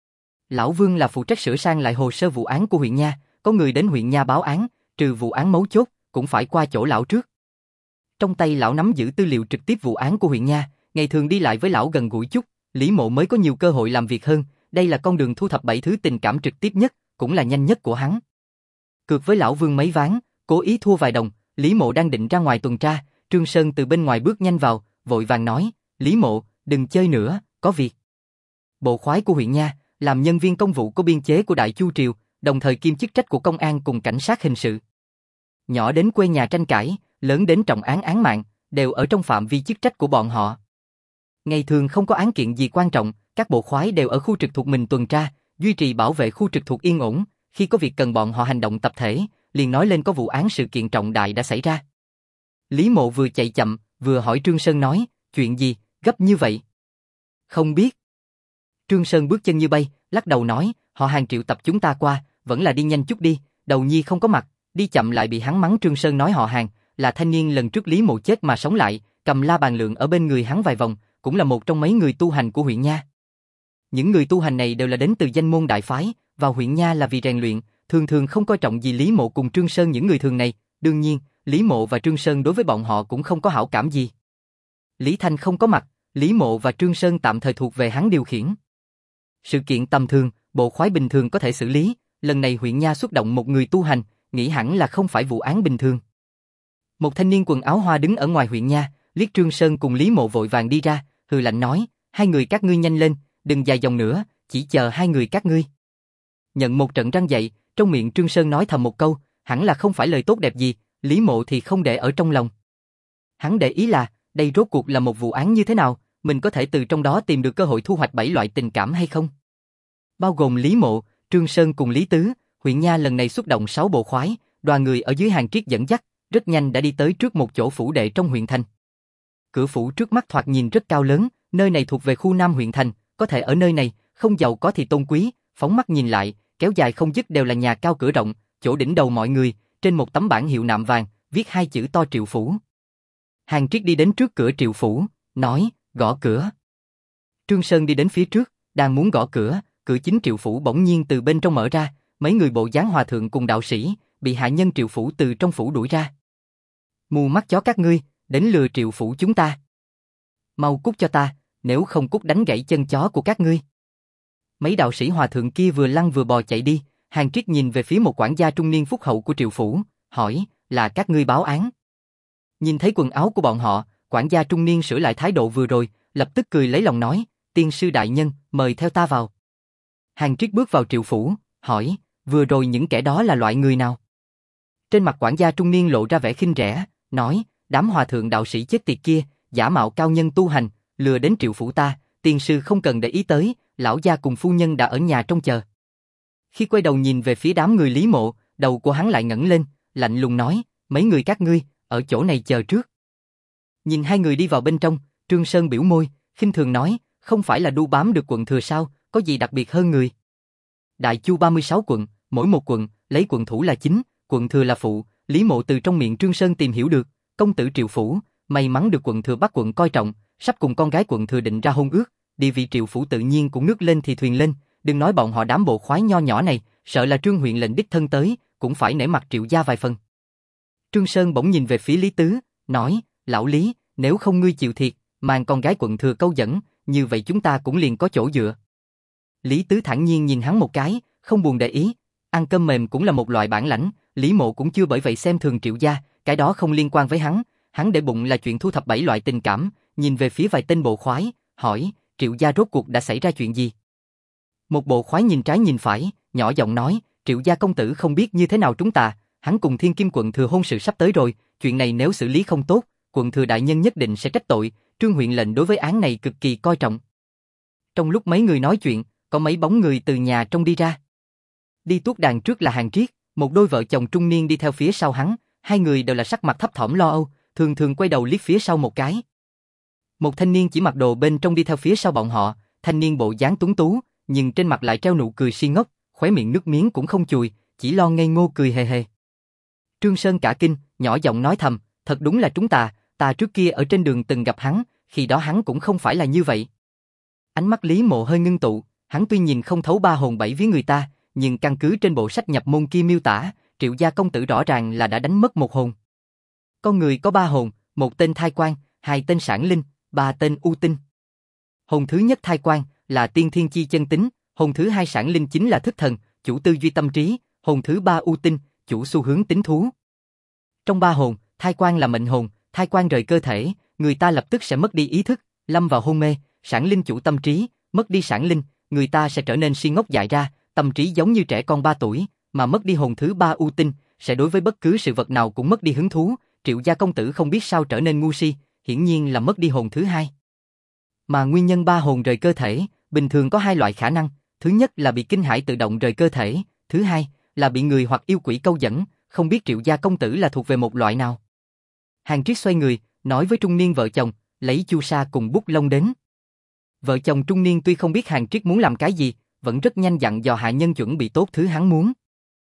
Lão Vương là phụ trách sửa sang lại hồ sơ vụ án của huyện nha, có người đến huyện nha báo án, trừ vụ án mấu chốt, cũng phải qua chỗ lão trước. Trong tay lão nắm giữ tư liệu trực tiếp vụ án của huyện nha, ngày thường đi lại với lão gần gũi chút, Lý Mộ mới có nhiều cơ hội làm việc hơn, đây là con đường thu thập 7 thứ tình cảm trực tiếp nhất, cũng là nhanh nhất của hắn. Cược với lão Vương mấy ván, cố ý thua vài đồng, Lý Mộ đang định ra ngoài tuần tra, Trương Sơn từ bên ngoài bước nhanh vào, vội vàng nói, Lý Mộ, đừng chơi nữa, có việc. Bộ khoái của huyện nha, làm nhân viên công vụ có biên chế của Đại Chu Triều, đồng thời kiêm chức trách của công an cùng cảnh sát hình sự. Nhỏ đến quê nhà tranh cãi, lớn đến trọng án án mạng, đều ở trong phạm vi chức trách của bọn họ. Ngày thường không có án kiện gì quan trọng, các bộ khoái đều ở khu trực thuộc mình tuần tra, duy trì bảo vệ khu trực thuộc yên ổn, khi có việc cần bọn họ hành động tập thể, liền nói lên có vụ án sự kiện trọng đại đã xảy ra. Lý Mộ vừa chạy chậm, vừa hỏi Trương Sơn nói, chuyện gì, gấp như vậy? Không biết. Trương Sơn bước chân như bay, lắc đầu nói, họ Hàng triệu tập chúng ta qua, vẫn là đi nhanh chút đi, Đầu Nhi không có mặt, đi chậm lại bị hắn mắng. Trương Sơn nói họ Hàng, là thanh niên lần trước Lý Mộ chết mà sống lại, cầm la bàn lượng ở bên người hắn vài vòng, cũng là một trong mấy người tu hành của huyện Nha. Những người tu hành này đều là đến từ danh môn đại phái, vào huyện Nha là vì rèn luyện, thường thường không coi trọng gì Lý Mộ cùng Trương Sơn những người thường này, đương nhiên, Lý Mộ và Trương Sơn đối với bọn họ cũng không có hảo cảm gì. Lý Thanh không có mặt, Lý Mộ và Trương Sơn tạm thời thuộc về hắn điều khiển. Sự kiện tầm thường, bộ khoái bình thường có thể xử lý, lần này huyện Nha xuất động một người tu hành, nghĩ hẳn là không phải vụ án bình thường. Một thanh niên quần áo hoa đứng ở ngoài huyện Nha, liếc Trương Sơn cùng Lý Mộ vội vàng đi ra, hừ lạnh nói, hai người các ngươi nhanh lên, đừng dài dòng nữa, chỉ chờ hai người các ngươi. Nhận một trận răng dậy, trong miệng Trương Sơn nói thầm một câu, hẳn là không phải lời tốt đẹp gì, Lý Mộ thì không để ở trong lòng. Hắn để ý là, đây rốt cuộc là một vụ án như thế nào, mình có thể từ trong đó tìm được cơ hội thu hoạch 7 loại tình cảm hay không? Bao gồm Lý Mộ, Trương Sơn cùng Lý Tứ, huyện Nha lần này xuất động 6 bộ khoái, đoàn người ở dưới Hàng Triết dẫn dắt, rất nhanh đã đi tới trước một chỗ phủ đệ trong huyện thành. Cửa phủ trước mắt thoạt nhìn rất cao lớn, nơi này thuộc về khu Nam huyện thành, có thể ở nơi này, không giàu có thì tôn quý, phóng mắt nhìn lại, kéo dài không dứt đều là nhà cao cửa rộng, chỗ đỉnh đầu mọi người, trên một tấm bảng hiệu nạm vàng, viết hai chữ to Triệu Phủ. Hàng Triết đi đến trước cửa Triệu Phủ, nói, gõ cửa. Trương Sơn đi đến phía trước, đang muốn gõ cửa, cửa chính Triệu Phủ bỗng nhiên từ bên trong mở ra, mấy người bộ dáng hòa thượng cùng đạo sĩ, bị hạ nhân Triệu Phủ từ trong phủ đuổi ra. Mù mắt chó các ngươi, đến lừa Triệu Phủ chúng ta. Mau cút cho ta, nếu không cút đánh gãy chân chó của các ngươi. Mấy đạo sĩ hòa thượng kia vừa lăn vừa bò chạy đi, Hàng Triết nhìn về phía một quản gia trung niên phúc hậu của Triệu Phủ, hỏi, là các ngươi báo án. Nhìn thấy quần áo của bọn họ, quản gia trung niên sửa lại thái độ vừa rồi, lập tức cười lấy lòng nói, tiên sư đại nhân, mời theo ta vào. Hàng Triết bước vào Triệu Phủ, hỏi, vừa rồi những kẻ đó là loại người nào? Trên mặt quản gia trung niên lộ ra vẻ khinh rẻ, nói, đám hòa thượng đạo sĩ chết tiệt kia, giả mạo cao nhân tu hành, lừa đến Triệu Phủ ta, tiên sư không cần để ý tới, lão gia cùng phu nhân đã ở nhà trong chờ. Khi quay đầu nhìn về phía đám người Lý Mộ, đầu của hắn lại ngẩng lên, lạnh lùng nói, mấy người các ngươi, ở chỗ này chờ trước. Nhìn hai người đi vào bên trong, Trương Sơn biểu môi, khinh thường nói, không phải là đu bám được quận thừa sao, có gì đặc biệt hơn người. Đại Chu 36 quận, mỗi một quận, lấy quận thủ là chính, quận thừa là phụ, Lý Mộ từ trong miệng Trương Sơn tìm hiểu được, công tử Triệu Phủ, may mắn được quận thừa Bắc quận coi trọng, sắp cùng con gái quận thừa định ra hôn ước, địa vị Triệu Phủ tự nhiên cũng nước lên thì thuyền lên, đừng nói bọn họ đám bộ khoái nho nhỏ này, sợ là Trương huyện lệnh đích thân tới, cũng phải nể mặt Triệu gia vài phần. Trương Sơn bỗng nhìn về phía Lý Tứ, nói, lão Lý, nếu không ngươi chịu thiệt, mang con gái quận thừa câu dẫn, như vậy chúng ta cũng liền có chỗ dựa. Lý Tứ thản nhiên nhìn hắn một cái, không buồn để ý, ăn cơm mềm cũng là một loại bản lãnh, Lý Mộ cũng chưa bởi vậy xem thường Triệu gia, cái đó không liên quan với hắn để bụng là chuyện thu thập 7 loại tình cảm, nhìn về phía vài tên bộ khoái, hỏi, Triệu gia rốt cuộc đã xảy ra chuyện gì? Một bộ khoái nhìn trái nhìn phải, nhỏ giọng nói, Triệu gia công tử không biết như thế nào chúng ta, hắn cùng Thiên Kim quận thừa hôn sự sắp tới rồi, chuyện này nếu xử lý không tốt, quận thừa đại nhân nhất định sẽ trách tội, Trương huyện lệnh đối với án này cực kỳ coi trọng. Trong lúc mấy người nói chuyện, có mấy bóng người từ nhà trong đi ra. Đi tuốt đàn trước là Hàng Triết, một đôi vợ chồng trung niên đi theo phía sau hắn, hai người đều là sắc mặt thấp thỏm lo âu, thường thường quay đầu liếc phía sau một cái. Một thanh niên chỉ mặc đồ bên trong đi theo phía sau bọn họ, thanh niên bộ dáng tuấn tú, nhưng trên mặt lại treo nụ cười si ngốc, khóe miệng nước miếng cũng không chùi, chỉ lo ngây ngô cười hề hề. Trương Sơn cả kinh, nhỏ giọng nói thầm, thật đúng là chúng ta trước kia ở trên đường từng gặp hắn, khi đó hắn cũng không phải là như vậy. Ánh mắt Lý Mộ hơi ngưng tụ, hắn tuy nhìn không thấu ba hồn bảy vía người ta, nhưng căn cứ trên bộ sách nhập môn kia miêu tả, Triệu gia công tử rõ ràng là đã đánh mất một hồn. Con người có ba hồn, một tên thai quan, hai tên sản linh, ba tên u tinh. Hồn thứ nhất thai quan là tiên thiên chi chân tính, hồn thứ hai sản linh chính là thức thần, chủ tư duy tâm trí, hồn thứ ba u tinh, chủ xu hướng tính thú. Trong ba hồn, thai quan là mệnh hồn, thai quan rời cơ thể, người ta lập tức sẽ mất đi ý thức, lâm vào hôn mê, sản linh chủ tâm trí, mất đi sản linh, người ta sẽ trở nên si ngốc dại ra, tâm trí giống như trẻ con 3 tuổi, mà mất đi hồn thứ ba u tinh, sẽ đối với bất cứ sự vật nào cũng mất đi hứng thú, Triệu gia công tử không biết sao trở nên ngu si, hiển nhiên là mất đi hồn thứ hai. Mà nguyên nhân ba hồn rời cơ thể, bình thường có hai loại khả năng, thứ nhất là bị kinh hãi tự động rời cơ thể, thứ hai là bị người hoặc yêu quỷ câu dẫn, không biết Triệu gia công tử là thuộc về một loại nào. Hàng Triết xoay người, nói với trung niên vợ chồng, lấy chu sa cùng bút lông đến. Vợ chồng trung niên tuy không biết Hàng Triết muốn làm cái gì, vẫn rất nhanh dặn dò hạ nhân chuẩn bị tốt thứ hắn muốn.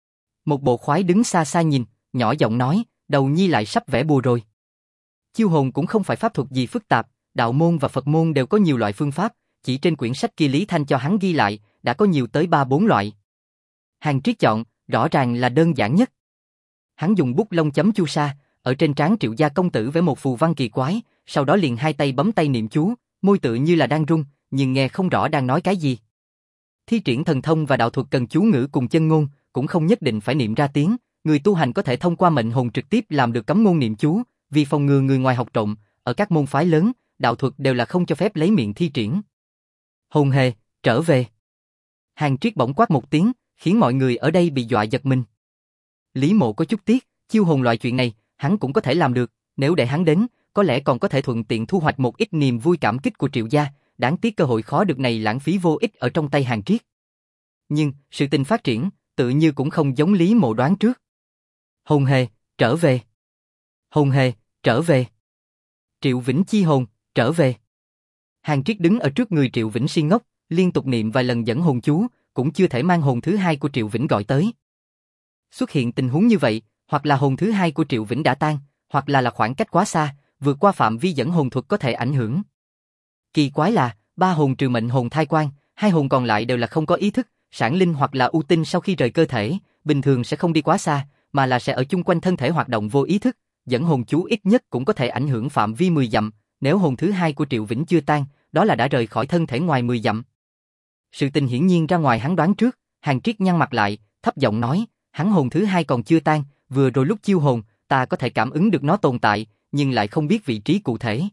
Một bộ khoái đứng xa xa nhìn, nhỏ giọng nói, đầu nhi lại sắp vẽ bùa rồi. Chiêu hồn cũng không phải pháp thuật gì phức tạp, đạo môn và Phật môn đều có nhiều loại phương pháp, chỉ trên quyển sách kia Lý Thanh cho hắn ghi lại, đã có nhiều tới 3-4 loại. Hàng Triết chọn, rõ ràng là đơn giản nhất. Hắn dùng bút lông chấm chu sa, ở trên trán Triệu gia công tử vẽ một phù văn kỳ quái, sau đó liền hai tay bấm tay niệm chú, môi tựa như là đang rung, nhưng nghe không rõ đang nói cái gì. Thi triển thần thông và đạo thuật cần chú ngữ cùng chân ngôn, cũng không nhất định phải niệm ra tiếng, người tu hành có thể thông qua mệnh hồn trực tiếp làm được cấm ngôn niệm chú, vì phòng ngừa người ngoài học trộm, ở các môn phái lớn, đạo thuật đều là không cho phép lấy miệng thi triển. Hồn hề, trở về. Hàng Triết bỗng quát một tiếng, khiến mọi người ở đây bị dọa giật mình. Lý Mộ có chút tiếc, chiêu hồn loại chuyện này, hắn cũng có thể làm được, nếu để hắn đến, có lẽ còn có thể thuận tiện thu hoạch một ít niềm vui cảm kích của Triệu gia, đáng tiếc cơ hội khó được này lãng phí vô ích ở trong tay Hàng Triết. Nhưng, sự tình phát triển, tự như cũng không giống Lý Mộ đoán trước. Hồn hề, trở về. Hồn hề, trở về. Triệu Vĩnh chi hồn, trở về. Hàng Triết đứng ở trước người Triệu Vĩnh si ngốc, liên tục niệm vài lần dẫn hồn chú, cũng chưa thể mang hồn thứ hai của Triệu Vĩnh gọi tới. Xuất hiện tình huống như vậy, hoặc là hồn thứ hai của Triệu Vĩnh đã tan, hoặc là khoảng cách quá xa, vượt qua phạm vi dẫn hồn thuật có thể ảnh hưởng. Kỳ quái là, 3 hồn trừ mệnh hồn thai quan, 2 hồn còn lại đều là không có ý thức, sản linh hoặc là u tinh sau khi rời cơ thể, bình thường sẽ không đi quá xa, mà là sẽ ở chung quanh thân thể hoạt động vô ý thức, dẫn hồn chú ít nhất cũng có thể ảnh hưởng phạm vi 10 dặm, nếu hồn thứ hai của Triệu Vĩnh chưa tan, đó là đã rời khỏi thân thể ngoài 10 dặm. Sự tình hiển nhiên ra ngoài hắn đoán trước, Hàng Triết nhăn mặt lại, thấp giọng nói, hắn hồn thứ hai còn chưa tan, vừa rồi lúc chiêu hồn, ta có thể cảm ứng được nó tồn tại, nhưng lại không biết vị trí cụ thể.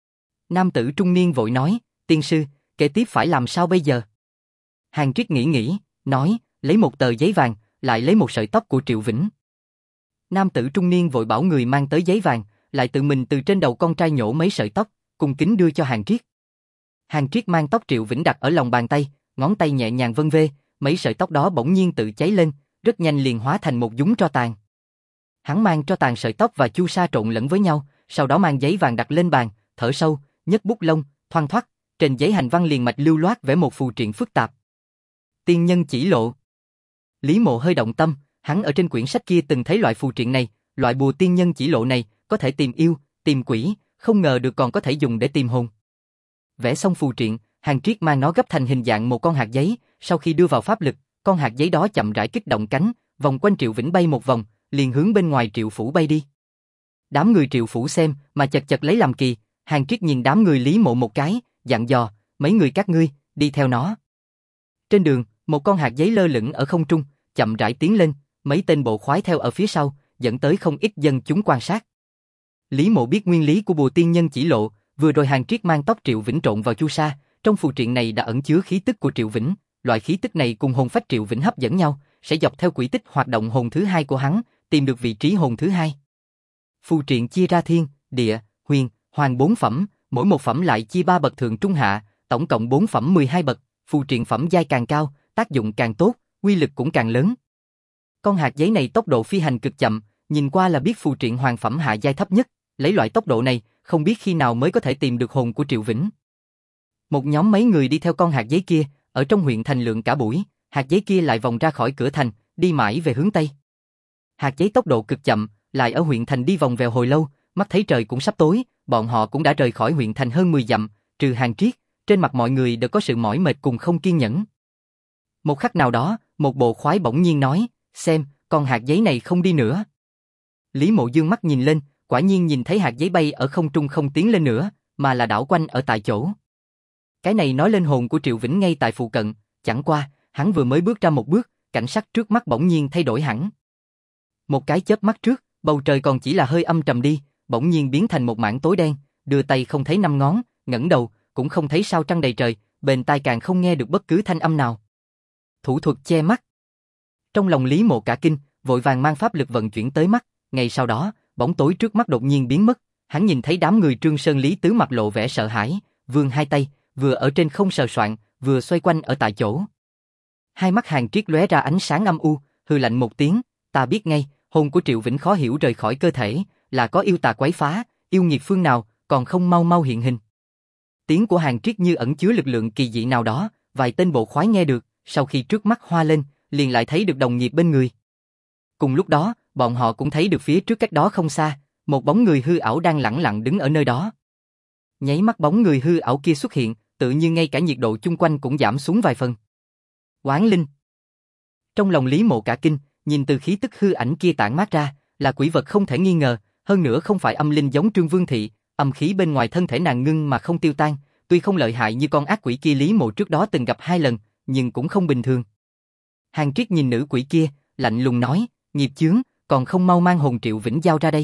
Nam tử trung niên vội nói, tiên sư, kế tiếp phải làm sao bây giờ? Hàng Triết nghĩ, nói, lấy một tờ giấy vàng, lại lấy một sợi tóc của Triệu Vĩnh. Nam tử trung niên vội bảo người mang tới giấy vàng, lại tự mình từ trên đầu con trai nhổ mấy sợi tóc, cung kính đưa cho Hàng Triết. Hàng Triết mang tóc Triệu Vĩnh đặt ở lòng bàn tay, ngón tay nhẹ nhàng vân vê, mấy sợi tóc đó bỗng nhiên tự cháy lên, rất nhanh liền hóa thành một dúng tro tàn. Hắn mang tro tàn sợi tóc và chu sa trộn lẫn với nhau, sau đó mang giấy vàng đặt lên bàn, thở sâu, nhấc bút lông, thoăn thoắt, trên giấy hành văn liền mạch lưu loát vẽ một phù triện phức tạp. Tiên nhân chỉ lộ. Lý Mộ hơi động tâm, hắn ở trên quyển sách kia từng thấy loại phù triện này, loại bùa tiên nhân chỉ lộ này, có thể tìm yêu, tìm quỷ, không ngờ được còn có thể dùng để tìm hồn. Vẽ xong phù triện, Hàng Triết mang nó gấp thành hình dạng một con hạt giấy, sau khi đưa vào pháp lực, con hạt giấy đó chậm rãi kích động cánh, vòng quanh Triệu Vĩnh bay một vòng, liền hướng bên ngoài Triệu phủ bay đi. Đám người Triệu phủ xem, mà chật chật lấy làm kỳ, Hàng Triết nhìn đám người Lý Mộ một cái, dặn dò, mấy người các ngươi, đi theo nó. Trên đường, một con hạt giấy lơ lửng ở không trung, chậm rãi tiến lên, mấy tên bộ khoái theo ở phía sau, dẫn tới không ít dân chúng quan sát. Lý Mộ biết nguyên lý của bùa tiên nhân chỉ lộ, vừa rồi Hàng Triết mang tóc Triệu Vĩnh trộn vào chu sa, trong phù triện này đã ẩn chứa khí tức của Triệu Vĩnh, loại khí tức này cùng hồn phách Triệu Vĩnh hấp dẫn nhau, sẽ dọc theo quỹ tích hoạt động hồn thứ hai của hắn, tìm được vị trí hồn thứ hai. Phù triện chia ra thiên, địa, huyền, hoàng 4 phẩm, mỗi một phẩm lại chia 3 bậc thượng trung hạ, tổng cộng 4 phẩm 12 bậc, phù triện phẩm giai càng cao, tác dụng càng tốt, uy lực cũng càng lớn. Con hạt giấy này tốc độ phi hành cực chậm, nhìn qua là biết phù triện hoàng phẩm hạ giai thấp nhất, lấy loại tốc độ này, không biết khi nào mới có thể tìm được hồn của Triệu Vĩnh. Một nhóm mấy người đi theo con hạt giấy kia, ở trong huyện thành lượng cả buổi, hạt giấy kia lại vòng ra khỏi cửa thành, đi mãi về hướng tây. Hạt giấy tốc độ cực chậm, lại ở huyện thành đi vòng vèo hồi lâu, mắt thấy trời cũng sắp tối, bọn họ cũng đã rời khỏi huyện thành hơn 10 dặm, trừ Hàng Triết, trên mặt mọi người đều có sự mỏi mệt cùng không kiên nhẫn. Một khắc nào đó, một bộ khoái bỗng nhiên nói, xem, con hạt giấy này không đi nữa. Lý Mộ dương mắt nhìn lên, quả nhiên nhìn thấy hạt giấy bay ở không trung không tiến lên nữa, mà là đảo quanh ở tại chỗ. Cái này nói lên hồn của Triệu Vĩnh ngay tại phụ cận, chẳng qua, hắn vừa mới bước ra một bước, cảnh sắc trước mắt bỗng nhiên thay đổi hẳn. Một cái chớp mắt trước, bầu trời còn chỉ là hơi âm trầm đi, bỗng nhiên biến thành một mảng tối đen, đưa tay không thấy năm ngón, ngẩng đầu, cũng không thấy sao trăng đầy trời, bên tai càng không nghe được bất cứ thanh âm nào. Thủ thuật che mắt. Trong lòng Lý Mộ cả kinh, vội vàng mang pháp lực vận chuyển tới mắt, ngay sau đó, bóng tối trước mắt đột nhiên biến mất, hắn nhìn thấy đám người Trương Sơn Lý Tứ mặt lộ vẻ sợ hãi, vươn hai tay, vừa ở trên không sờ soạng, vừa xoay quanh ở tại chỗ. Hai mắt Hàn Triết lóe ra ánh sáng âm u, hừ lạnh một tiếng, ta biết ngay, hồn của Triệu Vĩnh khó hiểu rời khỏi cơ thể, là có yêu tà quấy phá, yêu nghiệt phương nào, còn không mau mau hiện hình. Tiếng của Hàn Triết như ẩn chứa lực lượng kỳ dị nào đó, vài tên bộ khoái nghe được, sau khi trước mắt hoa lên, liền lại thấy được đồng nghiệp bên người. Cùng lúc đó, bọn họ cũng thấy được phía trước cách đó không xa, một bóng người hư ảo đang lẳng lặng đứng ở nơi đó. Nháy mắt bóng người hư ảo kia xuất hiện, tự như ngay cả nhiệt độ chung quanh cũng giảm xuống vài phần. Oán linh. Trong lòng Lý Mộ cả kinh, nhìn từ khí tức hư ảnh kia tản mát ra, là quỷ vật không thể nghi ngờ, hơn nữa không phải âm linh giống Trương Vương Thị, âm khí bên ngoài thân thể nàng ngưng mà không tiêu tan, tuy không lợi hại như con ác quỷ kia Lý Mộ trước đó từng gặp 2 lần, nhưng cũng không bình thường. Hàn Triết nhìn nữ quỷ kia, lạnh lùng nói, nghiệp chướng, còn không mau mang hồn Triệu Vĩnh giao ra đây.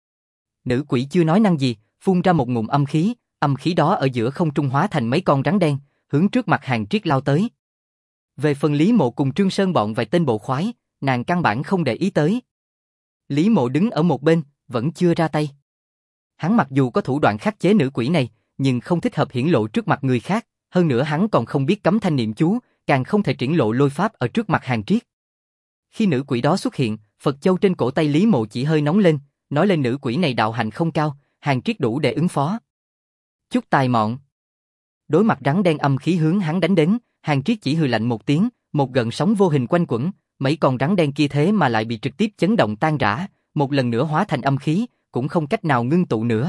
Nữ quỷ chưa nói năng gì, phun ra một ngụm âm khí đó ở giữa không trung hóa thành mấy con rắn đen, hướng trước mặt Hàn Triết lao tới. Về phần Lý Mộ cùng Trương Sơn bọn vài tên bộ khoái, nàng căn bản không để ý tới. Lý Mộ đứng ở một bên, vẫn chưa ra tay. Hắn mặc dù có thủ đoạn khắc chế nữ quỷ này, nhưng không thích hợp hiển lộ trước mặt người khác, hơn nữa hắn còn không biết cấm thanh niệm chú, càng không thể triển lộ lôi pháp ở trước mặt Hàn Triết. Khi nữ quỷ đó xuất hiện, Phật châu trên cổ tay Lý Mộ chỉ hơi nóng lên, nói lên nữ quỷ này đạo hạnh không cao, Hàn Triết đủ để ứng phó. Chút tài mọn. Đối mặt rắn đen âm khí hướng hắn đánh đến, Hàn Triết chỉ hừ lạnh một tiếng, một gợn sóng vô hình quanh quẩn, mấy con rắn đen kia thế mà lại bị trực tiếp chấn động tan rã, một lần nữa hóa thành âm khí, cũng không cách nào ngưng tụ nữa.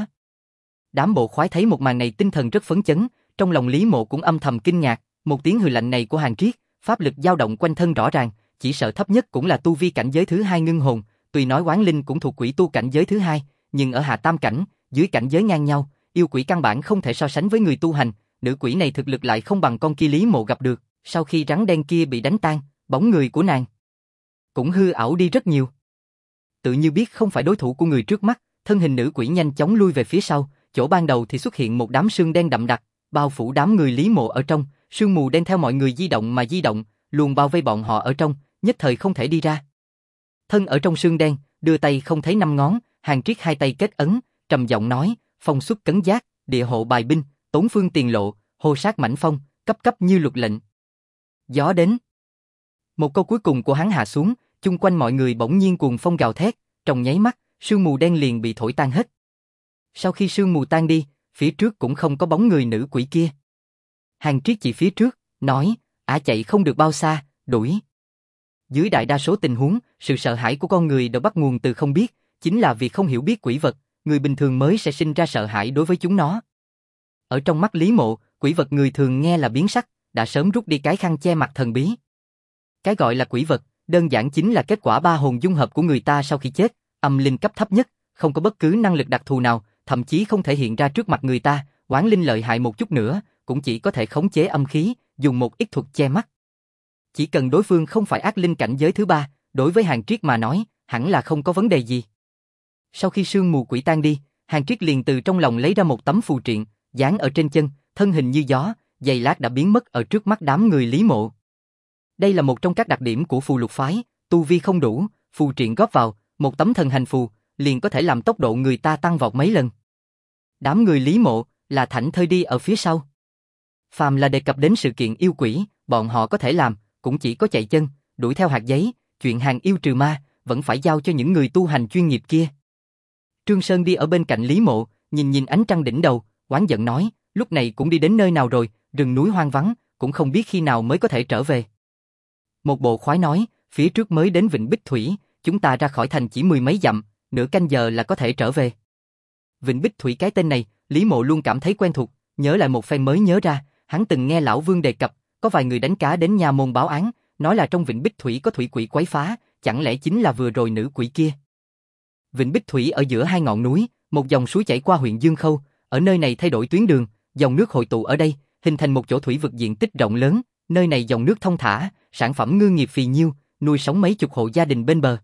Đám bộ khoái thấy một màn này tinh thần rất phấn chấn, trong lòng Lý Mộ cũng âm thầm kinh ngạc, một tiếng hừ lạnh này của Hàn Triết, pháp lực dao động quanh thân rõ ràng, chỉ sợ thấp nhất cũng là tu vi cảnh giới thứ 2 ngưng hồn, tuy nói oán linh cũng thuộc quỷ tu cảnh giới thứ 2, nhưng ở hạ tam cảnh, dưới cảnh giới ngang nhau, yêu quỷ căn bản không thể so sánh với người tu hành, nữ quỷ này thực lực lại không bằng con kia Lý Mộ gặp được, sau khi rắn đen kia bị đánh tan, bóng người của nàng cũng hư ảo đi rất nhiều. Tự như biết không phải đối thủ của người trước mắt, thân hình nữ quỷ nhanh chóng lui về phía sau, chỗ ban đầu thì xuất hiện một đám sương đen đậm đặc, bao phủ đám người Lý Mộ ở trong, sương mù đen theo mọi người di động mà di động, luôn bao vây bọn họ ở trong, nhất thời không thể đi ra. Thân ở trong sương đen, đưa tay không thấy 5 ngón, Hàn Triết hai tay kết ấn, trầm giọng nói, phong xuất cấn giác, địa hộ bài binh, tốn phương tiền lộ, hô sát mãnh phong, cấp cấp như luật lệnh. Gió đến. Một câu cuối cùng của hắn hạ xuống, chung quanh mọi người bỗng nhiên cuồng phong gào thét, trong nháy mắt, sương mù đen liền bị thổi tan hết. Sau khi sương mù tan đi, phía trước cũng không có bóng người nữ quỷ kia. Hàn Triết chỉ phía trước, nói, chạy không được bao xa, đuổi. Dưới đại đa số tình huống, sự sợ hãi của con người đều bắt nguồn từ không biết, chính là vì không hiểu biết quỷ vật, người bình thường mới sẽ sinh ra sợ hãi đối với chúng nó. Ở trong mắt Lý Mộ, quỷ vật người thường nghe là biến sắc, đã sớm rút đi cái khăn che mặt thần bí. Cái gọi là quỷ vật, đơn giản chính là kết quả ba hồn dung hợp của người ta sau khi chết, âm linh cấp thấp nhất, không có bất cứ năng lực đặc thù nào, thậm chí không thể hiện ra trước mặt người ta, oán linh lợi hại một chút nữa, cũng chỉ có thể khống chế âm khí, dùng một ít thuật che mắt. Chỉ cần đối phương không phải ác linh cảnh giới thứ 3, đối với Hàn Triết mà nói, hẳn là không có vấn đề gì. Sau khi sương mù quỷ tan đi, Hàn Triết liền từ trong lòng lấy ra một tấm phù triện, dán ở trên chân, thân hình như gió, giây lát đã biến mất ở trước mắt đám người Lý Mộ. Đây là một trong các đặc điểm của phù lục phái, tu vi không đủ, phù triện góp vào, một tấm thần hành phù, liền có thể làm tốc độ người ta tăng vọt mấy lần. Đám người Lý Mộ là thảnh thơi đi ở phía sau. Phàm là đề cập đến sự kiện yêu quỷ, bọn họ có thể làm, cũng chỉ có chạy chân, đuổi theo hạt giấy, chuyện hàng yêu trừ ma, vẫn phải giao cho những người tu hành chuyên nghiệp kia. Trương Sơn đi ở bên cạnh Lý Mộ, nhìn ánh trăng đỉnh đầu, oán giận nói, lúc này cũng đi đến nơi nào rồi, rừng núi hoang vắng, cũng không biết khi nào mới có thể trở về. Một bộ khoái nói, phía trước mới đến Vịnh Bích Thủy, chúng ta ra khỏi thành chỉ 10 mấy dặm, nửa canh giờ là có thể trở về. Vịnh Bích Thủy cái tên này, Lý Mộ luôn cảm thấy quen thuộc, nhớ lại một phen mới nhớ ra, hắn từng nghe Lão Vương đề cập, có vài người đánh cá đến nha môn báo án, nói là trong Vịnh Bích Thủy có thủy quỷ quấy phá, chẳng lẽ chính là vừa rồi nữ quỷ kia. Vịnh Bích Thủy ở giữa hai ngọn núi, một dòng suối chảy qua huyện Dương Khâu, ở nơi này thay đổi tuyến đường, dòng nước hội tụ ở đây, hình thành một chỗ thủy vực diện tích rộng lớn, nơi này dòng nước thông thả, sản phẩm ngư nghiệp phì nhiêu, nuôi sống mấy chục hộ gia đình bên bờ.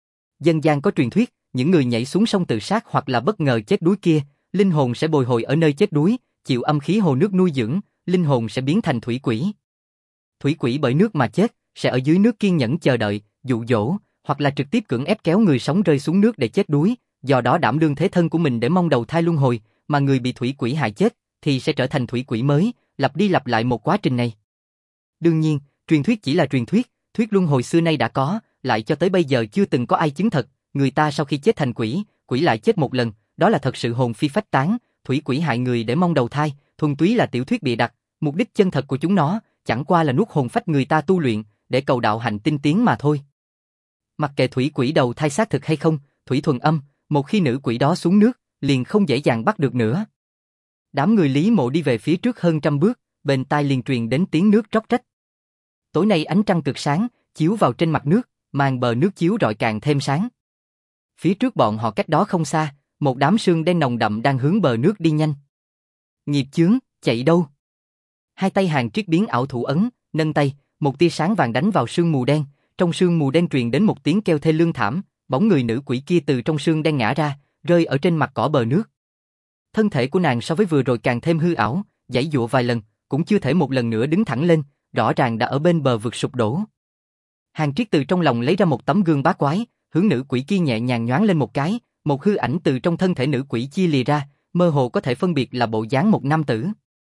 Dân gian có truyền thuyết, những người nhảy xuống sông tự sát hoặc là bất ngờ chết đuối kia, linh hồn sẽ bồi hồi ở nơi chết đuối, chịu âm khí hồ nước nuôi dưỡng, linh hồn sẽ biến thành thủy quỷ. Thủy quỷ bởi nước mà chết, sẽ ở dưới nước kiên nhẫn chờ đợi, dụ dỗ, hoặc là trực tiếp cưỡng ép kéo người sống rơi xuống nước để chết đuối, do đó đảm đương thế thân của mình để mong đầu thai luân hồi, mà người bị thủy quỷ hại chết thì sẽ trở thành thủy quỷ mới, lặp đi lặp lại một quá trình này. Đương nhiên, Truyền thuyết chỉ là truyền thuyết, thuyết luân hồi xưa nay đã có, lại cho tới bây giờ chưa từng có ai chứng thật, người ta sau khi chết thành quỷ, quỷ lại chết một lần, đó là thật sự hồn phi phách tán, thủy quỷ hại người để mong đầu thai, thuần túy là tiểu thuyết bịa đặt, mục đích chân thật của chúng nó chẳng qua là nuốt hồn phách người ta tu luyện, để cầu đạo hạnh tinh tiến mà thôi. Mặc kệ thủy quỷ đầu thai xác thực hay không, thủy thuần âm, một khi nữ quỷ đó xuống nước, liền không dễ dàng bắt được nữa. Đám người Lý Mộ đi về phía trước hơn 100 bước, bên tai liền truyền đến tiếng nước róc rách. Tối nay ánh trăng cực sáng, chiếu vào trên mặt nước, màn bờ nước chiếu rọi càng thêm sáng. Phía trước bọn họ cách đó không xa, một đám sương đen nồng đậm đang hướng bờ nước đi nhanh. Nghiệp chướng, chạy đâu? Hai tay Hàn Triết biến ảo thủ ấn, nâng tay, một tia sáng vàng đánh vào sương mù đen, trong sương mù đen truyền đến một tiếng kêu thê lương thảm, bóng người nữ quỷ kia từ trong sương đen ngã ra, rơi ở trên mặt cỏ bờ nước. Thân thể của nàng so với vừa rồi càng thêm hư ảo, giãy giụa vài lần, cũng chưa thể một lần nữa đứng thẳng lên, rõ ràng đã ở bên bờ vực sụp đổ. Hàn Triết từ trong lòng lấy ra một tấm gương bá quái, hướng nữ quỷ kia nhẹ nhàng nhoáng lên một cái, một hư ảnh từ trong thân thể nữ quỷ chia lìa ra, mơ hồ có thể phân biệt là bộ dáng một nam tử.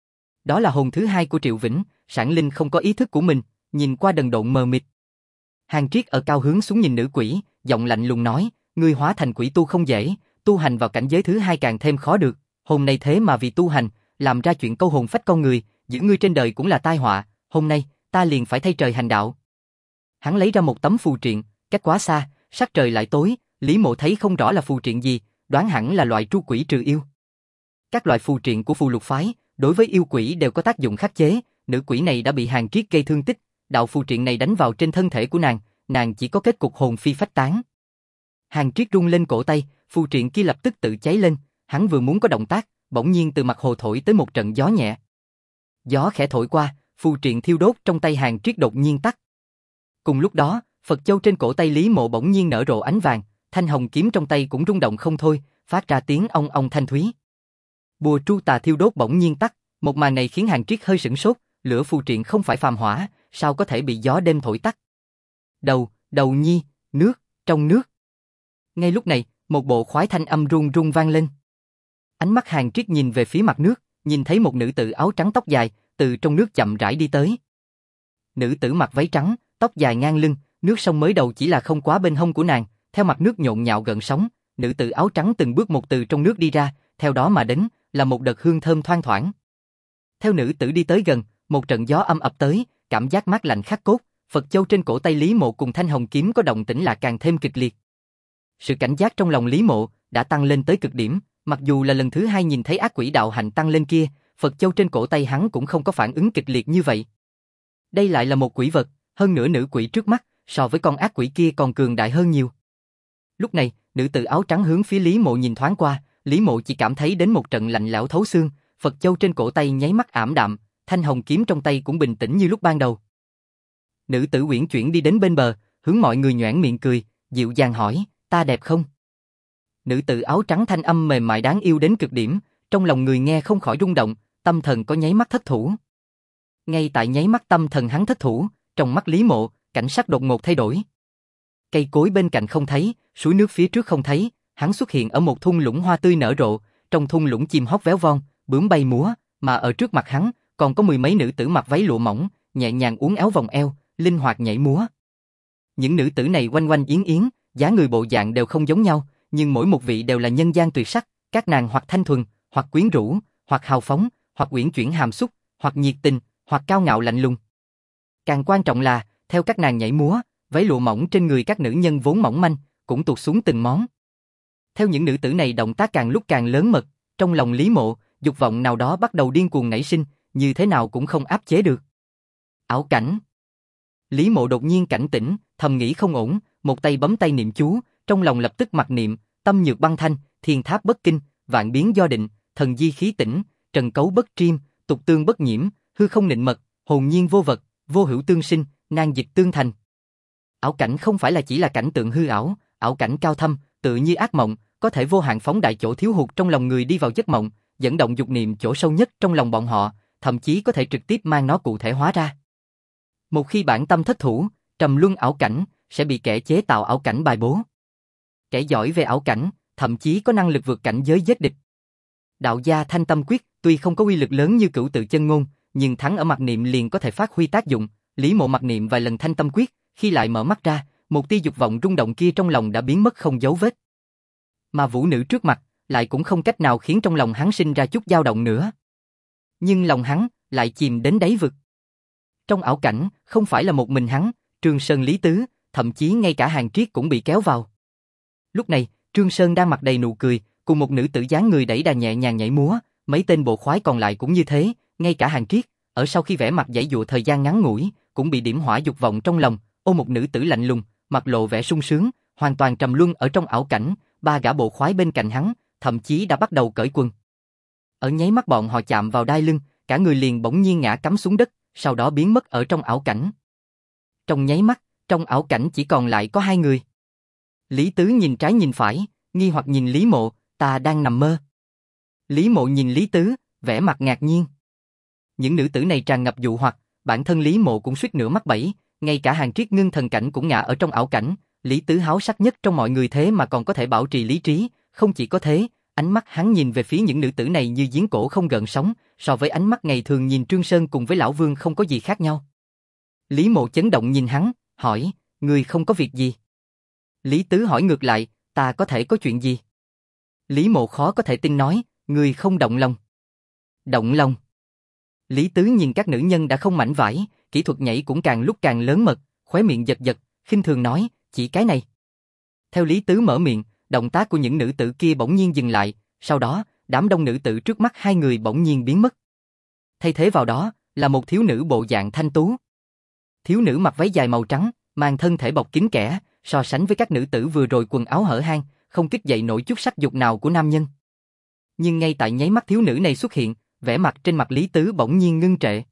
Đó là hồn thứ hai của Triệu Vĩnh, sản linh không có ý thức của mình, nhìn qua đần độn mờ mịt. Hàn Triết ở cao hướng xuống nhìn nữ quỷ, giọng lạnh lùng nói, ngươi hóa thành quỷ tu không dễ, tu hành vào cảnh giới thứ hai càng thêm khó được, hôm nay thế mà vì tu hành, làm ra chuyện câu hồn phách con người, giữ ngươi trên đời cũng là tai họa, hôm nay, ta liền phải thay trời hành đạo. Hắn lấy ra một tấm phù triện, cách quá xa, sắc trời lại tối, Lý Mộ thấy không rõ là phù triện gì, đoán hẳn là loại tru quỷ trừ yêu. Các loại phù triện của phù lục phái, đối với yêu quỷ đều có tác dụng khắc chế, nữ quỷ này đã bị Hàn Triết gây thương tích, đạo phù triện này đánh vào trên thân thể của nàng chỉ có kết cục hồn phi phách tán. Hàn Triết rung lên cổ tay, phù triện kia lập tức tự cháy lên, hắn vừa muốn có động tác, bỗng nhiên từ mặt hồ thổi tới một trận gió nhẹ. Gió khẽ thổi qua, phù triện thiêu đốt trong tay Hàn Triết đột nhiên tắt. Cùng lúc đó, Phật châu trên cổ tay Lý Mộ bỗng nhiên nở rộ ánh vàng, thanh hồng kiếm trong tay cũng rung động không thôi, phát ra tiếng ong ong thanh thúy. Bùa tru tà thiêu đốt bỗng nhiên tắt, một màn này khiến Hàn Triết hơi sửng sốt, lửa phù triện không phải phàm hỏa, sao có thể bị gió đêm thổi tắt? Đầu nhi, nước, trong nước. Ngay lúc này, một bộ khoái thanh âm run run vang lên. Ánh mắt Hàn Triết nhìn về phía mặt nước, nhìn thấy một nữ tử áo trắng tóc dài, từ trong nước chậm rãi đi tới. Nữ tử mặc váy trắng, tóc dài ngang lưng, nước sông mới đầu chỉ là không quá bên hông của nàng, theo mặt nước nhộn nhạo gợn sóng, nữ tử áo trắng từng bước một từ trong nước đi ra, theo đó mà đến là một đợt hương thơm thoang thoảng. Theo nữ tử đi tới gần, một trận gió âm ập tới, cảm giác mát lạnh khắc cốt, Phật châu trên cổ tay Lý Mộ cùng thanh hồng kiếm có động tĩnh là càng thêm kịch liệt. Sự cảnh giác trong lòng Lý Mộ đã tăng lên tới cực điểm, mặc dù là lần thứ hai nhìn thấy ác quỷ đạo hạnh tăng lên kia, Phật châu trên cổ tay hắn cũng không có phản ứng kịch liệt như vậy. Đây lại là một quỷ vật, hơn nữa nữ quỷ trước mắt, so với con ác quỷ kia còn cường đại hơn nhiều. Lúc này, nữ tử áo trắng hướng phía Lý Mộ nhìn thoáng qua, Lý Mộ chỉ cảm thấy đến một trận lạnh lẽo thấu xương, Phật châu trên cổ tay nháy mắt ảm đạm, thanh hồng kiếm trong tay cũng bình tĩnh như lúc ban đầu. Nữ tử uyển chuyển đi đến bên bờ, hướng mọi người nhoẻn miệng cười, dịu dàng hỏi, ta đẹp không? Nữ tử áo trắng thanh âm mềm mại đáng yêu đến cực điểm, trong lòng người nghe không khỏi rung động, tâm thần có nháy mắt thất thủ. Ngay tại nháy mắt tâm thần hắn thất thủ, trong mắt Lý Mộ, cảnh sắc đột ngột thay đổi. Cây cối bên cạnh không thấy, suối nước phía trước không thấy, hắn xuất hiện ở một thung lũng hoa tươi nở rộ, trong thung lũng chim hót véo von, bướm bay múa, mà ở trước mặt hắn còn có mười mấy nữ tử mặc váy lụa mỏng, nhẹ nhàng uốn éo vòng eo, linh hoạt nhảy múa. Những nữ tử này oanh oanh yến yến, dáng người bộ dạng đều không giống nhau, nhưng mỗi một vị đều là nhân gian tuyệt sắc, các nàng hoặc thanh thuần, hoặc quyến rũ, hoặc hào phóng, hoặc uyển chuyển hàm xúc, hoặc nhiệt tình, hoặc cao ngạo lạnh lùng. Càng quan trọng là, theo các nàng nhảy múa, váy lụa mỏng trên người các nữ nhân vốn mỏng manh, cũng tuột xuống từng món. Theo những nữ tử này động tác càng lúc càng lớn mật, trong lòng Lý Mộ, dục vọng nào đó bắt đầu điên cuồng nảy sinh, như thế nào cũng không áp chế được. Ảo cảnh. Lý Mộ đột nhiên cảnh tỉnh, thầm nghĩ không ổn, một tay bấm tay niệm chú, trong lòng lập tức mặc niệm, tâm nhược băng thanh, thiên tháp bất kinh, vạn biến do định, thần di khí tĩnh, trần cấu bất triêm, tục tương bất nhiễm, hư không nịnh mật, hồn nhiên vô vật, vô hữu tương sinh, nan dịch tương thành. Ảo cảnh không phải là chỉ là cảnh tượng hư ảo, ảo cảnh cao thâm, tự như ác mộng, có thể vô hạn phóng đại chỗ thiếu hụt trong lòng người đi vào giấc mộng, dẫn động dục niệm chỗ sâu nhất trong lòng bọn họ, thậm chí có thể trực tiếp mang nó cụ thể hóa ra. Một khi bản tâm thất thủ, trầm luân ảo cảnh sẽ bị kẻ chế tạo ảo cảnh bài bố. Kẻ giỏi về ảo cảnh, thậm chí có năng lực vượt cảnh giới giết địch. Đạo gia Thanh Tâm Quyết tuy không có uy lực lớn như Cửu Tự Chân Ngôn, nhưng thắng ở mặt niệm liền có thể phát huy tác dụng, Lý Mộ mặc niệm vài lần Thanh Tâm Quyết, khi lại mở mắt ra, một tia dục vọng rung động kia trong lòng đã biến mất không dấu vết. Mà vũ nữ trước mặt, lại cũng không cách nào khiến trong lòng hắn sinh ra chút dao động nữa. Nhưng lòng hắn lại chìm đến đáy vực. Trong ảo cảnh, không phải là một mình hắn, Trương Sơn, Lý Tứ, thậm chí ngay cả Hàn Triết cũng bị kéo vào. Lúc này, Trương Sơn đang mặt đầy nụ cười, cùng một nữ tử dáng người đẩy đà nhẹ nhàng nhảy múa, mấy tên bộ khoái còn lại cũng như thế, ngay cả Hàn Triết, ở sau khi vẽ mặt giãy dụa thời gian ngắn ngủi, cũng bị điểm hỏa dục vọng trong lòng, ôm một nữ tử lạnh lùng, mặt lộ vẻ sung sướng, hoàn toàn trầm luân ở trong ảo cảnh, ba gã bộ khoái bên cạnh hắn, thậm chí đã bắt đầu cởi quần. Ở nháy mắt bọn họ chạm vào đai lưng, cả người liền bỗng nhiên ngã cắm xuống đất, sau đó biến mất ở trong ảo cảnh. Trong nháy mắt, trong ảo cảnh chỉ còn lại có hai người. Lý Tứ nhìn trái nhìn phải, nghi hoặc nhìn Lý Mộ, ta đang nằm mơ. Lý Mộ nhìn Lý Tứ, vẻ mặt ngạc nhiên. Những nữ tử này tràn ngập dụ hoặc, bản thân Lý Mộ cũng suýt nữa mắc bẫy, ngay cả Hàn Triết ngưng thần cảnh cũng ngã ở trong ảo cảnh. Lý Tứ háo sắc nhất trong mọi người thế mà còn có thể bảo trì lý trí, không chỉ có thế, ánh mắt hắn nhìn về phía những nữ tử này như giếng cổ không gợn sóng, so với ánh mắt ngày thường nhìn Trương Sơn cùng với Lão Vương không có gì khác nhau. Lý Mộ chấn động nhìn hắn, hỏi, ngươi không có việc gì? Lý Tứ hỏi ngược lại, ta có thể có chuyện gì? Lý Mộ khó có thể tin nói, ngươi không động lòng. Động lòng? Lý Tứ nhìn các nữ nhân đã không mảnh vải, kỹ thuật nhảy cũng càng lúc càng lớn mật, khóe miệng giật giật, khinh thường nói, chỉ cái này. Theo Lý Tứ mở miệng, động tác của những nữ tử kia bỗng nhiên dừng lại, sau đó, đám đông nữ tử trước mắt hai người bỗng nhiên biến mất. Thay thế vào đó, là một thiếu nữ bộ dạng thanh tú. Thiếu nữ mặc váy dài màu trắng, mang thân thể bọc kín kẽ, so sánh với các nữ tử vừa rồi quần áo hở hang, không kích dậy nổi chút sắc dục nào của nam nhân. Nhưng ngay tại nháy mắt thiếu nữ này xuất hiện, vẻ mặt trên mặt Lý Tứ bỗng nhiên ngưng trệ.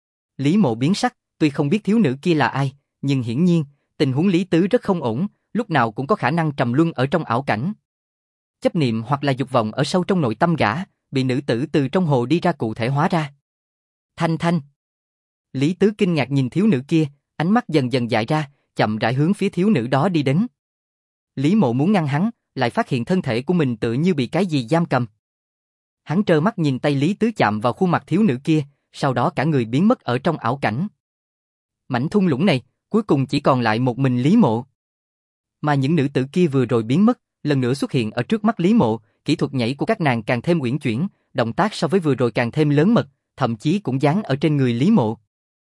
Lý Mộ biến sắc, tuy không biết thiếu nữ kia là ai, nhưng hiển nhiên, tình huống Lý Tứ rất không ổn, lúc nào cũng có khả năng trầm luân ở trong ảo cảnh. Chấp niệm hoặc là dục vọng ở sâu trong nội tâm gã, bị nữ tử từ trong hồ đi ra cụ thể hóa ra. Thanh Thanh. Lý Tứ kinh ngạc nhìn thiếu nữ kia, ánh mắt dần dần dại ra, chậm rãi hướng phía thiếu nữ đó đi đến. Lý Mộ muốn ngăn hắn, lại phát hiện thân thể của mình tựa như bị cái gì giam cầm. Hắn trơ mắt nhìn tay Lý Tứ chạm vào khuôn mặt thiếu nữ kia, sau đó cả người biến mất ở trong ảo cảnh. Mảnh thung lũng này, cuối cùng chỉ còn lại một mình Lý Mộ. Mà những nữ tử kia vừa rồi biến mất, lần nữa xuất hiện ở trước mắt Lý Mộ, kỹ thuật nhảy của các nàng càng thêm uyển chuyển, động tác so với vừa rồi càng thêm lớn mật, thậm chí cũng dán ở trên người Lý Mộ.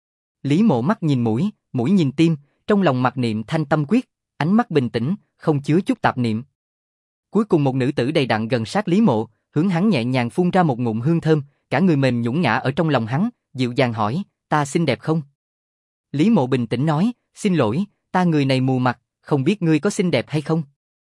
Lý Mộ mắt nhìn mũi, mũi nhìn tim, trong lòng mặc niệm Thanh Tâm Quyết, ánh mắt bình tĩnh, không chứa chút tạp niệm. Cuối cùng một nữ tử đầy đặn gần sát Lý Mộ, hướng hắn nhẹ nhàng phun ra một ngụm hương thơm, cả người mềm nhũn ngã ở trong lòng hắn, dịu dàng hỏi, ta xinh đẹp không? Lý Mộ bình tĩnh nói, xin lỗi, ta người này mù mặt, không biết ngươi có xinh đẹp hay không?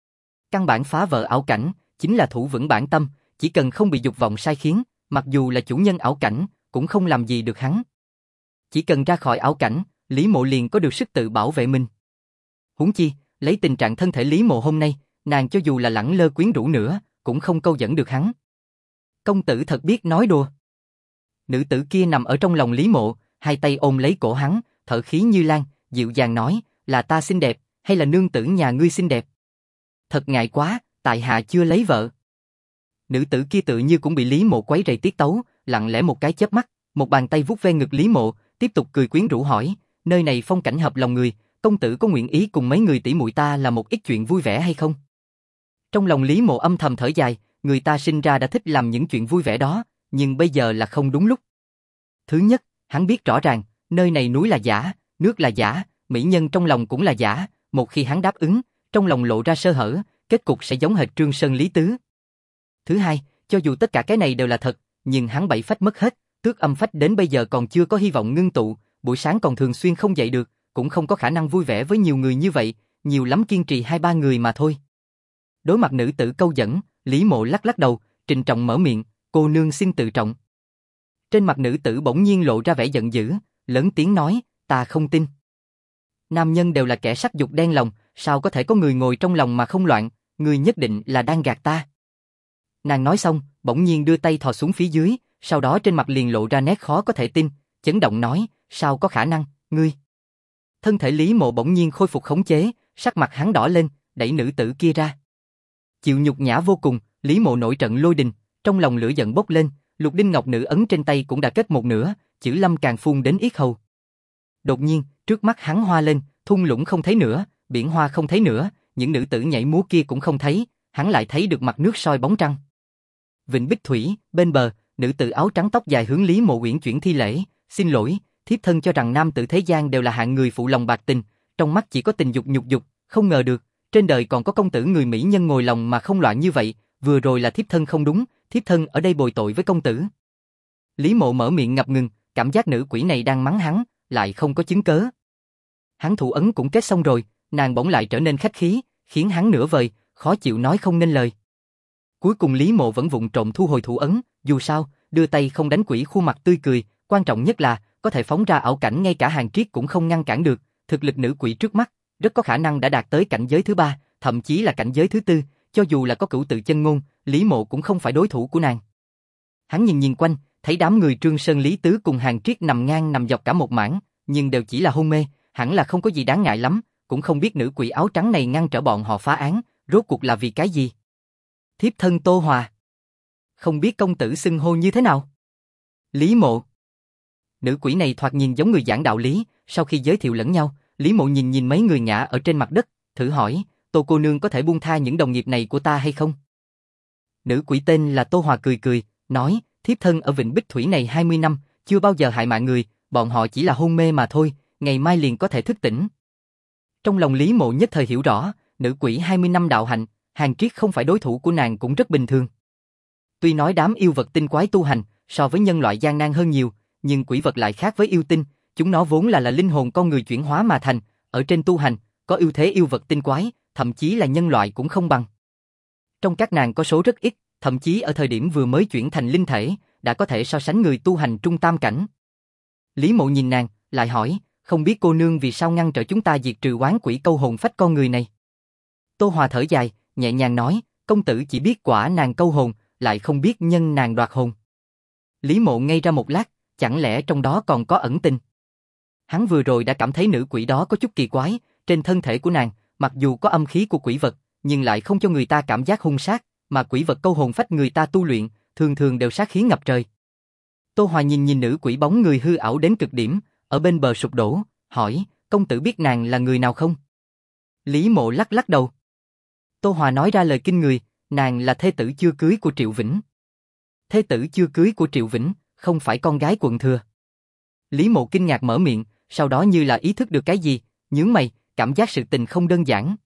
Căn bản phá vỡ ảo cảnh, chính là thủ vững bản tâm, chỉ cần không bị dục vọng sai khiến, mặc dù là chủ nhân ảo cảnh, cũng không làm gì được hắn. Chỉ cần ra khỏi ảo cảnh, Lý Mộ liền có được sức tự bảo vệ mình. Huống chi, lấy tình trạng thân thể Lý Mộ hôm nay, nàng cho dù là lẳng lơ quyến rũ nữa, cũng không câu dẫn được hắn. Công tử thật biết nói đùa. Nữ tử kia nằm ở trong lòng Lý Mộ, hai tay ôm lấy cổ hắn, thở khí như lan, dịu dàng nói, là ta xinh đẹp, hay là nương tử nhà ngươi xinh đẹp? Thật ngại quá, tại hạ chưa lấy vợ. Nữ tử kia tự như cũng bị Lý Mộ quấy rầy tiết tấu, lặng lẽ một cái chớp mắt, một bàn tay vuốt ve ngực Lý Mộ, tiếp tục cười quyến rũ hỏi, nơi này phong cảnh hợp lòng người, công tử có nguyện ý cùng mấy người tỷ muội ta làm một ít chuyện vui vẻ hay không? Trong lòng Lý Mộ âm thầm thở dài, người ta sinh ra đã thích làm những chuyện vui vẻ đó, nhưng bây giờ là không đúng lúc. Thứ nhất, hắn biết rõ ràng, nơi này núi là giả, nước là giả, mỹ nhân trong lòng cũng là giả, một khi hắn đáp ứng, trong lòng lộ ra sơ hở, kết cục sẽ giống hệt Trương Sơn Lý Tứ. Thứ hai, cho dù tất cả cái này đều là thật, nhưng hắn bảy phách mất hết, tước âm phách đến bây giờ còn chưa có hy vọng ngưng tụ, buổi sáng còn thường xuyên không dậy được, cũng không có khả năng vui vẻ với nhiều người như vậy, nhiều lắm kiên trì 2-3 người mà thôi. Đối mặt nữ tử câu dẫn, Lý Mộ lắc lắc đầu, trịnh trọng mở miệng, cô nương xin tự trọng. Trên mặt nữ tử bỗng nhiên lộ ra vẻ giận dữ, lớn tiếng nói, ta không tin. Nam nhân đều là kẻ sắc dục đen lòng, sao có thể có người ngồi trong lòng mà không loạn, người nhất định là đang gạt ta. Nàng nói xong, bỗng nhiên đưa tay thò xuống phía dưới, sau đó trên mặt liền lộ ra nét khó có thể tin, chấn động nói, sao có khả năng, ngươi. Thân thể Lý Mộ bỗng nhiên khôi phục khống chế, sắc mặt hắn đỏ lên, đẩy nữ tử kia ra. Chịu nhục nhã vô cùng, Lý Mộ nổi trận lôi đình, trong lòng lửa giận bốc lên, lục đinh ngọc nữ ấn trên tay cũng đã kết một nửa, chữ lâm càng phun đến yết hầu. Đột nhiên, trước mắt hắn hoa lên, thung lũng không thấy nữa, biển hoa không thấy nữa, những nữ tử nhảy múa kia cũng không thấy, hắn lại thấy được mặt nước soi bóng trăng. Vịnh Bích Thủy, bên bờ, nữ tử áo trắng tóc dài hướng Lý Mộ uyển chuyển thi lễ, xin lỗi, thiếp thân cho rằng nam tử thế gian đều là hạng người phụ lòng bạc tình, trong mắt chỉ có tình dục nhục dục, không ngờ được, trên đời còn có công tử người mỹ nhân ngồi lòng mà không loạn như vậy, vừa rồi là thiếp thân không đúng, thiếp thân ở đây bồi tội với công tử. Lý Mộ mở miệng ngập ngừng, cảm giác nữ quỷ này đang mắng hắn, lại không có chứng cớ. Hắn thủ ấn cũng kết xong rồi, nàng bỗng lại trở nên khách khí, khiến hắn nửa vời, khó chịu nói không nên lời. Cuối cùng Lý Mộ vẫn vụng trộm thu hồi thủ ấn, dù sao, đưa tay không đánh quỷ khuôn mặt tươi cười, quan trọng nhất là, có thể phóng ra ảo cảnh ngay cả Hàn Triết cũng không ngăn cản được, thực lực nữ quỷ trước mắt, rất có khả năng đã đạt tới cảnh giới thứ 3, thậm chí là cảnh giới thứ 4, cho dù là có cửu tự chân ngôn, Lý Mộ cũng không phải đối thủ của nàng. Hắn nhìn quanh, thấy đám người Trương Sơn Lý Tứ cùng Hàn Triết nằm ngang nằm dọc cả một mảng, nhưng đều chỉ là hôn mê, hẳn là không có gì đáng ngại lắm, cũng không biết nữ quỷ áo trắng này ngăn trở bọn họ phá án, rốt cuộc là vì cái gì. Thiếp thân Tô Hòa. Không biết công tử xưng hô như thế nào? Lý Mộ. Nữ quỷ này thoạt nhìn giống người giảng đạo lý, sau khi giới thiệu lẫn nhau, Lý Mộ nhìn mấy người ngã ở trên mặt đất, thử hỏi, Tô cô nương có thể buông tha những đồng nghiệp này của ta hay không? Nữ quỷ tên là Tô Hòa cười cười, nói, thiếp thân ở Vịnh Bích Thủy này 20 năm, chưa bao giờ hại mạng người, bọn họ chỉ là hôn mê mà thôi, ngày mai liền có thể thức tỉnh. Trong lòng Lý Mộ nhất thời hiểu rõ, nữ quỷ 20 năm đạo hạnh, Hàn Triết không phải đối thủ của nàng cũng rất bình thường. Tuy nói đám yêu vật tinh quái tu hành, so với nhân loại gian nan hơn nhiều, nhưng quỷ vật lại khác với yêu tinh, chúng nó vốn là linh hồn con người chuyển hóa mà thành, ở trên tu hành, có ưu thế yêu vật tinh quái, thậm chí là nhân loại cũng không bằng. Trong các nàng có số rất ít, thậm chí ở thời điểm vừa mới chuyển thành linh thể, đã có thể so sánh người tu hành trung tam cảnh. Lý Mộ nhìn nàng, lại hỏi, không biết cô nương vì sao ngăn trở chúng ta diệt trừ oán quỷ câu hồn phách con người này. Tô Hòa thở dài, nhẹ nhàng nói, công tử chỉ biết quả nàng câu hồn, lại không biết nhân nàng đoạt hồn. Lý Mộ ngây ra một lát, chẳng lẽ trong đó còn có ẩn tình. Hắn vừa rồi đã cảm thấy nữ quỷ đó có chút kỳ quái, trên thân thể của nàng, mặc dù có âm khí của quỷ vật, nhưng lại không cho người ta cảm giác hung sát, mà quỷ vật câu hồn phách người ta tu luyện, thường thường đều sát khí ngập trời. Tô Hòa nhìn nữ quỷ bóng người hư ảo đến cực điểm, ở bên bờ sụp đổ, hỏi, công tử biết nàng là người nào không? Lý Mộ lắc lắc đầu. Tô Hòa nói ra lời kinh người, nàng là thê tử chưa cưới của Triệu Vĩnh. Thê tử chưa cưới của Triệu Vĩnh, không phải con gái quận thừa. Lý Mộ kinh ngạc mở miệng, sau đó như là ý thức được cái gì, nhướng mày, cảm giác sự tình không đơn giản.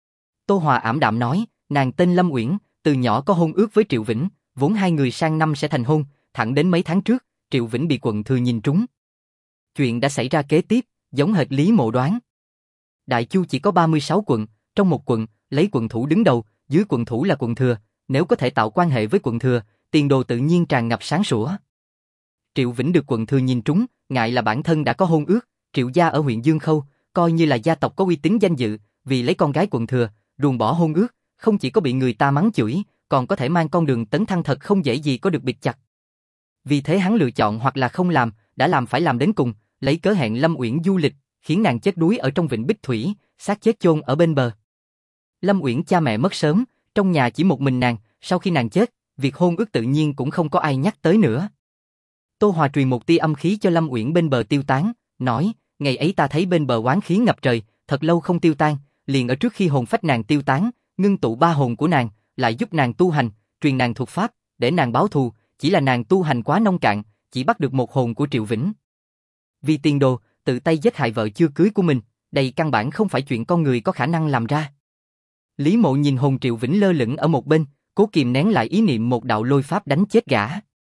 Tô Hòa ảm đạm nói, nàng tên Lâm Uyển, từ nhỏ có hôn ước với Triệu Vĩnh, vốn hai người sang năm sẽ thành hôn, thẳng đến mấy tháng trước, Triệu Vĩnh bị quận thừa nhìn trúng. Chuyện đã xảy ra kế tiếp, giống hệt Lý Mộ đoán. Đại Chu chỉ có 36 quận, trong một quận, lấy quận thủ đứng đầu, dưới quận thủ là quận thừa, nếu có thể tạo quan hệ với quận thừa, tiền đồ tự nhiên tràn ngập sáng sủa. Triệu Vĩnh được quận thừa nhìn trúng, ngại là bản thân đã có hôn ước, Triệu gia ở huyện Dương Khâu, coi như là gia tộc có uy tín danh dự, vì lấy con gái quận thừa, ruồng bỏ hôn ước, không chỉ có bị người ta mắng chửi, còn có thể mang con đường tấn thăng thật không dễ gì có được bịt chặt. Vì thế hắn lựa chọn hoặc là không làm, đã làm phải làm đến cùng, lấy cớ hẹn Lâm Uyển du lịch, khiến nàng chết đuối ở trong Vịnh Bích Thủy, xác chết chôn ở bên bờ. Lâm Uyển cha mẹ mất sớm, trong nhà chỉ một mình nàng, sau khi nàng chết, việc hôn ước tự nhiên cũng không có ai nhắc tới nữa. Tô Hòa truyền một tia âm khí cho Lâm Uyển bên bờ tiêu tán, nói, ngày ấy ta thấy bên bờ oán khí ngập trời, thật lâu không tiêu tan, liền ở trước khi hồn phách nàng tiêu tán, ngưng tụ ba hồn của nàng, lại giúp nàng tu hành, truyền nàng thuật pháp, để nàng báo thù, chỉ là nàng tu hành quá nông cạn, chỉ bắt được một hồn của Triệu Vĩnh. Vì tiền đồ, tự tay giết hại vợ chưa cưới của mình, đây căn bản không phải chuyện con người có khả năng làm ra. Lý Mộ nhìn hồn Triệu Vĩnh lơ lửng ở một bên, cố kìm nén lại ý niệm một đạo lôi pháp đánh chết gã.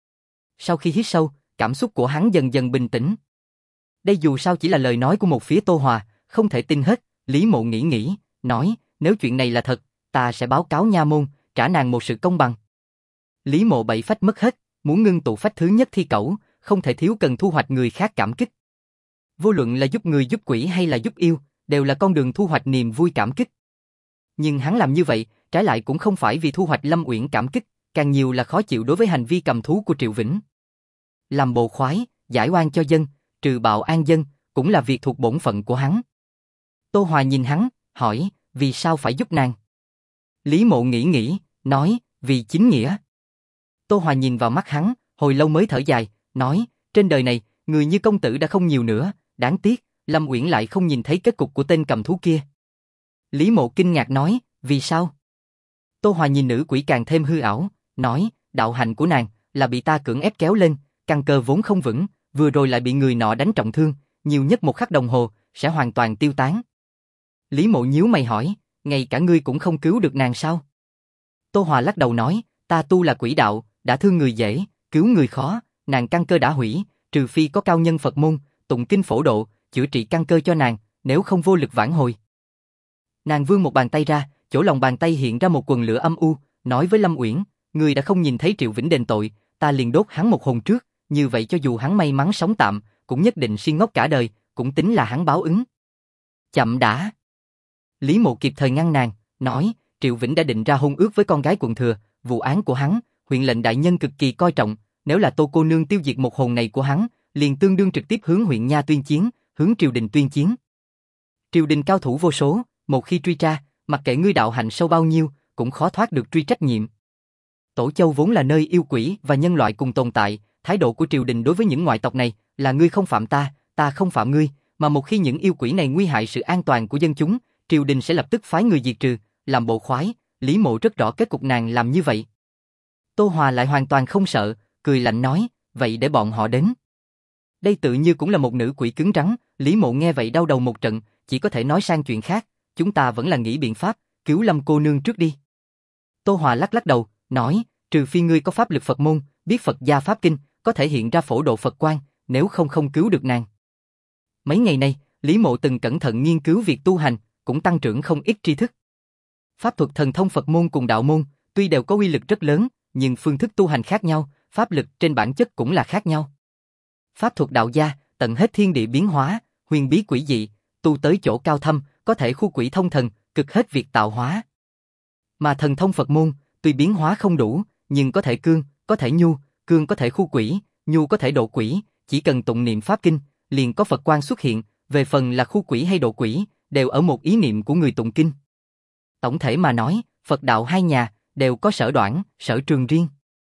Sau khi hít sâu, cảm xúc của hắn dần dần bình tĩnh. Đây dù sao chỉ là lời nói của một phía Tô Hòa, không thể tin hết. Lý Mộ nghĩ, nói, nếu chuyện này là thật, ta sẽ báo cáo nha môn, trả nàng một sự công bằng. Lý Mộ bảy phách mất hết, muốn ngưng tụ phách thứ nhất thi cẩu, không thể thiếu cần thu hoạch người khác cảm kích. Vô luận là giúp người giúp quỷ hay là giúp yêu, đều là con đường thu hoạch niềm vui cảm kích. Nhưng hắn làm như vậy, trái lại cũng không phải vì thu hoạch Lâm Uyển cảm kích, càng nhiều là khó chịu đối với hành vi cầm thú của Triệu Vĩnh. Làm bộ khoái, giải oan cho dân, trừ bạo an dân, cũng là việc thuộc bổn phận của hắn. Tô Hòa nhìn hắn, hỏi, vì sao phải giúp nàng? Lý Mộ nghĩ, nói, vì chính nghĩa. Tô Hòa nhìn vào mắt hắn, hồi lâu mới thở dài, nói, trên đời này, người như công tử đã không nhiều nữa, đáng tiếc, Lâm Uyển lại không nhìn thấy kết cục của tên cầm thú kia. Lý Mộ kinh ngạc nói, vì sao? Tô Hòa nhìn nữ quỷ càng thêm hư ảo, nói, đạo hạnh của nàng là bị ta cưỡng ép kéo lên, căn cơ vốn không vững, vừa rồi lại bị người nọ đánh trọng thương, nhiều nhất một khắc đồng hồ sẽ hoàn toàn tiêu tán. Lý Mộ nhíu mày hỏi, ngay cả ngươi cũng không cứu được nàng sao? Tô Hòa lắc đầu nói, ta tu là quỷ đạo, đã thương người dễ, cứu người khó, nàng căn cơ đã hủy, trừ phi có cao nhân Phật môn, tụng kinh phổ độ, chữa trị căn cơ cho nàng, nếu không vô lực vãn hồi. Nàng vươn một bàn tay ra, chỗ lòng bàn tay hiện ra một quần lửa âm u, nói với Lâm Uyển, ngươi đã không nhìn thấy Triệu Vĩnh đền tội, ta liền đốt hắn một hồn trước, như vậy cho dù hắn may mắn sống tạm, cũng nhất định si ngốc cả đời, cũng tính là hắn báo ứng. Chậm đã. Lý Mộ kịp thời ngăn nàng, nói, Triệu Vĩnh đã định ra hôn ước với con gái quận thừa, vụ án của hắn, huyện lệnh đại nhân cực kỳ coi trọng, nếu là Tô cô nương tiêu diệt một hồn này của hắn, liền tương đương trực tiếp hướng huyện nha tuyên chiến, hướng triều đình tuyên chiến. Triều đình cao thủ vô số, một khi truy tra, mặc kệ ngươi đạo hạnh sâu bao nhiêu, cũng khó thoát được truy trách nhiệm. Tổ Châu vốn là nơi yêu quỷ và nhân loại cùng tồn tại, thái độ của triều đình đối với những ngoại tộc này là ngươi không phạm ta, ta không phạm ngươi, mà một khi những yêu quỷ này nguy hại sự an toàn của dân chúng, triều đình sẽ lập tức phái người diệt trừ, làm bộ khoái. Lý Mộ rất rõ kết cục nàng làm như vậy. Tô Hòa lại hoàn toàn không sợ, cười lạnh nói, vậy để bọn họ đến. Đây tự như cũng là một nữ quỷ cứng rắn, Lý Mộ nghe vậy đau đầu một trận, chỉ có thể nói sang chuyện khác, chúng ta vẫn là nghĩ biện pháp, cứu Lâm cô nương trước đi. Tô Hòa lắc lắc đầu, nói, trừ phi ngươi có pháp lực Phật môn, biết Phật gia pháp kinh, có thể hiện ra phổ độ Phật quang, nếu không cứu được nàng. Mấy ngày nay, Lý Mộ từng cẩn thận nghiên cứu việc tu hành, cũng tăng trưởng không ít tri thức. Pháp thuật thần thông Phật môn cùng đạo môn, tuy đều có uy lực rất lớn, nhưng phương thức tu hành khác nhau, pháp lực trên bản chất cũng là khác nhau. Pháp thuật đạo gia, tận hết thiên địa biến hóa, huyền bí quỷ dị, tu tới chỗ cao thâm, có thể khu quỷ thông thần, cực hết việc tạo hóa. Mà thần thông Phật môn, tuy biến hóa không đủ, nhưng có thể cương, có thể nhu, cương có thể khu quỷ, nhu có thể độ quỷ, chỉ cần tụng niệm pháp kinh, liền có Phật quang xuất hiện, về phần là khu quỷ hay độ quỷ, đều ở một ý niệm của người tụng kinh. Tổng thể mà nói, Phật đạo hai nhà, đều có sở đoản, sở trường riêng.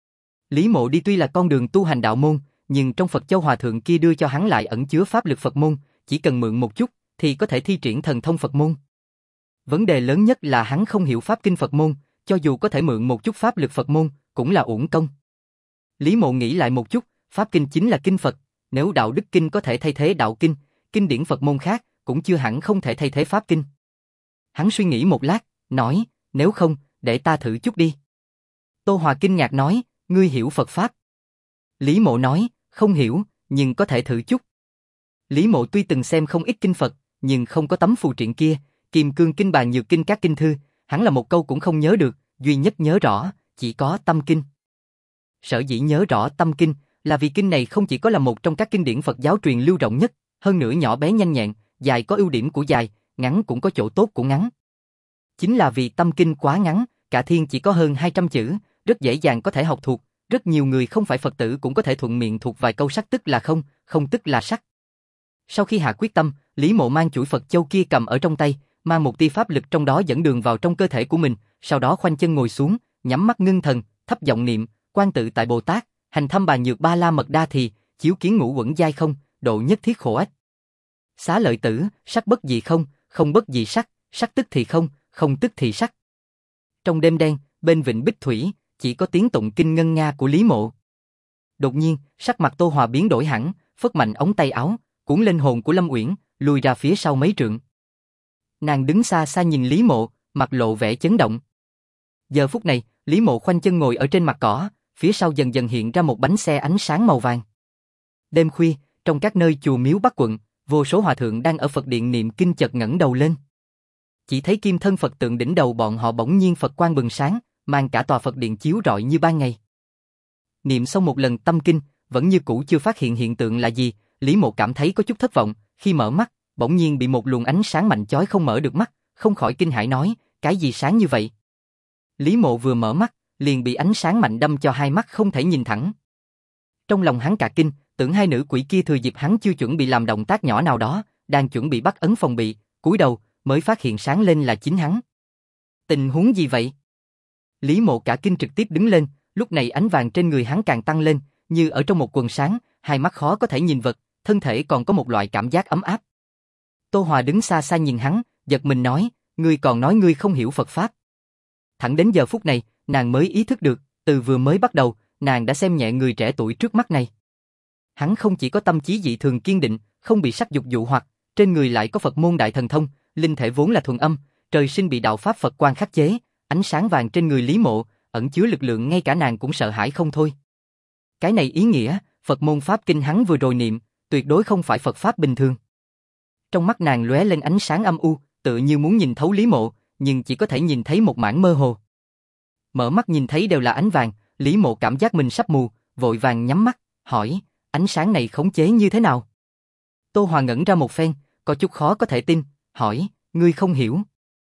Lý Mộ đi tuy là con đường tu hành đạo môn, nhưng trong Phật Châu Hòa Thượng kia đưa cho hắn lại ẩn chứa pháp lực Phật môn, chỉ cần mượn một chút, thì có thể thi triển thần thông Phật môn. Vấn đề lớn nhất là hắn không hiểu pháp kinh Phật môn, cho dù có thể mượn một chút pháp lực Phật môn, cũng là uổng công. Lý Mộ nghĩ lại một chút, pháp kinh chính là kinh Phật, nếu đạo đức kinh có thể thay thế đạo kinh, kinh điển Phật môn khác, cũng chưa hẳn không thể thay thế pháp kinh. Hắn suy nghĩ một lát, nói, nếu không, để ta thử chút đi. Tô Hòa kinh ngạc nói, ngươi hiểu Phật Pháp. Lý Mộ nói, không hiểu, nhưng có thể thử chút. Lý Mộ tuy từng xem không ít kinh Phật, nhưng không có tấm phù triện kia, Kim Cương Kinh Bàn Nhược Kinh các kinh thư, hắn là một câu cũng không nhớ được, duy nhất nhớ rõ, chỉ có Tâm Kinh. Sở dĩ nhớ rõ Tâm Kinh, là vì kinh này không chỉ có là một trong các kinh điển Phật giáo truyền lưu rộng nhất, hơn nữa nhỏ bé nhanh nhẹn, dài có ưu điểm của dài, ngắn cũng có chỗ tốt của ngắn. Chính là vì Tâm Kinh quá ngắn, cả thiên chỉ có hơn 200 chữ, rất dễ dàng có thể học thuộc, rất nhiều người không phải Phật tử cũng có thể thuận miệng thuộc vài câu sắc tức là không, không tức là sắc. Sau khi hạ quyết tâm, Lý Mộ mang chuỗi Phật châu kia cầm ở trong tay, mang một tia pháp lực trong đó dẫn đường vào trong cơ thể của mình, sau đó khoanh chân ngồi xuống, nhắm mắt ngưng thần, thấp giọng niệm, quan tự tại Bồ Tát, hành thâm bà nhược ba la mật đa thì, chiếu kiến ngũ uẩn giai không, độ nhất thiết khổ ách. Xá lợi tử, sắc bất dị không, không bất dị sắc, sắc tức thì không, không tức thì sắc. Trong đêm đen, bên vịnh Bích Thủy, chỉ có tiếng tụng kinh ngân nga của Lý Mộ. Đột nhiên, sắc mặt Tô Hòa biến đổi hẳn, phất mạnh ống tay áo, cuốn lên hồn của Lâm Uyển, lùi ra phía sau mấy trượng. Nàng đứng xa xa nhìn Lý Mộ, mặt lộ vẻ chấn động. Giờ phút này, Lý Mộ khoanh chân ngồi ở trên mặt cỏ, phía sau dần dần hiện ra một bánh xe ánh sáng màu vàng. Đêm khuya, trong các nơi chùa miếu Bắc quận, vô số hòa thượng đang ở Phật điện niệm kinh chợt ngẩng đầu lên. Chỉ thấy kim thân Phật tượng đỉnh đầu bọn họ bỗng nhiên Phật quang bừng sáng, mang cả tòa Phật điện chiếu rọi như ban ngày. Niệm xong một lần tâm kinh, vẫn như cũ chưa phát hiện hiện tượng là gì, Lý Mộ cảm thấy có chút thất vọng, khi mở mắt, bỗng nhiên bị một luồng ánh sáng mạnh chói không mở được mắt, không khỏi kinh hãi nói, cái gì sáng như vậy? Lý Mộ vừa mở mắt, liền bị ánh sáng mạnh đâm cho hai mắt không thể nhìn thẳng. Trong lòng hắn cả kinh, tưởng hai nữ quỷ kia thừa dịp hắn chưa chuẩn bị làm động tác nhỏ nào đó, đang chuẩn bị bắt ấn phòng bị, cúi đầu, mới phát hiện sáng lên là chính hắn. Tình huống gì vậy? Lý Mộ cả kinh trực tiếp đứng lên, lúc này ánh vàng trên người hắn càng tăng lên, như ở trong một quần sáng, hai mắt khó có thể nhìn vật, thân thể còn có một loại cảm giác ấm áp. Tô Hòa đứng xa xa nhìn hắn, giật mình nói, ngươi còn nói ngươi không hiểu Phật Pháp. Thẳng đến giờ phút này, nàng mới ý thức được, từ vừa mới bắt đầu, nàng đã xem nhẹ người trẻ tuổi trước mắt này. Hắn không chỉ có tâm trí dị thường kiên định, không bị sắc dục dụ hoặc, trên người lại có Phật môn đại thần thông, linh thể vốn là thuần âm, trời sinh bị đạo pháp Phật quang khắc chế, ánh sáng vàng trên người Lý Mộ, ẩn chứa lực lượng ngay cả nàng cũng sợ hãi không thôi. Cái này ý nghĩa, Phật môn pháp kinh hắn vừa rồi niệm, tuyệt đối không phải Phật pháp bình thường. Trong mắt nàng lóe lên ánh sáng âm u, tự như muốn nhìn thấu Lý Mộ, nhưng chỉ có thể nhìn thấy một mảng mơ hồ. Mở mắt nhìn thấy đều là ánh vàng, Lý Mộ cảm giác mình sắp mù, vội vàng nhắm mắt, hỏi, ánh sáng này khống chế như thế nào? Tô Hòa ngẩn ra một phen, có chút khó có thể tin, hỏi, ngươi không hiểu.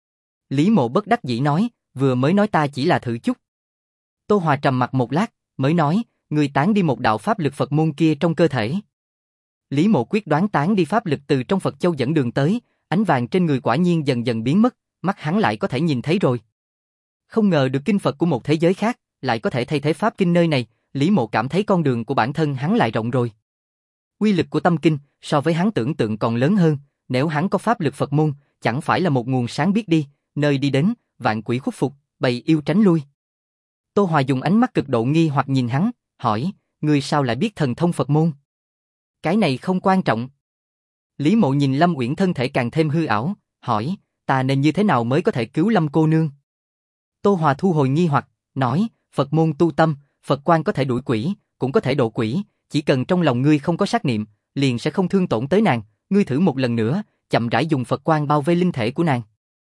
Lý Mộ bất đắc dĩ nói, vừa mới nói ta chỉ là thử chút. Tô Hòa trầm mặt một lát, mới nói, ngươi tán đi một đạo pháp lực Phật môn kia trong cơ thể. Lý Mộ quyết đoán tán đi pháp lực từ trong Phật Châu dẫn đường tới, ánh vàng trên người quả nhiên dần dần biến mất, mắt hắn lại có thể nhìn thấy rồi. Không ngờ được kinh Phật của một thế giới khác, lại có thể thay thế pháp kinh nơi này, Lý Mộ cảm thấy con đường của bản thân hắn lại rộng rồi. Uy lực của tâm kinh so với hắn tưởng tượng còn lớn hơn, nếu hắn có pháp lực Phật môn, chẳng phải là một nguồn sáng biết đi, nơi đi đến, vạn quỷ khuất phục, bầy yêu tránh lui. Tô Hòa dùng ánh mắt cực độ nghi hoặc nhìn hắn, hỏi, ngươi sao lại biết thần thông Phật môn? Cái này không quan trọng. Lý Mộ nhìn Lâm Uyển thân thể càng thêm hư ảo, hỏi, ta nên như thế nào mới có thể cứu Lâm cô nương? Tô Hòa thu hồi nghi hoặc, nói, Phật môn tu tâm, Phật quan có thể đuổi quỷ, cũng có thể độ quỷ, chỉ cần trong lòng ngươi không có sát niệm, liền sẽ không thương tổn tới nàng, ngươi thử một lần nữa, chậm rãi dùng Phật quan bao vây linh thể của nàng.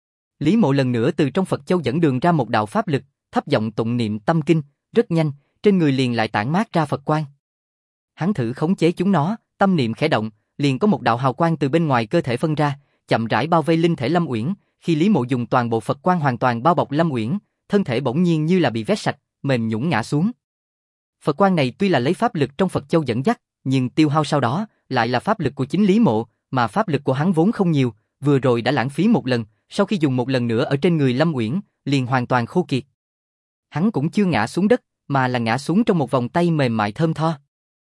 Lý Mộ lần nữa từ trong Phật Châu dẫn đường ra một đạo pháp lực, thấp giọng tụng niệm tâm kinh, rất nhanh, trên người liền lại tản mát ra Phật quang. Hắn thử khống chế chúng nó, tâm niệm khẽ động, liền có một đạo hào quang từ bên ngoài cơ thể phân ra, chậm rãi bao vây linh thể Lâm Uyển. Khi Lý Mộ dùng toàn bộ Phật quang hoàn toàn bao bọc Lâm Uyển, thân thể bỗng nhiên như là bị vét sạch, mềm nhũn ngã xuống. Phật quang này tuy là lấy pháp lực trong Phật Châu dẫn dắt, nhưng tiêu hao sau đó lại là pháp lực của chính Lý Mộ, mà pháp lực của hắn vốn không nhiều, vừa rồi đã lãng phí một lần, sau khi dùng một lần nữa ở trên người Lâm Uyển, liền hoàn toàn khô kiệt. Hắn cũng chưa ngã xuống đất, mà là ngã xuống trong một vòng tay mềm mại thơm tho.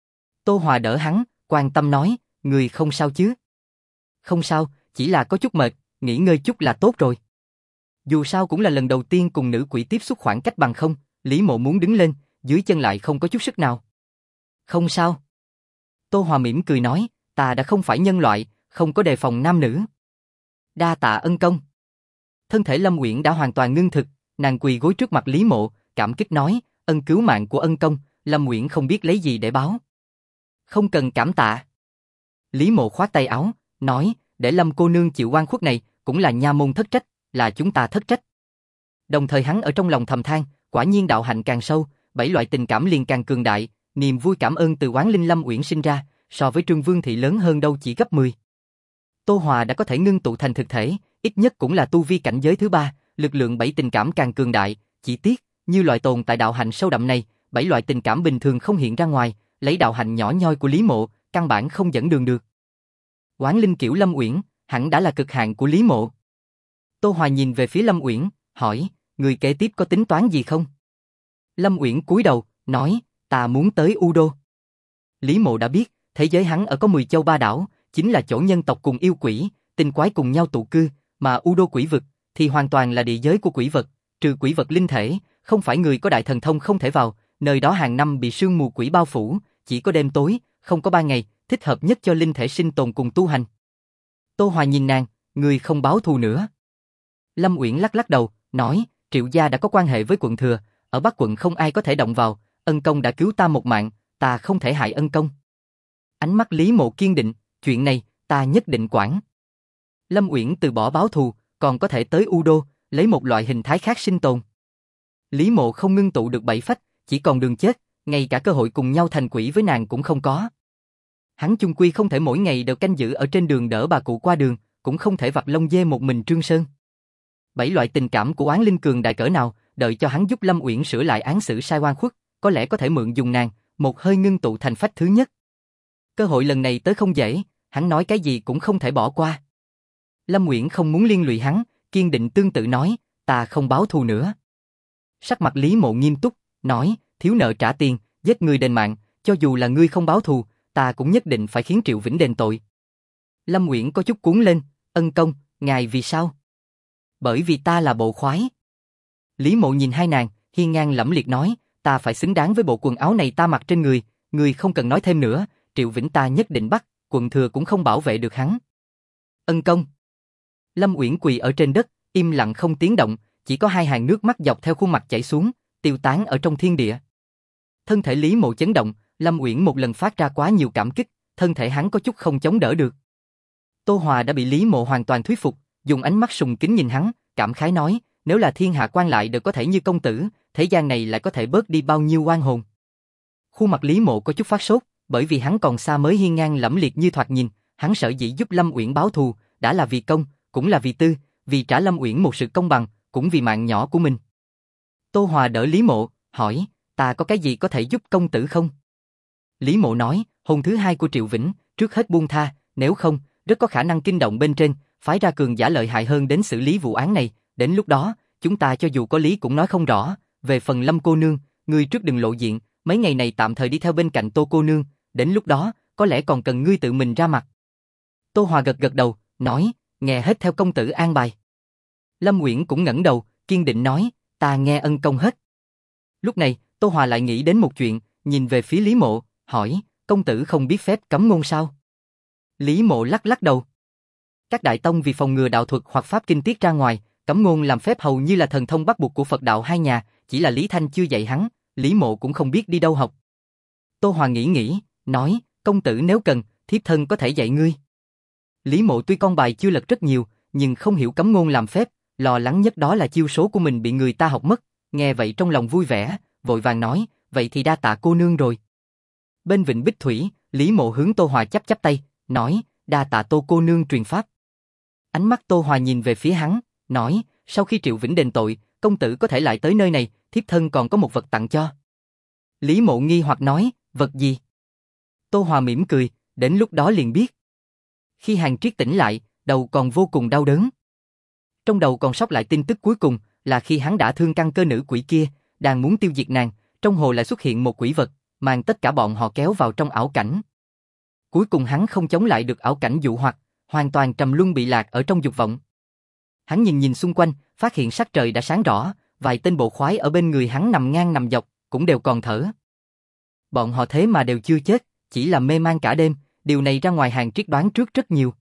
Tô Hòa đỡ hắn, quan tâm nói, người không sao chứ? Không sao, chỉ là có chút mệt, nghỉ ngơi chút là tốt rồi. Dù sao cũng là lần đầu tiên cùng nữ quỷ tiếp xúc khoảng cách bằng không, Lý Mộ muốn đứng lên, dưới chân lại không có chút sức nào. Không sao. Tô Hòa mỉm cười nói, ta đã không phải nhân loại, không có đề phòng nam nữ. Đa tạ ân công. Thân thể Lâm Uyển đã hoàn toàn ngưng thực, nàng quỳ gối trước mặt Lý Mộ, cảm kích nói, ân cứu mạng của ân công, Lâm Uyển không biết lấy gì để báo. Không cần cảm tạ. Lý Mộ khoát tay áo, nói, để Lâm cô nương chịu oan khuất này, cũng là nha môn thất trách, là chúng ta thất trách. Đồng thời hắn ở trong lòng thầm than, quả nhiên đạo hạnh càng sâu, 7 loại tình cảm liền càng cường đại, niềm vui cảm ơn từ oán linh Lâm Uyển sinh ra, so với Trương Vương thị lớn hơn đâu chỉ gấp 10. Tô Hòa đã có thể ngưng tụ thành thực thể, ít nhất cũng là tu vi cảnh giới thứ 3, lực lượng 7 tình cảm càng cường đại, chỉ tiếc, như loại tồn tại đạo hạnh sâu đậm này, 7 loại tình cảm bình thường không hiện ra ngoài, lấy đạo hạnh nhỏ nhoi của Lý Mộ, căn bản không dẫn đường được. Oán linh kiểu Lâm Uyển, hẳn đã là cực hạn của Lý Mộ. Tô Hòa nhìn về phía Lâm Uyển, hỏi, người kế tiếp có tính toán gì không? Lâm Uyển cúi đầu, nói, ta muốn tới U Đô. Lý Mộ đã biết, thế giới hắn ở có 10 châu 3 đảo, chính là chỗ nhân tộc cùng yêu quỷ, tinh quái cùng nhau tụ cư, mà U Đô quỷ vực thì hoàn toàn là địa giới của quỷ vật, trừ quỷ vật linh thể, không phải người có đại thần thông không thể vào, nơi đó hàng năm bị sương mù quỷ bao phủ, chỉ có đêm tối, không có ban ngày, thích hợp nhất cho linh thể sinh tồn cùng tu hành. Tô Hòa nhìn nàng, người không báo thù nữa. Lâm Uyển lắc lắc đầu, nói, Triệu gia đã có quan hệ với quận thừa, ở Bắc quận không ai có thể động vào, ân công đã cứu ta một mạng, ta không thể hại ân công. Ánh mắt Lý Mộ kiên định, chuyện này, ta nhất định quản. Lâm Uyển từ bỏ báo thù, còn có thể tới U Đô, lấy một loại hình thái khác sinh tồn. Lý Mộ không ngưng tụ được 7 phách, chỉ còn đường chết, ngay cả cơ hội cùng nhau thành quỷ với nàng cũng không có. Hắn chung quy không thể mỗi ngày đều canh giữ ở trên đường đỡ bà cụ qua đường, cũng không thể vặt lông dê một mình Trương Sơn. 7 loại tình cảm của oán linh cường đại cỡ nào, đợi cho hắn giúp Lâm Uyển sửa lại án xử sai oan khuất, có lẽ có thể mượn dùng nàng, một hơi ngưng tụ thành phách thứ nhất. Cơ hội lần này tới không dễ, hắn nói cái gì cũng không thể bỏ qua. Lâm Uyển không muốn liên lụy hắn, kiên định tương tự nói, ta không báo thù nữa. Sắc mặt Lý Mộ nghiêm túc, nói, thiếu nợ trả tiền, giết người đền mạng, cho dù là ngươi không báo thù, ta cũng nhất định phải khiến Triệu Vĩnh đền tội. Lâm Uyển có chút cuốn lên, Ân công, ngài vì sao? Bởi vì ta là bộ khoái. Lý Mộ nhìn hai nàng, hiên ngang lẫm liệt nói, ta phải xứng đáng với bộ quần áo này ta mặc trên người, người không cần nói thêm nữa, Triệu Vĩnh ta nhất định bắt, quận thừa cũng không bảo vệ được hắn. Ân công. Lâm Uyển quỳ ở trên đất, im lặng không tiếng động, chỉ có hai hàng nước mắt dọc theo khuôn mặt chảy xuống, tiêu tán ở trong thiên địa. Thân thể Lý Mộ chấn động, Lâm Uyển một lần phát ra quá nhiều cảm kích, thân thể hắn có chút không chống đỡ được. Tô Hòa đã bị Lý Mộ hoàn toàn thuyết phục, dùng ánh mắt sùng kính nhìn hắn, cảm khái nói, nếu là thiên hạ quan lại đều có thể như công tử, thế gian này lại có thể bớt đi bao nhiêu oan hồn. Khuôn mặt Lý Mộ có chút phát sốt, bởi vì hắn còn xa mới hiên ngang lẫm liệt như thoạt nhìn, hắn sở dĩ giúp Lâm Uyển báo thù, đã là vì công, cũng là vì tư, vì trả Lâm Uyển một sự công bằng, cũng vì mạng nhỏ của mình. Tô Hòa đỡ Lý Mộ, hỏi, ta có cái gì có thể giúp công tử không? Lý Mộ nói, hôn thứ hai của Triệu Vĩnh, trước hết buông tha, nếu không, rất có khả năng kinh động bên trên, phái ra cường giả lợi hại hơn đến xử lý vụ án này, đến lúc đó, chúng ta cho dù có lý cũng nói không rõ, về phần Lâm cô nương, ngươi trước đừng lộ diện, mấy ngày này tạm thời đi theo bên cạnh Tô cô nương, đến lúc đó, có lẽ còn cần ngươi tự mình ra mặt. Tô Hòa gật gật đầu, nói, nghe hết theo công tử an bài. Lâm Uyển cũng ngẩng đầu, kiên định nói, ta nghe ân công hết. Lúc này, Tô Hòa lại nghĩ đến một chuyện, nhìn về phía Lý Mộ, hỏi, công tử không biết phép cấm ngôn sao? Lý Mộ lắc lắc đầu. Các đại tông vì phòng ngừa đạo thuật hoặc pháp kinh tiết ra ngoài, cấm ngôn làm phép hầu như là thần thông bắt buộc của Phật đạo hai nhà, chỉ là Lý Thanh chưa dạy hắn, Lý Mộ cũng không biết đi đâu học. Tô Hòa nghĩ, nói, công tử nếu cần, thiếp thân có thể dạy ngươi. Lý Mộ tuy con bài chưa lật rất nhiều, nhưng không hiểu cấm ngôn làm phép, lo lắng nhất đó là chiêu số của mình bị người ta học mất, nghe vậy trong lòng vui vẻ, vội vàng nói, vậy thì đa tạ cô nương rồi. Bên vịnh Bích Thủy, Lý Mộ hướng Tô Hòa chắp chắp tay, nói, đa tạ Tô cô nương truyền pháp. Ánh mắt Tô Hòa nhìn về phía hắn, nói, sau khi Triệu Vĩnh đền tội, công tử có thể lại tới nơi này, thiếp thân còn có một vật tặng cho. Lý Mộ nghi hoặc nói, vật gì? Tô Hòa mỉm cười, đến lúc đó liền biết. Khi Hàn Triết tỉnh lại, đầu còn vô cùng đau đớn. Trong đầu còn sót lại tin tức cuối cùng là khi hắn đã thương căn cơ nữ quỷ kia, đang muốn tiêu diệt nàng, trong hồ lại xuất hiện một quỷ vật, mang tất cả bọn họ kéo vào trong ảo cảnh. Cuối cùng hắn không chống lại được ảo cảnh dụ hoặc, hoàn toàn trầm luân bị lạc ở trong dục vọng. Hắn nhìn xung quanh, phát hiện sắc trời đã sáng rõ, vài tên bộ khoái ở bên người hắn nằm ngang nằm dọc, cũng đều còn thở. Bọn họ thế mà đều chưa chết, chỉ là mê man cả đêm, điều này ra ngoài Hàn Triết đoán trước rất nhiều.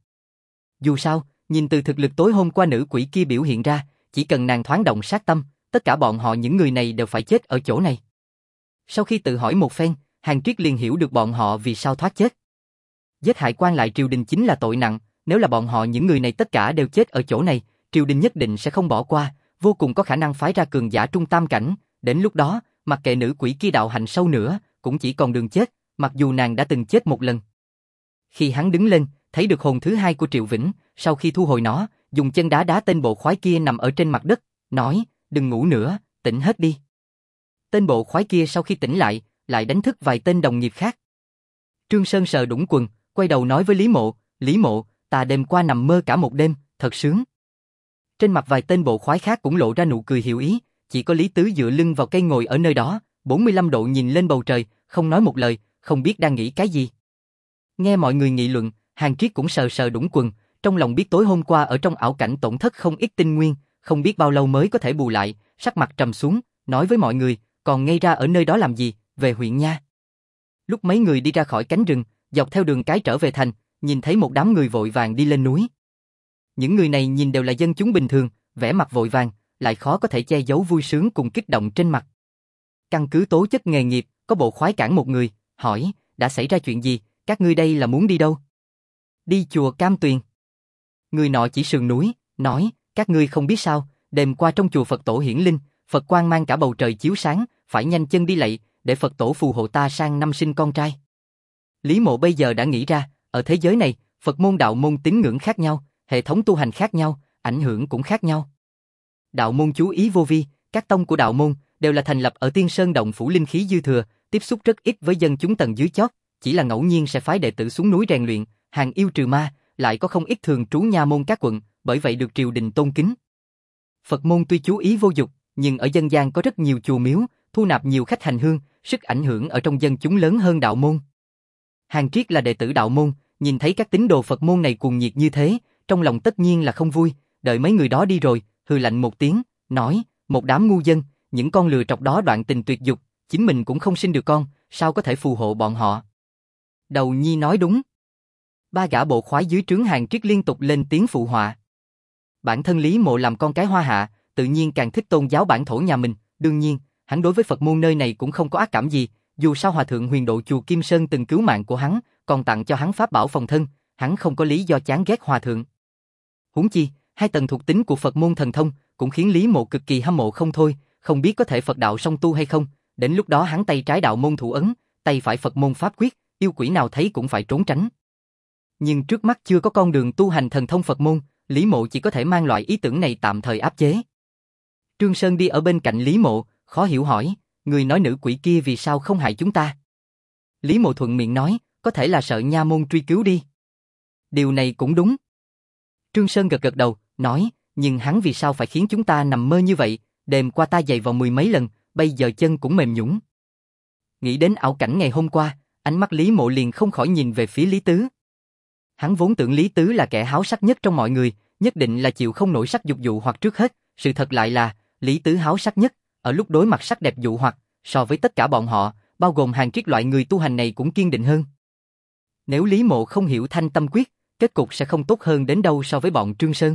Dù sao, nhìn từ thực lực tối hôm qua nữ quỷ kia biểu hiện ra, chỉ cần nàng thoáng động sát tâm, tất cả bọn họ những người này đều phải chết ở chỗ này. Sau khi tự hỏi một phen, Hàn Triết liền hiểu được bọn họ vì sao thoát chết. Giết hại quan lại triều đình chính là tội nặng, nếu là bọn họ những người này tất cả đều chết ở chỗ này, triều đình nhất định sẽ không bỏ qua, vô cùng có khả năng phái ra cường giả trung tam cảnh, đến lúc đó, mặc kệ nữ quỷ kia đạo hạnh sâu nữa, cũng chỉ còn đường chết, mặc dù nàng đã từng chết một lần. Khi hắn đứng lên, thấy được hồn thứ hai của Triệu Vĩnh, sau khi thu hồi nó, dùng chân đá đá tên bộ khoái kia nằm ở trên mặt đất, nói, đừng ngủ nữa, tỉnh hết đi. Tên bộ khoái kia sau khi tỉnh lại đánh thức vài tên đồng nghiệp khác. Trương Sơn sờ đũng quần, quay đầu nói với Lý Mộ, ta đêm qua nằm mơ cả một đêm, thật sướng. Trên mặt vài tên bộ khoái khác cũng lộ ra nụ cười hiểu ý, chỉ có Lý Tứ dựa lưng vào cây ngồi ở nơi đó, 45 độ nhìn lên bầu trời, không nói một lời, không biết đang nghĩ cái gì. Nghe mọi người nghị luận, Hàn Triết cũng sờ sờ đũng quần, trong lòng biết tối hôm qua ở trong ảo cảnh tổn thất không ít tinh nguyên, không biết bao lâu mới có thể bù lại, sắc mặt trầm xuống, nói với mọi người, còn ngây ra ở nơi đó làm gì, về huyện nha. Lúc mấy người đi ra khỏi cánh rừng, dọc theo đường cái trở về thành, nhìn thấy một đám người vội vàng đi lên núi. Những người này nhìn đều là dân chúng bình thường, vẻ mặt vội vàng, lại khó có thể che giấu vui sướng cùng kích động trên mặt. Căn cứ tố chất nghề nghiệp, có bộ khoái cản một người, hỏi, đã xảy ra chuyện gì, các ngươi đây là muốn đi đâu? Đi chùa Cam Tuyền. Người nọ chỉ sườn núi, nói, các ngươi không biết sao, đêm qua trong chùa Phật tổ hiển linh, Phật quang mang cả bầu trời chiếu sáng, phải nhanh chân đi lạy, để Phật tổ phù hộ ta sang năm sinh con trai. Lý Mộ bây giờ đã nghĩ ra, ở thế giới này, Phật môn đạo môn tín ngưỡng khác nhau, hệ thống tu hành khác nhau, ảnh hưởng cũng khác nhau. Đạo môn chú ý vô vi, các tông của đạo môn đều là thành lập ở Tiên Sơn động phủ linh khí dư thừa, tiếp xúc rất ít với dân chúng tầng dưới chót, chỉ là ngẫu nhiên sẽ phái đệ tử xuống núi rèn luyện, hàng yêu trừ ma, lại có không ít thường trú nha môn các quận, bởi vậy được triều đình tôn kính. Phật môn tuy chú ý vô dục, nhưng ở dân gian có rất nhiều chùa miếu, thu nạp nhiều khách hành hương, sức ảnh hưởng ở trong dân chúng lớn hơn đạo môn. Hàn Triết là đệ tử đạo môn, nhìn thấy các tín đồ Phật môn này cuồng nhiệt như thế, trong lòng tất nhiên là không vui, đợi mấy người đó đi rồi, hừ lạnh một tiếng, nói, một đám ngu dân, những con lừa trọc đó đoạn tình tuyệt dục, chính mình cũng không sinh được con, sao có thể phù hộ bọn họ. Đầu nhi nói đúng. Ba gã bộ khoái dưới trướng Hàn Triết liên tục lên tiếng phụ họa. Bản thân Lý Mộ làm con cái Hoa Hạ, tự nhiên càng thích tôn giáo bản thổ nhà mình, đương nhiên, hắn đối với Phật môn nơi này cũng không có ác cảm gì, dù sao Hòa thượng Huyền Độ chùa Kim Sơn từng cứu mạng của hắn, còn tặng cho hắn pháp bảo phòng thân, hắn không có lý do chán ghét Hòa thượng. Huống chi, hai tầng thuộc tính của Phật môn thần thông cũng khiến Lý Mộ cực kỳ hâm mộ không thôi, không biết có thể Phật đạo song tu hay không, đến lúc đó hắn tay trái đạo môn thủ ấn, tay phải Phật môn pháp quyết, yêu quỷ nào thấy cũng phải trốn tránh. Nhưng trước mắt chưa có con đường tu hành thần thông Phật môn, Lý Mộ chỉ có thể mang loại ý tưởng này tạm thời áp chế. Trương Sơn đi ở bên cạnh Lý Mộ, khó hiểu hỏi, người nói nữ quỷ kia vì sao không hại chúng ta? Lý Mộ thuận miệng nói, có thể là sợ nha môn truy cứu đi. Điều này cũng đúng. Trương Sơn gật gật đầu, nói, nhưng hắn vì sao phải khiến chúng ta nằm mơ như vậy, đêm qua ta giày vào mười mấy lần, bây giờ chân cũng mềm nhũn. Nghĩ đến ảo cảnh ngày hôm qua, ánh mắt Lý Mộ liền không khỏi nhìn về phía Lý Tứ. Hắn vốn tưởng Lý Tứ là kẻ háo sắc nhất trong mọi người, nhất định là chịu không nổi sắc dục dụ hoặc trước hết, sự thật lại là, Lý Tứ háo sắc nhất, ở lúc đối mặt sắc đẹp dụ hoặc, so với tất cả bọn họ, bao gồm Hàn Triết loại người tu hành này cũng kiên định hơn. Nếu Lý Mộ không hiểu Thanh Tâm Quyết, kết cục sẽ không tốt hơn đến đâu so với bọn Trương Sơn.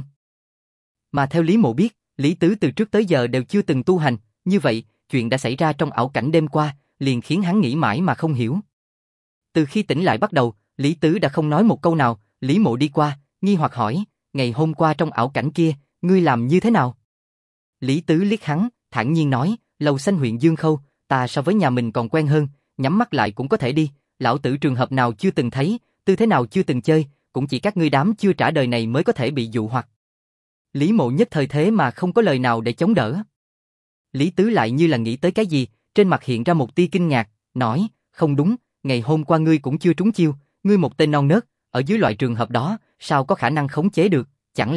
Mà theo Lý Mộ biết, Lý Tứ từ trước tới giờ đều chưa từng tu hành, như vậy, chuyện đã xảy ra trong ảo cảnh đêm qua, liền khiến hắn nghĩ mãi mà không hiểu. Từ khi tỉnh lại bắt đầu, Lý Tứ đã không nói một câu nào, Lý Mộ đi qua, nghi hoặc hỏi, ngày hôm qua trong ảo cảnh kia, ngươi làm như thế nào? Lý Tứ liếc hắn, thản nhiên nói, Lầu Xanh huyện Dương Khâu, ta so với nhà mình còn quen hơn, nhắm mắt lại cũng có thể đi, lão tử trường hợp nào chưa từng thấy, tư thế nào chưa từng chơi, cũng chỉ các ngươi đám chưa trả đời này mới có thể bị dụ hoặc. Lý Mộ nhất thời thế mà không có lời nào để chống đỡ. Lý Tứ lại như là nghĩ tới cái gì, trên mặt hiện ra một tia kinh ngạc, nói, không đúng, ngày hôm qua ngươi cũng chưa trúng chiêu, ngươi một tên non nớt, ở dưới loại trường hợp đó, sao có khả năng khống chế được, chẳng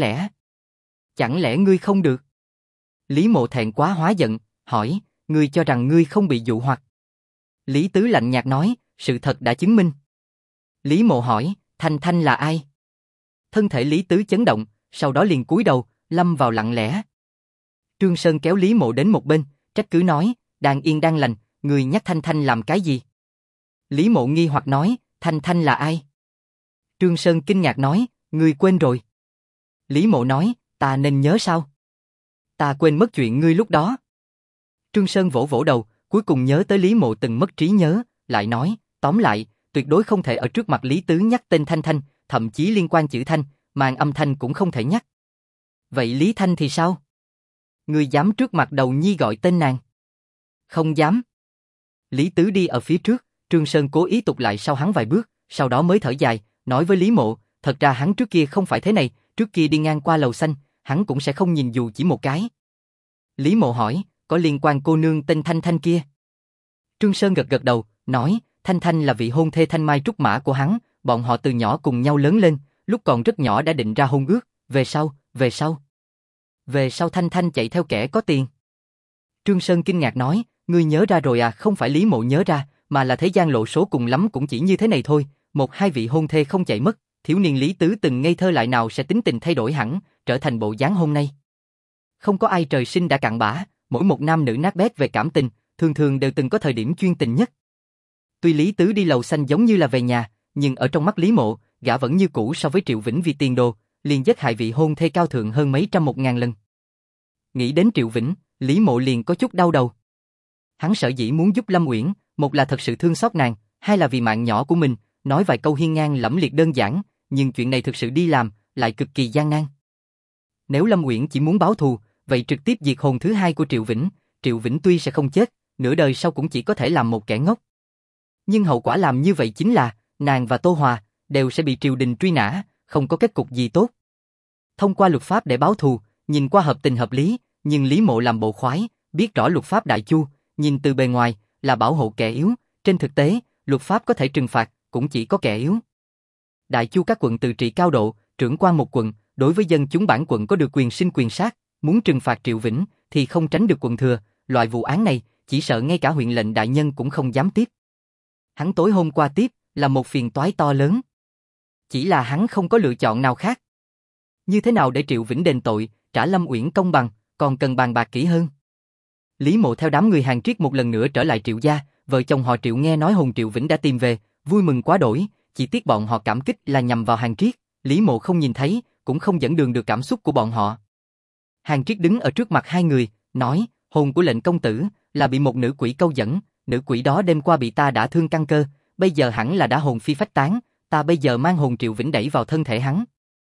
lẽ ngươi không được? Lý Mộ thẹn quá hóa giận, hỏi, ngươi cho rằng ngươi không bị dụ hoặc? Lý Tứ lạnh nhạt nói, sự thật đã chứng minh. Lý Mộ hỏi, Thanh Thanh là ai? Thân thể Lý Tứ chấn động, sau đó liền cúi đầu, lâm vào lặng lẽ. Trương Sơn kéo Lý Mộ đến một bên, trách cứ nói, đang yên đang lành, người nhắc Thanh Thanh làm cái gì? Lý Mộ nghi hoặc nói, Thanh Thanh là ai? Trương Sơn kinh ngạc nói, ngươi quên rồi. Lý Mộ nói, ta nên nhớ sao? Ta quên mất chuyện ngươi lúc đó. Trương Sơn vỗ vỗ đầu, cuối cùng nhớ tới Lý Mộ từng mất trí nhớ, lại nói, tóm lại, tuyệt đối không thể ở trước mặt Lý Tứ nhắc tên Thanh Thanh, thậm chí liên quan chữ Thanh, màn âm thanh cũng không thể nhắc. Vậy Lý Thanh thì sao? Ngươi dám trước mặt đầu nhi gọi tên nàng? Không dám. Lý Tứ đi ở phía trước, Trương Sơn cố ý tụt lại sau hắn vài bước, sau đó mới thở dài, nói với Lý Mộ, thật ra hắn trước kia không phải thế này, trước kia đi ngang qua Lầu Xanh, hắn cũng sẽ không nhìn dù chỉ một cái. Lý Mộ hỏi, có liên quan cô nương tên Thanh Thanh kia? Trương Sơn gật gật đầu, nói, Thanh Thanh là vị hôn thê Thanh Mai Trúc Mã của hắn, bọn họ từ nhỏ cùng nhau lớn lên, lúc còn rất nhỏ đã định ra hôn ước, về sau Thanh Thanh chạy theo kẻ có tiền. Trương Sơn kinh ngạc nói, ngươi nhớ ra rồi à? Không phải Lý Mộ nhớ ra, mà là thế gian lộ số cùng lắm cũng chỉ như thế này thôi, một hai vị hôn thê không chạy mất, thiếu niên Lý Tứ từng ngây thơ lại nào sẽ tính tình thay đổi hẳn, trở thành bộ dáng hôm nay. Không có ai trời sinh đã cạn bã, mỗi một nam nữ nát bét về cảm tình, thường thường đều từng có thời điểm chuyên tình nhất. Tuy Lý Tứ đi Lầu Xanh giống như là về nhà, nhưng ở trong mắt Lý Mộ, gã vẫn như cũ so với Triệu Vĩnh vì tiền đồ, liền giết hại vị hôn thê cao thượng hơn mấy trăm một ngàn lần. Nghĩ đến Triệu Vĩnh, Lý Mộ liền có chút đau đầu. Hắn sở dĩ muốn giúp Lâm Uyển, một là thật sự thương xót nàng, hai là vì mạng nhỏ của mình, nói vài câu hiên ngang lẫm liệt đơn giản, nhưng chuyện này thực sự đi làm, lại cực kỳ gian nan. Nếu Lâm Uyển chỉ muốn báo thù, vậy trực tiếp diệt hồn thứ hai của Triệu Vĩnh tuy sẽ không chết, nửa đời sau cũng chỉ có thể làm một kẻ ngốc. Nhưng hậu quả làm như vậy chính là, nàng và Tô Hòa, đều sẽ bị triều đình truy nã, không có kết cục gì tốt. Thông qua luật pháp để báo thù, nhìn qua hợp tình hợp lý, nhưng Lý Mộ làm bộ khoái, biết rõ luật pháp Đại Chu, nhìn từ bề ngoài, là bảo hộ kẻ yếu, trên thực tế, luật pháp có thể trừng phạt, cũng chỉ có kẻ yếu. Đại Chu các quận tự trị cao độ, trưởng quan một quận, đối với dân chúng bản quận có được quyền sinh quyền sát, muốn trừng phạt Triệu Vĩnh, thì không tránh được quận thừa, loại vụ án này, chỉ sợ ngay cả huyện lệnh đại nhân cũng không dám tiếp. Hắn tối hôm qua tiếp, là một phiền toái to lớn. Chỉ là hắn không có lựa chọn nào khác. Như thế nào để Triệu Vĩnh đền tội, trả Lâm Uyển công bằng, còn cần bàn bạc kỹ hơn. Lý Mộ theo đám người Hàn Triết một lần nữa trở lại Triệu gia, vợ chồng họ Triệu nghe nói hồn Triệu Vĩnh đã tìm về, vui mừng quá đỗi, chỉ tiếc bọn họ cảm kích là nhằm vào Hàn Triết, Lý Mộ không nhìn thấy, cũng không dẫn đường được cảm xúc của bọn họ. Hàn Triết đứng ở trước mặt hai người, nói, hồn của lệnh công tử là bị một nữ quỷ câu dẫn, nữ quỷ đó đêm qua bị ta đả thương căn cơ, bây giờ hẳn là đã hồn phi phách tán, ta bây giờ mang hồn Triệu Vĩnh đẩy vào thân thể hắn.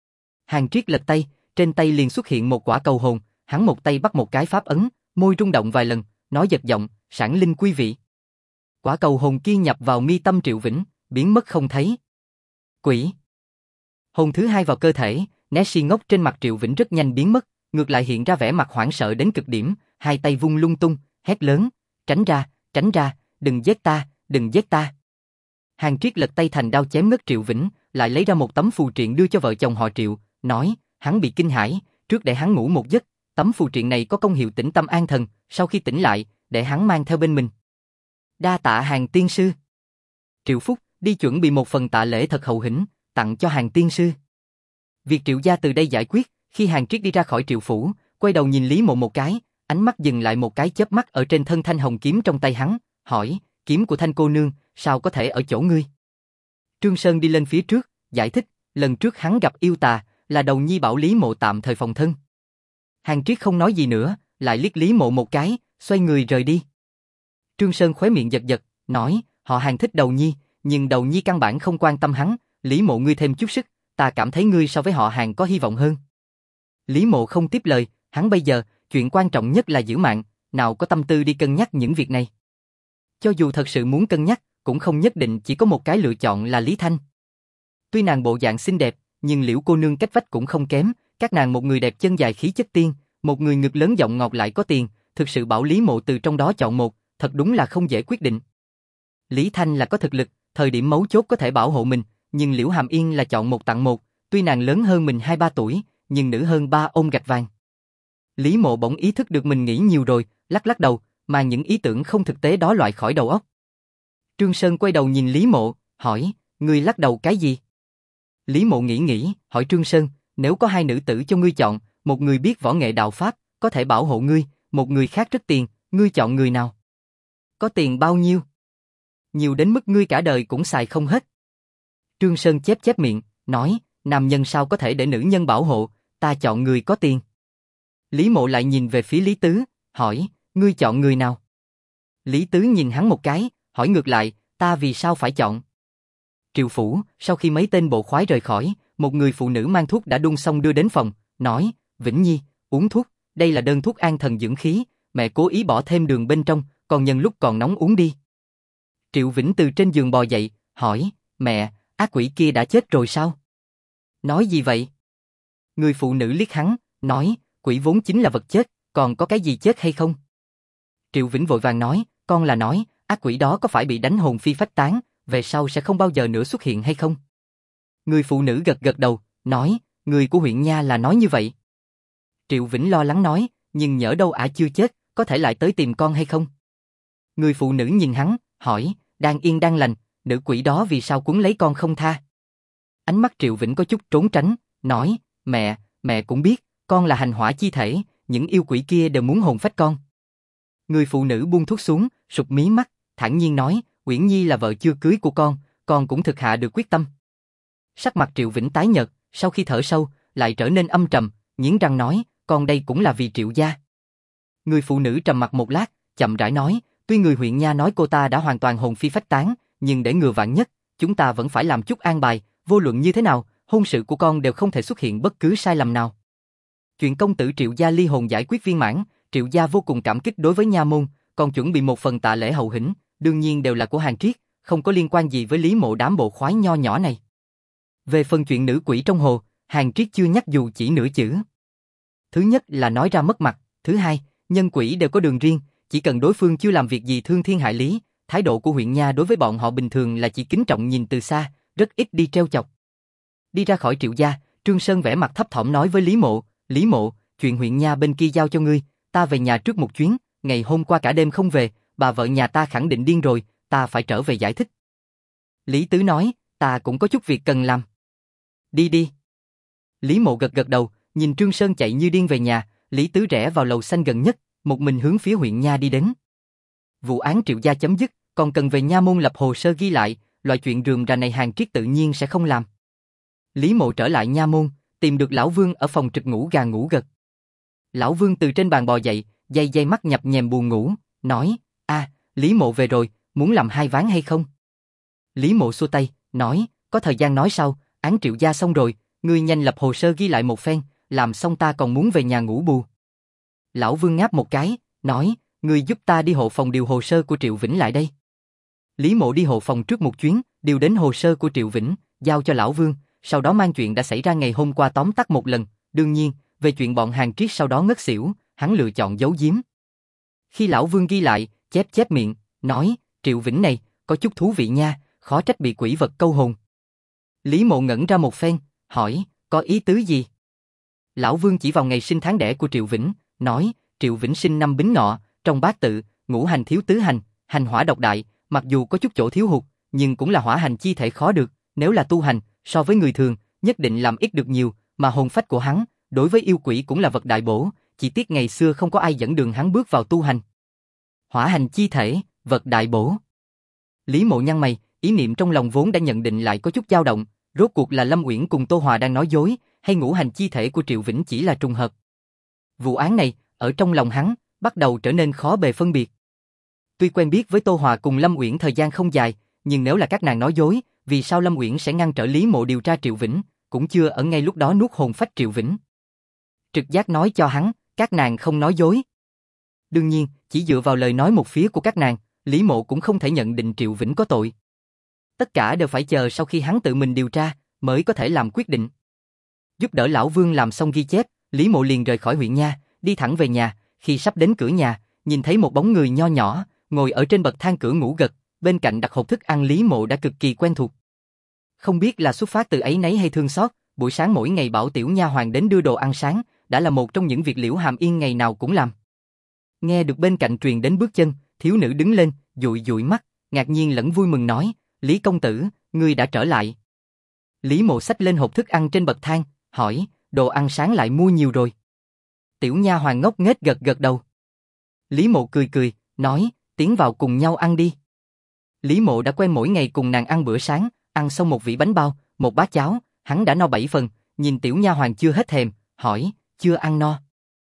Hàn Triết lật tay, trên tay liền xuất hiện một quả cầu hồn, hắn một tay bắt một cái pháp ấn, môi rung động vài lần, nói giật giọng, sản linh quý vị. Quả cầu hồn kia nhập vào mi tâm Triệu Vĩnh, biến mất không thấy. Quỷ. Hồn thứ hai vào cơ thể, nét si ngốc trên mặt Triệu Vĩnh rất nhanh biến mất, ngược lại hiện ra vẻ mặt hoảng sợ đến cực điểm, hai tay vung lung tung, hét lớn, tránh ra, đừng giết ta, đừng giết ta. Hàn Triết lật tay thành đao chém ngất Triệu Vĩnh, lại lấy ra một tấm phù triện đưa cho vợ chồng họ Triệu, nói, hắn bị kinh hãi, trước để hắn ngủ một giấc, tấm phù triện này có công hiệu tĩnh tâm an thần, sau khi tỉnh lại, để hắn mang theo bên mình. Đa tạ Hàn tiên sư. Triệu Phúc đi chuẩn bị một phần tạ lễ thật hậu hĩnh, tặng cho Hàn tiên sư. Việc Triệu gia từ đây giải quyết, khi Hàn Triết đi ra khỏi Triệu phủ, quay đầu nhìn Lý Mộ một cái, ánh mắt dừng lại một cái chớp mắt ở trên thân thanh hồng kiếm trong tay hắn, hỏi, kiếm của Thanh cô nương, sao có thể ở chỗ ngươi? Trương Sơn đi lên phía trước, giải thích, lần trước hắn gặp yêu tà, là Đầu Nhi bảo Lý Mộ tạm thời phòng thân. Hàn Triết không nói gì nữa, lại liếc Lý Mộ một cái, xoay người rời đi. Trương Sơn khóe miệng giật giật, nói, họ Hàn thích Đầu Nhi, nhưng Đầu Nhi căn bản không quan tâm hắn, Lý Mộ ngươi thêm chút sức, ta cảm thấy ngươi so với họ Hàn có hy vọng hơn. Lý Mộ không tiếp lời, hắn bây giờ, chuyện quan trọng nhất là giữ mạng, nào có tâm tư đi cân nhắc những việc này. Cho dù thật sự muốn cân nhắc, cũng không nhất định chỉ có một cái lựa chọn là Lý Thanh. Tuy nàng bộ dạng xinh đẹp, nhưng Liễu cô nương cách vách cũng không kém, các nàng một người đẹp chân dài khí chất tiên, một người ngực lớn giọng ngọt lại có tiền, thực sự bảo Lý Mộ từ trong đó chọn một, thật đúng là không dễ quyết định. Lý Thanh là có thực lực, thời điểm mấu chốt có thể bảo hộ mình, nhưng Liễu Hàm Yên là chọn một tặng một, tuy nàng lớn hơn mình 2-3 tuổi, nhưng nữ hơn 3 ôm gạch vàng. Lý Mộ bỗng ý thức được mình nghĩ nhiều rồi, lắc lắc đầu, mà những ý tưởng không thực tế đó loại khỏi đầu óc. Trương Sơn quay đầu nhìn Lý Mộ, hỏi, ngươi lắc đầu cái gì? Lý Mộ nghĩ, hỏi Trương Sơn, nếu có hai nữ tử cho ngươi chọn, một người biết võ nghệ đạo pháp, có thể bảo hộ ngươi, một người khác rất tiền, ngươi chọn người nào? Có tiền bao nhiêu? Nhiều đến mức ngươi cả đời cũng xài không hết. Trương Sơn chép miệng, nói, nam nhân sao có thể để nữ nhân bảo hộ, ta chọn người có tiền. Lý Mộ lại nhìn về phía Lý Tứ, hỏi, ngươi chọn người nào? Lý Tứ nhìn hắn một cái, hỏi ngược lại, ta vì sao phải chọn? Triệu phủ, sau khi mấy tên bộ khoái rời khỏi, một người phụ nữ mang thuốc đã đun xong đưa đến phòng, nói, Vĩnh Nhi, uống thuốc, đây là đơn thuốc an thần dưỡng khí, mẹ cố ý bỏ thêm đường bên trong, còn nhân lúc còn nóng uống đi. Triệu Vĩnh từ trên giường bò dậy, hỏi, mẹ, ác quỷ kia đã chết rồi sao? Nói gì vậy? Người phụ nữ liếc hắn, nói, quỷ vốn chính là vật chết, còn có cái gì chết hay không? Triệu Vĩnh vội vàng nói, con là nói, ác quỷ đó có phải bị đánh hồn phi phách tán, về sau sẽ không bao giờ nữa xuất hiện hay không? Người phụ nữ gật đầu, nói, người của huyện Nha là nói như vậy. Triệu Vĩnh lo lắng nói, nhưng nhỡ đâu ả chưa chết, có thể lại tới tìm con hay không? Người phụ nữ nhìn hắn, hỏi, đang yên đang lành, nữ quỷ đó vì sao cuốn lấy con không tha? Ánh mắt Triệu Vĩnh có chút trốn tránh, nói, mẹ cũng biết, con là hành hỏa chi thể, những yêu quỷ kia đều muốn hồn phách con. Người phụ nữ buông thuốc xuống, sụp mí mắt, thản nhiên nói, Uyển Nhi là vợ chưa cưới của con cũng thực hạ được quyết tâm. Sắc mặt Triệu Vĩnh tái nhợt, sau khi thở sâu, lại trở nên âm trầm, nghiến răng nói, con đây cũng là vì Triệu gia. Người phụ nữ trầm mặc một lát, chậm rãi nói, tuy người huyện Nha nói cô ta đã hoàn toàn hồn phi phách tán, nhưng để ngừa vạn nhất, chúng ta vẫn phải làm chút an bài, vô luận như thế nào, hôn sự của con đều không thể xuất hiện bất cứ sai lầm nào. Chuyện công tử Triệu gia ly hồn giải quyết viên mãn, Triệu gia vô cùng cảm kích đối với nha môn, còn chuẩn bị một phần tạ lễ hậu hĩnh, đương nhiên đều là của Hàn Triết, không có liên quan gì với Lý Mộ đám bộ khoái nho nhỏ này. Về phần chuyện nữ quỷ trong hồ, Hàn Triết chưa nhắc dù chỉ nửa chữ. Thứ nhất là nói ra mất mặt, thứ hai, nhân quỷ đều có đường riêng, chỉ cần đối phương chưa làm việc gì thương thiên hại lý, thái độ của huyện Nha đối với bọn họ bình thường là chỉ kính trọng nhìn từ xa, rất ít đi trêu chọc. Đi ra khỏi Triệu gia, Trương Sơn vẻ mặt thấp thỏm nói với Lý Mộ, chuyện huyện Nha bên kia giao cho ngươi, ta về nhà trước một chuyến, ngày hôm qua cả đêm không về, bà vợ nhà ta khẳng định điên rồi, ta phải trở về giải thích. Lý Tứ nói, ta cũng có chút việc cần làm. Đi. Lý Mộ gật gật đầu, nhìn Trương Sơn chạy như điên về nhà, Lý Tứ rẽ vào lầu xanh gần nhất, một mình hướng phía huyện Nha đi đến. Vụ án Triệu gia chấm dứt, còn cần về Nha môn lập hồ sơ ghi lại, loại chuyện rườm rà này Hàn Triết tự nhiên sẽ không làm. Lý Mộ trở lại Nha môn, tìm được Lão Vương ở phòng trực ngủ gà ngủ gật. Lão Vương từ trên bàn bò dậy, day mắt nhập nhèm buồn ngủ, nói: Lý Mộ về rồi, muốn làm 2 ván hay không? Lý Mộ xua tay, nói: có thời gian nói sau, án Triệu gia xong rồi, ngươi nhanh lập hồ sơ ghi lại một phen, làm xong ta còn muốn về nhà ngủ bù. Lão Vương ngáp một cái, nói: ngươi giúp ta đi hộ phòng điều hồ sơ của Triệu Vĩnh lại đây. Lý Mộ đi hộ phòng trước một chuyến, điều đến hồ sơ của Triệu Vĩnh, giao cho Lão Vương, sau đó mang chuyện đã xảy ra ngày hôm qua tóm tắt một lần, đương nhiên, về chuyện bọn Hàn Triết sau đó ngất xỉu, hắn lựa chọn giấu giếm. Khi Lão Vương ghi lại, chép miệng, nói: Triệu Vĩnh này, có chút thú vị nha, khó trách bị quỷ vật câu hồn. Lý Mộ ngẩn ra một phen, hỏi: có ý tứ gì? Lão Vương chỉ vào ngày sinh tháng đẻ của Triệu Vĩnh, nói: Triệu Vĩnh sinh năm Bính Ngọ, trong bát tự, ngũ hành thiếu tứ hành, hành hỏa độc đại, mặc dù có chút chỗ thiếu hụt, nhưng cũng là hỏa hành chi thể khó được, nếu là tu hành, so với người thường, nhất định làm ít được nhiều, mà hồn phách của hắn, đối với yêu quỷ cũng là vật đại bổ, chỉ tiếc ngày xưa không có ai dẫn đường hắn bước vào tu hành. Hỏa hành chi thể, vật đại bổ. Lý Mộ nhăn mày, ý niệm trong lòng vốn đã nhận định lại có chút dao động, rốt cuộc là Lâm Uyển cùng Tô Hòa đang nói dối, hay ngũ hành chi thể của Triệu Vĩnh chỉ là trùng hợp. Vụ án này, ở trong lòng hắn, bắt đầu trở nên khó bề phân biệt. Tuy quen biết với Tô Hòa cùng Lâm Uyển thời gian không dài, nhưng nếu là các nàng nói dối, vì sao Lâm Uyển sẽ ngăn trở Lý Mộ điều tra Triệu Vĩnh, cũng chưa ở ngay lúc đó nuốt hồn phách Triệu Vĩnh. Trực giác nói cho hắn, các nàng không nói dối. Đương nhiên, chỉ dựa vào lời nói một phía của các nàng, Lý Mộ cũng không thể nhận định Triệu Vĩnh có tội. Tất cả đều phải chờ sau khi hắn tự mình điều tra, mới có thể làm quyết định. Giúp đỡ Lão Vương làm xong ghi chép, Lý Mộ liền rời khỏi huyện Nha, đi thẳng về nhà, khi sắp đến cửa nhà, nhìn thấy một bóng người nho nhỏ, ngồi ở trên bậc thang cửa ngủ gật, bên cạnh đặt hộp thức ăn Lý Mộ đã cực kỳ quen thuộc. Không biết là xuất phát từ áy náy hay thương xót, buổi sáng mỗi ngày bảo tiểu nha hoàn đến đưa đồ ăn sáng, đã là một trong những việc Liễu Hàm Yên ngày nào cũng làm. Nghe được bên cạnh truyền đến bước chân, thiếu nữ đứng lên, dụi dụi mắt, ngạc nhiên lẫn vui mừng nói: Lý công tử, ngươi đã trở lại. Lý Mộ xách lên hộp thức ăn trên bậc thang, hỏi: đồ ăn sáng lại mua nhiều rồi? Tiểu nha hoàn ngốc nghếch gật gật đầu. Lý Mộ cười, nói: tiến vào cùng nhau ăn đi. Lý Mộ đã quen mỗi ngày cùng nàng ăn bữa sáng, ăn xong một vỉ bánh bao, một bát cháo, hắn đã no 7 phần, nhìn tiểu nha hoàn chưa hết thèm, hỏi: chưa ăn no?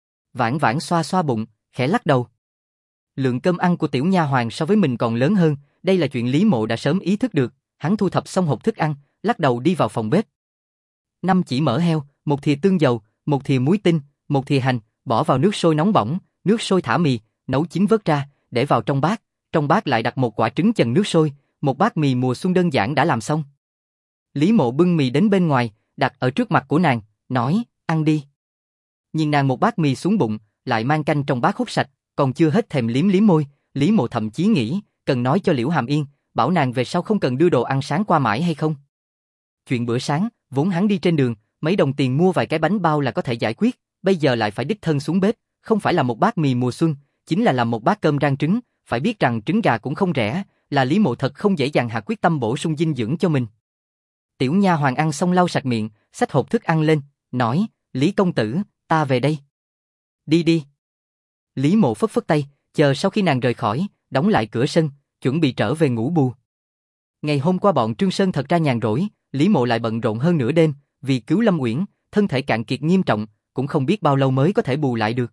Vãn Vãn xoa xoa bụng, khẽ lắc đầu. Lượng cơm ăn của tiểu nha hoàn so với mình còn lớn hơn, đây là chuyện Lý Mộ đã sớm ý thức được, hắn thu thập xong hộp thức ăn, lắc đầu đi vào phòng bếp. 5 chỉ mỡ heo, 1 thìa tương dầu, 1 thìa muối tinh, 1 thìa hành, bỏ vào nước sôi nóng bỏng, nước sôi thả mì, nấu chín vớt ra, để vào trong bát lại đặt 1 quả trứng chần nước sôi, 1 bát mì mùa xuân đơn giản đã làm xong. Lý Mộ bưng mì đến bên ngoài, đặt ở trước mặt của nàng, nói: ăn đi. Nhìn nàng một bát mì xuống bụng, lại mang canh trong bát hút sạch, còn chưa hết thèm liếm liếm môi, Lý Mộ thậm chí nghĩ, cần nói cho Liễu Hàm Yên, bảo nàng về sau không cần đưa đồ ăn sáng qua mãi hay không. Chuyện bữa sáng, vốn hắn đi trên đường, mấy đồng tiền mua vài cái bánh bao là có thể giải quyết, bây giờ lại phải đích thân xuống bếp, không phải là một bát mì mùa xuân, chính là làm một bát cơm rang trứng, phải biết rằng trứng gà cũng không rẻ, là Lý Mộ thật không dễ dàng hạ quyết tâm bổ sung dinh dưỡng cho mình. Tiểu nha hoàn ăn xong lau sạch miệng, xách hộp thức ăn lên, nói: Lý công tử, ta về đây. Đi đi. Lý Mộ phất phất tay, chờ sau khi nàng rời khỏi, đóng lại cửa sân, chuẩn bị trở về ngủ bù. Ngày hôm qua bọn Trương Sơn thật ra nhàn rỗi, Lý Mộ lại bận rộn hơn nửa đêm, vì cứu Lâm Uyển, thân thể cạn kiệt nghiêm trọng, cũng không biết bao lâu mới có thể bù lại được.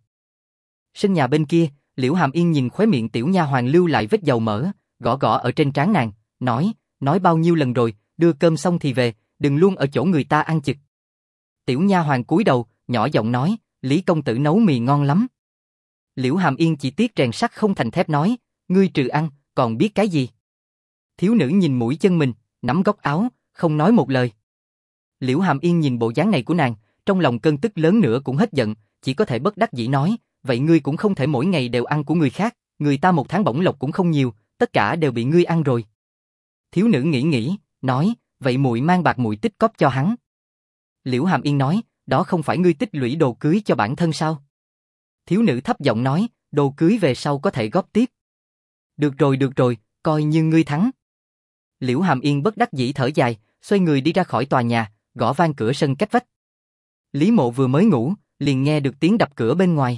Sân nhà bên kia, Liễu Hàm Yên nhìn khóe miệng tiểu nha hoàn lưu lại vết dầu mỡ, gõ gõ ở trên trán nàng, nói bao nhiêu lần rồi, đưa cơm xong thì về, đừng luôn ở chỗ người ta ăn chực. Tiểu nha hoàn cúi đầu, nhỏ giọng nói: Lý công tử nấu mì ngon lắm. Liễu Hàm Yên chỉ tiếc rèn sắt không thành thép nói: ngươi trừ ăn, còn biết cái gì? Thiếu nữ nhìn mũi chân mình, nắm góc áo, không nói một lời. Liễu Hàm Yên nhìn bộ dáng này của nàng, trong lòng cơn tức lớn nữa cũng hết giận, chỉ có thể bất đắc dĩ nói: vậy ngươi cũng không thể mỗi ngày đều ăn của người khác, người ta một tháng bổng lộc cũng không nhiều, tất cả đều bị ngươi ăn rồi. Thiếu nữ nghĩ, nói: vậy muội mang bạc muội tích cóp cho hắn. Liễu Hàm Yên nói: đó không phải ngươi tích lũy đồ cưới cho bản thân sao? Thiếu nữ thấp giọng nói: đồ cưới về sau có thể góp tiếp. Được rồi, coi như ngươi thắng. Liễu Hàm Yên bất đắc dĩ thở dài, xoay người đi ra khỏi tòa nhà, gõ vang cửa sân cách vách. Lý Mộ vừa mới ngủ, liền nghe được tiếng đập cửa bên ngoài.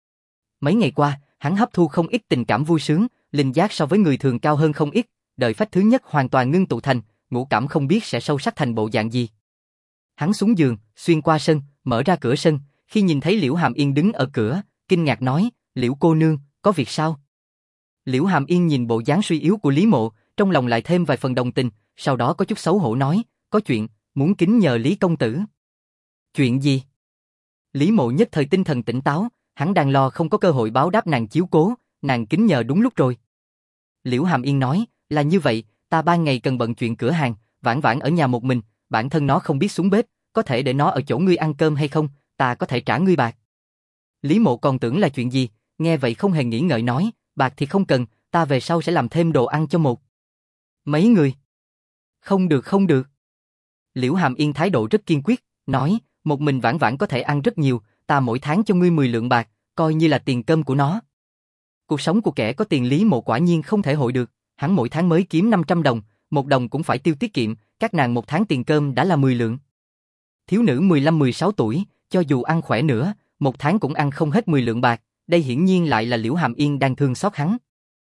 Mấy ngày qua, hắn hấp thu không ít tình cảm vui sướng, linh giác so với người thường cao hơn không ít, đời phách thứ nhất hoàn toàn ngưng tụ thành, ngũ cảm không biết sẽ sâu sắc thành bộ dạng gì. Hắn xuống giường, xuyên qua sân, mở ra cửa sân, khi nhìn thấy Liễu Hàm Yên đứng ở cửa, kinh ngạc nói, Liễu cô nương, có việc sao? Liễu Hàm Yên nhìn bộ dáng suy yếu của Lý Mộ, trong lòng lại thêm vài phần đồng tình, sau đó có chút xấu hổ nói, có chuyện, muốn kính nhờ Lý công tử. Chuyện gì? Lý Mộ nhất thời tinh thần tỉnh táo, hắn đang lo không có cơ hội báo đáp nàng chiếu cố, nàng kính nhờ đúng lúc rồi. Liễu Hàm Yên nói, là như vậy, ta ban ngày cần bận chuyện cửa hàng, vãn vãn ở nhà một mình, bản thân nó không biết xuống bếp, có thể để nó ở chỗ ngươi ăn cơm hay không, ta có thể trả ngươi bạc. Lý Mộ còn tưởng là chuyện gì, nghe vậy không hề nghĩ ngợi nói, bạc thì không cần, ta về sau sẽ làm thêm đồ ăn cho một mấy người. Không được không được. Liễu Hàm Yên thái độ rất kiên quyết, nói, một mình vãn vãn có thể ăn rất nhiều, ta mỗi tháng cho ngươi 10 lượng bạc, coi như là tiền cơm của nó. Cuộc sống của kẻ có tiền Lý Mộ quả nhiên không thể hội được, hắn mỗi tháng mới kiếm 500 đồng, một đồng cũng phải tiêu tiết kiệm, các nàng một tháng tiền cơm đã là 10 lượng. Thiếu nữ 15-16 tuổi, cho dù ăn khỏe nữa, một tháng cũng ăn không hết 10 lượng bạc, đây hiển nhiên lại là Liễu Hàm Yên đang thương xót hắn.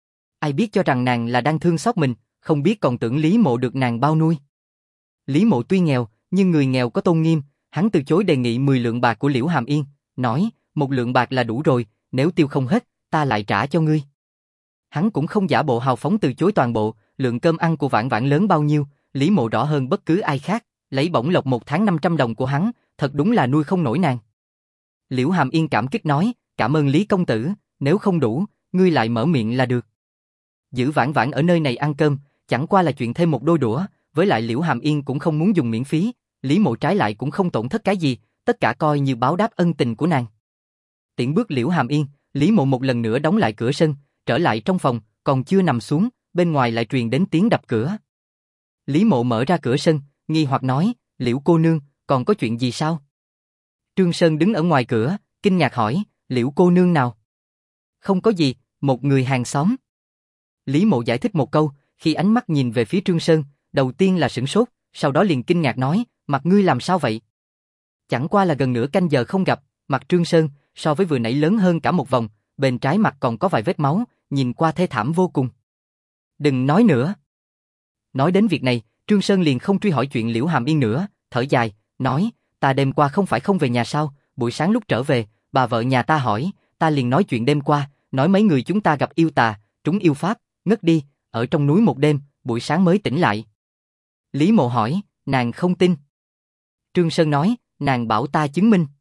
Ai biết cho rằng nàng là đang thương xót mình, không biết còn tưởng Lý Mộ được nàng bao nuôi. Lý Mộ tuy nghèo, nhưng người nghèo có tôn nghiêm, hắn từ chối đề nghị 10 lượng bạc của Liễu Hàm Yên, nói, 1 lượng bạc là đủ rồi, nếu tiêu không hết, ta lại trả cho ngươi. Hắn cũng không giả bộ hào phóng từ chối toàn bộ, lượng cơm ăn của vãn vãn lớn bao nhiêu, Lý Mộ rõ hơn bất cứ ai khác, lấy bổng lộc một tháng 500 đồng của hắn, thật đúng là nuôi không nổi nàng. Liễu Hàm Yên cảm kích nói, cảm ơn Lý công tử, nếu không đủ, ngươi lại mở miệng là được. Giữ vãn vãn ở nơi này ăn cơm, chẳng qua là chuyện thêm một đôi đũa, với lại Liễu Hàm Yên cũng không muốn dùng miễn phí, Lý Mộ trái lại cũng không tổn thất cái gì, tất cả coi như báo đáp ân tình của nàng. Tiễn bước Liễu Hàm Yên, Lý Mộ một lần nữa đóng lại cửa sân, trở lại trong phòng, còn chưa nằm xuống, bên ngoài lại truyền đến tiếng đập cửa. Lý Mộ mở ra cửa sân, nghi hoặc nói, Liễu cô nương, còn có chuyện gì sao? Trương Sơn đứng ở ngoài cửa, kinh ngạc hỏi, Liễu cô nương nào? Không có gì, một người hàng xóm. Lý Mộ giải thích một câu, khi ánh mắt nhìn về phía Trương Sơn, đầu tiên là sửng sốt, sau đó liền kinh ngạc nói, mặt ngươi làm sao vậy? Chẳng qua là gần nửa canh giờ không gặp, mặt Trương Sơn so với vừa nãy lớn hơn cả một vòng, bên trái mặt còn có vài vết máu, nhìn qua thê thảm vô cùng. Đừng nói nữa. Nói đến việc này, Trương Sơn liền không truy hỏi chuyện Liễu Hàm Yên nữa, thở dài, nói, ta đêm qua không phải không về nhà sao, buổi sáng lúc trở về, bà vợ nhà ta hỏi, ta liền nói chuyện đêm qua, nói mấy người chúng ta gặp yêu tà, trúng yêu pháp, ngất đi, ở trong núi một đêm, buổi sáng mới tỉnh lại. Lý Mộ hỏi, nàng không tin. Trương Sơn nói, nàng bảo ta chứng minh.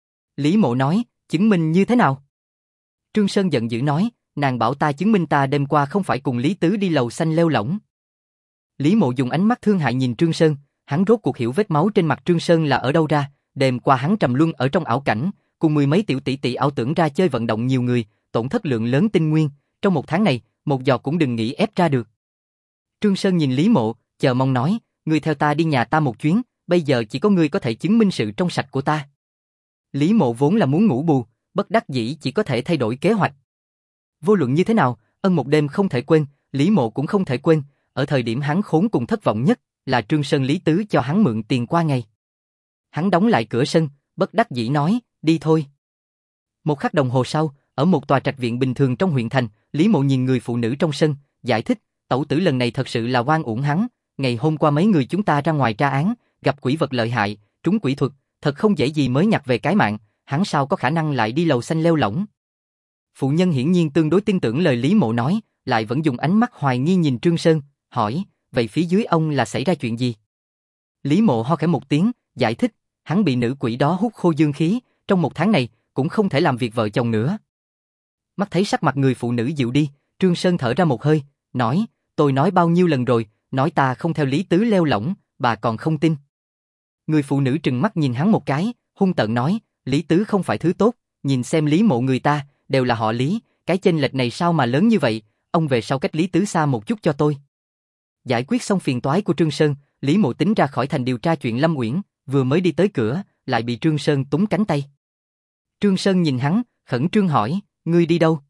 Lý Mộ nói, chứng minh như thế nào? Trương Sơn giận dữ nói, nàng bảo ta chứng minh ta đêm qua không phải cùng Lý Tứ đi lầu xanh leo lỏng. Lý Mộ dùng ánh mắt thương hại nhìn Trương Sơn, hắn rốt cuộc hiểu vết máu trên mặt Trương Sơn là ở đâu ra, đêm qua hắn trầm luân ở trong ảo cảnh, cùng 10 mấy tiểu tỷ tỷ ảo tưởng ra chơi vận động nhiều người, tổn thất lượng lớn tinh nguyên, trong một tháng này, một giọt cũng đừng nghĩ ép ra được. Trương Sơn nhìn Lý Mộ, chờ mong nói, ngươi theo ta đi nhà ta một chuyến, bây giờ chỉ có ngươi có thể chứng minh sự trong sạch của ta. Lý Mộ vốn là muốn ngủ bù, bất đắc dĩ chỉ có thể thay đổi kế hoạch. Vô luận như thế nào, ân một đêm không thể quên, Lý Mộ cũng không thể quên, ở thời điểm hắn khốn cùng thất vọng nhất, là Trương Sơn Lý Tứ cho hắn mượn tiền qua ngày. Hắn đóng lại cửa sân, bất đắc dĩ nói, đi thôi. Một khắc đồng hồ sau, ở một tòa trạch viện bình thường trong huyện thành, Lý Mộ nhìn người phụ nữ trong sân, giải thích, tẩu tử lần này thật sự là oan uổng hắn, ngày hôm qua mấy người chúng ta ra ngoài tra án, gặp quỷ vật lợi hại, trúng quỷ thuật, thật không dễ gì mới nhặt về cái mạng, hắn sao có khả năng lại đi lầu xanh leo lỏng. Phụ nhân hiển nhiên tương đối tin tưởng lời Lý Mộ nói, lại vẫn dùng ánh mắt hoài nghi nhìn Trương Sơn, hỏi, vậy phía dưới ông là xảy ra chuyện gì? Lý Mộ ho khẽ một tiếng, giải thích, hắn bị nữ quỷ đó hút khô dương khí, trong một tháng này, cũng không thể làm việc vợ chồng nữa. Mắt thấy sắc mặt người phụ nữ dịu đi, Trương Sơn thở ra một hơi, nói, tôi nói bao nhiêu lần rồi, nói ta không theo Lý Tứ leo lỏng, bà còn không tin. Người phụ nữ trừng mắt nhìn hắn một cái, hung tợn nói, Lý Tứ không phải thứ tốt, nhìn xem Lý Mộ người ta, đều là họ Lý, cái chênh lệch này sao mà lớn như vậy, ông về sau cách Lý Tứ xa một chút cho tôi. Giải quyết xong phiền toái của Trương Sơn, Lý Mộ tính ra khỏi thành điều tra chuyện Lâm Uyển, vừa mới đi tới cửa, lại bị Trương Sơn túm cánh tay. Trương Sơn nhìn hắn, khẩn trương hỏi, ngươi đi đâu?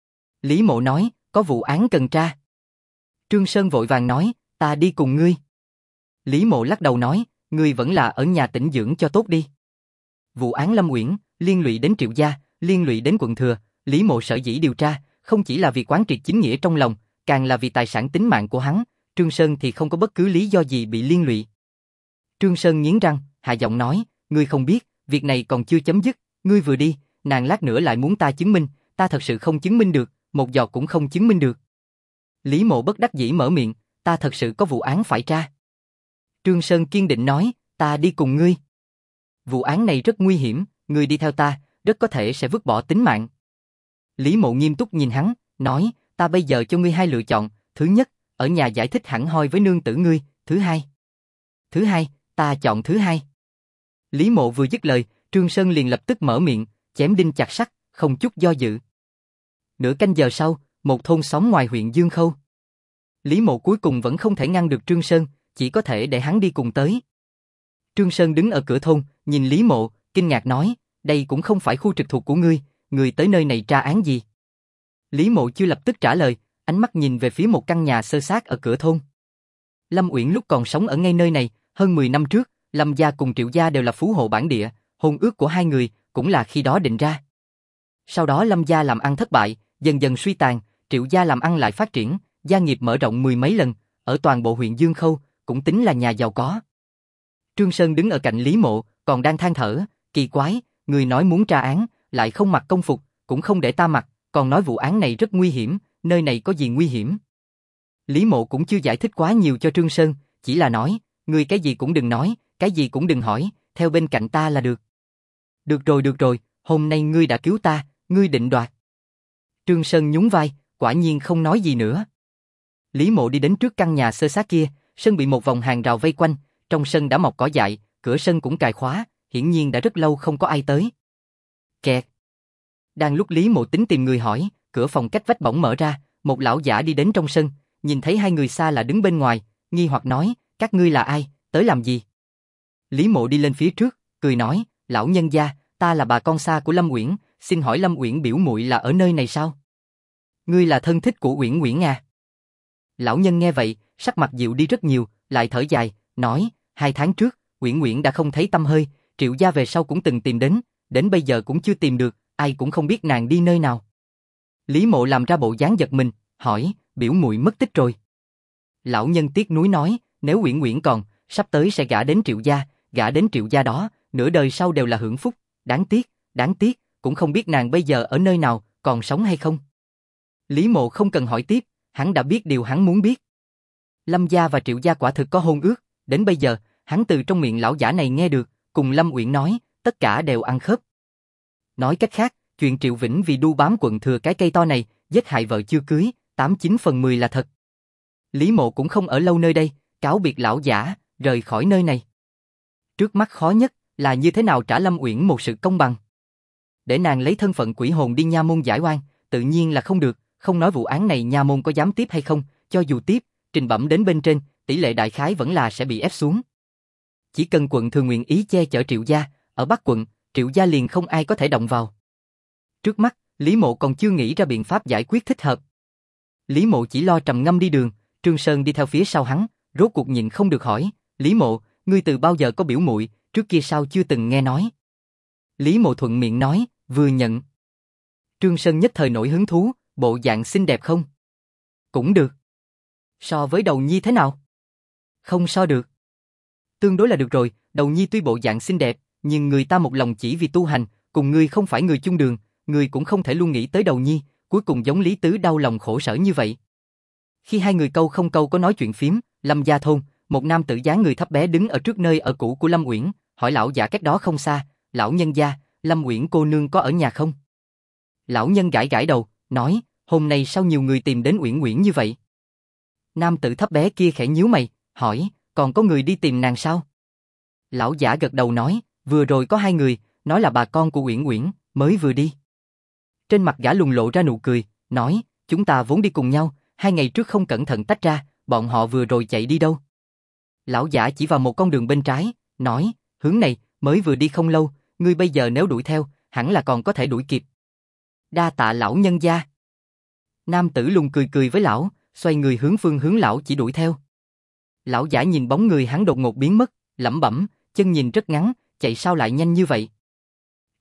Lý Mộ nói, có vụ án cần tra. Trương Sơn vội vàng nói, ta đi cùng ngươi. Lý Mộ lắc đầu nói, ngươi vẫn là ở nhà tĩnh dưỡng cho tốt đi. Vụ án Lâm Uyển, liên lụy đến Triệu gia, liên lụy đến quận thừa, Lý Mộ sở dĩ điều tra, không chỉ là vì quán triệt chính nghĩa trong lòng, càng là vì tài sản tính mạng của hắn, Trương Sơn thì không có bất cứ lý do gì bị liên lụy. Trương Sơn nghiến răng, hạ giọng nói, ngươi không biết, việc này còn chưa chấm dứt, ngươi vừa đi, nàng lát nữa lại muốn ta chứng minh, ta thật sự không chứng minh được, một giọt cũng không chứng minh được. Lý Mộ bất đắc dĩ mở miệng, ta thật sự có vụ án phải tra. Trương Sơn kiên định nói, ta đi cùng ngươi. Vụ án này rất nguy hiểm, ngươi đi theo ta, rất có thể sẽ vứt bỏ tính mạng. Lý Mộ nghiêm túc nhìn hắn, nói, ta bây giờ cho ngươi hai lựa chọn, thứ nhất, ở nhà giải thích hẳn hoi với nương tử ngươi, thứ hai, ta chọn thứ hai. Lý Mộ vừa dứt lời, Trương Sơn liền lập tức mở miệng, chém đinh chặt sắt, không chút do dự. Nửa canh giờ sau, một thôn xóm ngoài huyện Dương Khâu. Lý Mộ cuối cùng vẫn không thể ngăn được Trương Sơn, chỉ có thể để hắn đi cùng tới. Trương Sơn đứng ở cửa thôn, nhìn Lý Mộ, kinh ngạc nói, đây cũng không phải khu trực thuộc của ngươi, ngươi tới nơi này tra án gì? Lý Mộ chưa lập tức trả lời, ánh mắt nhìn về phía một căn nhà xơ xác ở cửa thôn. Lâm Uyển lúc còn sống ở ngay nơi này, hơn 10 năm trước, Lâm gia cùng Triệu gia đều là phú hộ bản địa, hôn ước của hai người cũng là khi đó định ra. Sau đó Lâm gia làm ăn thất bại, dần dần suy tàn, Triệu gia làm ăn lại phát triển, gia nghiệp mở rộng mười mấy lần, ở toàn bộ huyện Dương Khâu, cũng tính là nhà giàu có. Trương Sơn đứng ở cạnh Lý Mộ, còn đang than thở, kỳ quái, người nói muốn tra án, lại không mặc công phục, cũng không để ta mặc, còn nói vụ án này rất nguy hiểm, nơi này có gì nguy hiểm? Lý Mộ cũng chưa giải thích quá nhiều cho Trương Sơn, chỉ là nói, ngươi cái gì cũng đừng nói, cái gì cũng đừng hỏi, theo bên cạnh ta là được. Được rồi, hôm nay ngươi đã cứu ta, ngươi định đoạt. Trương Sơn nhún vai, quả nhiên không nói gì nữa. Lý Mộ đi đến trước căn nhà xơ xác kia, sân bị một vòng hàng rào vây quanh, trong sân đã mọc cỏ dại, cửa sân cũng cài khóa, hiển nhiên đã rất lâu không có ai tới. Kẹt. Đang lúc Lý Mộ tính tìm người hỏi, cửa phòng cách vách bỗng mở ra, một lão giả đi đến trong sân, nhìn thấy hai người xa lạ đứng bên ngoài, nghi hoặc nói, các ngươi là ai, tới làm gì? Lý Mộ đi lên phía trước, cười nói, lão nhân gia, ta là bà con xa của Lâm Uyển, xin hỏi Lâm Uyển biểu muội là ở nơi này sao? Ngươi là thân thích của Uyển Uyển à? Lão nhân nghe vậy, sắc mặt dịu đi rất nhiều, lại thở dài, nói, 2 tháng trước, Uyển Uyển đã không thấy tăm hơi, Triệu gia về sau cũng từng tìm đến bây giờ cũng chưa tìm được, ai cũng không biết nàng đi nơi nào. Lý Mộ làm ra bộ dáng giật mình, hỏi, biểu muội mất tích rồi. Lão nhân tiếc nuối nói, nếu Uyển Uyển còn, sắp tới sẽ gả đến Triệu gia đó, nửa đời sau đều là hưởng phúc, đáng tiếc, cũng không biết nàng bây giờ ở nơi nào, còn sống hay không. Lý Mộ không cần hỏi tiếp, hắn đã biết điều hắn muốn biết. Lâm gia và Triệu gia quả thực có hôn ước, đến bây giờ, hắn từ trong miệng lão giả này nghe được, cùng Lâm Uyển nói, tất cả đều ăn khớp. Nói cách khác, chuyện Triệu Vĩnh vì đu bám quận thừa cái cây to này, giết hại vợ chưa cưới, 89 phần 10 là thật. Lý Mộ cũng không ở lâu nơi đây, cáo biệt lão giả, rời khỏi nơi này. Trước mắt khó nhất là như thế nào trả Lâm Uyển một sự công bằng. Để nàng lấy thân phận quỷ hồn đi nha môn giải oan, tự nhiên là không được, không nói vụ án này nha môn có dám tiếp hay không, cho dù tiếp, trình bẩm đến bên trên, tỷ lệ đại khái vẫn là sẽ bị ép xuống. Chỉ cần quận thừa nguyện ý che chở Triệu gia, ở Bắc quận, Triệu gia liền không ai có thể động vào. Trước mắt, Lý Mộ còn chưa nghĩ ra biện pháp giải quyết thích hợp. Lý Mộ chỉ lo trầm ngâm đi đường, Trương Sơn đi theo phía sau hắn, rốt cuộc nhịn không được hỏi, Lý Mộ, ngươi từ bao giờ có biểu muội, trước kia sao chưa từng nghe nói? Lý Mộ thuận miệng nói, vừa nhận. Trương Sơn nhất thời nổi hứng thú, bộ dạng xinh đẹp không? Cũng được. So với Đầu Nhi thế nào? Không so được. Tương đối là được rồi, Đầu Nhi tuy bộ dạng xinh đẹp, nhưng người ta một lòng chỉ vì tu hành, cùng ngươi không phải người chung đường, ngươi cũng không thể luôn nghĩ tới Đầu Nhi, cuối cùng giống Lý Tứ đau lòng khổ sở như vậy. Khi hai người câu không câu có nói chuyện phím, Lâm gia thôn, một nam tử dáng người thấp bé đứng ở trước nơi ở cũ của Lâm Uyển, hỏi lão giả cách đó không xa, lão nhân gia, Lâm Uyển cô nương có ở nhà không? Lão nhân gãi gãi đầu, nói, hôm nay sao nhiều người tìm đến Uyển Uyển như vậy? Nam tử thấp bé kia khẽ nhíu mày, hỏi, còn có người đi tìm nàng sao? Lão giả gật đầu nói, vừa rồi có 2 người, nói là bà con của Uyển Uyển, mới vừa đi. Trên mặt gã lùng lộ ra nụ cười, nói, chúng ta vốn đi cùng nhau, 2 ngày trước không cẩn thận tách ra, bọn họ vừa rồi chạy đi đâu? Lão giả chỉ vào một con đường bên trái, nói, hướng này, mới vừa đi không lâu, ngươi bây giờ nếu đuổi theo, hẳn là còn có thể đuổi kịp. Đa tạ lão nhân gia. Nam tử lùng cười cười với lão, xoay người hướng phương hướng lão chỉ đuổi theo. Lão giả nhìn bóng người hắn đột ngột biến mất, lẩm bẩm, chân nhìn rất ngắn, chạy sao lại nhanh như vậy?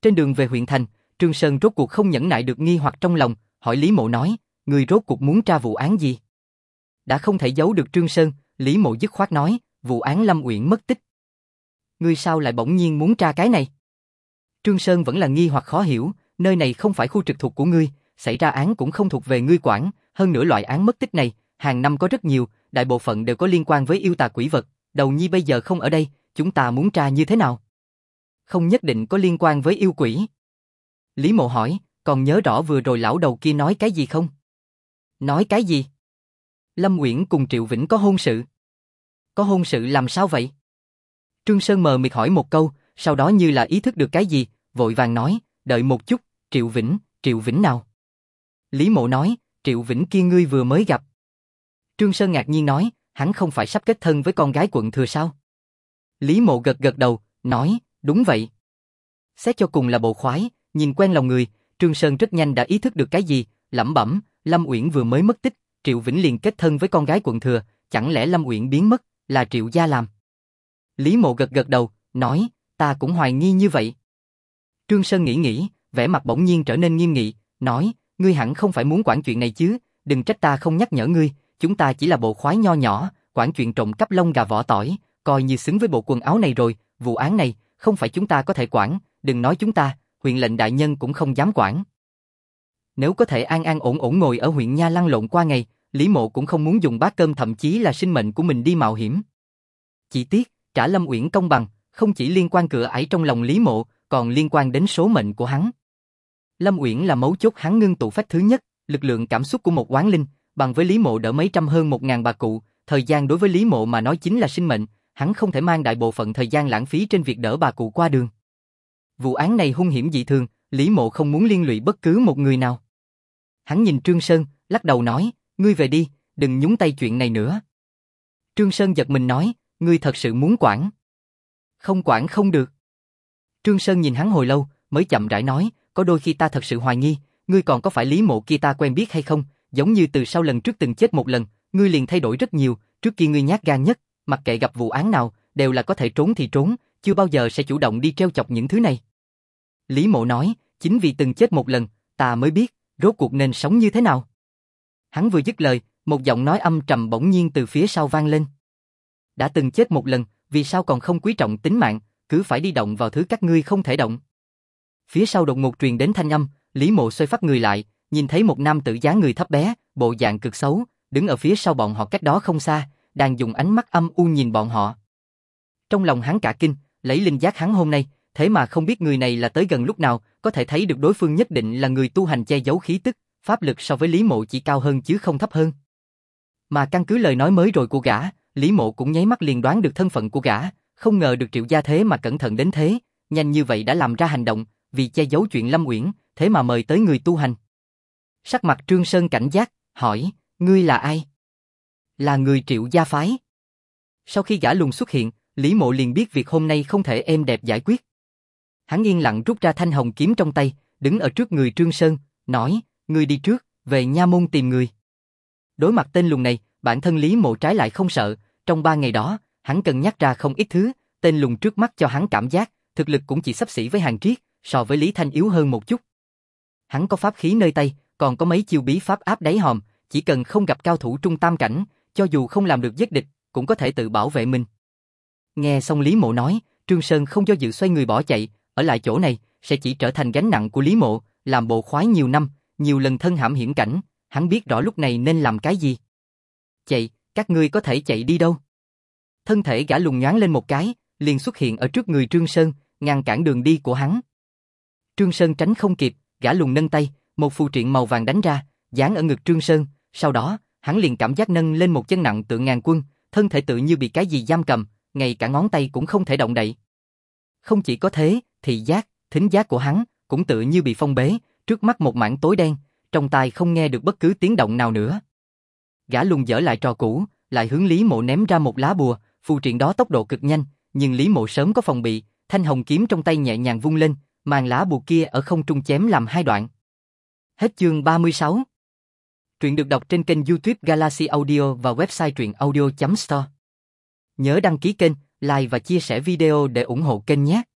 Trên đường về huyện thành, Trương Sơn rốt cuộc không nhẫn nại được nghi hoặc trong lòng, hỏi Lý Mộ nói, ngươi rốt cuộc muốn tra vụ án gì? Đã không thể giấu được Trương Sơn, Lý Mộ dứt khoát nói, vụ án Lâm Uyển mất tích. Ngươi sao lại bỗng nhiên muốn tra cái này? Trương Sơn vẫn là nghi hoặc khó hiểu, nơi này không phải khu trực thuộc của ngươi, xảy ra án cũng không thuộc về ngươi quản, hơn nữa loại án mất tích này, hàng năm có rất nhiều, đại bộ phận đều có liên quan với yêu tà quỷ vật, Đầu Nhi bây giờ không ở đây, chúng ta muốn tra như thế nào? Không nhất định có liên quan với yêu quỷ. Lý Mộ hỏi, còn nhớ rõ vừa rồi lão đầu kia nói cái gì không? Nói cái gì? Lâm Uyển cùng Triệu Vĩnh có hôn sự. Có hôn sự làm sao vậy? Trương Sơn mờ mịt hỏi một câu, sau đó như là ý thức được cái gì, vội vàng nói, đợi một chút, Triệu Vĩnh nào? Lý Mộ nói, Triệu Vĩnh kia ngươi vừa mới gặp. Trương Sơn ngạc nhiên nói, hắn không phải sắp kết thân với con gái quận thừa sao? Lý Mộ gật gật đầu, nói, đúng vậy. Xét cho cùng là bộ khoái, nhìn quen lòng người, Trương Sơn rất nhanh đã ý thức được cái gì, lẩm bẩm, Lâm Uyển vừa mới mất tích, Triệu Vĩnh liền kết thân với con gái quận thừa, chẳng lẽ Lâm Uyển biến mất, là Triệu gia làm? Lý Mộ gật gật đầu, nói, ta cũng hoài nghi như vậy. Trương Sơn nghĩ, vẻ mặt bỗng nhiên trở nên nghiêm nghị, nói, ngươi hẳn không phải muốn quản chuyện này chứ, đừng trách ta không nhắc nhở ngươi, chúng ta chỉ là bộ khoái nho nhỏ, quản chuyện trộm cắp lông gà vỏ tỏi, coi như xứng với bộ quần áo này rồi, vụ án này, không phải chúng ta có thể quản, đừng nói chúng ta, huyện lệnh đại nhân cũng không dám quản. Nếu có thể an an ổn ổn ngồi ở huyện Nha lăn lộn qua ngày, Lý Mộ cũng không muốn dùng bát cơm thậm chí là sinh mệnh của mình đi mạo hiểm. Chỉ tiếc, trả Lâm Uyển công bằng, không chỉ liên quan cửa ải trong lòng Lý Mộ, còn liên quan đến số mệnh của hắn. Lâm Uyển là mấu chốt hắn ngưng tụ phách thứ nhất, lực lượng cảm xúc của một oán linh, bằng với Lý Mộ đỡ mấy trăm hơn 1000 bà cụ, thời gian đối với Lý Mộ mà nói chính là sinh mệnh, hắn không thể mang đại bộ phận thời gian lãng phí trên việc đỡ bà cụ qua đường. Vụ án này hung hiểm dị thường, Lý Mộ không muốn liên lụy bất cứ một người nào. Hắn nhìn Trương Sơn, lắc đầu nói, ngươi về đi, đừng nhúng tay chuyện này nữa. Trương Sơn giật mình nói, ngươi thật sự muốn quản? Không quản không được. Trương Sơn nhìn hắn hồi lâu, mới chậm rãi nói, có đôi khi ta thật sự hoài nghi, ngươi còn có phải Lý Mộ kia ta quen biết hay không, giống như từ sau lần trước từng chết một lần, ngươi liền thay đổi rất nhiều, trước kia ngươi nhát gan nhất, mặc kệ gặp vụ án nào, đều là có thể trốn thì trốn, chưa bao giờ sẽ chủ động đi trêu chọc những thứ này. Lý Mộ nói, chính vì từng chết một lần, ta mới biết, rốt cuộc nên sống như thế nào. Hắn vừa dứt lời, một giọng nói âm trầm bỗng nhiên từ phía sau vang lên. Đã từng chết một lần, vì sao còn không quý trọng tính mạng, cứ phải đi động vào thứ các ngươi không thể động. Phía sau đột ngột truyền đến thanh âm, Lý Mộ xoay phát người lại, nhìn thấy một nam tử dáng người thấp bé, bộ dạng cực xấu, đứng ở phía sau bọn họ cách đó không xa, đang dùng ánh mắt âm u nhìn bọn họ. Trong lòng hắn cả kinh, lấy linh giác hắn hôm nay, thế mà không biết người này là tới gần lúc nào, có thể thấy được đối phương nhất định là người tu hành che giấu khí tức, pháp lực so với Lý Mộ chỉ cao hơn chứ không thấp hơn. Mà căn cứ lời nói mới rồi của gã, Lý Mộ cũng nháy mắt liền đoán được thân phận của gã, không ngờ được Triệu gia thế mà cẩn thận đến thế, nhanh như vậy đã làm ra hành động, vì che giấu chuyện Lâm Uyển, thế mà mời tới người tu hành. Sắc mặt Trương Sơn cảnh giác, hỏi, ngươi là ai? Là người Triệu gia phái. Sau khi gã lùng xuất hiện, Lý Mộ liền biết việc hôm nay không thể êm đẹp giải quyết. Hắn yên lặng rút ra thanh hồng kiếm trong tay, đứng ở trước người Trương Sơn, nói, ngươi đi trước, về nha môn tìm người. Đối mặt tên lùng này, bản thân Lý Mộ trái lại không sợ, trong 3 ngày đó, hắn cân nhắc ra không ít thứ, tên lùng trước mắt cho hắn cảm giác, thực lực cũng chỉ xấp xỉ với Hàn Triết, so với Lý Thanh yếu hơn một chút. Hắn có pháp khí nơi tay, còn có mấy chiêu bí pháp áp đáy hòm, chỉ cần không gặp cao thủ trung tam cảnh, cho dù không làm được giết địch, cũng có thể tự bảo vệ mình. Nghe xong Lý Mộ nói, Trương Sơn không do dự xoay người bỏ chạy, ở lại chỗ này sẽ chỉ trở thành gánh nặng của Lý Mộ, làm bộ khoái nhiều năm, nhiều lần thân hãm hiểm cảnh, hắn biết rõ lúc này nên làm cái gì. Chạy, các ngươi có thể chạy đi đâu? Thân thể gã lùng nhoáng lên một cái, liền xuất hiện ở trước người Trương Sơn, ngăn cản đường đi của hắn. Trương Sơn tránh không kịp, gã lùng nâng tay, một phù triện màu vàng đánh ra, dán ở ngực Trương Sơn, sau đó, hắn liền cảm giác nâng lên một chân nặng tượng ngàn quân, thân thể tự như bị cái gì giam cầm, ngay cả ngón tay cũng không thể động đậy. Không chỉ có thế, thị giác, thính giác của hắn cũng tự như bị phong bế, trước mắt một mảng tối đen, trong tai không nghe được bất cứ tiếng động nào nữa. Gã lùng dở lại trò cũ, lại hướng Lý Mộ ném ra một lá bùa, phù triện đó tốc độ cực nhanh, nhưng Lý Mộ sớm có phòng bị, thanh hồng kiếm trong tay nhẹ nhàng vung lên, màn lá bùa kia ở không trung chém làm 2 đoạn. Hết chương 36. Truyện được đọc trên kênh YouTube Galaxy Audio và website truyệnaudio.store. Nhớ đăng ký kênh, like và chia sẻ video để ủng hộ kênh nhé.